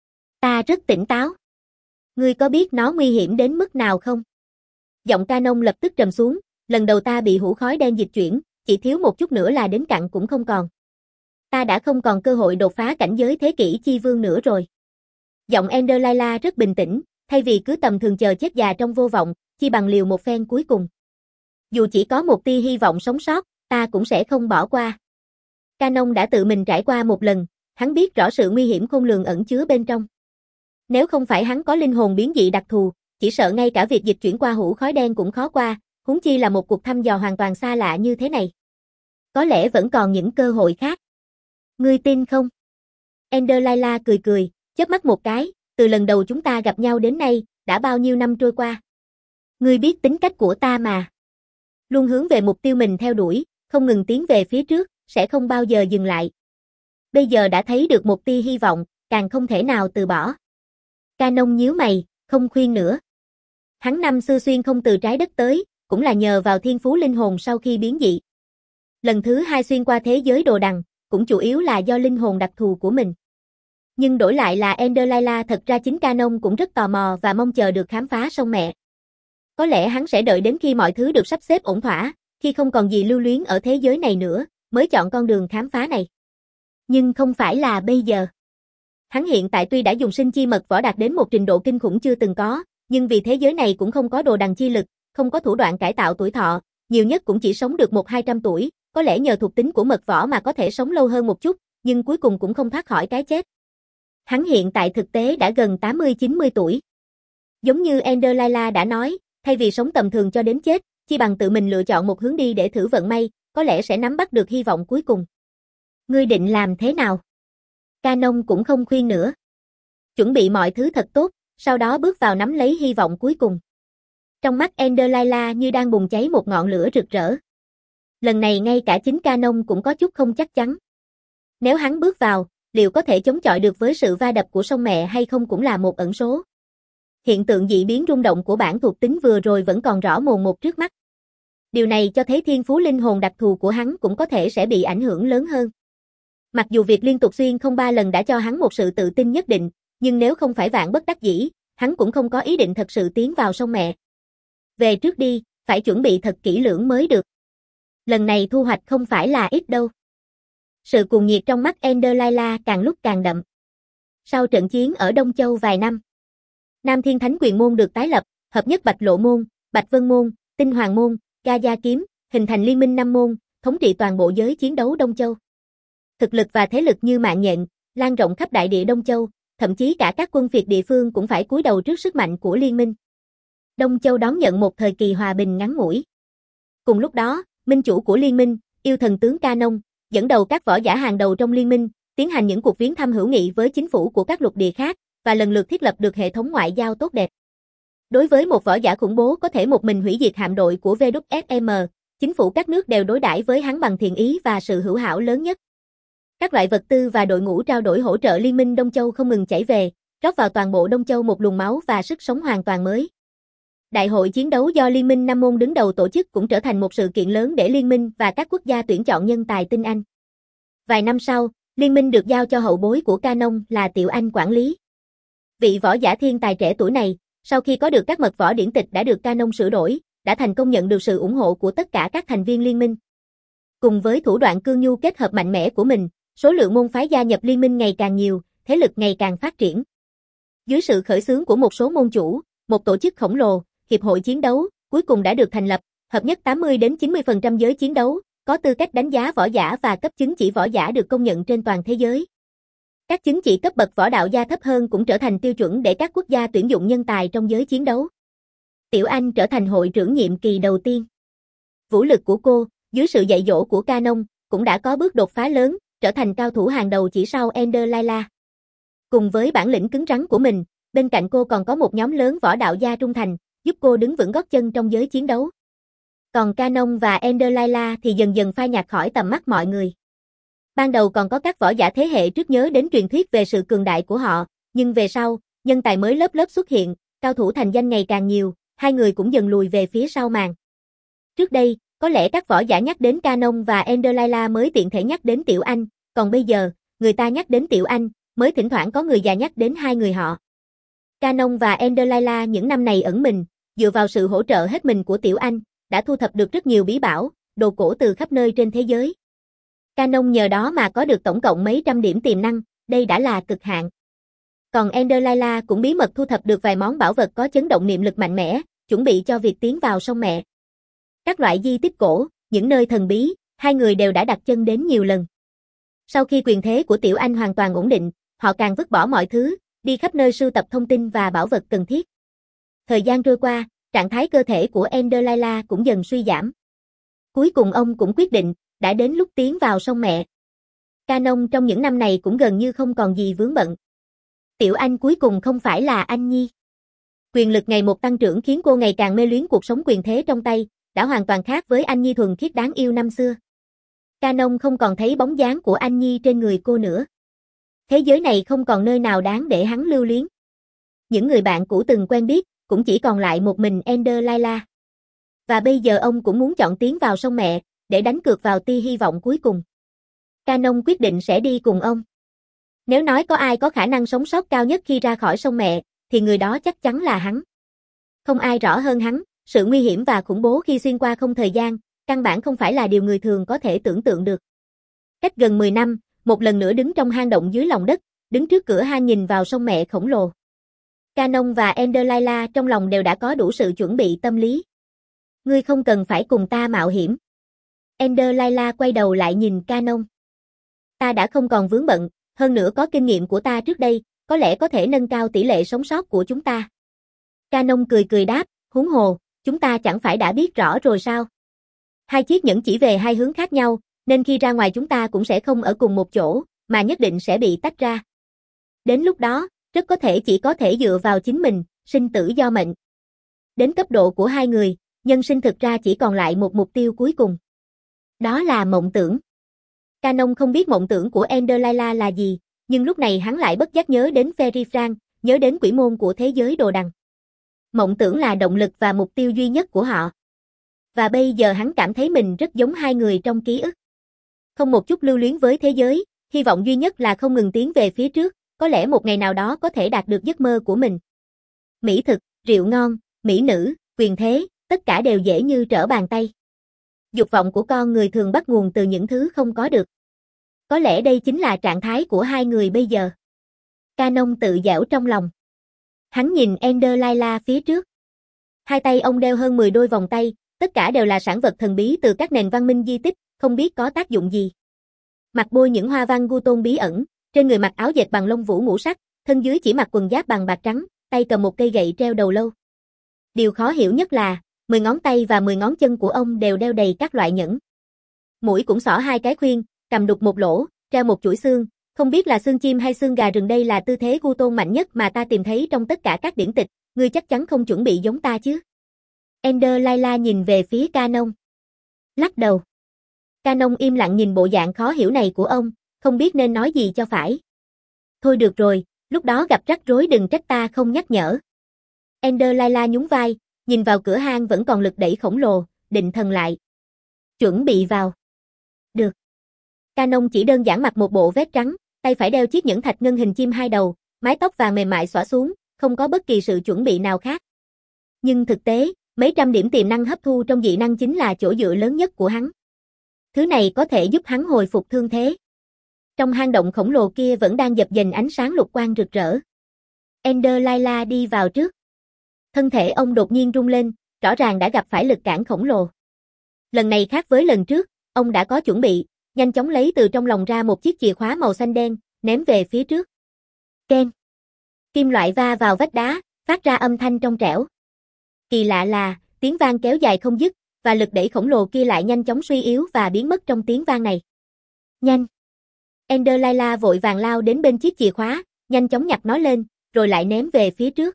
Ta rất tỉnh táo. Ngươi có biết nó nguy hiểm đến mức nào không? Giọng Canon lập tức trầm xuống, lần đầu ta bị hũ khói đen dịch chuyển, chỉ thiếu một chút nữa là đến cặn cũng không còn. Ta đã không còn cơ hội đột phá cảnh giới thế kỷ chi vương nữa rồi. Giọng Ender Laila rất bình tĩnh, thay vì cứ tầm thường chờ chết già trong vô vọng, chi bằng liều một phen cuối cùng. Dù chỉ có một tia hy vọng sống sót, ta cũng sẽ không bỏ qua. Canon đã tự mình trải qua một lần, hắn biết rõ sự nguy hiểm khôn lường ẩn chứa bên trong. Nếu không phải hắn có linh hồn biến dị đặc thù, chỉ sợ ngay cả việc dịch chuyển qua hũ khói đen cũng khó qua, huống chi là một cuộc thăm dò hoàn toàn xa lạ như thế này. Có lẽ vẫn còn những cơ hội khác. Ngươi tin không? Ender Laila cười cười, chớp mắt một cái, từ lần đầu chúng ta gặp nhau đến nay, đã bao nhiêu năm trôi qua. Ngươi biết tính cách của ta mà. Luôn hướng về mục tiêu mình theo đuổi, không ngừng tiến về phía trước, sẽ không bao giờ dừng lại. Bây giờ đã thấy được một tia hy vọng, càng không thể nào từ bỏ. Canon nhíu mày, không khuyên nữa. Hắn năm xưa xuyên không từ trái đất tới, cũng là nhờ vào thiên phú linh hồn sau khi biến dị. Lần thứ hai xuyên qua thế giới đồ đằng, cũng chủ yếu là do linh hồn đặc thù của mình. Nhưng đổi lại là Ender Laila, thật ra chính Canon cũng rất tò mò và mong chờ được khám phá sông mẹ. Có lẽ hắn sẽ đợi đến khi mọi thứ được sắp xếp ổn thỏa, khi không còn gì lưu luyến ở thế giới này nữa, mới chọn con đường khám phá này. Nhưng không phải là bây giờ. Hắn hiện tại tuy đã dùng sinh chi mật võ đạt đến một trình độ kinh khủng chưa từng có, nhưng vì thế giới này cũng không có đồ đằng chi lực, không có thủ đoạn cải tạo tuổi thọ, nhiều nhất cũng chỉ sống được một hai trăm tuổi, có lẽ nhờ thuộc tính của mật võ mà có thể sống lâu hơn một chút, nhưng cuối cùng cũng không thoát khỏi cái chết. Hắn hiện tại thực tế đã gần tám mươi chín mươi tuổi. Giống như Ender Laila đã nói, thay vì sống tầm thường cho đến chết, chi bằng tự mình lựa chọn một hướng đi để thử vận may, có lẽ sẽ nắm bắt được hy vọng cuối cùng. Ngươi định làm thế nào? Canon cũng không khuyên nữa. Chuẩn bị mọi thứ thật tốt, sau đó bước vào nắm lấy hy vọng cuối cùng. Trong mắt Ender Laila như đang bùng cháy một ngọn lửa rực rỡ. Lần này ngay cả chính Canon cũng có chút không chắc chắn. Nếu hắn bước vào, liệu có thể chống chọi được với sự va đập của sông mẹ hay không cũng là một ẩn số. Hiện tượng dị biến rung động của bản thuộc tính vừa rồi vẫn còn rõ mồn một trước mắt. Điều này cho thấy thiên phú linh hồn đặc thù của hắn cũng có thể sẽ bị ảnh hưởng lớn hơn. Mặc dù việc liên tục xuyên không ba lần đã cho hắn một sự tự tin nhất định, nhưng nếu không phải vạn bất đắc dĩ, hắn cũng không có ý định thật sự tiến vào sông mẹ. Về trước đi, phải chuẩn bị thật kỹ lưỡng mới được. Lần này thu hoạch không phải là ít đâu. Sự cuồng nhiệt trong mắt Ender Laila càng lúc càng đậm. Sau trận chiến ở Đông Châu vài năm, Nam Thiên Thánh Quyền Môn được tái lập, hợp nhất Bạch Lộ Môn, Bạch Vân Môn, Tinh Hoàng Môn, Ga Gia Kiếm, hình thành liên minh năm môn, thống trị toàn bộ giới chiến đấu Đông Châu. Thực lực và thế lực như mạng nhện, lan rộng khắp đại địa Đông Châu, thậm chí cả các quân phiệt địa phương cũng phải cúi đầu trước sức mạnh của liên minh. Đông Châu đón nhận một thời kỳ hòa bình ngắn ngủi. Cùng lúc đó, minh chủ của liên minh, yêu thần tướng Canon, dẫn đầu các võ giả hàng đầu trong liên minh, tiến hành những cuộc viếng thăm hữu nghị với chính phủ của các lục địa khác, và lần lượt thiết lập được hệ thống ngoại giao tốt đẹp. Đối với một võ giả khủng bố có thể một mình hủy diệt hạm đội của vê kép ét em, chính phủ các nước đều đối đãi với hắn bằng thiện ý và sự hữu hảo lớn nhất. Các loại vật tư và đội ngũ trao đổi hỗ trợ Liên minh Đông Châu không ngừng chảy về, rót vào toàn bộ Đông Châu một luồng máu và sức sống hoàn toàn mới. Đại hội chiến đấu do Liên minh Năm Môn đứng đầu tổ chức cũng trở thành một sự kiện lớn để Liên minh và các quốc gia tuyển chọn nhân tài tinh anh. Vài năm sau, Liên minh được giao cho hậu bối của Canon là Tiểu Anh quản lý. Vị võ giả thiên tài trẻ tuổi này, sau khi có được các mật võ điển tịch đã được Canon sửa đổi, đã thành công nhận được sự ủng hộ của tất cả các thành viên liên minh. Cùng với thủ đoạn cương nhu kết hợp mạnh mẽ của mình, số lượng môn phái gia nhập liên minh ngày càng nhiều, thế lực ngày càng phát triển. Dưới sự khởi xướng của một số môn chủ, một tổ chức khổng lồ, hiệp hội chiến đấu, cuối cùng đã được thành lập, hợp nhất tám mươi đến chín mươi phần trăm giới chiến đấu, có tư cách đánh giá võ giả và cấp chứng chỉ võ giả được công nhận trên toàn thế giới. Các chứng chỉ cấp bậc võ đạo gia thấp hơn cũng trở thành tiêu chuẩn để các quốc gia tuyển dụng nhân tài trong giới chiến đấu. Tiểu Anh trở thành hội trưởng nhiệm kỳ đầu tiên. Vũ lực của cô, dưới sự dạy dỗ của Canon, cũng đã có bước đột phá lớn, trở thành cao thủ hàng đầu chỉ sau Ender Laila. Cùng với bản lĩnh cứng rắn của mình, bên cạnh cô còn có một nhóm lớn võ đạo gia trung thành, giúp cô đứng vững gót chân trong giới chiến đấu. Còn Canon và Ender Laila thì dần dần phai nhạt khỏi tầm mắt mọi người. Ban đầu còn có các võ giả thế hệ trước nhớ đến truyền thuyết về sự cường đại của họ, nhưng về sau, nhân tài mới lớp lớp xuất hiện, cao thủ thành danh ngày càng nhiều, hai người cũng dần lùi về phía sau màn. Trước đây, có lẽ các võ giả nhắc đến Canon và Ender Laila mới tiện thể nhắc đến Tiểu Anh, còn bây giờ, người ta nhắc đến Tiểu Anh, mới thỉnh thoảng có người già nhắc đến hai người họ. Canon và Ender Laila những năm này ẩn mình, dựa vào sự hỗ trợ hết mình của Tiểu Anh, đã thu thập được rất nhiều bí bảo, đồ cổ từ khắp nơi trên thế giới. Canon nhờ đó mà có được tổng cộng mấy trăm điểm tiềm năng, đây đã là cực hạn. Còn Ender Laila cũng bí mật thu thập được vài món bảo vật có chấn động niệm lực mạnh mẽ, chuẩn bị cho việc tiến vào sông mẹ. Các loại di tích cổ, những nơi thần bí, hai người đều đã đặt chân đến nhiều lần. Sau khi quyền thế của Tiểu Anh hoàn toàn ổn định, họ càng vứt bỏ mọi thứ, đi khắp nơi sưu tập thông tin và bảo vật cần thiết. Thời gian trôi qua, trạng thái cơ thể của Ender Laila cũng dần suy giảm. Cuối cùng ông cũng quyết định, đã đến lúc tiến vào sông mẹ. Canon trong những năm này cũng gần như không còn gì vướng bận. Tiểu Anh cuối cùng không phải là Anh Nhi. Quyền lực ngày một tăng trưởng khiến cô ngày càng mê luyến cuộc sống quyền thế trong tay, đã hoàn toàn khác với Anh Nhi thuần khiết đáng yêu năm xưa. Canon không còn thấy bóng dáng của Anh Nhi trên người cô nữa. Thế giới này không còn nơi nào đáng để hắn lưu luyến. Những người bạn cũ từng quen biết, cũng chỉ còn lại một mình Ender Layla. Và bây giờ ông cũng muốn chọn tiến vào sông mẹ, để đánh cược vào tia hy vọng cuối cùng. Canon quyết định sẽ đi cùng ông. Nếu nói có ai có khả năng sống sót cao nhất khi ra khỏi sông mẹ, thì người đó chắc chắn là hắn. Không ai rõ hơn hắn, sự nguy hiểm và khủng bố khi xuyên qua không thời gian, căn bản không phải là điều người thường có thể tưởng tượng được. Cách gần mười năm, một lần nữa đứng trong hang động dưới lòng đất, đứng trước cửa hang nhìn vào sông mẹ khổng lồ. Canon và Ender Layla trong lòng đều đã có đủ sự chuẩn bị tâm lý. Ngươi không cần phải cùng ta mạo hiểm. Ender Layla quay đầu lại nhìn Canon. Ta đã không còn vướng bận, hơn nữa có kinh nghiệm của ta trước đây, có lẽ có thể nâng cao tỷ lệ sống sót của chúng ta. Canon cười cười đáp, huống hồ, chúng ta chẳng phải đã biết rõ rồi sao? Hai chiếc nhẫn chỉ về hai hướng khác nhau, nên khi ra ngoài chúng ta cũng sẽ không ở cùng một chỗ, mà nhất định sẽ bị tách ra. Đến lúc đó, rất có thể chỉ có thể dựa vào chính mình, sinh tử do mệnh. Đến cấp độ của hai người, nhân sinh thực ra chỉ còn lại một mục tiêu cuối cùng. Đó là mộng tưởng. Canon không biết mộng tưởng của Ender Layla là gì, nhưng lúc này hắn lại bất giác nhớ đến Fairy Frank, nhớ đến quỷ môn của thế giới đồ đằng. Mộng tưởng là động lực và mục tiêu duy nhất của họ. Và bây giờ hắn cảm thấy mình rất giống hai người trong ký ức. Không một chút lưu luyến với thế giới, hy vọng duy nhất là không ngừng tiến về phía trước, có lẽ một ngày nào đó có thể đạt được giấc mơ của mình. Mỹ thực, rượu ngon, mỹ nữ, quyền thế, tất cả đều dễ như trở bàn tay. Dục vọng của con người thường bắt nguồn từ những thứ không có được. Có lẽ đây chính là trạng thái của hai người bây giờ. Canon tự giễu trong lòng. Hắn nhìn Ender Layla phía trước. Hai tay ông đeo hơn mười đôi vòng tay, tất cả đều là sản vật thần bí từ các nền văn minh di tích, không biết có tác dụng gì. Mặt bôi những hoa văn gu tôn bí ẩn, trên người mặc áo dệt bằng lông vũ ngũ sắc, thân dưới chỉ mặc quần giáp bằng bạc trắng, tay cầm một cây gậy treo đầu lâu. Điều khó hiểu nhất là, mười ngón tay và mười ngón chân của ông đều đeo đầy các loại nhẫn. Mũi cũng xỏ hai cái khuyên, cầm đục một lỗ, treo một chuỗi xương, không biết là xương chim hay xương gà rừng, đây là tư thế gu tôn mạnh nhất mà ta tìm thấy trong tất cả các điển tịch, ngươi chắc chắn không chuẩn bị giống ta chứ? Ender Layla nhìn về phía Canon. Lắc đầu. Canon im lặng nhìn bộ dạng khó hiểu này của ông, không biết nên nói gì cho phải. Thôi được rồi, lúc đó gặp rắc rối đừng trách ta không nhắc nhở. Ender Layla nhún vai, nhìn vào cửa hang vẫn còn lực đẩy khổng lồ, định thần lại. Chuẩn bị vào. Được. Canon chỉ đơn giản mặc một bộ vest trắng, tay phải đeo chiếc nhẫn thạch ngân hình chim hai đầu, mái tóc vàng mềm mại xõa xuống, không có bất kỳ sự chuẩn bị nào khác. Nhưng thực tế, mấy trăm điểm tiềm năng hấp thu trong dị năng chính là chỗ dựa lớn nhất của hắn. Thứ này có thể giúp hắn hồi phục thương thế. Trong hang động khổng lồ kia vẫn đang dập dềnh ánh sáng lục quang rực rỡ. Ender Layla đi vào trước. Thân thể ông đột nhiên rung lên, rõ ràng đã gặp phải lực cản khổng lồ. Lần này khác với lần trước, ông đã có chuẩn bị, nhanh chóng lấy từ trong lòng ra một chiếc chìa khóa màu xanh đen, ném về phía trước. Keng. Kim loại va vào vách đá, phát ra âm thanh trong trẻo. Kỳ lạ là, tiếng vang kéo dài không dứt, và lực đẩy khổng lồ kia lại nhanh chóng suy yếu và biến mất trong tiếng vang này. Nhanh. Ender Layla vội vàng lao đến bên chiếc chìa khóa, nhanh chóng nhặt nó lên, rồi lại ném về phía trước.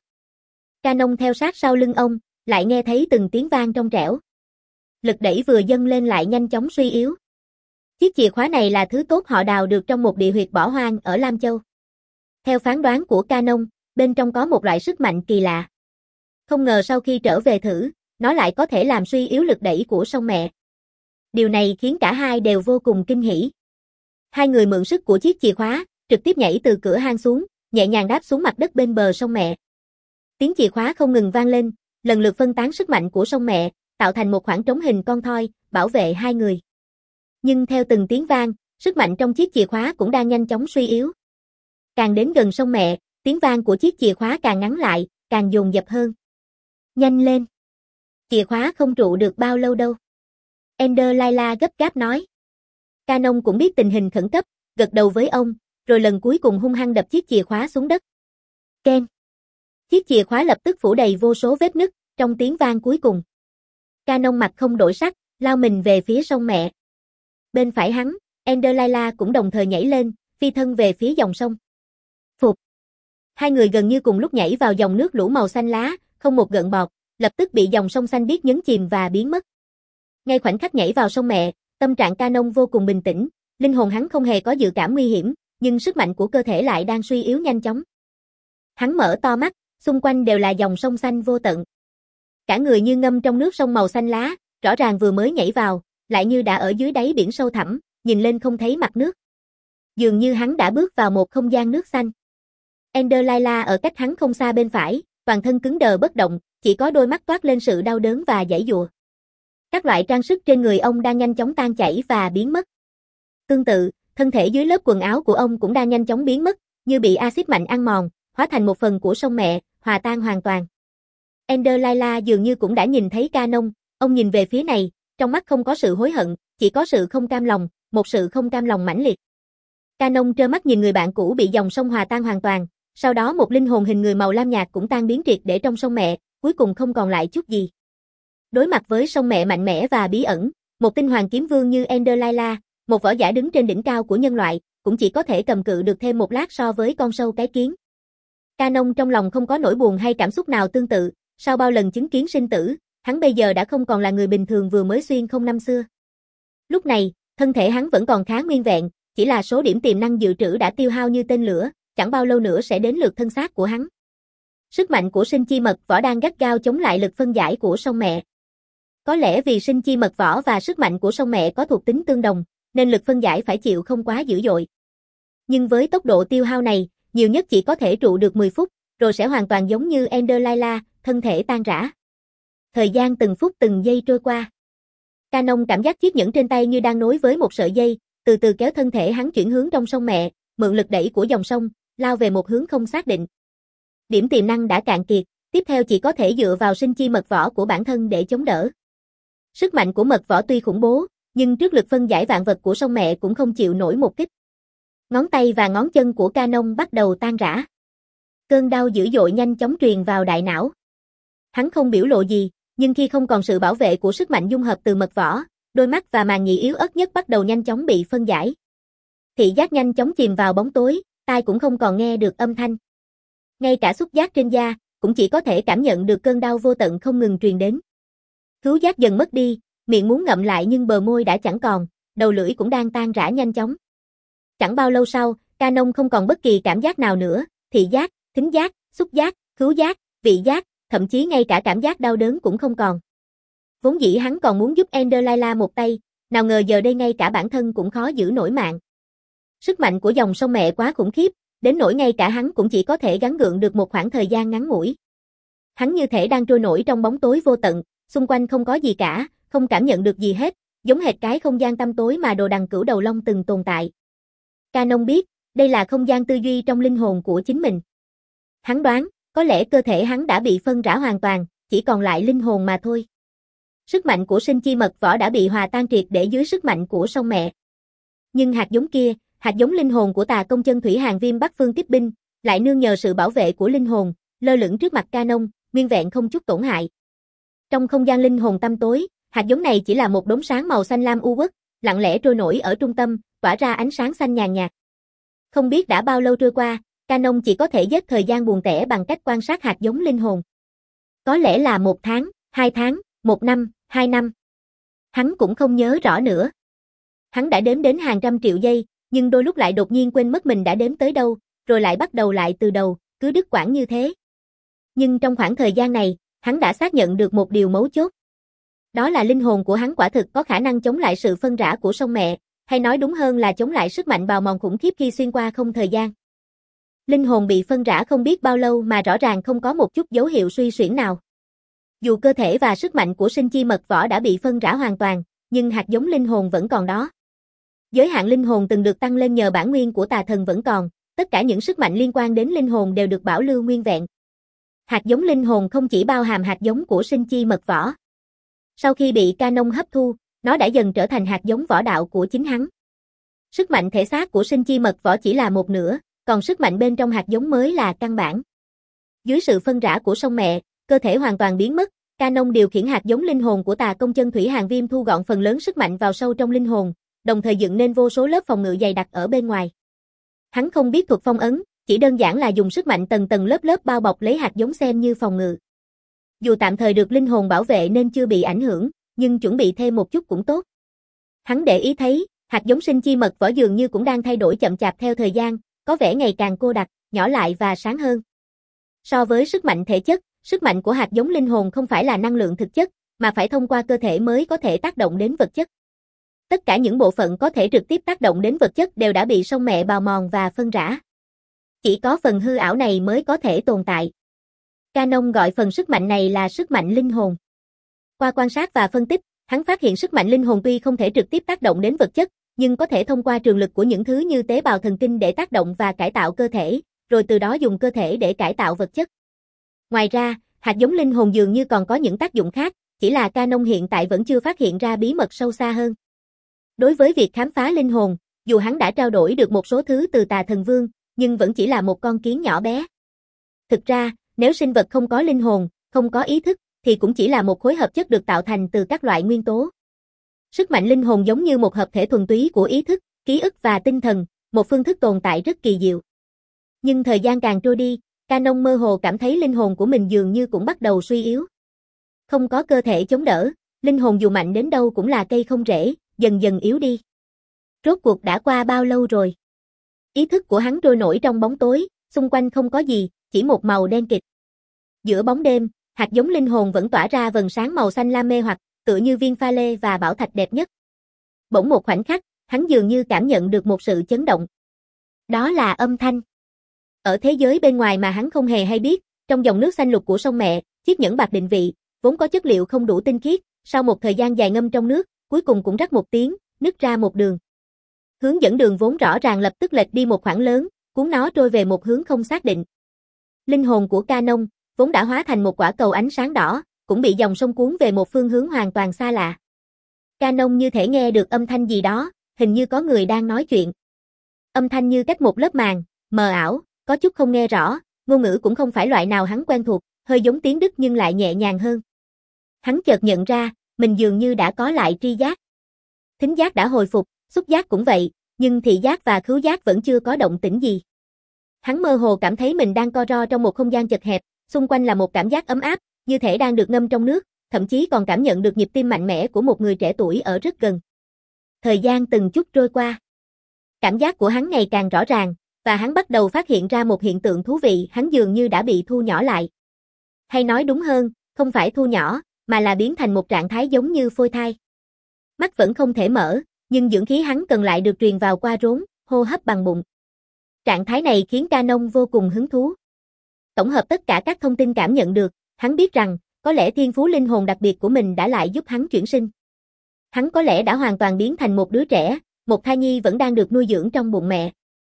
Canon theo sát sau lưng ông, lại nghe thấy từng tiếng vang trong trẻo. Lực đẩy vừa dâng lên lại nhanh chóng suy yếu. Chiếc chìa khóa này là thứ tốt họ đào được trong một địa huyệt bỏ hoang ở Lam Châu. Theo phán đoán của Canon, bên trong có một loại sức mạnh kỳ lạ. Không ngờ sau khi trở về thử, nó lại có thể làm suy yếu lực đẩy của sông mẹ. Điều này khiến cả hai đều vô cùng kinh hỉ. Hai người mượn sức của chiếc chìa khóa, trực tiếp nhảy từ cửa hang xuống, nhẹ nhàng đáp xuống mặt đất bên bờ sông mẹ. Tiếng chìa khóa không ngừng vang lên, lần lượt phân tán sức mạnh của sông mẹ, tạo thành một khoảng trống hình con thoi, bảo vệ hai người. Nhưng theo từng tiếng vang, sức mạnh trong chiếc chìa khóa cũng đang nhanh chóng suy yếu. Càng đến gần sông mẹ, tiếng vang của chiếc chìa khóa càng ngắn lại, càng dồn dập hơn. Nhanh lên. Chìa khóa không trụ được bao lâu đâu. Ender Layla gấp gáp nói. Canon cũng biết tình hình khẩn cấp, gật đầu với ông, rồi lần cuối cùng hung hăng đập chiếc chìa khóa xuống đất. Keng. Chiếc chìa khóa lập tức phủ đầy vô số vết nứt, trong tiếng vang cuối cùng. Canon mặt không đổi sắc, lao mình về phía sông mẹ. Bên phải hắn, Ender Layla cũng đồng thời nhảy lên, phi thân về phía dòng sông. Phụt! Hai người gần như cùng lúc nhảy vào dòng nước lũ màu xanh lá, không một gợn bọt, lập tức bị dòng sông xanh biếc nhấn chìm và biến mất. Ngay khoảnh khắc nhảy vào sông mẹ, tâm trạng Canon vô cùng bình tĩnh, linh hồn hắn không hề có dự cảm nguy hiểm, nhưng sức mạnh của cơ thể lại đang suy yếu nhanh chóng. Hắn mở to mắt, xung quanh đều là dòng sông xanh vô tận. Cả người như ngâm trong nước sông màu xanh lá, rõ ràng vừa mới nhảy vào, lại như đã ở dưới đáy biển sâu thẳm, nhìn lên không thấy mặt nước. Dường như hắn đã bước vào một không gian nước xanh. Ender Layla ở cách hắn không xa bên phải, toàn thân cứng đờ bất động, chỉ có đôi mắt toát lên sự đau đớn và giãy giụa. Các loại trang sức trên người ông đang nhanh chóng tan chảy và biến mất. Tương tự, thân thể dưới lớp quần áo của ông cũng đang nhanh chóng biến mất, như bị axit mạnh ăn mòn, hóa thành một phần của sông mẹ, hòa tan hoàn toàn. Ender Layla dường như cũng đã nhìn thấy Canon, ông nhìn về phía này, trong mắt không có sự hối hận, chỉ có sự không cam lòng, một sự không cam lòng mãnh liệt. Canon trơ mắt nhìn người bạn cũ bị dòng sông hòa tan hoàn toàn, sau đó một linh hồn hình người màu lam nhạt cũng tan biến triệt để trong sông mẹ, cuối cùng không còn lại chút gì. Đối mặt với sông mẹ mạnh mẽ và bí ẩn, một tinh hoàng kiếm vương như Ender Layla, một võ giả đứng trên đỉnh cao của nhân loại, cũng chỉ có thể cầm cự được thêm một lát so với con sâu cái kiến. Canon trong lòng không có nỗi buồn hay cảm xúc nào tương tự, sau bao lần chứng kiến sinh tử, hắn bây giờ đã không còn là người bình thường vừa mới xuyên không năm xưa. Lúc này, thân thể hắn vẫn còn khá nguyên vẹn, chỉ là số điểm tiềm năng dự trữ đã tiêu hao như tên lửa, chẳng bao lâu nữa sẽ đến lượt thân xác của hắn. Sức mạnh của sinh chi mật võ đang gắt gao chống lại lực phân giải của sông mẹ. Có lẽ vì sinh chi mật võ và sức mạnh của sông mẹ có thuộc tính tương đồng, nên lực phân giải phải chịu không quá dữ dội. Nhưng với tốc độ tiêu hao này, nhiều nhất chỉ có thể trụ được mười phút, rồi sẽ hoàn toàn giống như Ender Layla, thân thể tan rã. Thời gian từng phút từng giây trôi qua. Canon cảm giác chiếc nhẫn trên tay như đang nối với một sợi dây, từ từ kéo thân thể hắn chuyển hướng trong sông mẹ, mượn lực đẩy của dòng sông, lao về một hướng không xác định. Điểm tiềm năng đã cạn kiệt, tiếp theo chỉ có thể dựa vào sinh chi mật võ của bản thân để chống đỡ. Sức mạnh của mật võ tuy khủng bố, nhưng trước lực phân giải vạn vật của sông mẹ cũng không chịu nổi một kích. Ngón tay và ngón chân của Canon bắt đầu tan rã. Cơn đau dữ dội nhanh chóng truyền vào đại não. Hắn không biểu lộ gì, nhưng khi không còn sự bảo vệ của sức mạnh dung hợp từ mật võ, đôi mắt và màng nhĩ yếu ớt nhất bắt đầu nhanh chóng bị phân giải. Thị giác nhanh chóng chìm vào bóng tối, tai cũng không còn nghe được âm thanh. Ngay cả xúc giác trên da, cũng chỉ có thể cảm nhận được cơn đau vô tận không ngừng truyền đến. Khứu giác dần mất đi, miệng muốn ngậm lại nhưng bờ môi đã chẳng còn, đầu lưỡi cũng đang tan rã nhanh chóng. Chẳng bao lâu sau, Canon không còn bất kỳ cảm giác nào nữa, thị giác, thính giác, xúc giác, khứu giác, vị giác, thậm chí ngay cả cảm giác đau đớn cũng không còn. Vốn dĩ hắn còn muốn giúp Ender Layla một tay, nào ngờ giờ đây ngay cả bản thân cũng khó giữ nổi mạng. Sức mạnh của dòng sông mẹ quá khủng khiếp, đến nỗi ngay cả hắn cũng chỉ có thể gắng gượng được một khoảng thời gian ngắn ngủi. Hắn như thể đang trôi nổi trong bóng tối vô tận, xung quanh không có gì cả, không cảm nhận được gì hết, giống hệt cái không gian tăm tối mà đồ đằng cửu đầu long từng tồn tại. Canon biết, đây là không gian tư duy trong linh hồn của chính mình. Hắn đoán, có lẽ cơ thể hắn đã bị phân rã hoàn toàn, chỉ còn lại linh hồn mà thôi. Sức mạnh của sinh chi mật võ đã bị hòa tan triệt để dưới sức mạnh của sông mẹ. Nhưng hạt giống kia, hạt giống linh hồn của Tà Công Chân Thủy Hàng Viêm Bắc Phương Kiếp Binh, lại nương nhờ sự bảo vệ của linh hồn, lơ lửng trước mặt Canon, nguyên vẹn không chút tổn hại. Trong không gian linh hồn tăm tối, hạt giống này chỉ là một đốm sáng màu xanh lam u uất, lặng lẽ trôi nổi ở trung tâm, tỏa ra ánh sáng xanh nhàn nhạt. Không biết đã bao lâu trôi qua, Canon chỉ có thể giết thời gian buồn tẻ bằng cách quan sát hạt giống linh hồn. Có lẽ là một tháng, hai tháng, một năm, hai năm. Hắn cũng không nhớ rõ nữa. Hắn đã đếm đến hàng trăm triệu giây, nhưng đôi lúc lại đột nhiên quên mất mình đã đếm tới đâu, rồi lại bắt đầu lại từ đầu, cứ đứt quãng như thế. Nhưng trong khoảng thời gian này, hắn đã xác nhận được một điều mấu chốt. Đó là linh hồn của hắn quả thực có khả năng chống lại sự phân rã của sông mẹ, hay nói đúng hơn là chống lại sức mạnh bào mòn khủng khiếp khi xuyên qua không thời gian. Linh hồn bị phân rã không biết bao lâu mà rõ ràng không có một chút dấu hiệu suy xuyển nào. Dù cơ thể và sức mạnh của sinh chi mật võ đã bị phân rã hoàn toàn, nhưng hạt giống linh hồn vẫn còn đó. Giới hạn linh hồn từng được tăng lên nhờ bản nguyên của tà thần vẫn còn, tất cả những sức mạnh liên quan đến linh hồn đều được bảo lưu nguyên vẹn. Hạt giống linh hồn không chỉ bao hàm hạt giống của sinh chi mật võ. Sau khi bị Canon hấp thu, nó đã dần trở thành hạt giống võ đạo của chính hắn. Sức mạnh thể xác của sinh chi mật võ chỉ là một nửa, còn sức mạnh bên trong hạt giống mới là căn bản. Dưới sự phân rã của sông mẹ, cơ thể hoàn toàn biến mất, Canon điều khiển hạt giống linh hồn của Tà Công Chân Thủy Hàng Viêm thu gọn phần lớn sức mạnh vào sâu trong linh hồn, đồng thời dựng nên vô số lớp phòng ngự dày đặc ở bên ngoài. Hắn không biết thuật phong ấn, chỉ đơn giản là dùng sức mạnh tầng tầng lớp lớp bao bọc lấy hạt giống xem như phòng ngự. Dù tạm thời được linh hồn bảo vệ nên chưa bị ảnh hưởng, nhưng chuẩn bị thêm một chút cũng tốt. Hắn để ý thấy, hạt giống sinh chi mật vỏ dường như cũng đang thay đổi chậm chạp theo thời gian, có vẻ ngày càng cô đặc, nhỏ lại và sáng hơn. So với sức mạnh thể chất, sức mạnh của hạt giống linh hồn không phải là năng lượng thực chất, mà phải thông qua cơ thể mới có thể tác động đến vật chất. Tất cả những bộ phận có thể trực tiếp tác động đến vật chất đều đã bị sông mẹ bào mòn và phân rã. Chỉ có phần hư ảo này mới có thể tồn tại. Canon gọi phần sức mạnh này là sức mạnh linh hồn. Qua quan sát và phân tích, hắn phát hiện sức mạnh linh hồn tuy không thể trực tiếp tác động đến vật chất, nhưng có thể thông qua trường lực của những thứ như tế bào thần kinh để tác động và cải tạo cơ thể, rồi từ đó dùng cơ thể để cải tạo vật chất. Ngoài ra, hạt giống linh hồn dường như còn có những tác dụng khác, chỉ là Canon hiện tại vẫn chưa phát hiện ra bí mật sâu xa hơn. Đối với việc khám phá linh hồn, dù hắn đã trao đổi được một số thứ từ Tà Thần Vương, nhưng vẫn chỉ là một con kiến nhỏ bé. Thực ra, nếu sinh vật không có linh hồn, không có ý thức, thì cũng chỉ là một khối hợp chất được tạo thành từ các loại nguyên tố. Sức mạnh linh hồn giống như một hợp thể thuần túy của ý thức, ký ức và tinh thần, một phương thức tồn tại rất kỳ diệu. Nhưng thời gian càng trôi đi, Canon mơ hồ cảm thấy linh hồn của mình dường như cũng bắt đầu suy yếu. Không có cơ thể chống đỡ, linh hồn dù mạnh đến đâu cũng là cây không rễ, dần dần yếu đi. Rốt cuộc đã qua bao lâu rồi? Ý thức của hắn trôi nổi trong bóng tối, xung quanh không có gì, chỉ một màu đen kịt. Giữa bóng đêm, hạt giống linh hồn vẫn tỏa ra vầng sáng màu xanh lam mê hoặc, tựa như viên pha lê và bảo thạch đẹp nhất. Bỗng một khoảnh khắc, hắn dường như cảm nhận được một sự chấn động. Đó là âm thanh. Ở thế giới bên ngoài mà hắn không hề hay biết, trong dòng nước xanh lục của sông mẹ, chiếc nhẫn bạc định vị, vốn có chất liệu không đủ tinh khiết, sau một thời gian dài ngâm trong nước, cuối cùng cũng rắc một tiếng, nứt ra một đường. Hướng dẫn đường vốn rõ ràng lập tức lệch đi một khoảng lớn, cuốn nó trôi về một hướng không xác định. Linh hồn của Canon, vốn đã hóa thành một quả cầu ánh sáng đỏ, cũng bị dòng sông cuốn về một phương hướng hoàn toàn xa lạ. Canon như thể nghe được âm thanh gì đó, hình như có người đang nói chuyện. Âm thanh như cách một lớp màng, mờ ảo, có chút không nghe rõ, ngôn ngữ cũng không phải loại nào hắn quen thuộc, hơi giống tiếng Đức nhưng lại nhẹ nhàng hơn. Hắn chợt nhận ra, mình dường như đã có lại tri giác. Thính giác đã hồi phục, xúc giác cũng vậy, nhưng thị giác và khứu giác vẫn chưa có động tĩnh gì. Hắn mơ hồ cảm thấy mình đang co ro trong một không gian chật hẹp, xung quanh là một cảm giác ấm áp, như thể đang được ngâm trong nước, thậm chí còn cảm nhận được nhịp tim mạnh mẽ của một người trẻ tuổi ở rất gần. Thời gian từng chút trôi qua. Cảm giác của hắn ngày càng rõ ràng, và hắn bắt đầu phát hiện ra một hiện tượng thú vị, hắn dường như đã bị thu nhỏ lại. Hay nói đúng hơn, không phải thu nhỏ, mà là biến thành một trạng thái giống như phôi thai. Mắt vẫn không thể mở, nhưng dưỡng khí hắn cần lại được truyền vào qua rốn, hô hấp bằng bụng. Trạng thái này khiến Canon vô cùng hứng thú. Tổng hợp tất cả các thông tin cảm nhận được, hắn biết rằng, có lẽ thiên phú linh hồn đặc biệt của mình đã lại giúp hắn chuyển sinh. Hắn có lẽ đã hoàn toàn biến thành một đứa trẻ, một thai nhi vẫn đang được nuôi dưỡng trong bụng mẹ.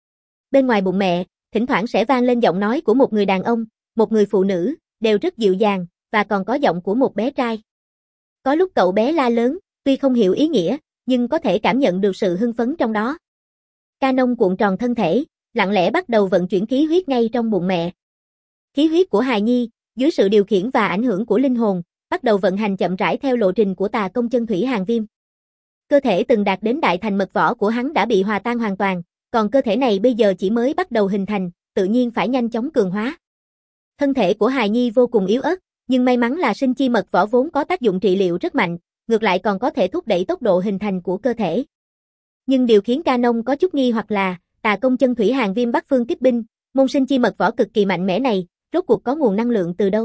Bên ngoài bụng mẹ, thỉnh thoảng sẽ vang lên giọng nói của một người đàn ông, một người phụ nữ, đều rất dịu dàng, và còn có giọng của một bé trai. Có lúc cậu bé la lớn, tuy không hiểu ý nghĩa, nhưng có thể cảm nhận được sự hưng phấn trong đó. Canon cuộn tròn thân thể, lặng lẽ bắt đầu vận chuyển khí huyết ngay trong bụng mẹ. Khí huyết của hài nhi, dưới sự điều khiển và ảnh hưởng của linh hồn, bắt đầu vận hành chậm rãi theo lộ trình của Tà Công Chân Thủy Hàng Viêm. Cơ thể từng đạt đến đại thành mật võ của hắn đã bị hòa tan hoàn toàn, còn cơ thể này bây giờ chỉ mới bắt đầu hình thành, tự nhiên phải nhanh chóng cường hóa. Thân thể của hài nhi vô cùng yếu ớt, nhưng may mắn là sinh chi mật võ vốn có tác dụng trị liệu rất mạnh, ngược lại còn có thể thúc đẩy tốc độ hình thành của cơ thể. Nhưng điều khiến Canon có chút nghi hoặc là, Tà Công Chân Thủy Hàng Viêm Bắc Phương Kích Binh, môn sinh chi mật võ cực kỳ mạnh mẽ này, rốt cuộc có nguồn năng lượng từ đâu?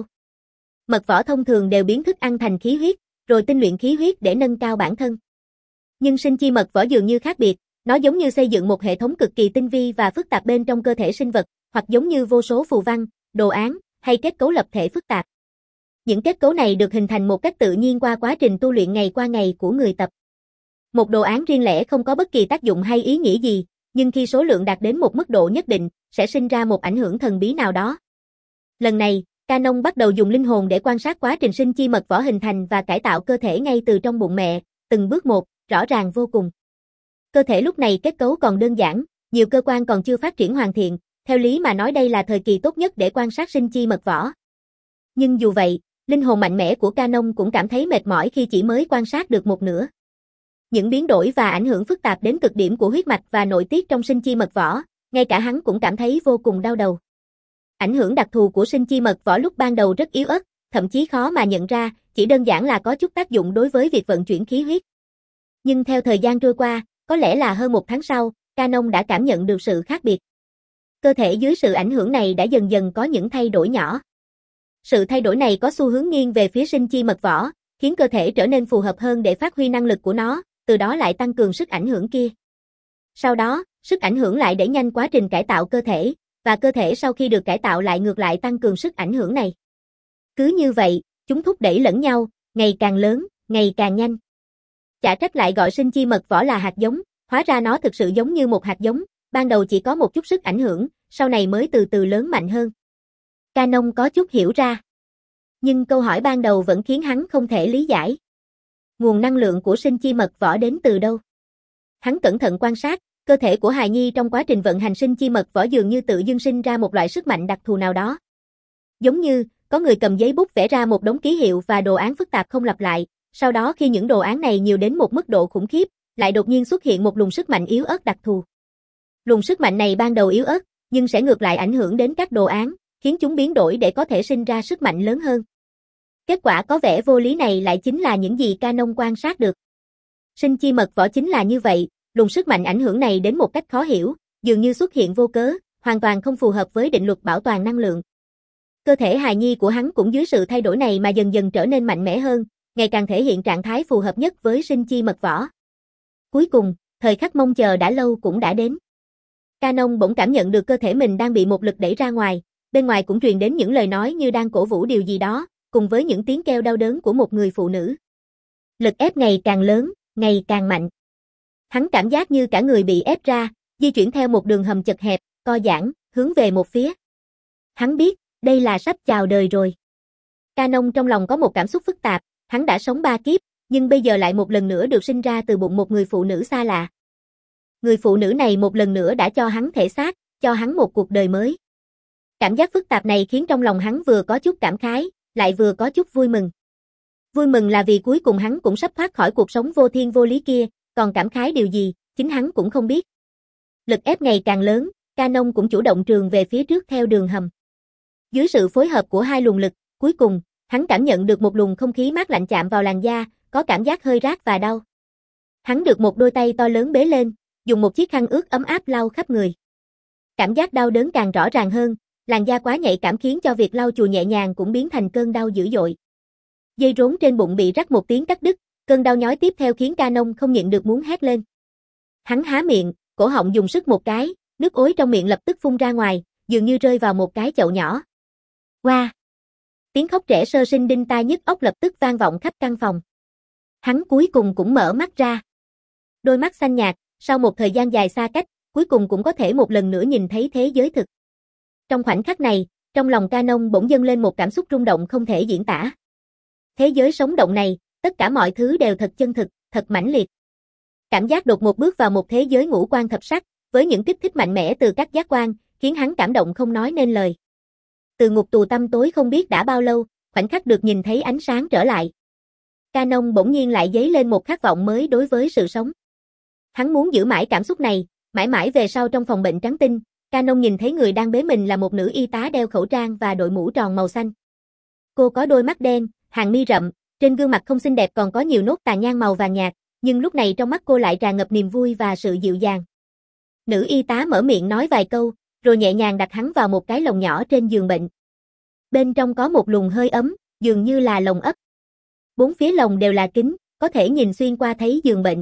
Mật võ thông thường đều biến thức ăn thành khí huyết, rồi tinh luyện khí huyết để nâng cao bản thân. Nhưng sinh chi mật võ dường như khác biệt, nó giống như xây dựng một hệ thống cực kỳ tinh vi và phức tạp bên trong cơ thể sinh vật, hoặc giống như vô số phù văn, đồ án, hay kết cấu lập thể phức tạp. Những kết cấu này được hình thành một cách tự nhiên qua quá trình tu luyện ngày qua ngày của người tập. Một đồ án riêng lẻ không có bất kỳ tác dụng hay ý nghĩa gì, nhưng khi số lượng đạt đến một mức độ nhất định, sẽ sinh ra một ảnh hưởng thần bí nào đó. Lần này, Canon bắt đầu dùng linh hồn để quan sát quá trình sinh chi mật võ hình thành và cải tạo cơ thể ngay từ trong bụng mẹ, từng bước một, rõ ràng vô cùng. Cơ thể lúc này kết cấu còn đơn giản, nhiều cơ quan còn chưa phát triển hoàn thiện, theo lý mà nói đây là thời kỳ tốt nhất để quan sát sinh chi mật võ. Nhưng dù vậy, linh hồn mạnh mẽ của Canon cũng cảm thấy mệt mỏi khi chỉ mới quan sát được một nửa. Những biến đổi và ảnh hưởng phức tạp đến cực điểm của huyết mạch và nội tiết trong sinh chi mật võ, ngay cả hắn cũng cảm thấy vô cùng đau đầu. Ảnh hưởng đặc thù của sinh chi mật võ lúc ban đầu rất yếu ớt, thậm chí khó mà nhận ra, chỉ đơn giản là có chút tác dụng đối với việc vận chuyển khí huyết. Nhưng theo thời gian trôi qua, có lẽ là hơn một tháng sau, Canon đã cảm nhận được sự khác biệt. Cơ thể dưới sự ảnh hưởng này đã dần dần có những thay đổi nhỏ. Sự thay đổi này có xu hướng nghiêng về phía sinh chi mật võ, khiến cơ thể trở nên phù hợp hơn để phát huy năng lực của nó, từ đó lại tăng cường sức ảnh hưởng kia. Sau đó, sức ảnh hưởng lại đẩy nhanh quá trình cải tạo cơ thể, và cơ thể sau khi được cải tạo lại ngược lại tăng cường sức ảnh hưởng này. Cứ như vậy, chúng thúc đẩy lẫn nhau, ngày càng lớn, ngày càng nhanh. Chả trách lại gọi sinh chi mật võ là hạt giống, hóa ra nó thực sự giống như một hạt giống, ban đầu chỉ có một chút sức ảnh hưởng, sau này mới từ từ lớn mạnh hơn. Canon có chút hiểu ra. Nhưng câu hỏi ban đầu vẫn khiến hắn không thể lý giải. Nguồn năng lượng của sinh chi mật võ đến từ đâu? Hắn cẩn thận quan sát, cơ thể của hài nhi trong quá trình vận hành sinh chi mật võ dường như tự dưng sinh ra một loại sức mạnh đặc thù nào đó. Giống như, có người cầm giấy bút vẽ ra một đống ký hiệu và đồ án phức tạp không lặp lại, sau đó khi những đồ án này nhiều đến một mức độ khủng khiếp, lại đột nhiên xuất hiện một luồng sức mạnh yếu ớt đặc thù. Luồng sức mạnh này ban đầu yếu ớt, nhưng sẽ ngược lại ảnh hưởng đến các đồ án, khiến chúng biến đổi để có thể sinh ra sức mạnh lớn hơn. Kết quả có vẻ vô lý này lại chính là những gì Canon quan sát được. Sinh chi mật võ chính là như vậy, luồng sức mạnh ảnh hưởng này đến một cách khó hiểu, dường như xuất hiện vô cớ, hoàn toàn không phù hợp với định luật bảo toàn năng lượng. Cơ thể hài nhi của hắn cũng dưới sự thay đổi này mà dần dần trở nên mạnh mẽ hơn, ngày càng thể hiện trạng thái phù hợp nhất với sinh chi mật võ. Cuối cùng, thời khắc mong chờ đã lâu cũng đã đến. Canon bỗng cảm nhận được cơ thể mình đang bị một lực đẩy ra ngoài, bên ngoài cũng truyền đến những lời nói như đang cổ vũ điều gì đó, cùng với những tiếng kêu đau đớn của một người phụ nữ. Lực ép ngày càng lớn, ngày càng mạnh. Hắn cảm giác như cả người bị ép ra, di chuyển theo một đường hầm chật hẹp, co giãn, hướng về một phía. Hắn biết, đây là sắp chào đời rồi. Canon trong lòng có một cảm xúc phức tạp, hắn đã sống ba kiếp, nhưng bây giờ lại một lần nữa được sinh ra từ bụng một người phụ nữ xa lạ. Người phụ nữ này một lần nữa đã cho hắn thể xác, cho hắn một cuộc đời mới. Cảm giác phức tạp này khiến trong lòng hắn vừa có chút cảm khái, lại vừa có chút vui mừng. Vui mừng là vì cuối cùng hắn cũng sắp thoát khỏi cuộc sống vô thiên vô lý kia, còn cảm khái điều gì, chính hắn cũng không biết. Lực ép ngày càng lớn, Canon cũng chủ động trườn về phía trước theo đường hầm. Dưới sự phối hợp của hai luồng lực, cuối cùng, hắn cảm nhận được một luồng không khí mát lạnh chạm vào làn da, có cảm giác hơi rát và đau. Hắn được một đôi tay to lớn bế lên, dùng một chiếc khăn ướt ấm áp lau khắp người. Cảm giác đau đớn càng rõ ràng hơn, làn da quá nhạy cảm khiến cho việc lau chùi nhẹ nhàng cũng biến thành cơn đau dữ dội. Dây rốn trên bụng bị rắc một tiếng cắt đứt, cơn đau nhói tiếp theo khiến Canon không nhịn được muốn hét lên. Hắn há miệng, cổ họng dùng sức một cái, nước ối trong miệng lập tức phun ra ngoài, dường như rơi vào một cái chậu nhỏ. Oa! Wow. Tiếng khóc trẻ sơ sinh đinh tai nhức óc lập tức vang vọng khắp căn phòng. Hắn cuối cùng cũng mở mắt ra. Đôi mắt xanh nhạt, sau một thời gian dài xa cách, cuối cùng cũng có thể một lần nữa nhìn thấy thế giới thực. Trong khoảnh khắc này, trong lòng Canon bỗng dâng lên một cảm xúc rung động không thể diễn tả. Thế giới sống động này, tất cả mọi thứ đều thật chân thực, thật mãnh liệt. Cảm giác đột ngột bước vào một thế giới ngũ quan thập sắc, với những kích thích mạnh mẽ từ các giác quan, khiến hắn cảm động không nói nên lời. Từ ngục tù tăm tối không biết đã bao lâu, khoảnh khắc được nhìn thấy ánh sáng trở lại. Canon bỗng nhiên lại dấy lên một khát vọng mới đối với sự sống. Hắn muốn giữ mãi cảm xúc này, mãi mãi về sau trong phòng bệnh trắng tinh, Canon nhìn thấy người đang bế mình là một nữ y tá đeo khẩu trang và đội mũ tròn màu xanh. Cô có đôi mắt đen, hàng mi rậm, trên gương mặt không xinh đẹp còn có nhiều nốt tàn nhang màu vàng nhạt, nhưng lúc này trong mắt cô lại tràn ngập niềm vui và sự dịu dàng. Nữ y tá mở miệng nói vài câu, rồi nhẹ nhàng đặt hắn vào một cái lồng nhỏ trên giường bệnh. Bên trong có một luồng hơi ấm, dường như là lồng ấp. Bốn phía lồng đều là kính, có thể nhìn xuyên qua thấy giường bệnh.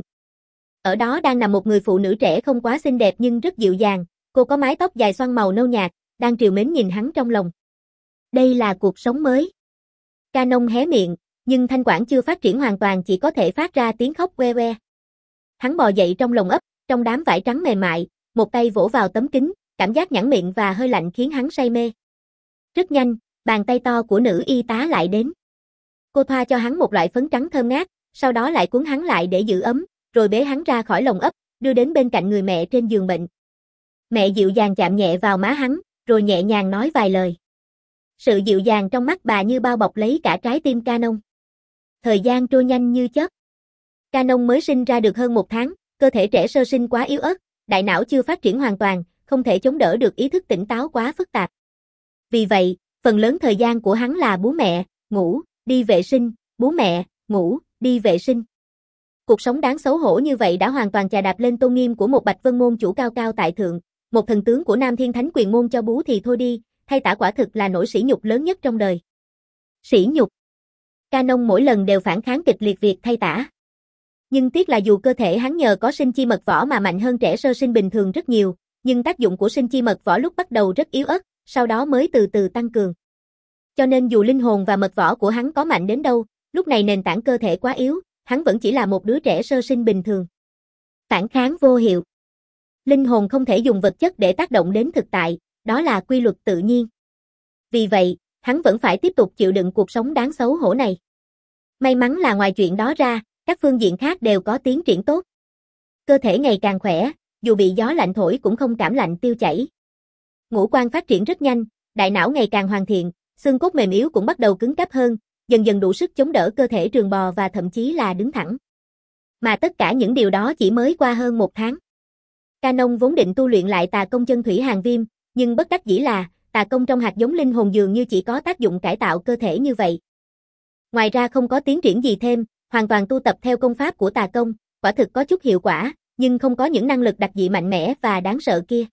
Ở đó đang nằm một người phụ nữ trẻ không quá xinh đẹp nhưng rất dịu dàng, cô có mái tóc dài xoăn màu nâu nhạt, đang trìu mến nhìn hắn trong lòng. Đây là cuộc sống mới. Canon hé miệng, nhưng thanh quản chưa phát triển hoàn toàn chỉ có thể phát ra tiếng khóc que que. Hắn bò dậy trong lồng ấp, trong đám vải trắng mềm mại, một tay vỗ vào tấm kính, cảm giác nhẵn miệng và hơi lạnh khiến hắn say mê. Rất nhanh, bàn tay to của nữ y tá lại đến. Cô thoa cho hắn một loại phấn trắng thơm ngát, sau đó lại cuốn hắn lại để giữ ấm, rồi bế hắn ra khỏi lồng ấp, đưa đến bên cạnh người mẹ trên giường bệnh. Mẹ dịu dàng chạm nhẹ vào má hắn, rồi nhẹ nhàng nói vài lời. Sự dịu dàng trong mắt bà như bao bọc lấy cả trái tim Canon. Thời gian trôi nhanh như chớp. Canon mới sinh ra được hơn một tháng, cơ thể trẻ sơ sinh quá yếu ớt, đại não chưa phát triển hoàn toàn, không thể chống đỡ được ý thức tỉnh táo quá phức tạp. Vì vậy, phần lớn thời gian của hắn là bú mẹ, ngủ, đi vệ sinh, bú mẹ, ngủ, đi vệ sinh. Cuộc sống đáng xấu hổ như vậy đã hoàn toàn chà đạp lên tôn nghiêm của một Bạch Vân môn chủ cao cao tại thượng, một thần tướng của Nam Thiên Thánh Quyền môn cho bú thì thôi đi, thay tả quả thực là nỗi sỉ nhục lớn nhất trong đời. Sỉ nhục. Canon mỗi lần đều phản kháng kịch liệt việc thay tả. Nhưng tiếc là dù cơ thể hắn nhờ có sinh chi mật võ mà mạnh hơn trẻ sơ sinh bình thường rất nhiều, nhưng tác dụng của sinh chi mật võ lúc bắt đầu rất yếu ớt, sau đó mới từ từ tăng cường. Cho nên dù linh hồn và mật võ của hắn có mạnh đến đâu, lúc này nền tảng cơ thể quá yếu, hắn vẫn chỉ là một đứa trẻ sơ sinh bình thường. Phản kháng vô hiệu. Linh hồn không thể dùng vật chất để tác động đến thực tại, đó là quy luật tự nhiên. Vì vậy, hắn vẫn phải tiếp tục chịu đựng cuộc sống đáng xấu hổ này. May mắn là ngoài chuyện đó ra, các phương diện khác đều có tiến triển tốt. Cơ thể ngày càng khỏe, dù bị gió lạnh thổi cũng không cảm lạnh tiêu chảy. Ngũ quan phát triển rất nhanh, đại não ngày càng hoàn thiện, xương cốt mềm yếu cũng bắt đầu cứng cáp hơn, dần dần đủ sức chống đỡ cơ thể trường bò và thậm chí là đứng thẳng. Mà tất cả những điều đó chỉ mới qua hơn một tháng. Canon vốn định tu luyện lại tà công chân thủy hàng viêm, nhưng bất đắc dĩ là, tà công trong hạt giống linh hồn dường như chỉ có tác dụng cải tạo cơ thể như vậy. Ngoài ra không có tiến triển gì thêm, hoàn toàn tu tập theo công pháp của tà công, quả thực có chút hiệu quả, nhưng không có những năng lực đặc dị mạnh mẽ và đáng sợ kia.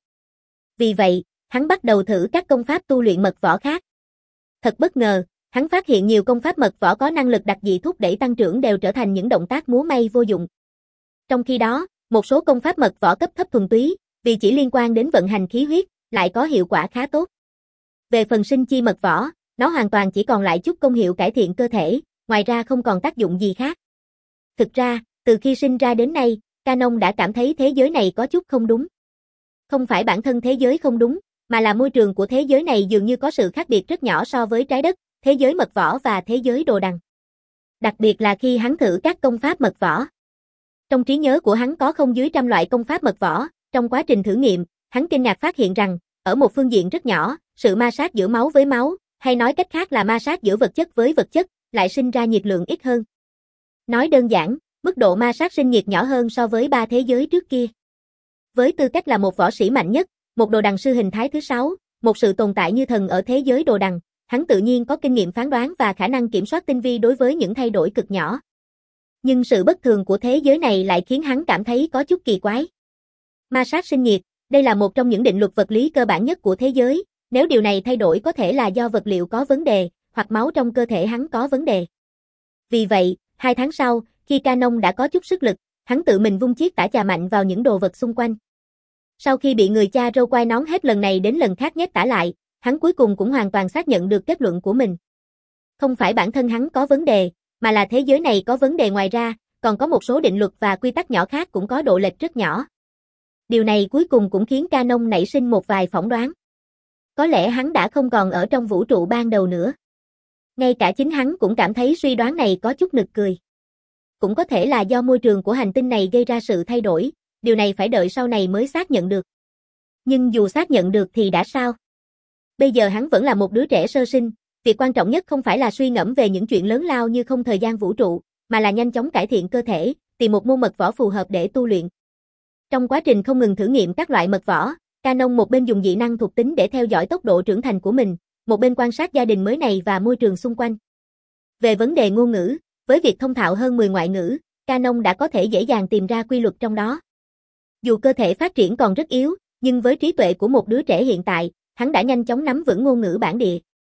Vì vậy, hắn bắt đầu thử các công pháp tu luyện mật võ khác. Thật bất ngờ, hắn phát hiện nhiều công pháp mật võ có năng lực đặc dị thúc đẩy tăng trưởng đều trở thành những động tác múa may vô dụng. Trong khi đó, một số công pháp mật võ cấp thấp thuần túy, vì chỉ liên quan đến vận hành khí huyết, lại có hiệu quả khá tốt. Về phần sinh chi mật võ, nó hoàn toàn chỉ còn lại chút công hiệu cải thiện cơ thể, ngoài ra không còn tác dụng gì khác. Thực ra, từ khi sinh ra đến nay, Canon đã cảm thấy thế giới này có chút không đúng. Không phải bản thân thế giới không đúng, mà là môi trường của thế giới này dường như có sự khác biệt rất nhỏ so với trái đất, thế giới mật võ và thế giới đồ đằng. Đặc biệt là khi hắn thử các công pháp mật võ. Trong trí nhớ của hắn có không dưới trăm loại công pháp mật võ, trong quá trình thử nghiệm, hắn kinh ngạc phát hiện rằng, ở một phương diện rất nhỏ, sự ma sát giữa máu với máu, hay nói cách khác là ma sát giữa vật chất với vật chất, lại sinh ra nhiệt lượng ít hơn. Nói đơn giản, mức độ ma sát sinh nhiệt nhỏ hơn so với ba thế giới trước kia. Với tư cách là một võ sĩ mạnh nhất, một đồ đằng sư hình thái thứ sáu, một sự tồn tại như thần ở thế giới đồ đằng, hắn tự nhiên có kinh nghiệm phán đoán và khả năng kiểm soát tinh vi đối với những thay đổi cực nhỏ. Nhưng sự bất thường của thế giới này lại khiến hắn cảm thấy có chút kỳ quái. Ma sát sinh nhiệt, đây là một trong những định luật vật lý cơ bản nhất của thế giới, nếu điều này thay đổi có thể là do vật liệu có vấn đề, hoặc máu trong cơ thể hắn có vấn đề. Vì vậy, hai tháng sau, khi Canon đã có chút sức lực, hắn tự mình vung chiếc tả chà mạnh vào những đồ vật xung quanh. Sau khi bị người cha râu quai nón hết lần này đến lần khác nhét tả lại, hắn cuối cùng cũng hoàn toàn xác nhận được kết luận của mình. Không phải bản thân hắn có vấn đề, mà là thế giới này có vấn đề ngoài ra, còn có một số định luật và quy tắc nhỏ khác cũng có độ lệch rất nhỏ. Điều này cuối cùng cũng khiến Canon nảy sinh một vài phỏng đoán. Có lẽ hắn đã không còn ở trong vũ trụ ban đầu nữa. Ngay cả chính hắn cũng cảm thấy suy đoán này có chút nực cười. Cũng có thể là do môi trường của hành tinh này gây ra sự thay đổi, điều này phải đợi sau này mới xác nhận được. Nhưng dù xác nhận được thì đã sao? Bây giờ hắn vẫn là một đứa trẻ sơ sinh, việc quan trọng nhất không phải là suy ngẫm về những chuyện lớn lao như không thời gian vũ trụ, mà là nhanh chóng cải thiện cơ thể, tìm một môn mật võ phù hợp để tu luyện. Trong quá trình không ngừng thử nghiệm các loại mật võ, Canon một bên dùng dị năng thuộc tính để theo dõi tốc độ trưởng thành của mình, một bên quan sát gia đình mới này và môi trường xung quanh. Về vấn đề ngôn ngữ, với việc thông thạo hơn mười ngoại ngữ, Canon đã có thể dễ dàng tìm ra quy luật trong đó. Dù cơ thể phát triển còn rất yếu, nhưng với trí tuệ của một đứa trẻ hiện tại, hắn đã nhanh chóng nắm vững ngôn ngữ bản địa.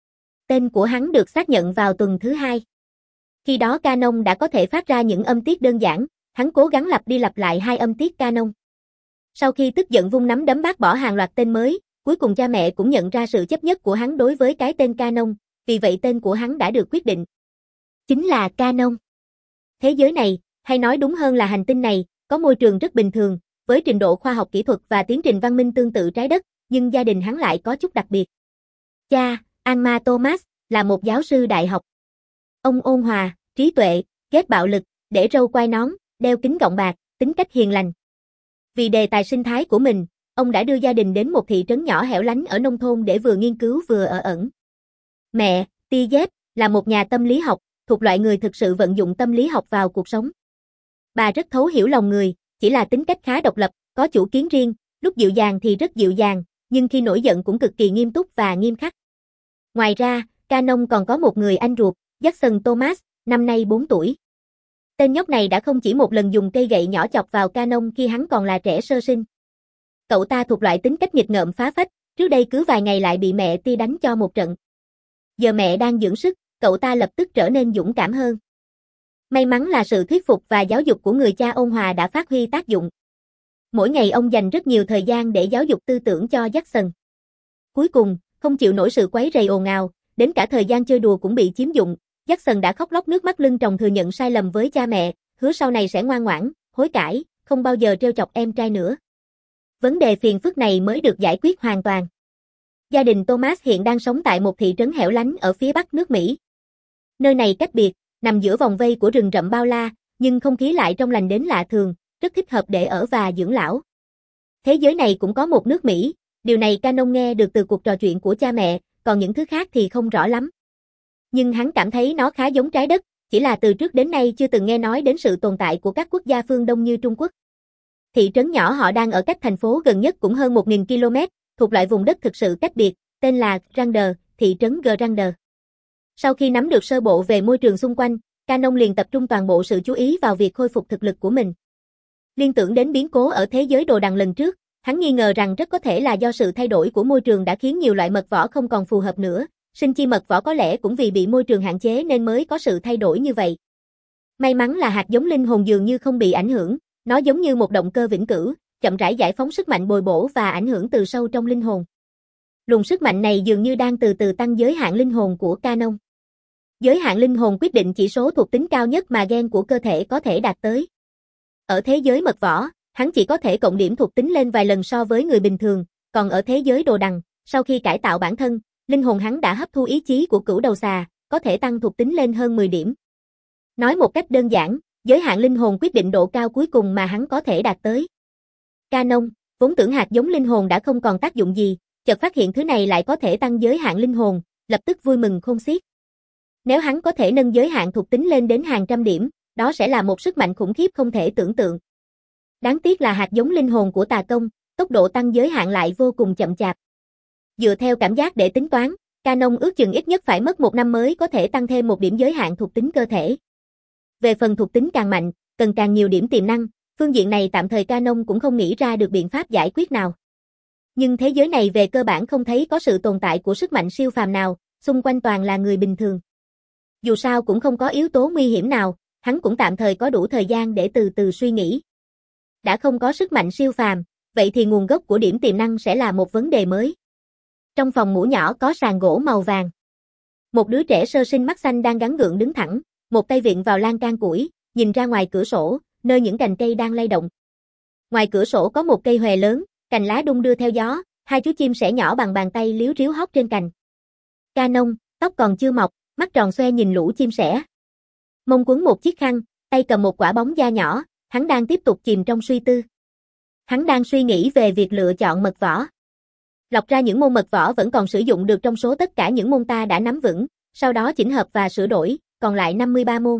Tên của hắn được xác nhận vào tuần thứ hai. Khi đó Canon đã có thể phát ra những âm tiết đơn giản, hắn cố gắng lặp đi lặp lại hai âm tiết Canon. Sau khi tức giận vung nắm đấm bác bỏ hàng loạt tên mới, cuối cùng cha mẹ cũng nhận ra sự chấp nhất của hắn đối với cái tên Canon, vì vậy tên của hắn đã được quyết định. Chính là Canon. Thế giới này, hay nói đúng hơn là hành tinh này, có môi trường rất bình thường, với trình độ khoa học kỹ thuật và tiến trình văn minh tương tự trái đất, nhưng gia đình hắn lại có chút đặc biệt. Cha, Alma Thomas, là một giáo sư đại học. Ông ôn hòa, trí tuệ, ghét bạo lực, để râu quai nón, đeo kính gọng bạc, tính cách hiền lành. Vì đề tài sinh thái của mình, ông đã đưa gia đình đến một thị trấn nhỏ hẻo lánh ở nông thôn để vừa nghiên cứu vừa ở ẩn. Mẹ, Tia Dep, là một nhà tâm lý học, thuộc loại người thực sự vận dụng tâm lý học vào cuộc sống. Bà rất thấu hiểu lòng người, chỉ là tính cách khá độc lập, có chủ kiến riêng, lúc dịu dàng thì rất dịu dàng, nhưng khi nổi giận cũng cực kỳ nghiêm túc và nghiêm khắc. Ngoài ra, Canon còn có một người anh ruột, Jackson Thomas, năm nay bốn tuổi. Tên nhóc này đã không chỉ một lần dùng cây gậy nhỏ chọc vào Canon khi hắn còn là trẻ sơ sinh. Cậu ta thuộc loại tính cách nghịch ngợm phá phách, trước đây cứ vài ngày lại bị mẹ Ti đánh cho một trận. Giờ mẹ đang dưỡng sức, cậu ta lập tức trở nên dũng cảm hơn. May mắn là sự thuyết phục và giáo dục của người cha ôn hòa đã phát huy tác dụng. Mỗi ngày ông dành rất nhiều thời gian để giáo dục tư tưởng cho Jackson. Cuối cùng, không chịu nổi sự quấy rầy ồn ào, đến cả thời gian chơi đùa cũng bị chiếm dụng, Jackson đã khóc lóc nước mắt lưng tròng thừa nhận sai lầm với cha mẹ, hứa sau này sẽ ngoan ngoãn, hối cải, không bao giờ trêu chọc em trai nữa. Vấn đề phiền phức này mới được giải quyết hoàn toàn. Gia đình Thomas hiện đang sống tại một thị trấn hẻo lánh ở phía bắc nước Mỹ. Nơi này cách biệt, nằm giữa vòng vây của rừng rậm bao la, nhưng không khí lại trong lành đến lạ thường, rất thích hợp để ở và dưỡng lão. Thế giới này cũng có một nước Mỹ, điều này Canon nghe được từ cuộc trò chuyện của cha mẹ, còn những thứ khác thì không rõ lắm. Nhưng hắn cảm thấy nó khá giống trái đất, chỉ là từ trước đến nay chưa từng nghe nói đến sự tồn tại của các quốc gia phương Đông như Trung Quốc. Thị trấn nhỏ họ đang ở cách thành phố gần nhất cũng hơn một nghìn ki lô mét, thuộc loại vùng đất thực sự cách biệt, tên là Grander, thị trấn Grander. Sau khi nắm được sơ bộ về môi trường xung quanh, Canon liền tập trung toàn bộ sự chú ý vào việc khôi phục thực lực của mình. Liên tưởng đến biến cố ở thế giới đồ đằng lần trước, hắn nghi ngờ rằng rất có thể là do sự thay đổi của môi trường đã khiến nhiều loại mật võ không còn phù hợp nữa, sinh chi mật võ có lẽ cũng vì bị môi trường hạn chế nên mới có sự thay đổi như vậy. May mắn là hạt giống linh hồn dường như không bị ảnh hưởng, nó giống như một động cơ vĩnh cửu, chậm rãi giải phóng sức mạnh bồi bổ và ảnh hưởng từ sâu trong linh hồn. Luồng sức mạnh này dường như đang từ từ tăng giới hạn linh hồn của Canon. Giới hạn linh hồn quyết định chỉ số thuộc tính cao nhất mà gen của cơ thể có thể đạt tới. Ở thế giới mật võ, hắn chỉ có thể cộng điểm thuộc tính lên vài lần so với người bình thường, còn ở thế giới đồ đằng, sau khi cải tạo bản thân, linh hồn hắn đã hấp thu ý chí của cửu đầu xà, có thể tăng thuộc tính lên hơn mười điểm. Nói một cách đơn giản, giới hạn linh hồn quyết định độ cao cuối cùng mà hắn có thể đạt tới. Canon, vốn tưởng hạt giống linh hồn đã không còn tác dụng gì, chợt phát hiện thứ này lại có thể tăng giới hạn linh hồn, lập tức vui mừng khôn xiết. Nếu hắn có thể nâng giới hạn thuộc tính lên đến hàng trăm điểm, đó sẽ là một sức mạnh khủng khiếp không thể tưởng tượng. Đáng tiếc là hạt giống linh hồn của tà công, tốc độ tăng giới hạn lại vô cùng chậm chạp. Dựa theo cảm giác để tính toán, Canon ước chừng ít nhất phải mất một năm mới có thể tăng thêm một điểm giới hạn thuộc tính cơ thể. Về phần thuộc tính càng mạnh, cần càng nhiều điểm tiềm năng, phương diện này tạm thời Canon cũng không nghĩ ra được biện pháp giải quyết nào. Nhưng thế giới này về cơ bản không thấy có sự tồn tại của sức mạnh siêu phàm nào, xung quanh toàn là người bình thường. Dù sao cũng không có yếu tố nguy hiểm nào, hắn cũng tạm thời có đủ thời gian để từ từ suy nghĩ. Đã không có sức mạnh siêu phàm, vậy thì nguồn gốc của điểm tiềm năng sẽ là một vấn đề mới. Trong phòng ngủ nhỏ có sàn gỗ màu vàng. Một đứa trẻ sơ sinh mắt xanh đang gắng gượng đứng thẳng, một tay vịn vào lan can củi, nhìn ra ngoài cửa sổ, nơi những cành cây đang lay động. Ngoài cửa sổ có một cây hòe lớn, cành lá đung đưa theo gió, hai chú chim sẻ nhỏ bằng bàn tay líu ríu hót trên cành. Canon, tóc còn chưa mọc, mắt tròn xoe nhìn lũ chim sẻ. Mông quấn một chiếc khăn, tay cầm một quả bóng da nhỏ, hắn đang tiếp tục chìm trong suy tư. Hắn đang suy nghĩ về việc lựa chọn mật võ. Lọc ra những môn mật võ vẫn còn sử dụng được trong số tất cả những môn ta đã nắm vững, sau đó chỉnh hợp và sửa đổi, còn lại năm mươi ba môn.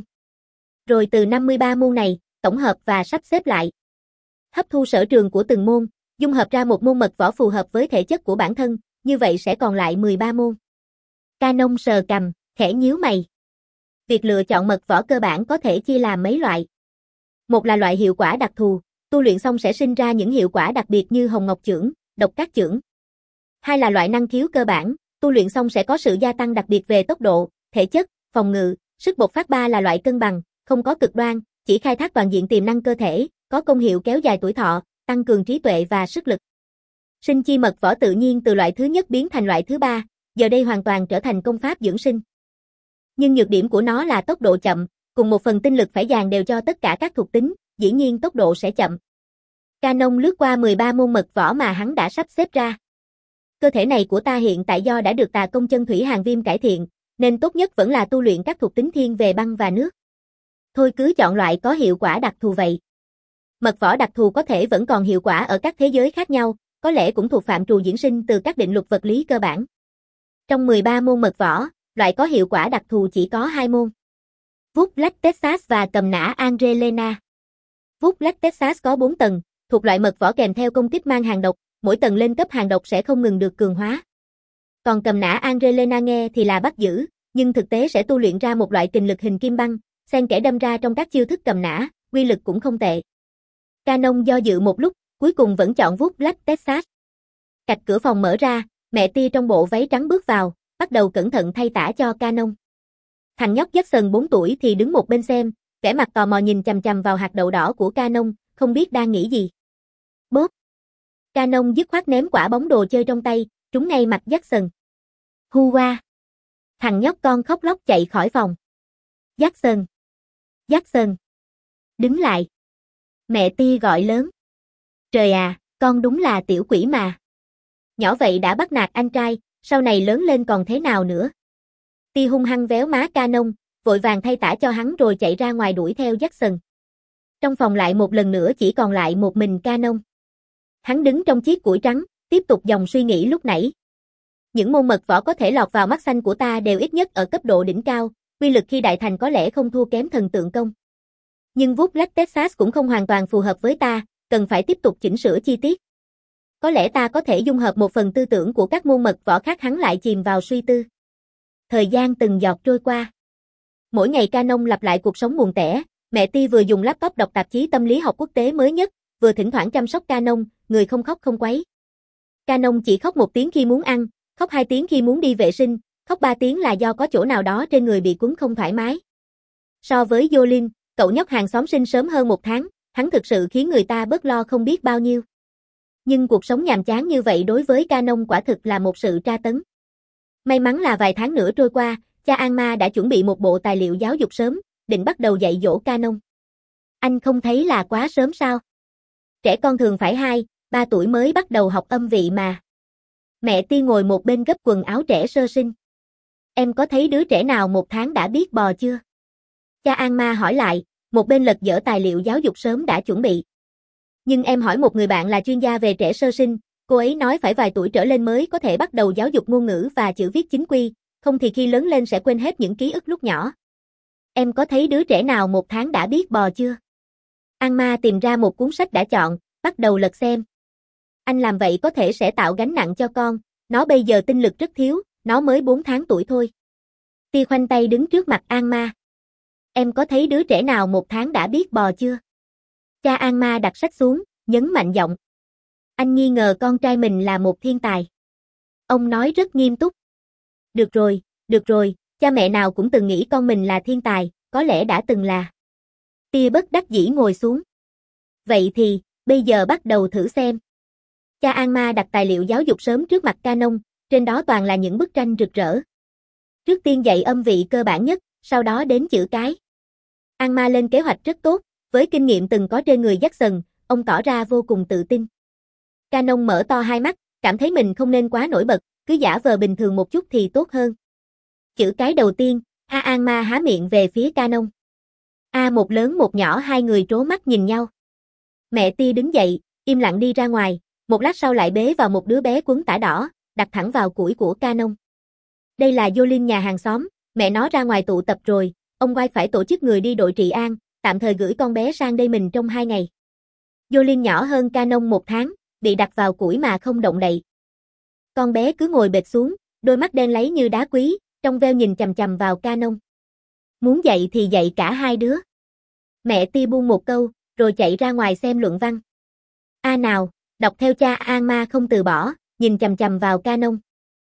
Rồi từ năm mươi ba môn này, tổng hợp và sắp xếp lại. Hấp thu sở trường của từng môn, dung hợp ra một môn mật võ phù hợp với thể chất của bản thân, như vậy sẽ còn lại mười ba môn. Canon sờ cằm, khẽ nhíu mày. Việc lựa chọn mật võ cơ bản có thể chia làm mấy loại. Một là loại hiệu quả đặc thù, tu luyện xong sẽ sinh ra những hiệu quả đặc biệt như hồng ngọc chưởng, độc cát chưởng. Hai là loại năng khiếu cơ bản, tu luyện xong sẽ có sự gia tăng đặc biệt về tốc độ, thể chất, phòng ngự, sức bộc phát. Ba là loại cân bằng, không có cực đoan, chỉ khai thác toàn diện tiềm năng cơ thể, có công hiệu kéo dài tuổi thọ, tăng cường trí tuệ và sức lực. Sinh chi mật võ tự nhiên từ loại thứ nhất biến thành loại thứ ba, giờ đây hoàn toàn trở thành công pháp dưỡng sinh. Nhưng nhược điểm của nó là tốc độ chậm, cùng một phần tinh lực phải dàn đều cho tất cả các thuộc tính, dĩ nhiên tốc độ sẽ chậm. Canon lướt qua mười ba môn mật võ mà hắn đã sắp xếp ra. Cơ thể này của ta hiện tại do đã được tà công chân thủy hàng viêm cải thiện, nên tốt nhất vẫn là tu luyện các thuộc tính thiên về băng và nước. Thôi cứ chọn loại có hiệu quả đặc thù vậy. Mật võ đặc thù có thể vẫn còn hiệu quả ở các thế giới khác nhau, có lẽ cũng thuộc phạm trù diễn sinh từ các định luật vật lý cơ bản. Trong mười ba môn mật võ, loại có hiệu quả đặc thù chỉ có hai môn. Vút Lách Texas và cầm nã Angelena. Vuốt Black Texas có bốn tầng, thuộc loại mật võ kèm theo công kích mang hàng độc, mỗi tầng lên cấp hàng độc sẽ không ngừng được cường hóa. Còn cầm nã Angelina nghe thì là bắt giữ, nhưng thực tế sẽ tu luyện ra một loại kình lực hình kim băng, xen kẽ đâm ra trong các chiêu thức cầm nã, quy lực cũng không tệ. Canon do dự một lúc, cuối cùng vẫn chọn vuốt Black Texas. Cạch cửa phòng mở ra, mẹ Tia trong bộ váy trắng bước vào, bắt đầu cẩn thận thay tã cho Canon. Thằng nhóc Jackson bốn tuổi thì đứng một bên xem, vẻ mặt tò mò nhìn chằm chằm vào hạt đậu đỏ của Canon, không biết đang nghĩ gì. Bốp! Canon dứt khoát ném quả bóng đồ chơi trong tay, trúng ngay mặt Jackson. Hu qua! Thằng nhóc con khóc lóc chạy khỏi phòng. Jackson! Jackson! Đứng lại! Mẹ Tia gọi lớn. Trời à, con đúng là tiểu quỷ mà. Nhỏ vậy đã bắt nạt anh trai, sau này lớn lên còn thế nào nữa. Tia hung hăng véo má Canon, vội vàng thay tã cho hắn rồi chạy ra ngoài đuổi theo Jackson. Trong phòng lại một lần nữa chỉ còn lại một mình Canon. Hắn đứng trong chiếc củi trắng, tiếp tục dòng suy nghĩ lúc nãy. Những môn mật võ có thể lọt vào mắt xanh của ta đều ít nhất ở cấp độ đỉnh cao, quy lực khi đại thành có lẽ không thua kém thần tượng công. Nhưng vuốt Black Texas cũng không hoàn toàn phù hợp với ta, cần phải tiếp tục chỉnh sửa chi tiết. Có lẽ ta có thể dung hợp một phần tư tưởng của các môn mật võ khác. Hắn lại chìm vào suy tư. Thời gian từng giọt trôi qua. Mỗi ngày Canon lặp lại cuộc sống buồn tẻ, mẹ Tia vừa dùng laptop đọc tạp chí tâm lý học quốc tế mới nhất, vừa thỉnh thoảng chăm sóc Canon, người không khóc không quấy. Canon chỉ khóc một tiếng khi muốn ăn, khóc hai tiếng khi muốn đi vệ sinh, khóc ba tiếng là do có chỗ nào đó trên người bị quấn không thoải mái. So với Jolin, cậu nhóc hàng xóm sinh sớm hơn một tháng, hắn thực sự khiến người ta bớt lo không biết bao nhiêu. Nhưng cuộc sống nhàm chán như vậy đối với Canon quả thực là một sự tra tấn. May mắn là vài tháng nữa trôi qua, cha Alma đã chuẩn bị một bộ tài liệu giáo dục sớm, định bắt đầu dạy dỗ Canon. Anh không thấy là quá sớm sao? Trẻ con thường phải hai, ba tuổi mới bắt đầu học âm vị mà. Mẹ Tia ngồi một bên gấp quần áo trẻ sơ sinh. Em có thấy đứa trẻ nào một tháng đã biết bò chưa? Cha Alma hỏi lại, một bên lật dở tài liệu giáo dục sớm đã chuẩn bị. Nhưng em hỏi một người bạn là chuyên gia về trẻ sơ sinh, cô ấy nói phải vài tuổi trở lên mới có thể bắt đầu giáo dục ngôn ngữ và chữ viết chính quy, không thì khi lớn lên sẽ quên hết những ký ức lúc nhỏ. Em có thấy đứa trẻ nào một tháng đã biết bò chưa? Alma tìm ra một cuốn sách đã chọn, bắt đầu lật xem. Anh làm vậy có thể sẽ tạo gánh nặng cho con, nó bây giờ tinh lực rất thiếu, nó mới bốn tháng tuổi thôi. Tia khoanh tay đứng trước mặt Alma. Em có thấy đứa trẻ nào một tháng đã biết bò chưa? Cha Alma đặt sách xuống, nhấn mạnh giọng. Anh nghi ngờ con trai mình là một thiên tài. Ông nói rất nghiêm túc. Được rồi, được rồi, cha mẹ nào cũng từng nghĩ con mình là thiên tài, có lẽ đã từng là. Tia bất đắc dĩ ngồi xuống. Vậy thì, bây giờ bắt đầu thử xem. Cha Alma đặt tài liệu giáo dục sớm trước mặt Canon, trên đó toàn là những bức tranh rực rỡ. Trước tiên dạy âm vị cơ bản nhất, sau đó đến chữ cái. Alma lên kế hoạch rất tốt, với kinh nghiệm từng có trên người Jackson, ông tỏ ra vô cùng tự tin. Canon mở to hai mắt, cảm thấy mình không nên quá nổi bật, cứ giả vờ bình thường một chút thì tốt hơn. Chữ cái đầu tiên, A. Alma há miệng về phía Canon. A một lớn một nhỏ, hai người trố mắt nhìn nhau. Mẹ Tia đứng dậy, im lặng đi ra ngoài, một lát sau lại bế vào một đứa bé quấn tã đỏ, đặt thẳng vào củi của Canon. Đây là Jolin nhà hàng xóm, mẹ nó ra ngoài tụ tập rồi, ông White phải tổ chức người đi đội trị an, tạm thời gửi con bé sang đây mình trong hai ngày. Jolin nhỏ hơn Canon một tháng, bị đặt vào củi mà không động đậy. Con bé cứ ngồi bệt xuống, đôi mắt đen láy như đá quý, trong veo nhìn chằm chằm vào Canon. Muốn dạy thì dạy cả hai đứa. Mẹ Tia buông một câu, rồi chạy ra ngoài xem luận văn. A nào, đọc theo cha. Alma không từ bỏ, nhìn chằm chằm vào Canon.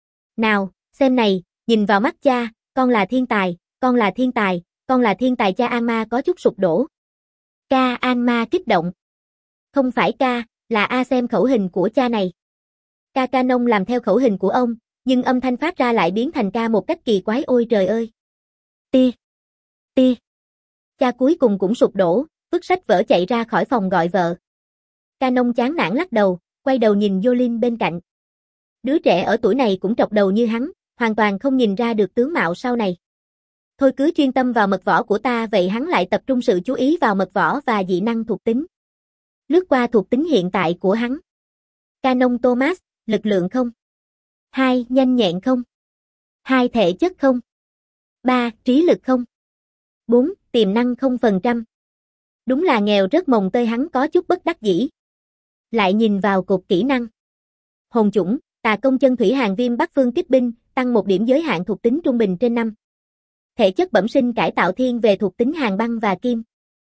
Nào, xem này, nhìn vào mắt cha, con là thiên tài, con là thiên tài, con là thiên tài. Cha Alma có chút sụp đổ. Ca. Alma kích động. Không phải ca, là A, xem khẩu hình của cha này. Ca. Canon làm theo khẩu hình của ông, nhưng âm thanh phát ra lại biến thành ca một cách kỳ quái. Ôi trời ơi! Tia! Tia! Cha cuối cùng cũng sụp đổ, vứt sách vở chạy ra khỏi phòng gọi vợ. Canon chán nản lắc đầu, quay đầu nhìn Jolin bên cạnh. Đứa trẻ ở tuổi này cũng trọc đầu như hắn, hoàn toàn không nhìn ra được tướng mạo sau này. Thôi cứ chuyên tâm vào mật võ của ta. Vậy hắn lại tập trung sự chú ý vào mật võ và dị năng thuộc tính. Lướt qua thuộc tính hiện tại của hắn. Canon Thomas, lực lượng không. hai. Nhanh nhẹn không. hai. Thể chất không. ba. Trí lực không. bốn. Tiềm năng không phần trăm. Đúng là nghèo rất mồng tơi, hắn có chút bất đắc dĩ. Lại nhìn vào cột kỹ năng. Hồn chủng, tà công chân thủy hàng viêm bắc phương kích binh, tăng một điểm giới hạn thuộc tính trung bình trên năm. Thể chất bẩm sinh cải tạo thiên về thuộc tính hàng băng và kim.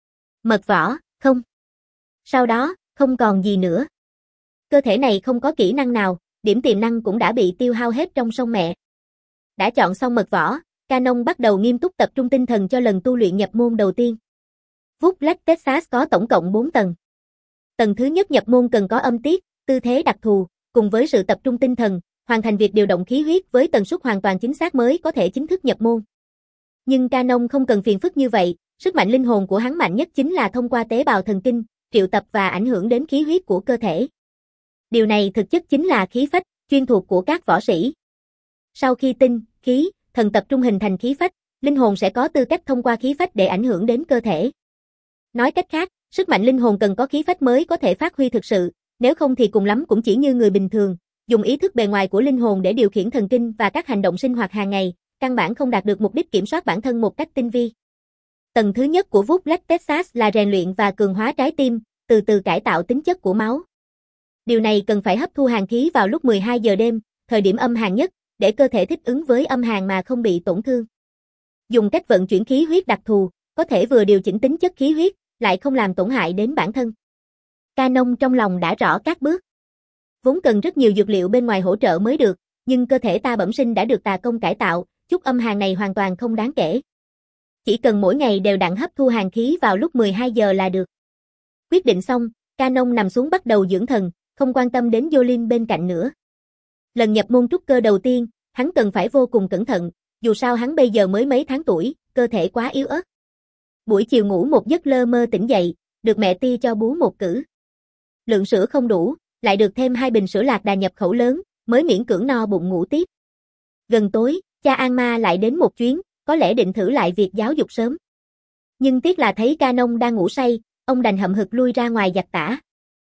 Mật võ, không. Sau đó, không còn gì nữa. Cơ thể này không có kỹ năng nào, điểm tiềm năng cũng đã bị tiêu hao hết trong sông mẹ. Đã chọn xong mật võ, Canon bắt đầu nghiêm túc tập trung tinh thần cho lần tu luyện nhập môn đầu tiên. Vút Black Texas có tổng cộng bốn tầng. Tầng thứ nhất nhập môn cần có âm tiết, tư thế đặc thù, cùng với sự tập trung tinh thần, hoàn thành việc điều động khí huyết với tần suất hoàn toàn chính xác mới có thể chính thức nhập môn. Nhưng Canon không cần phiền phức như vậy, sức mạnh linh hồn của hắn mạnh nhất chính là thông qua tế bào thần kinh, triệu tập và ảnh hưởng đến khí huyết của cơ thể. Điều này thực chất chính là khí phách, chuyên thuộc của các võ sĩ. Sau khi tinh, khí, thần tập trung hình thành khí phách, linh hồn sẽ có tư cách thông qua khí phách để ảnh hưởng đến cơ thể. Nói cách khác, sức mạnh linh hồn cần có khí phách mới có thể phát huy thực sự, nếu không thì cùng lắm cũng chỉ như người bình thường, dùng ý thức bề ngoài của linh hồn để điều khiển thần kinh và các hành động sinh hoạt hàng ngày, căn bản không đạt được mục đích kiểm soát bản thân một cách tinh vi. Tầng thứ nhất của Vút Black Texas là rèn luyện và cường hóa trái tim, từ từ cải tạo tính chất của máu. Điều này cần phải hấp thu hàn khí vào lúc mười hai giờ đêm, thời điểm âm hàn nhất, để cơ thể thích ứng với âm hàn mà không bị tổn thương. Dùng cách vận chuyển khí huyết đặc thù, có thể vừa điều chỉnh tính chất khí huyết, lại không làm tổn hại đến bản thân. Canon trong lòng đã rõ các bước. Vốn cần rất nhiều dược liệu bên ngoài hỗ trợ mới được, nhưng cơ thể ta bẩm sinh đã được tà công cải tạo, chút âm hàn này hoàn toàn không đáng kể. Chỉ cần mỗi ngày đều đặn hấp thu hàn khí vào lúc mười hai giờ là được. Quyết định xong, Canon nằm xuống bắt đầu dưỡng thần, không quan tâm đến Jolin bên cạnh nữa. Lần nhập môn trúc cơ đầu tiên, hắn cần phải vô cùng cẩn thận, dù sao hắn bây giờ mới mấy tháng tuổi, cơ thể quá yếu ớt. Buổi chiều ngủ một giấc lơ mơ tỉnh dậy, được mẹ ti cho bú một cữ. Lượng sữa không đủ, lại được thêm hai bình sữa lạc đà nhập khẩu lớn, mới miễn cưỡng no bụng ngủ tiếp. Gần tối, cha An Ma lại đến một chuyến, có lẽ định thử lại việc giáo dục sớm. Nhưng tiếc là thấy Canon đang ngủ say, ông đành hậm hực lui ra ngoài giặt tã.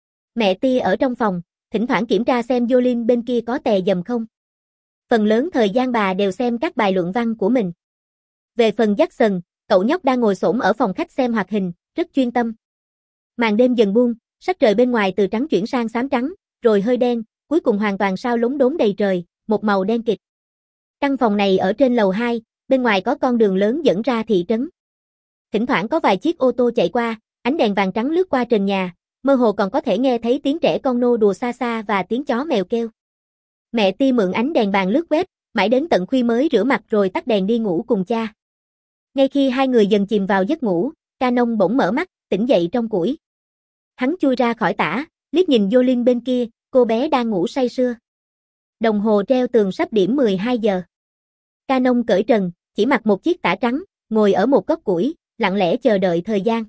Mẹ ti ở trong phòng, thỉnh thoảng kiểm tra xem Jolin bên kia có tè dầm không. Phần lớn thời gian bà đều xem các bài luận văn của mình. Về phần Jackson, cậu nhóc đang ngồi xổm ở phòng khách xem hoạt hình, rất chuyên tâm. Màn đêm dần buông, sắc trời bên ngoài từ trắng chuyển sang xám trắng, rồi hơi đen, cuối cùng hoàn toàn sao lốm đốm đầy trời, một màu đen kịt. Căn phòng này ở trên lầu hai, bên ngoài có con đường lớn dẫn ra thị trấn. Thỉnh thoảng có vài chiếc ô tô chạy qua, ánh đèn vàng trắng lướt qua trần nhà, mơ hồ còn có thể nghe thấy tiếng trẻ con nô đùa xa xa và tiếng chó mèo kêu. Mẹ ti mượn ánh đèn bàn lướt web, mãi đến tận khuya mới rửa mặt rồi tắt đèn đi ngủ cùng cha. Ngay khi hai người dần chìm vào giấc ngủ, Canon bỗng mở mắt, tỉnh dậy trong củi. Hắn chui ra khỏi tã, liếc nhìn Jolin bên kia, cô bé đang ngủ say sưa. Đồng hồ treo tường sắp điểm mười hai giờ. Canon cởi trần, chỉ mặc một chiếc tã trắng, ngồi ở một góc củi, lặng lẽ chờ đợi thời gian.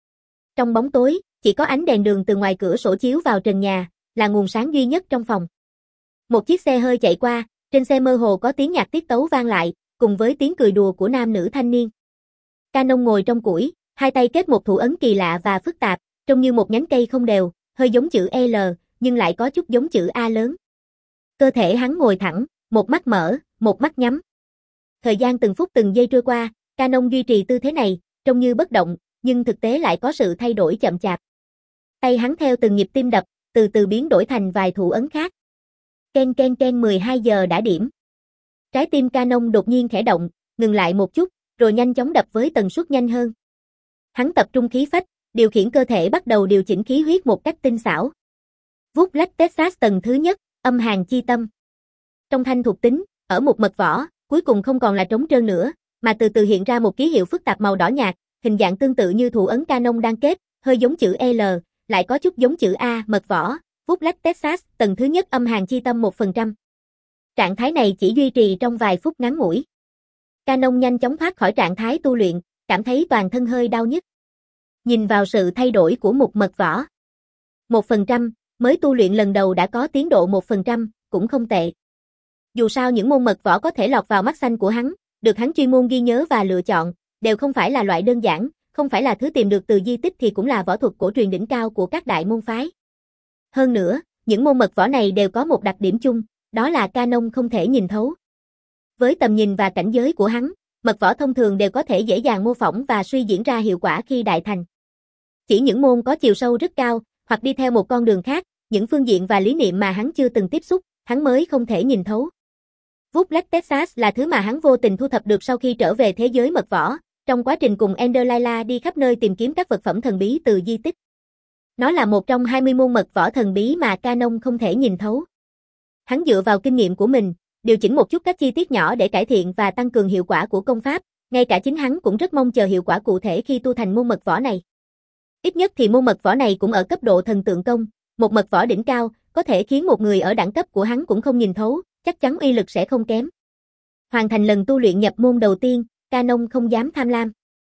Trong bóng tối, chỉ có ánh đèn đường từ ngoài cửa sổ chiếu vào trần nhà, là nguồn sáng duy nhất trong phòng. Một chiếc xe hơi chạy qua, trên xe mơ hồ có tiếng nhạc tiết tấu vang lại, cùng với tiếng cười đùa của nam nữ thanh niên. Canon ngồi trong củi, hai tay kết một thủ ấn kỳ lạ và phức tạp, trông như một nhánh cây không đều, hơi giống chữ L, nhưng lại có chút giống chữ A lớn. Cơ thể hắn ngồi thẳng, một mắt mở, một mắt nhắm. Thời gian từng phút từng giây trôi qua, Canon duy trì tư thế này, trông như bất động, nhưng thực tế lại có sự thay đổi chậm chạp. Tay hắn theo từng nhịp tim đập, từ từ biến đổi thành vài thủ ấn khác. Ken ken ken mười hai giờ đã điểm. Trái tim Canon đột nhiên khẽ động, ngừng lại một chút, rồi nhanh chóng đập với tần suất nhanh hơn. Hắn tập trung khí phách, điều khiển cơ thể bắt đầu điều chỉnh khí huyết một cách tinh xảo. Vút Black Texas tầng thứ nhất, âm hàn chi tâm. Trong thanh thuộc tính, ở một mật võ, cuối cùng không còn là trống trơn nữa, mà từ từ hiện ra một ký hiệu phức tạp màu đỏ nhạt, hình dạng tương tự như thủ ấn Canon đang kết, hơi giống chữ L, lại có chút giống chữ A, mật võ. Vút Black Texas tầng thứ nhất âm hàn chi tâm một phần trăm. Trạng thái này chỉ duy trì trong vài phút ngắn ngủi. Canon nhanh chóng thoát khỏi trạng thái tu luyện, cảm thấy toàn thân hơi đau nhức. Nhìn vào sự thay đổi của một mật võ. một phần trăm, mới tu luyện lần đầu đã có tiến độ một phần trăm, cũng không tệ. Dù sao những môn mật võ có thể lọt vào mắt xanh của hắn, được hắn chuyên môn ghi nhớ và lựa chọn, đều không phải là loại đơn giản, không phải là thứ tìm được từ di tích thì cũng là võ thuật cổ truyền đỉnh cao của các đại môn phái. Hơn nữa, những môn mật võ này đều có một đặc điểm chung, đó là Canon không thể nhìn thấu. Với tầm nhìn và cảnh giới của hắn, mật võ thông thường đều có thể dễ dàng mô phỏng và suy diễn ra hiệu quả khi đại thành. Chỉ những môn có chiều sâu rất cao, hoặc đi theo một con đường khác, những phương diện và lý niệm mà hắn chưa từng tiếp xúc, hắn mới không thể nhìn thấu. Vút Black Texas là thứ mà hắn vô tình thu thập được sau khi trở về thế giới mật võ, trong quá trình cùng Ender Lila đi khắp nơi tìm kiếm các vật phẩm thần bí từ di tích. Nó là một trong hai mươi môn mật võ thần bí mà Canon không thể nhìn thấu. Hắn dựa vào kinh nghiệm của mình, điều chỉnh một chút các chi tiết nhỏ để cải thiện và tăng cường hiệu quả của công pháp, ngay cả chính hắn cũng rất mong chờ hiệu quả cụ thể khi tu thành môn mật võ này. Ít nhất thì môn mật võ này cũng ở cấp độ thần tượng công, một mật võ đỉnh cao, có thể khiến một người ở đẳng cấp của hắn cũng không nhìn thấu, chắc chắn uy lực sẽ không kém. Hoàn thành lần tu luyện nhập môn đầu tiên, Canon không dám tham lam.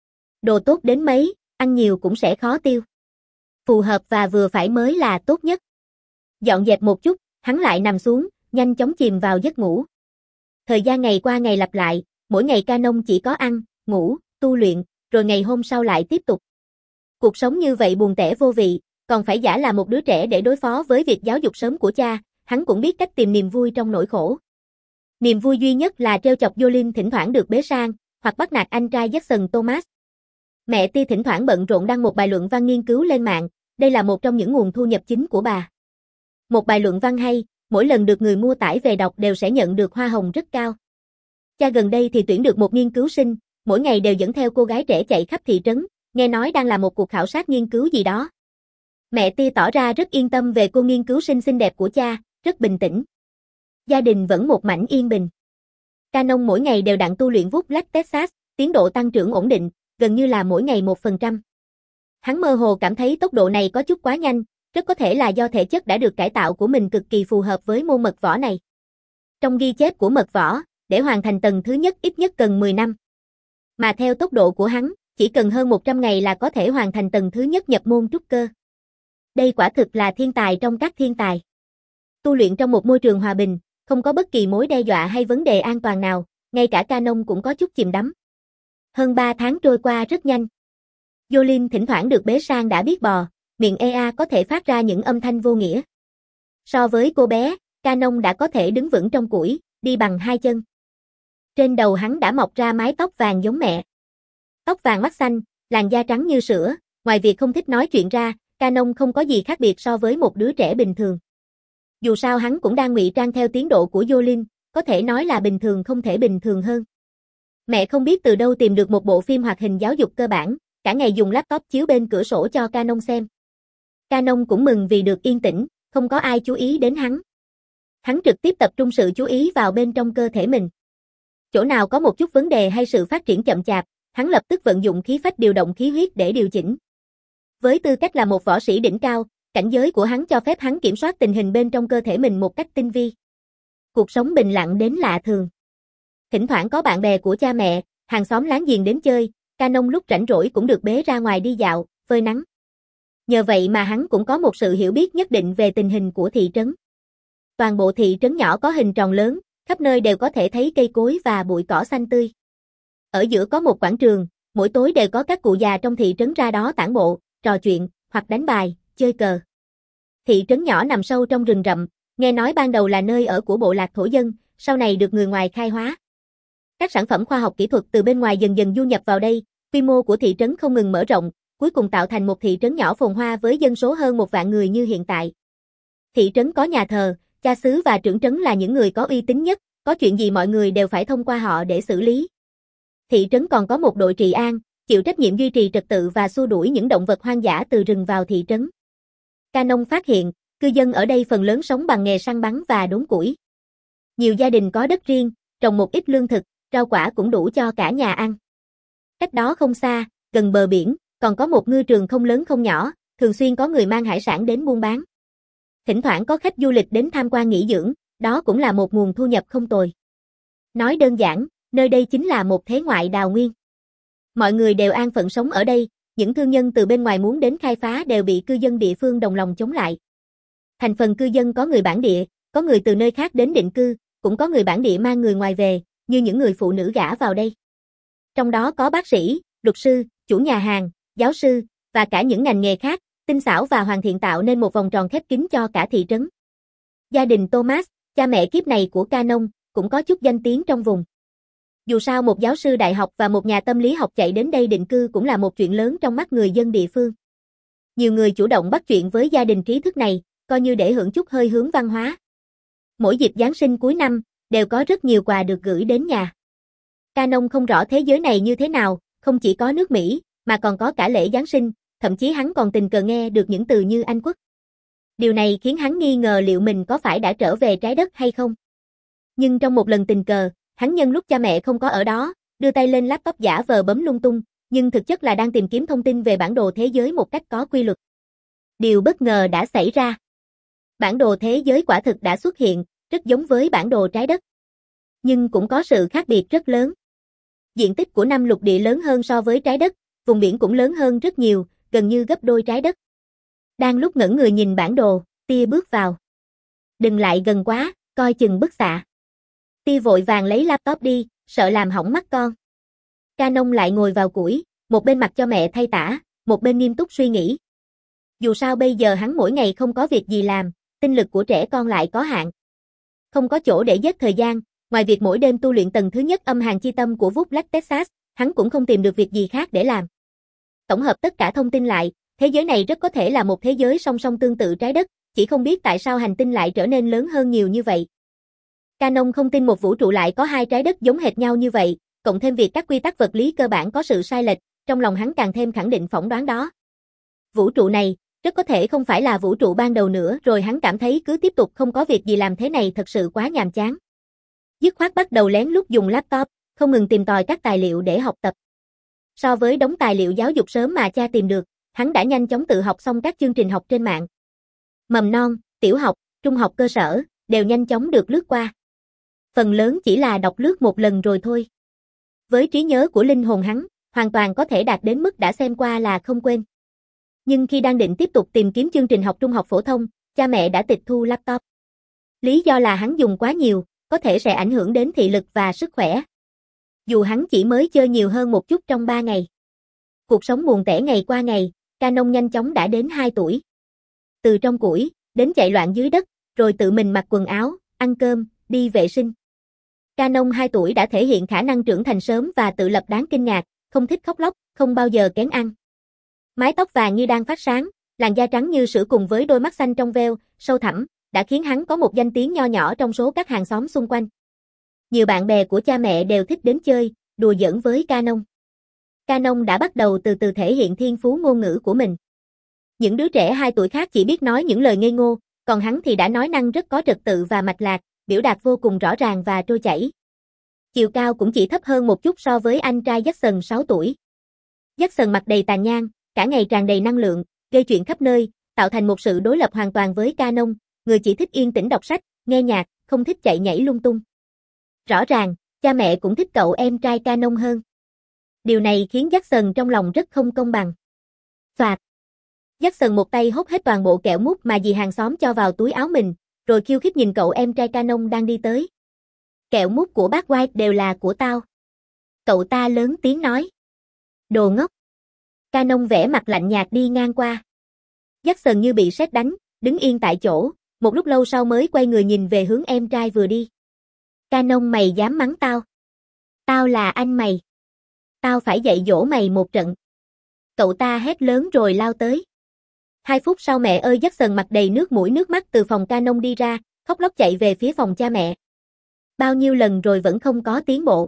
Đồ tốt đến mấy, ăn nhiều cũng sẽ khó tiêu. Phù hợp và vừa phải mới là tốt nhất. Dọn dẹp một chút, hắn lại nằm xuống, nhanh chóng chìm vào giấc ngủ. Thời gian ngày qua ngày lặp lại, mỗi ngày Canon chỉ có ăn, ngủ, tu luyện, rồi ngày hôm sau lại tiếp tục. Cuộc sống như vậy buồn tẻ vô vị, còn phải giả là một đứa trẻ để đối phó với việc giáo dục sớm của cha, hắn cũng biết cách tìm niềm vui trong nỗi khổ. Niềm vui duy nhất là trêu chọc Jolene thỉnh thoảng được bế sang, hoặc bắt nạt anh trai Jackson Thomas. Mẹ Ti thỉnh thoảng bận rộn đăng một bài luận văn nghiên cứu lên mạng, đây là một trong những nguồn thu nhập chính của bà. Một bài luận văn hay, mỗi lần được người mua tải về đọc đều sẽ nhận được hoa hồng rất cao. Cha gần đây thì tuyển được một nghiên cứu sinh, mỗi ngày đều dẫn theo cô gái trẻ chạy khắp thị trấn, nghe nói đang làm một cuộc khảo sát nghiên cứu gì đó. Mẹ Ti tỏ ra rất yên tâm về cô nghiên cứu sinh xinh đẹp của cha, rất bình tĩnh. Gia đình vẫn một mảnh yên bình. Canon mỗi ngày đều đặn tu luyện Vút Black Texas, tiến độ tăng trưởng ổn định, gần như là mỗi ngày một phần trăm. Hắn mơ hồ cảm thấy tốc độ này có chút quá nhanh, rất có thể là do thể chất đã được cải tạo của mình cực kỳ phù hợp với môn mật võ này. Trong ghi chép của mật võ, để hoàn thành tầng thứ nhất ít nhất cần mười năm. Mà theo tốc độ của hắn, chỉ cần hơn một trăm ngày là có thể hoàn thành tầng thứ nhất nhập môn trúc cơ. Đây quả thực là thiên tài trong các thiên tài. Tu luyện trong một môi trường hòa bình, không có bất kỳ mối đe dọa hay vấn đề an toàn nào, ngay cả Canon cũng có chút chìm đắm. Hơn ba tháng trôi qua rất nhanh. Jolene thỉnh thoảng được bế sang đã biết bò, miệng ea có thể phát ra những âm thanh vô nghĩa. So với cô bé, Canon đã có thể đứng vững trong củi, đi bằng hai chân. Trên đầu hắn đã mọc ra mái tóc vàng giống mẹ. Tóc vàng mắt xanh, làn da trắng như sữa, ngoài việc không thích nói chuyện ra, Canon không có gì khác biệt so với một đứa trẻ bình thường. Dù sao hắn cũng đang ngụy trang theo tiến độ của Jolene, có thể nói là bình thường không thể bình thường hơn. Mẹ không biết từ đâu tìm được một bộ phim hoạt hình giáo dục cơ bản, cả ngày dùng laptop chiếu bên cửa sổ cho Canon xem. Canon cũng mừng vì được yên tĩnh, không có ai chú ý đến hắn. Hắn trực tiếp tập trung sự chú ý vào bên trong cơ thể mình. Chỗ nào có một chút vấn đề hay sự phát triển chậm chạp, hắn lập tức vận dụng khí phách điều động khí huyết để điều chỉnh. Với tư cách là một võ sĩ đỉnh cao, cảnh giới của hắn cho phép hắn kiểm soát tình hình bên trong cơ thể mình một cách tinh vi. Cuộc sống bình lặng đến lạ thường. Thỉnh thoảng có bạn bè của cha mẹ, hàng xóm láng giềng đến chơi, Canon lúc rảnh rỗi cũng được bế ra ngoài đi dạo, phơi nắng. Nhờ vậy mà hắn cũng có một sự hiểu biết nhất định về tình hình của thị trấn. Toàn bộ thị trấn nhỏ có hình tròn lớn, khắp nơi đều có thể thấy cây cối và bụi cỏ xanh tươi. Ở giữa có một quảng trường, mỗi tối đều có các cụ già trong thị trấn ra đó tản bộ, trò chuyện, hoặc đánh bài, chơi cờ. Thị trấn nhỏ nằm sâu trong rừng rậm, nghe nói ban đầu là nơi ở của bộ lạc thổ dân, sau này được người ngoài khai hóa. Các sản phẩm khoa học kỹ thuật từ bên ngoài dần dần du nhập vào đây, quy mô của thị trấn không ngừng mở rộng, cuối cùng tạo thành một thị trấn nhỏ phồn hoa với dân số hơn một vạn người như hiện tại. Thị trấn có nhà thờ, cha xứ và trưởng trấn là những người có uy tín nhất, có chuyện gì mọi người đều phải thông qua họ để xử lý. Thị trấn còn có một đội trị an, chịu trách nhiệm duy trì trật tự và xua đuổi những động vật hoang dã từ rừng vào thị trấn. Canon phát hiện, cư dân ở đây phần lớn sống bằng nghề săn bắn và đốn củi. Nhiều gia đình có đất riêng, trồng một ít lương thực, rau quả cũng đủ cho cả nhà ăn. Cách đó không xa, gần bờ biển, còn có một ngư trường không lớn không nhỏ, thường xuyên có người mang hải sản đến buôn bán. Thỉnh thoảng có khách du lịch đến tham quan nghỉ dưỡng, đó cũng là một nguồn thu nhập không tồi. Nói đơn giản, nơi đây chính là một thế ngoại đào nguyên. Mọi người đều an phận sống ở đây, những thương nhân từ bên ngoài muốn đến khai phá đều bị cư dân địa phương đồng lòng chống lại. Thành phần cư dân có người bản địa, có người từ nơi khác đến định cư, cũng có người bản địa mang người ngoài về, như những người phụ nữ gả vào đây. Trong đó có bác sĩ, luật sư, chủ nhà hàng, giáo sư, và cả những ngành nghề khác, tinh xảo và hoàn thiện tạo nên một vòng tròn khép kín cho cả thị trấn. Gia đình Thomas, cha mẹ kiếp này của Canon, cũng có chút danh tiếng trong vùng. Dù sao một giáo sư đại học và một nhà tâm lý học chạy đến đây định cư cũng là một chuyện lớn trong mắt người dân địa phương. Nhiều người chủ động bắt chuyện với gia đình trí thức này, coi như để hưởng chút hơi hướng văn hóa. Mỗi dịp Giáng sinh cuối năm, đều có rất nhiều quà được gửi đến nhà. Canon không rõ thế giới này như thế nào, không chỉ có nước Mỹ, mà còn có cả lễ Giáng sinh, thậm chí hắn còn tình cờ nghe được những từ như Anh quốc. Điều này khiến hắn nghi ngờ liệu mình có phải đã trở về trái đất hay không. Nhưng trong một lần tình cờ, hắn nhân lúc cha mẹ không có ở đó, đưa tay lên laptop giả vờ bấm lung tung, nhưng thực chất là đang tìm kiếm thông tin về bản đồ thế giới một cách có quy luật. Điều bất ngờ đã xảy ra. Bản đồ thế giới quả thực đã xuất hiện, rất giống với bản đồ trái đất. Nhưng cũng có sự khác biệt rất lớn. Diện tích của năm lục địa lớn hơn so với trái đất, vùng biển cũng lớn hơn rất nhiều, gần như gấp đôi trái đất. Đang lúc ngẩn người nhìn bản đồ, Tia bước vào. Đừng lại gần quá, coi chừng bức xạ. Tia vội vàng lấy laptop đi, sợ làm hỏng mắt con. Canon lại ngồi vào củi, một bên mặc cho mẹ thay tã, một bên nghiêm túc suy nghĩ. Dù sao bây giờ hắn mỗi ngày không có việc gì làm, tinh lực của trẻ con lại có hạn. Không có chỗ để giết thời gian, ngoài việc mỗi đêm tu luyện tầng thứ nhất âm hàn chi tâm của Vút Black Texas, hắn cũng không tìm được việc gì khác để làm. Tổng hợp tất cả thông tin lại, thế giới này rất có thể là một thế giới song song tương tự trái đất, chỉ không biết tại sao hành tinh lại trở nên lớn hơn nhiều như vậy. Canon không tin một vũ trụ lại có hai trái đất giống hệt nhau như vậy, cộng thêm việc các quy tắc vật lý cơ bản có sự sai lệch, trong lòng hắn càng thêm khẳng định phỏng đoán đó. Vũ trụ này, rất có thể không phải là vũ trụ ban đầu nữa, rồi hắn cảm thấy cứ tiếp tục không có việc gì làm thế này thật sự quá nhàm chán. Dứt khoát bắt đầu lén lút dùng laptop, không ngừng tìm tòi các tài liệu để học tập. So với đống tài liệu giáo dục sớm mà cha tìm được, hắn đã nhanh chóng tự học xong các chương trình học trên mạng. Mầm non, tiểu học, trung học cơ sở, đều nhanh chóng được lướt qua. Phần lớn chỉ là đọc lướt một lần rồi thôi. Với trí nhớ của linh hồn hắn, hoàn toàn có thể đạt đến mức đã xem qua là không quên. Nhưng khi đang định tiếp tục tìm kiếm chương trình học trung học phổ thông, cha mẹ đã tịch thu laptop. Lý do là hắn dùng quá nhiều, có thể sẽ ảnh hưởng đến thị lực và sức khỏe. Dù hắn chỉ mới chơi nhiều hơn một chút trong ba ngày. Cuộc sống buồn tẻ ngày qua ngày, Canon nhanh chóng đã đến hai tuổi. Từ trong củi, đến chạy loạn dưới đất, rồi tự mình mặc quần áo, ăn cơm, đi vệ sinh. Canon hai tuổi đã thể hiện khả năng trưởng thành sớm và tự lập đáng kinh ngạc, không thích khóc lóc, không bao giờ kén ăn. Mái tóc vàng như đang phát sáng, làn da trắng như sữa cùng với đôi mắt xanh trong veo, sâu thẳm, đã khiến hắn có một danh tiếng nho nhỏ trong số các hàng xóm xung quanh. Nhiều bạn bè của cha mẹ đều thích đến chơi, đùa giỡn với Canon. Canon đã bắt đầu từ từ thể hiện thiên phú ngôn ngữ của mình. Những đứa trẻ hai tuổi khác chỉ biết nói những lời ngây ngô, còn hắn thì đã nói năng rất có trật tự và mạch lạc, biểu đạt vô cùng rõ ràng và trôi chảy. Chiều cao cũng chỉ thấp hơn một chút so với anh trai Jackson sáu tuổi. Jackson mặt đầy tàn nhang, cả ngày tràn đầy năng lượng, gây chuyện khắp nơi, tạo thành một sự đối lập hoàn toàn với Canon, người chỉ thích yên tĩnh đọc sách, nghe nhạc, không thích chạy nhảy lung tung. Rõ ràng, cha mẹ cũng thích cậu em trai Canon hơn. Điều này khiến Jackson trong lòng rất không công bằng. Phạt. Jackson một tay hốt hết toàn bộ kẹo mút mà dì hàng xóm cho vào túi áo mình, rồi khiêu khích nhìn cậu em trai Canon đang đi tới. Kẹo mút của bác White đều là của tao. Cậu ta lớn tiếng nói. Đồ ngốc. Canon vẽ mặt lạnh nhạt đi ngang qua. Jackson như bị sét đánh, đứng yên tại chỗ, một lúc lâu sau mới quay người nhìn về hướng em trai vừa đi. Canon, mày dám mắng tao? Tao là anh mày. Tao phải dạy dỗ mày một trận. Cậu ta hét lớn rồi lao tới. Hai phút sau mẹ ơi, Jackson mặt đầy nước mũi nước mắt từ phòng Canon đi ra, khóc lóc chạy về phía phòng cha mẹ. Bao nhiêu lần rồi vẫn không có tiến bộ.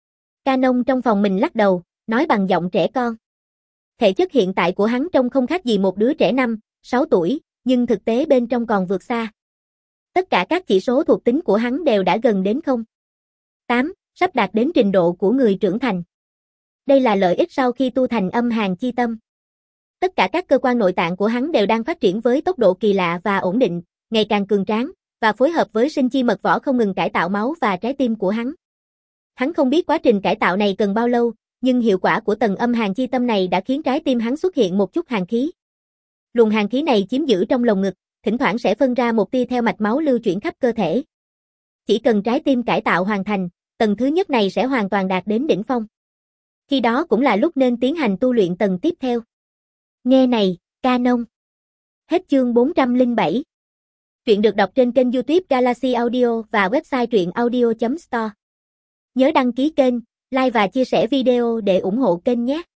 Canon trong phòng mình lắc đầu, nói bằng giọng trẻ con. Thể chất hiện tại của hắn trông không khác gì một đứa trẻ năm, sáu tuổi, nhưng thực tế bên trong còn vượt xa. Tất cả các chỉ số thuộc tính của hắn đều đã gần đến không. tám, sắp đạt đến trình độ của người trưởng thành. Đây là lợi ích sau khi tu thành âm hàn chi tâm. Tất cả các cơ quan nội tạng của hắn đều đang phát triển với tốc độ kỳ lạ và ổn định, ngày càng cường tráng, và phối hợp với sinh chi mật võ không ngừng cải tạo máu và trái tim của hắn. Hắn không biết quá trình cải tạo này cần bao lâu, nhưng hiệu quả của tầng âm hàn chi tâm này đã khiến trái tim hắn xuất hiện một chút hàn khí. Luồng hàn khí này chiếm giữ trong lồng ngực, thỉnh thoảng sẽ phân ra một tia theo mạch máu lưu chuyển khắp cơ thể. Chỉ cần trái tim cải tạo hoàn thành, tầng thứ nhất này sẽ hoàn toàn đạt đến đỉnh phong. Khi đó cũng là lúc nên tiến hành tu luyện tầng tiếp theo. Nghe này, Canon. Hết chương bốn trăm lẻ bảy. Truyện được đọc trên kênh YouTube Galaxy Audio và website truyện audio chấm store. Nhớ đăng ký kênh, like và chia sẻ video để ủng hộ kênh nhé.